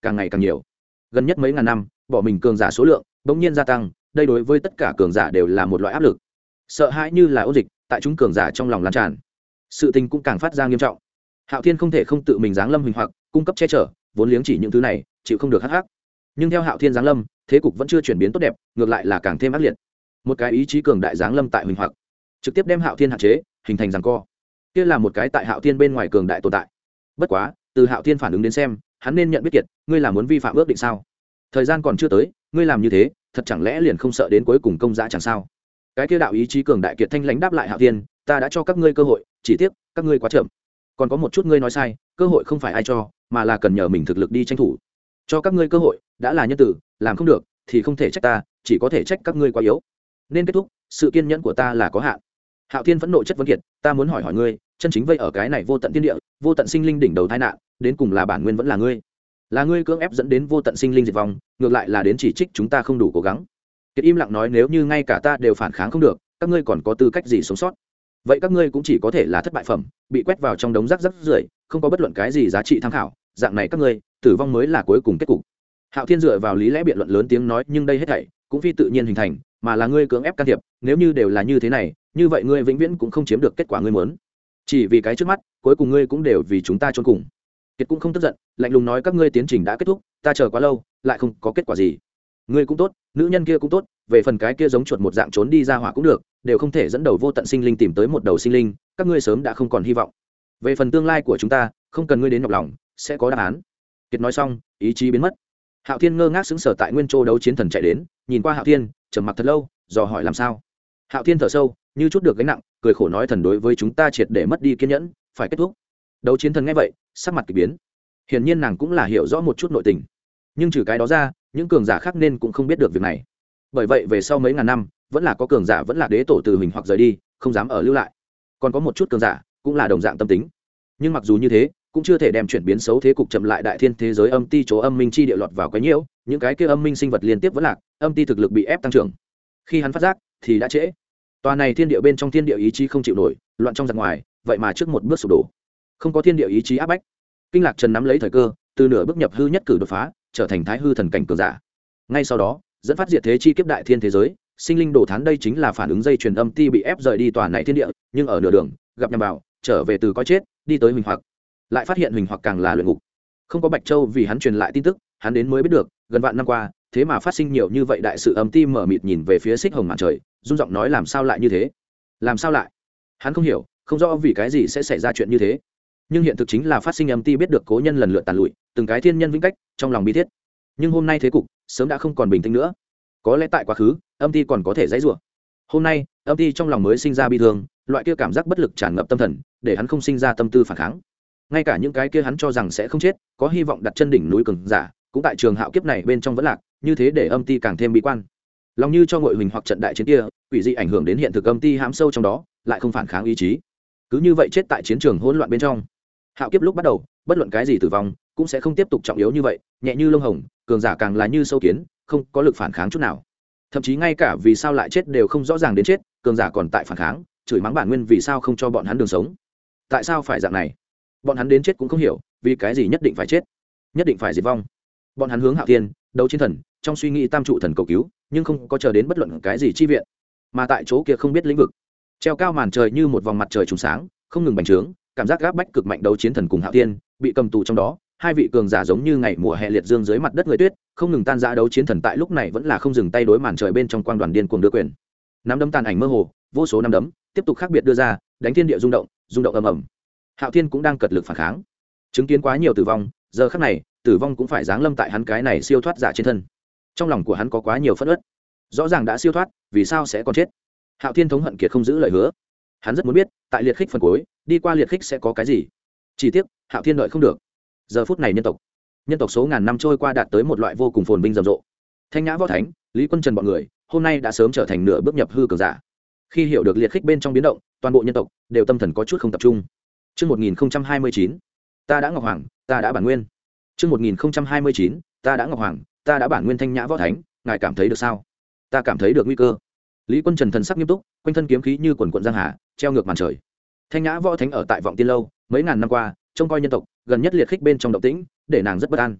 S1: càng ngày càng nhiều. Gần nhất mấy ngàn năm, bỏ mình cường giả số lượng bỗng nhiên gia tăng, đây đối với tất cả cường giả đều là một loại áp lực. Sợ hãi như là ôn dịch tại chúng cường giả trong lòng lan tràn. Sự tình cũng càng phát ra nghiêm trọng. Hạo Thiên không thể không tự mình giáng lâm huỳnh hoặc, cung cấp che chở, vốn liếng chỉ những thứ này, chịu không được hắc hắc. Nhưng theo Hạo Thiên giáng lâm, thế cục vẫn chưa chuyển biến tốt đẹp, ngược lại là càng thêm ác liệt. Một cái ý chí cường đại giáng lâm tại huỳnh hoặc, trực tiếp đem Hạo Thiên hạn chế, hình thành giằng co. Kia là một cái tại Hạo Thiên bên ngoài cường đại tồn tại. Bất quá, từ Hạo Thiên phản ứng đến xem, hắn nên nhận biết kiệt, ngươi là muốn vi phạm ước định sao? Thời gian còn chưa tới, ngươi làm như thế, thật chẳng lẽ liền không sợ đến cuối cùng công dã chẳng sao? Cái kia đạo ý chí cường đại kiệt thanh lãnh đáp lại Hạo Thiên, ta đã cho các ngươi cơ hội, chỉ tiếc các ngươi quá chậm. Còn có một chút ngươi nói sai, cơ hội không phải ai cho, mà là cần nhờ mình thực lực đi tranh thủ. Cho các ngươi cơ hội, đã là nhân tử, làm không được thì không thể trách ta, chỉ có thể trách các ngươi quá yếu. Nên kết thúc, sự kiên nhẫn của ta là có hạn. Hạo Thiên phẫn nộ chất vấn kiệt, ta muốn hỏi ngươi, chân chính vây ở cái này vô tận thiên địa, vô tận sinh linh đỉnh đầu tai nạn, đến cùng là bản nguyên vẫn là ngươi? Là ngươi cưỡng ép dẫn đến vô tận sinh linh diệt vong, ngược lại là đến chỉ trích chúng ta không đủ cố gắng. Kiệt im lặng nói, nếu như ngay cả ta đều phản kháng không được, các ngươi còn có tư cách gì sống sót? Vậy các ngươi cũng chỉ có thể là thất bại phẩm, bị quét vào trong đống rác rác rưởi, không có bất luận cái gì giá trị tham khảo, dạng này các ngươi, tử vong mới là cuối cùng kết cục. Hạo Thiên dựa vào lý lẽ biện luận lớn tiếng nói, nhưng đây hết thảy cũng phi tự nhiên hình thành, mà là ngươi cưỡng ép can thiệp, nếu như đều là như thế này, như vậy ngươi vĩnh viễn cũng không chiếm được kết quả ngươi muốn. Chỉ vì cái trước mắt, cuối cùng ngươi cũng đều vì chúng ta chôn cùng. Kiệt cũng không tức giận, lạnh lùng nói, các ngươi tiến trình đã kết thúc, ta chờ quá lâu, lại không có kết quả gì. Ngươi cũng tốt, nữ nhân kia cũng tốt, về phần cái kia giống chuột một dạng trốn đi ra hỏa cũng được, đều không thể dẫn đầu vô tận sinh linh tìm tới một đầu sinh linh, các ngươi sớm đã không còn hy vọng. Về phần tương lai của chúng ta, không cần ngươi đến nhọc lòng, sẽ có đáp án. Kiệt nói xong, ý chí biến mất. Hạo Thiên ngơ ngác sững sờ tại nguyên châu đấu chiến thần chạy đến, nhìn qua Hạo Thiên, trầm mặc thật lâu, dò hỏi làm sao. Hạo Thiên thở sâu, như chút được gánh nặng, cười khổ nói, thần đối với chúng ta triệt để mất đi kiên nhẫn, phải kết thúc. Đấu chiến thần nghe vậy, sắc mặt kỳ biến. Hiển nhiên nàng cũng là hiểu rõ một chút nội tình, nhưng trừ cái đó ra, những cường giả khác nên cũng không biết được việc này. Bởi vậy về sau mấy ngàn năm, vẫn là có cường giả vẫn là đế tổ từ mình hoặc rời đi, không dám ở lưu lại. Còn có một chút cường giả cũng là đồng dạng tâm tính, nhưng mặc dù như thế, cũng chưa thể đem chuyển biến xấu thế cục chậm lại. Đại thiên thế giới âm ti chỗ âm minh chi địa lọt vào quấy nhiễu, những cái kia âm minh sinh vật liên tiếp vẫn lạc, âm ti thực lực bị ép tăng trưởng. Khi hắn phát giác thì đã trễ. Tòa này thiên địa bên trong thiên địa ý chí không chịu nổi, loạn trong giặc ngoài, vậy mà trước một bước sụp đổ. Không có thiên địa ý chí áp bách, Kinh Lạc Trần nắm lấy thời cơ, từ nửa bước nhập hư nhất cử đột phá, trở thành thái hư thần cảnh cường giả. Ngay sau đó, dẫn phát diệt thế chi kiếp đại thiên thế giới, sinh linh đổ thán, đây chính là phản ứng dây chuyền âm ti bị ép rời đi tòa này thiên địa, nhưng ở nửa đường, gặp nhầm vào, trở về từ coi chết, đi tới huỳnh hoặc. Lại phát hiện huỳnh hoặc càng là luyện ngục. Không có Bạch Châu vì hắn truyền lại tin tức, hắn đến mới biết được, gần vạn năm qua, thế mà phát sinh nhiều như vậy đại sự. Âm ti mở mịt nhìn về phía xích hồng màn trời, run giọng nói, làm sao lại như thế? Làm sao lại? Hắn không hiểu, không rõ vì cái gì sẽ xảy ra chuyện như thế. Nhưng hiện thực chính là phát sinh. Âm ti biết được cố nhân lần lượt tàn lụi, từng cái thiên nhân vĩnh cách, trong lòng bi thiết. Nhưng hôm nay thế cục sớm đã không còn bình tĩnh nữa. Có lẽ tại quá khứ, âm ti còn có thể dãy rủa. Hôm nay, âm ti trong lòng mới sinh ra bi thương, loại kia cảm giác bất lực tràn ngập tâm thần, để hắn không sinh ra tâm tư phản kháng. Ngay cả những cái kia hắn cho rằng sẽ không chết, có hy vọng đặt chân đỉnh núi cường giả, cũng tại trường hạo kiếp này bên trong vẫn lạc, như thế để âm ti càng thêm bi quan. Lòng như cho ngội huỳnh hoặc trận đại chiến kia, quỷ dị ảnh hưởng đến hiện thực, âm ti hãm sâu trong đó, lại không phản kháng ý chí. Cứ như vậy chết tại chiến trường hỗn loạn bên trong. Hạo kiếp lúc bắt đầu, bất luận cái gì tử vong, cũng sẽ không tiếp tục trọng yếu như vậy, nhẹ như lông hồng, cường giả càng là như sâu kiến, không có lực phản kháng chút nào. Thậm chí ngay cả vì sao lại chết đều không rõ ràng đến chết, cường giả còn tại phản kháng, chửi mắng bản nguyên vì sao không cho bọn hắn đường sống. Tại sao phải dạng này? Bọn hắn đến chết cũng không hiểu, vì cái gì nhất định phải chết, nhất định phải diệt vong. Bọn hắn hướng Hạo Thiên, đấu chiến thần, trong suy nghĩ tam trụ thần cầu cứu, nhưng không có chờ đến bất luận cái gì chi viện. Mà tại chỗ kia không biết lĩnh vực, treo cao màn trời như một vòng mặt trời trùng sáng, không ngừng bành trướng, cảm giác gáp bách cực mạnh. Đấu chiến thần cùng Hạo Thiên bị cầm tù trong đó, hai vị cường giả giống như ngày mùa hè liệt dương dưới mặt đất người tuyết, không ngừng tan rã. Đấu chiến thần tại lúc này vẫn là không dừng tay đối màn trời bên trong quang đoàn điên cuồng đưa quyền. Nắm đấm tàn ảnh mơ hồ, vô số nắm đấm tiếp tục khác biệt đưa ra, đánh thiên địa rung động ầm ầm. Hạo Thiên cũng đang cật lực phản kháng, chứng kiến quá nhiều tử vong, giờ khắc này, tử vong cũng phải giáng lâm tại hắn cái này siêu thoát giả trên thân. Trong lòng của hắn có quá nhiều phẫn uất, rõ ràng đã siêu thoát, vì sao sẽ còn chết? Hạo Thiên thống hận kiệt không giữ lời hứa, hắn rất muốn biết, tại liệt khích phần cuối, đi qua liệt khích sẽ có cái gì. Chỉ tiếc, Hạo Thiên đợi không được. Giờ phút này nhân tộc số ngàn năm trôi qua đạt tới một loại vô cùng phồn vinh rầm rộ. Thanh Nhã Võ Thánh, Lý Quân Trần bọn người, hôm nay đã sớm trở thành nửa bước nhập hư cường giả. Khi hiểu được liệt khích bên trong biến động, toàn bộ nhân tộc đều tâm thần có chút không tập trung. Chương 1029, ta đã Ngọc Hoàng, ta đã bản nguyên. Chương 1029, ta đã Ngọc Hoàng, ta đã bản nguyên. Thanh Nhã Võ Thánh, ngài cảm thấy được sao? Ta cảm thấy được nguy cơ. Lý Quân Trần thần sắc nghiêm túc, quanh thân kiếm khí như quần quần giang hà, treo ngược màn trời. Thanh Nhã Võ Thánh ở tại Vọng Tiên lâu, mấy ngàn năm qua, trông coi nhân tộc, gần nhất liệt khích bên trong động tĩnh, để nàng rất bất an.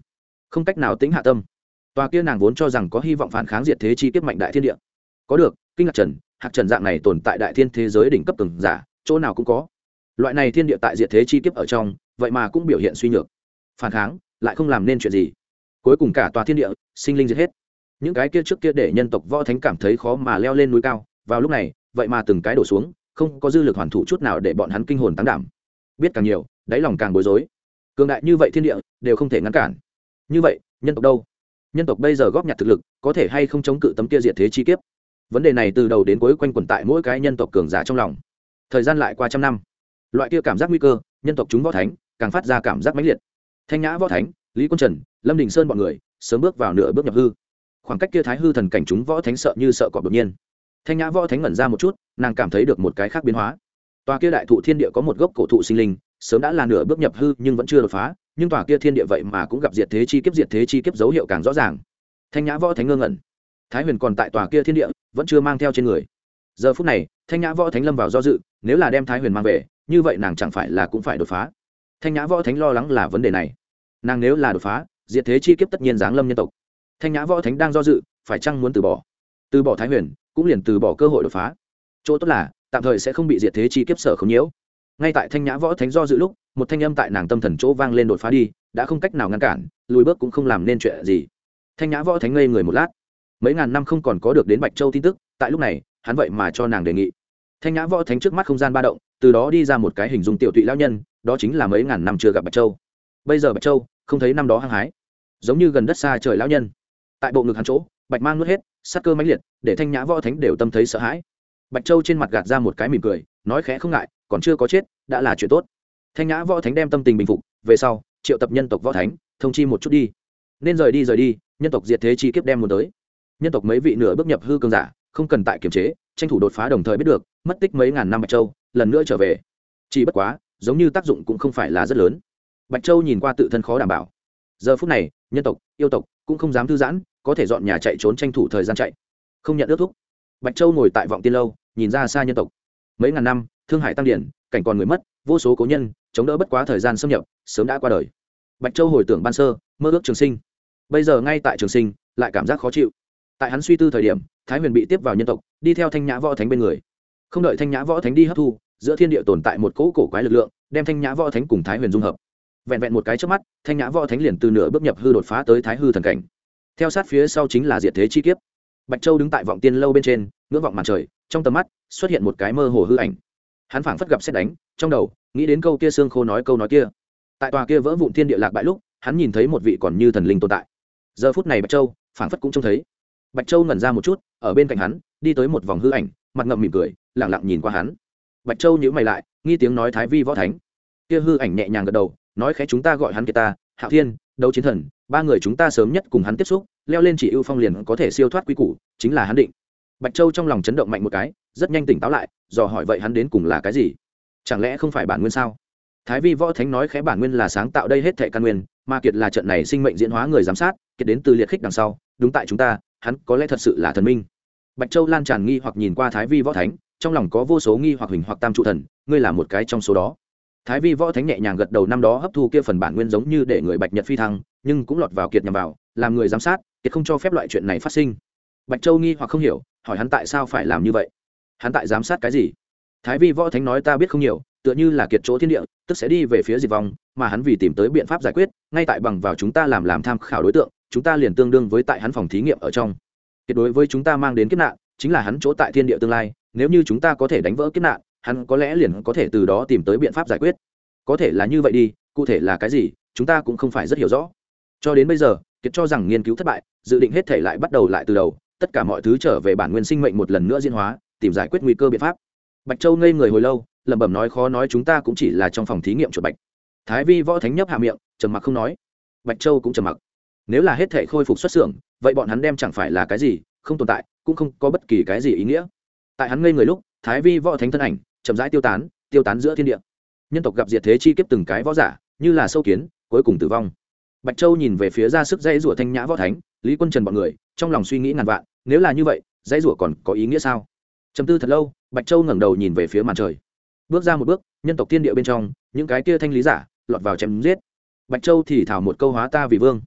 S1: không cách nào tĩnh hạ tâm. Tòa kia nàng vốn cho rằng có hy vọng phản kháng diệt thế chi kiếp mạnh đại thiên địa, có được kinh ngạc trần hạc trần dạng này tồn tại đại thiên thế giới đỉnh cấp cường giả chỗ nào cũng có. Loại này thiên địa tại diệt thế chi kiếp ở trong vậy mà cũng biểu hiện suy nhược, phản kháng lại không làm nên chuyện gì, cuối cùng cả tòa thiên địa sinh linh diệt hết. Những cái kia trước kia để nhân tộc võ thánh cảm thấy khó mà leo lên núi cao, vào lúc này vậy mà từng cái đổ xuống, không có dư lực hoàn thủ chút nào để bọn hắn kinh hồn táng đảm. Biết càng nhiều đáy lòng càng bối rối. Cường đại như vậy thiên địa đều không thể ngăn cản, như vậy nhân tộc đâu? Nhân tộc bây giờ góp nhặt thực lực có thể hay không chống cự tấm kia diệt thế chi kiếp? Vấn đề này từ đầu đến cuối quanh quẩn tại mỗi cái nhân tộc cường giả trong lòng. Thời gian lại qua trăm năm, loại kia cảm giác nguy cơ nhân tộc chúng võ thánh càng phát ra cảm giác mãnh liệt. Thanh Nhã võ thánh, Lý Quân Trần, Lâm Đình Sơn bọn người sớm bước vào nửa bước nhập hư. Khoảng cách kia thái hư thần cảnh chúng võ thánh sợ như sợ cọp đột nhiên. Thanh Nhã võ thánh ngẩn ra một chút, nàng cảm thấy được một cái khác biến hóa. Tòa kia đại thụ thiên địa có một gốc cổ thụ sinh linh, sớm đã là nửa bước nhập hư nhưng vẫn chưa đột phá, nhưng tòa kia thiên địa vậy mà cũng gặp diệt thế chi kiếp dấu hiệu càng rõ ràng. Thanh Nhã võ thánh ngơ ngẩn. Thái Huyền còn tại tòa kia thiên địa, vẫn chưa mang theo trên người. Giờ phút này, Thanh Nhã võ thánh lâm vào do dự, nếu là đem Thái Huyền mang về, như vậy nàng chẳng phải là cũng phải đột phá. Thanh Nhã võ thánh lo lắng là vấn đề này. Nàng nếu là đột phá, diệt thế chi kiếp tất nhiên giáng lâm nhân tộc. Thanh Nhã võ thánh đang do dự, phải chăng muốn từ bỏ Thái Huyền, cũng liền từ bỏ cơ hội đột phá. Chỗ tốt là tạm thời sẽ không bị diệt thế chi kiếp sở khống nhiễu. Ngay tại Thanh Nhã võ thánh do dự lúc, một thanh âm tại nàng tâm thần chỗ vang lên, đột phá đi, đã không cách nào ngăn cản, lùi bước cũng không làm nên chuyện gì. Thanh Nhã võ thánh ngây người một lát. Mấy ngàn năm không còn có được đến Bạch Châu tin tức, tại lúc này hắn vậy mà cho nàng đề nghị. Thanh Nhã võ thánh trước mắt không gian ba động, từ đó đi ra một cái hình dung tiểu tụy lão nhân, đó chính là mấy ngàn năm chưa gặp Bạch Châu. Bây giờ Bạch Châu không thấy năm đó hăng hái, giống như gần đất xa trời lão nhân. Tại bộ ngực hắn chỗ, bạch mang nuốt hết, sát cơ mãnh liệt, để Thanh Nhã võ thánh đều tâm thấy sợ hãi. Bạch Châu trên mặt gạt ra một cái mỉm cười, nói khẽ không ngại, còn chưa có chết, đã là chuyện tốt. Thanh Nhã võ thánh đem tâm tình bình phục, về sau triệu tập nhân tộc võ thánh, thông chi một chút đi. Nên rời đi, nhân tộc diệt thế chi kiếp đem muốn tới. Nhân tộc mấy vị nửa bước nhập hư cường giả, không cần tại kiềm chế, tranh thủ đột phá, đồng thời biết được mất tích mấy ngàn năm Bạch Châu lần nữa trở về. Chỉ bất quá, giống như tác dụng cũng không phải là rất lớn. Bạch Châu nhìn qua tự thân khó đảm bảo. Giờ phút này, nhân tộc, yêu tộc cũng không dám thư giãn, có thể dọn nhà chạy trốn, tranh thủ thời gian chạy, không nhận ước thúc. Bạch Châu ngồi tại vọng tiên lâu, nhìn ra xa nhân tộc. Mấy ngàn năm, thương hải tăng điển, cảnh còn người mất, vô số cố nhân chống đỡ bất quá thời gian xâm nhập, sớm đã qua đời. Bạch Châu hồi tưởng ban sơ, mơ ước trường sinh. Bây giờ ngay tại trường sinh, lại cảm giác khó chịu. Tại hắn suy tư thời điểm, Thái Huyền bị tiếp vào nhân tộc, đi theo Thanh Nhã võ thánh bên người. Không đợi Thanh Nhã võ thánh đi hấp thu, giữa thiên địa tồn tại một cỗ cổ quái lực lượng, đem Thanh Nhã võ thánh cùng Thái Huyền dung hợp. Vẹn vẹn một cái chớp mắt, Thanh Nhã võ thánh liền từ nửa bước nhập hư đột phá tới thái hư thần cảnh. Theo sát phía sau chính là diệt thế chi kiếp. Bạch Châu đứng tại vọng tiên lâu bên trên, ngưỡng vọng màn trời, trong tầm mắt xuất hiện một cái mơ hồ hư ảnh. Hắn phảng phất gặp sét đánh, trong đầu nghĩ đến câu kia xương khô nói câu nói kia. Tại tòa kia vỡ vụn thiên địa lạc bại lúc, hắn nhìn thấy một vị còn như thần linh tồn tại. Giờ phút này Bạch Châu phảng phất cũng trông thấy. Bạch Châu ngẩn ra một chút, ở bên cạnh hắn đi tới một vòng hư ảnh, mặt ngậm mỉm cười, lặng lặng nhìn qua hắn. Bạch Châu nhíu mày lại, nghi tiếng nói Thái Vi võ thánh. Kia hư ảnh nhẹ nhàng gật đầu, nói khẽ chúng ta gọi hắn Kiệt ta, Hạo Thiên, Đấu Chiến Thần, ba người chúng ta sớm nhất cùng hắn tiếp xúc, leo lên chỉ ưu phong liền có thể siêu thoát quy củ, chính là hắn định. Bạch Châu trong lòng chấn động mạnh một cái, rất nhanh tỉnh táo lại, dò hỏi vậy hắn đến cùng là cái gì? Chẳng lẽ không phải bản nguyên sao? Thái Vi võ thánh nói khẽ bản nguyên là sáng tạo đây hết thảy căn nguyên, mà Kiệt là trận này sinh mệnh diễn hóa người giám sát, Kiệt đến từ liệt khích đằng sau, đúng tại chúng ta, hắn có lẽ thật sự là thần minh. Bạch Châu lan tràn nghi hoặc nhìn qua Thái Vi võ thánh, trong lòng có vô số nghi hoặc hình hoặc tam trụ thần, ngươi là một cái trong số đó. Thái Vi võ thánh nhẹ nhàng gật đầu, năm đó hấp thu kia phần bản nguyên giống như để người Bạch Nhật phi thăng, nhưng cũng lọt vào Kiệt nhằm vào, làm người giám sát, Kiệt không cho phép loại chuyện này phát sinh. Bạch Châu nghi hoặc không hiểu, hỏi hắn tại sao phải làm như vậy? Hắn tại giám sát cái gì? Thái Vi võ thánh nói ta biết không nhiều, tựa như là Kiệt chỗ thiên địa, tức sẽ đi về phía diệt vong, mà hắn vì tìm tới biện pháp giải quyết, ngay tại bằng vào chúng ta làm tham khảo đối tượng, chúng ta liền tương đương với tại hắn phòng thí nghiệm ở trong. Kiệt đối với chúng ta mang đến kiếp nạn, chính là hắn chỗ tại thiên địa tương lai, nếu như chúng ta có thể đánh vỡ kiếp nạn, hắn có lẽ liền có thể từ đó tìm tới biện pháp giải quyết. Có thể là như vậy đi, cụ thể là cái gì, chúng ta cũng không phải rất hiểu rõ. Cho đến bây giờ, Kiệt cho rằng nghiên cứu thất bại, dự định hết thể lại bắt đầu lại từ đầu, tất cả mọi thứ trở về bản nguyên sinh mệnh một lần nữa diễn hóa, tìm giải quyết nguy cơ biện pháp. Bạch Châu ngây người hồi lâu, lẩm bẩm nói khó nói chúng ta cũng chỉ là trong phòng thí nghiệm chuột bạch. Thái Vi võ thánh nhấp hạ miệng, trầm mặc không nói. Bạch Châu cũng trầm mặc. Nếu là hết thể khôi phục xuất xưởng, vậy bọn hắn đem chẳng phải là cái gì, không tồn tại, cũng không có bất kỳ cái gì ý nghĩa. Tại hắn ngây người lúc, Thái Vi võ thánh thân ảnh chậm rãi tiêu tán giữa thiên địa. Nhân tộc gặp diệt thế chi kiếp từng cái võ giả, như là sâu kiến, cuối cùng tử vong. Bạch Châu nhìn về phía ra sức dãy rủa Thanh Nhã võ thánh, Lý Quân Trần bọn người, trong lòng suy nghĩ ngàn vạn, nếu là như vậy, dãy rủa còn có ý nghĩa sao? Trầm tư thật lâu, Bạch Châu ngẩng đầu nhìn về phía màn trời. Bước ra một bước, nhân tộc thiên địa bên trong, những cái kia thanh lý giả lọt vào chém giết. Bạch Châu thì thảo một câu hóa ta vì vương.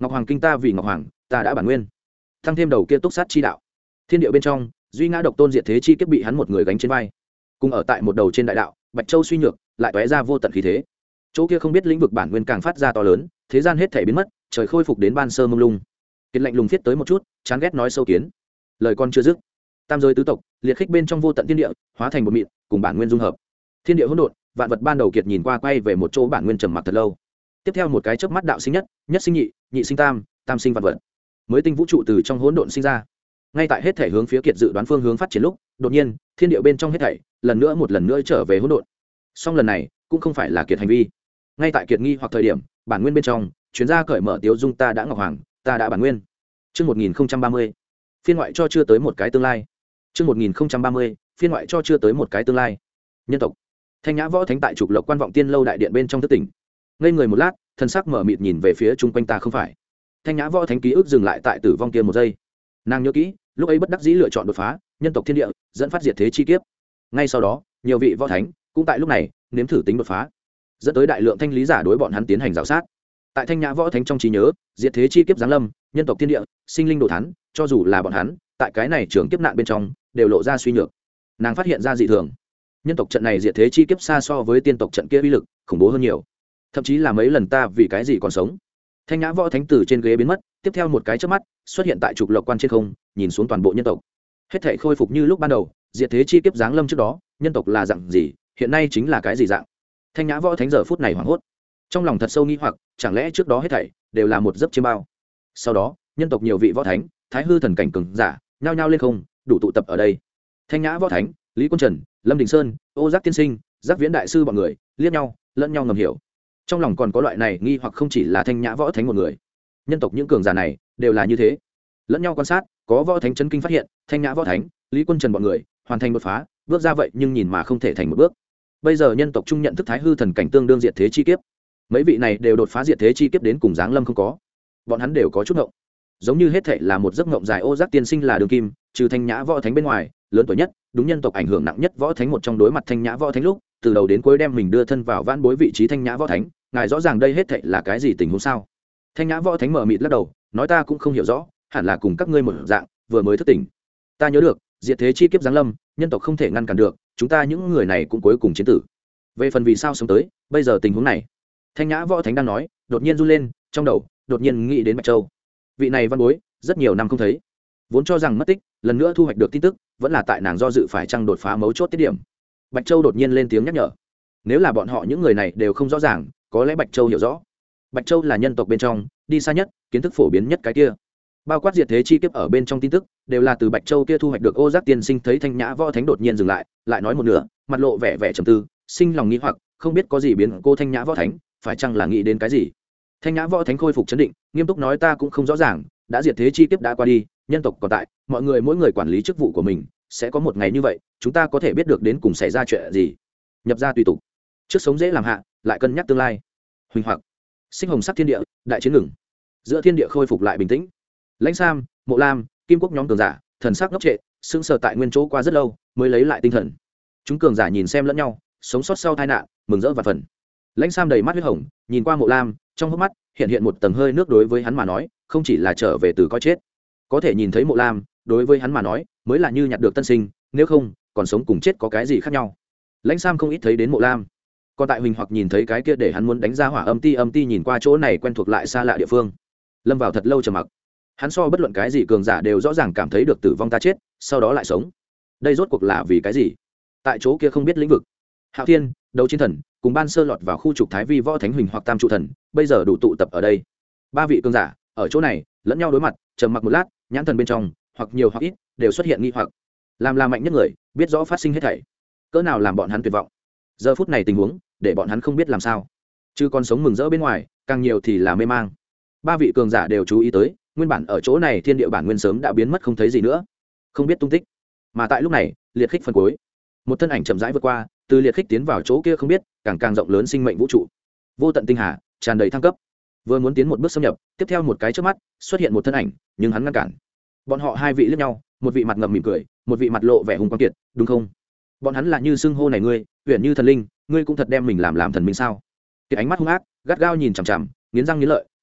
S1: ngọc hoàng kinh ta vì ngọc hoàng ta đã bản nguyên, thăng thêm đầu kia túc sát chi đạo. Thiên địa bên trong duy ngã độc tôn diệt thế chi kiếp bị hắn một người gánh trên vai, cùng ở tại một đầu trên đại đạo bạch châu suy nhược lại tóe ra vô tận khí thế. Chỗ kia không biết lĩnh vực bản nguyên càng phát ra to lớn, thế gian hết thể biến mất, trời khôi phục đến ban sơ mông lung. Kiệt lạnh lùng viết tới một chút, chán ghét nói sâu kiến. Lời con chưa dứt, tam giới tứ tộc liệt khích bên trong vô tận thiên địa hóa thành một mịn, cùng bản nguyên dung hợp. Thiên địa hỗn độn, vạn vật ban đầu Kiệt nhìn qua quay về một chỗ bản nguyên trầm mặc thật lâu. Tiếp theo một cái chớp mắt đạo sinh nhất, nhất sinh nhị, nhị sinh tam, tam sinh vạn vật. Mới tinh vũ trụ từ trong hỗn độn sinh ra. Ngay tại hết thể hướng phía Kiệt dự đoán phương hướng phát triển lúc, đột nhiên, thiên địa bên trong hết thảy một lần nữa trở về hỗn độn. Song lần này cũng không phải là Kiệt hành vi. Ngay tại Kiệt nghi hoặc thời điểm, bản nguyên bên trong chuyến ra cởi mở tiếu dung ta đã ngọc hoàng, ta đã bản nguyên. Chương 1030. Phiên ngoại cho chưa tới một cái tương lai. Chương 1030. Phiên ngoại cho chưa tới một cái tương lai. Nhân tộc. Thanh Nhã Võ Thánh tại trục Lộc Quan Vọng Tiên lâu đại điện bên trong thức tỉnh. Ngây người một lát, thân sắc mở mịt nhìn về phía chung quanh ta không phải. Thanh Nhã Võ Thánh ký ức dừng lại tại tử vong kia một giây. Nàng nhớ kỹ, lúc ấy bất đắc dĩ lựa chọn đột phá, nhân tộc thiên địa, dẫn phát diệt thế chi kiếp. Ngay sau đó, nhiều vị võ thánh cũng tại lúc này nếm thử tính đột phá, dẫn tới đại lượng thanh lý giả đối bọn hắn tiến hành rào sát. Tại Thanh Nhã Võ Thánh trong trí nhớ, diệt thế chi kiếp giáng lâm, nhân tộc thiên địa, sinh linh đồ thán, cho dù là bọn hắn, tại cái này trường kiếp nạn bên trong, đều lộ ra suy nhược. Nàng phát hiện ra dị thường. Nhân tộc trận này diệt thế chi kiếp xa so với tiên tộc trận kia uy lực khủng bố hơn nhiều. Thậm chí là mấy lần ta vì cái gì còn sống. Thanh Nhã Võ Thánh từ trên ghế biến mất, tiếp theo một cái chớp mắt, xuất hiện tại trục Lộc Quan trên không, nhìn xuống toàn bộ nhân tộc. Hết thảy khôi phục như lúc ban đầu, diệt thế chi kiếp giáng lâm trước đó, nhân tộc là dạng gì, hiện nay chính là cái gì dạng. Thanh Nhã Võ Thánh giờ phút này hoảng hốt, trong lòng thật sâu nghi hoặc, chẳng lẽ trước đó hết thảy đều là một giấc chiêm bao. Sau đó, nhân tộc nhiều vị võ thánh, thái hư thần cảnh cường giả, nhao nhao lên không, đủ tụ tập ở đây. Thanh Nhã Võ Thánh, Lý Quân Trần, Lâm Đình Sơn, Ô Giác Tiên Sinh, Giác Viễn đại sư bọn người, liếc nhau, lẫn nhau ngầm hiểu. Trong lòng còn có loại này nghi hoặc không chỉ là Thanh Nhã Võ Thánh một người. Nhân tộc những cường giả này đều là như thế. Lẫn nhau quan sát, có võ thánh chấn kinh phát hiện, Thanh Nhã Võ Thánh, Lý Quân Trần bọn người hoàn thành đột phá, bước ra vậy nhưng nhìn mà không thể thành một bước. Bây giờ nhân tộc trung nhận thức thái hư thần cảnh tương đương diệt thế chi kiếp. Mấy vị này đều đột phá diệt thế chi kiếp đến cùng giáng lâm không có. Bọn hắn đều có chút ngộng. Giống như hết thảy là một giấc ngộng dài. Ô Giác Tiên Sinh là đường kim, trừ Thanh Nhã Võ Thánh bên ngoài, lớn tuổi nhất, đúng nhân tộc ảnh hưởng nặng nhất võ thánh một trong, đối mặt Thanh Nhã Võ Thánh lúc, từ đầu đến cuối đem mình đưa thân vào vãn bối vị trí Thanh Nhã Võ Thánh, ngài rõ ràng đây hết thảy là cái gì tình huống sao? Thanh Nhã Võ Thánh mở mịt lắc đầu, nói ta cũng không hiểu rõ, hẳn là cùng các ngươi một dạng, vừa mới thức tỉnh. Ta nhớ được, diệt thế chi kiếp giáng lâm, nhân tộc không thể ngăn cản được, chúng ta những người này cũng cuối cùng chiến tử. Về phần vì sao sống tới, bây giờ tình huống này. Thanh Nhã Võ Thánh đang nói, đột nhiên run lên, trong đầu đột nhiên nghĩ đến Bạch Châu. Vị này văn bối, rất nhiều năm không thấy, vốn cho rằng mất tích, lần nữa thu hoạch được tin tức, vẫn là tại nàng do dự phải chăng đột phá mấu chốt tiết điểm. Bạch Châu đột nhiên lên tiếng nhắc nhở. Nếu là bọn họ những người này đều không rõ ràng, có lẽ Bạch Châu hiểu rõ. Bạch Châu là nhân tộc bên trong đi xa nhất, kiến thức phổ biến nhất cái kia. Bao quát diệt thế chi kiếp ở bên trong tin tức, đều là từ Bạch Châu kia thu hoạch được. Ô Giác Tiên Sinh thấy Thanh Nhã Võ Thánh đột nhiên dừng lại, lại nói một nửa, mặt lộ vẻ vẻ trầm tư, sinh lòng nghĩ hoặc, không biết có gì biến cô Thanh Nhã Võ Thánh, phải chăng là nghĩ đến cái gì. Thanh Nhã Võ Thánh khôi phục trấn định, nghiêm túc nói ta cũng không rõ ràng, đã diệt thế chi kiếp đã qua đi, nhân tộc còn tại, mọi người mỗi người quản lý chức vụ của mình, sẽ có một ngày như vậy, chúng ta có thể biết được đến cùng xảy ra chuyện gì. Nhập ra tùy tục, trước sống dễ làm hạ, lại cân nhắc tương lai. Huỳnh hoặc, sinh hồng sắc thiên địa, đại chiến ngừng, giữa thiên địa khôi phục lại bình tĩnh. Lãnh Sam, Mộ Lam, Kim Quốc nhóm cường giả, thần sắc ngốc trệ, sững sờ tại nguyên chỗ qua rất lâu, mới lấy lại tinh thần. Chúng cường giả nhìn xem lẫn nhau, sống sót sau tai nạn, mừng rỡ và phần. Lãnh Sam đầy mắt huyết hồng, nhìn qua Mộ Lam, trong hốc mắt hiện một tầng hơi nước. Đối với hắn mà nói, không chỉ là trở về từ coi chết, có thể nhìn thấy Mộ Lam, đối với hắn mà nói, mới là như nhặt được tân sinh, nếu không, còn sống cùng chết có cái gì khác nhau. Lãnh Sam không ít thấy đến Mộ Lam, còn tại Huỳnh hoặc nhìn thấy cái kia để hắn muốn đánh ra hỏa âm ti nhìn qua chỗ này quen thuộc lại xa lạ địa phương, lâm vào thật lâu trầm mặc. Hắn so bất luận cái gì cường giả đều rõ ràng cảm thấy được tử vong ta chết, sau đó lại sống. Đây rốt cuộc là vì cái gì? Tại chỗ kia không biết lĩnh vực, Hạo Thiên, Đấu Chiến Thần cùng ban sơ lọt vào khu trục Thái Vi Võ Thánh Huỳnh hoặc Tam Trụ Thần, bây giờ đủ tụ tập ở đây. Ba vị cường giả ở chỗ này lẫn nhau đối mặt, trầm mặc một lát, nhãn thần bên trong hoặc nhiều hoặc ít đều xuất hiện nghi hoặc. Làm là mạnh nhất người, biết rõ phát sinh hết thảy, cỡ nào làm bọn hắn tuyệt vọng. Giờ phút này tình huống, để bọn hắn không biết làm sao. Chứ còn sống mừng rỡ bên ngoài, càng nhiều thì là mê mang. Ba vị cường giả đều chú ý tới, nguyên bản ở chỗ này thiên địa bản nguyên sớm đã biến mất không thấy gì nữa, không biết tung tích. Mà tại lúc này, liệt khích phần cuối, một thân ảnh chậm rãi vượt qua, từ liệt khích tiến vào chỗ kia không biết, càng rộng lớn sinh mệnh vũ trụ, vô tận tinh hà, tràn đầy thăng cấp. Vừa muốn tiến một bước xâm nhập, tiếp theo một cái chớp mắt, xuất hiện một thân ảnh, nhưng hắn ngăn cản. Bọn họ hai vị liếc nhau, một vị mặt ngậm mỉm cười, một vị mặt lộ vẻ hung quang kiệt, đúng không? Bọn hắn là như xưng hô này ngươi, huyền như thần linh, ngươi cũng thật đem mình làm thần minh sao? Kiệt ánh mắt hung ác, gắt gao nhìn chằm chằm, nghiến răng nghiến lợi,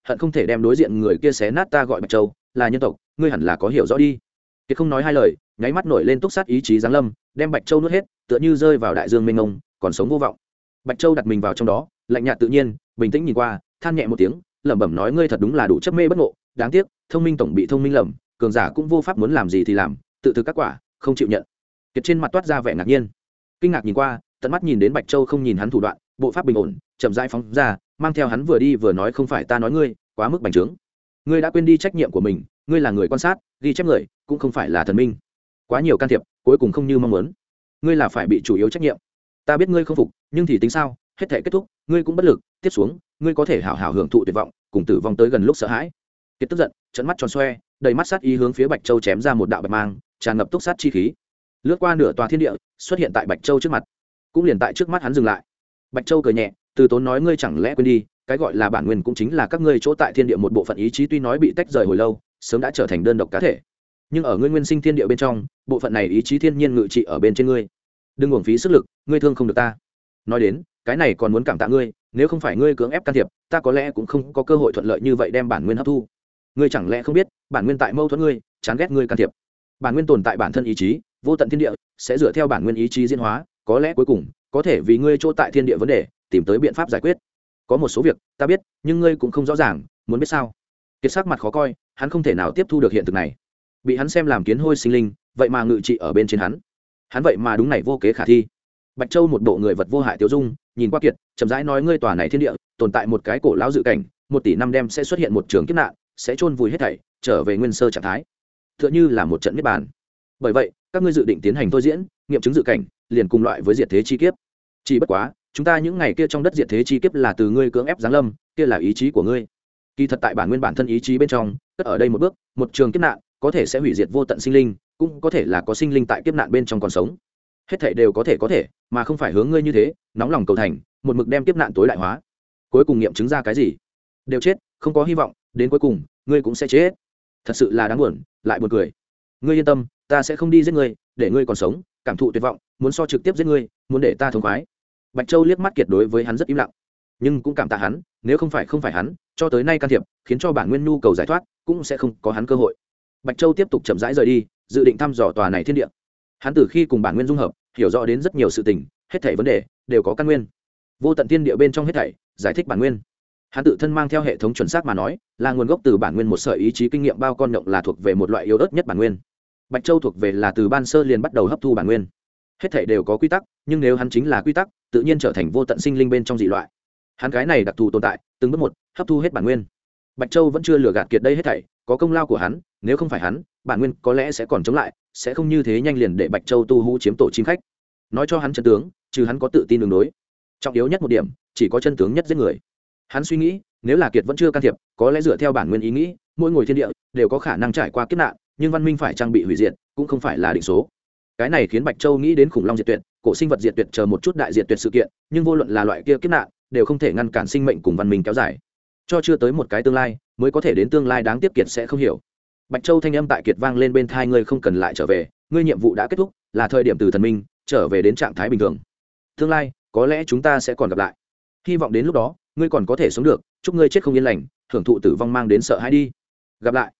S1: hận không thể đem đối diện người kia xé nát. Ta gọi Bạch Châu là nhân tộc, ngươi hẳn là có hiểu rõ đi. Kiệt không nói hai lời, nháy mắt nổi lên túc sát ý chí giáng lâm, đem Bạch Châu nuốt hết, tựa như rơi vào đại dương mênh mông, còn sống vô vọng. Bạch Châu đặt mình vào trong đó, lạnh nhạt tự nhiên, bình tĩnh nhìn qua, than nhẹ một tiếng, lẩm bẩm nói ngươi thật đúng là đủ chấp mê bất ngộ, đáng tiếc thông minh tổng bị thông minh lầm, cường giả cũng vô pháp muốn làm gì thì làm, tự thực các quả, không chịu nhận. Kiệt trên mặt toát ra vẻ ngạc nhiên, kinh ngạc nhìn qua, tận mắt nhìn đến Bạch Châu không nhìn hắn thủ đoạn, bộ pháp bình ổn, chậm rãi phóng ra, mang theo hắn vừa đi vừa nói không phải ta nói ngươi quá mức bành trướng, ngươi đã quên đi trách nhiệm của mình, ngươi là người quan sát ghi chép người, cũng không phải là thần minh, quá nhiều can thiệp cuối cùng không như mong muốn, ngươi là phải bị chủ yếu trách nhiệm. Ta biết ngươi không phục, nhưng thì tính sao, hết thể kết thúc, ngươi cũng bất lực, tiếp xuống ngươi có thể hảo hảo hưởng thụ tuyệt vọng cùng tử vong tới gần lúc sợ hãi. Kiệt tức giận, trợn mắt tròn xoe, đầy mắt sát ý hướng phía Bạch Châu chém ra một đạo bạch mang, tràn ngập túc sát chi khí, lướt qua nửa tòa thiên địa, xuất hiện tại Bạch Châu trước mặt, cũng liền tại trước mắt hắn dừng lại. Bạch Châu cười nhẹ, từ tốn nói ngươi chẳng lẽ quên đi, cái gọi là bản nguyên cũng chính là các ngươi chỗ tại thiên địa một bộ phận ý chí, tuy nói bị tách rời hồi lâu, sớm đã trở thành đơn độc cá thể, nhưng ở ngươi nguyên sinh thiên địa bên trong, bộ phận này ý chí thiên nhiên ngự trị ở bên trên ngươi, đừng uổng phí sức lực, ngươi thương không được ta. Nói đến cái này còn muốn cảm tạ ngươi, nếu không phải ngươi cưỡng ép can thiệp, ta có lẽ cũng không có cơ hội thuận lợi như vậy đem bản nguyên hấp thu. Ngươi chẳng lẽ không biết, bản nguyên tại mâu thuẫn ngươi, chán ghét ngươi can thiệp. Bản nguyên tồn tại bản thân ý chí, vô tận thiên địa sẽ dựa theo bản nguyên ý chí diễn hóa, có lẽ cuối cùng có thể vì ngươi chỗ tại thiên địa vấn đề tìm tới biện pháp giải quyết. Có một số việc ta biết, nhưng ngươi cũng không rõ ràng, muốn biết sao? Kiệt sắc mặt khó coi, hắn không thể nào tiếp thu được hiện thực này, bị hắn xem làm kiến hôi sinh linh, vậy mà ngự trị ở bên trên hắn vậy mà đúng này vô kế khả thi. Bạch Châu một bộ người vật vô hại tiêu dung, nhìn qua Kiệt, chậm rãi nói ngươi tòa này thiên địa tồn tại một cái cổ lão dự cảnh, 1 tỷ năm đem sẽ xuất hiện một trường kiếp nạn, sẽ chôn vùi hết thảy, trở về nguyên sơ trạng thái, tựa như là một trận niết bàn. Bởi vậy các ngươi dự định tiến hành thôi diễn, nghiệm chứng dự cảnh, liền cùng loại với diệt thế chi kiếp. Chỉ bất quá chúng ta những ngày kia trong đất diệt thế chi kiếp là từ ngươi cưỡng ép giáng lâm, kia là ý chí của ngươi. Kỳ thật tại bản nguyên bản thân ý chí bên trong, tất ở đây một bước, một trường kiếp nạn có thể sẽ hủy diệt vô tận sinh linh, cũng có thể là có sinh linh tại kiếp nạn bên trong còn sống. Hết thảy đều có thể, mà không phải hướng ngươi như thế, nóng lòng cầu thành, một mực đem kiếp nạn tối đại hóa. Cuối cùng nghiệm chứng ra cái gì? Đều chết, không có hy vọng, đến cuối cùng ngươi cũng sẽ chết. Thật sự là đáng buồn, lại buồn cười. Ngươi yên tâm, ta sẽ không đi giết ngươi, để ngươi còn sống, cảm thụ tuyệt vọng, muốn so trực tiếp giết ngươi, muốn để ta thống khoái. Bạch Châu liếc mắt Kiệt đối với hắn rất im lặng, nhưng cũng cảm tạ hắn, nếu không phải hắn cho tới nay can thiệp, khiến cho bản nguyên nhu cầu giải thoát, cũng sẽ không có hắn cơ hội. Bạch Châu tiếp tục chậm rãi rời đi, dự định thăm dò tòa này thiên địa. Hắn từ khi cùng bản nguyên dung hợp, hiểu rõ đến rất nhiều sự tình, hết thảy vấn đề đều có căn nguyên. Vô tận thiên địa bên trong hết thảy, giải thích bản nguyên. Hắn tự thân mang theo hệ thống chuẩn xác mà nói, là nguồn gốc từ bản nguyên một sợi ý chí kinh nghiệm bao con nhộng là thuộc về một loại yếu ớt nhất bản nguyên. Bạch Châu thuộc về là từ ban sơ liền bắt đầu hấp thu bản nguyên. Hết thảy đều có quy tắc, nhưng nếu hắn chính là quy tắc, tự nhiên trở thành vô tận sinh linh bên trong dị loại. Hắn cái này đặc thù tồn tại, từng bước một hấp thu hết bản nguyên. Bạch Châu vẫn chưa lừa gạt Kiệt đây hết thảy, có công lao của hắn, nếu không phải hắn, bản nguyên có lẽ sẽ còn chống lại, sẽ không như thế nhanh liền để Bạch Châu tu hú chiếm tổ chim khách. Nói cho hắn chân tướng, trừ hắn có tự tin đường đối, trọng yếu nhất một điểm, chỉ có chân tướng nhất giết người. Hắn suy nghĩ, nếu là Kiệt vẫn chưa can thiệp, có lẽ dựa theo bản nguyên ý nghĩ, mỗi ngồi thiên địa đều có khả năng trải qua kiếp nạn, nhưng văn minh phải trang bị hủy diệt, cũng không phải là định số. Cái này khiến Bạch Châu nghĩ đến khủng long diệt tuyệt, cổ sinh vật diệt tuyệt chờ một chút đại diệt tuyệt sự kiện, nhưng vô luận là loại kia kiếp nạn, đều không thể ngăn cản sinh mệnh cùng văn minh kéo dài. Cho chưa tới một cái tương lai, mới có thể đến tương lai đáng tiếc Kiệt sẽ không hiểu. Bạch Châu thanh âm tại Kiệt vang lên bên tai ngươi không cần lại trở về, ngươi nhiệm vụ đã kết thúc, là thời điểm từ thần minh trở về đến trạng thái bình thường. Tương lai, có lẽ chúng ta sẽ còn gặp lại. Hy vọng đến lúc đó, ngươi còn có thể sống được, chúc ngươi chết không yên lành, hưởng thụ tử vong mang đến sợ hãi đi. Gặp lại.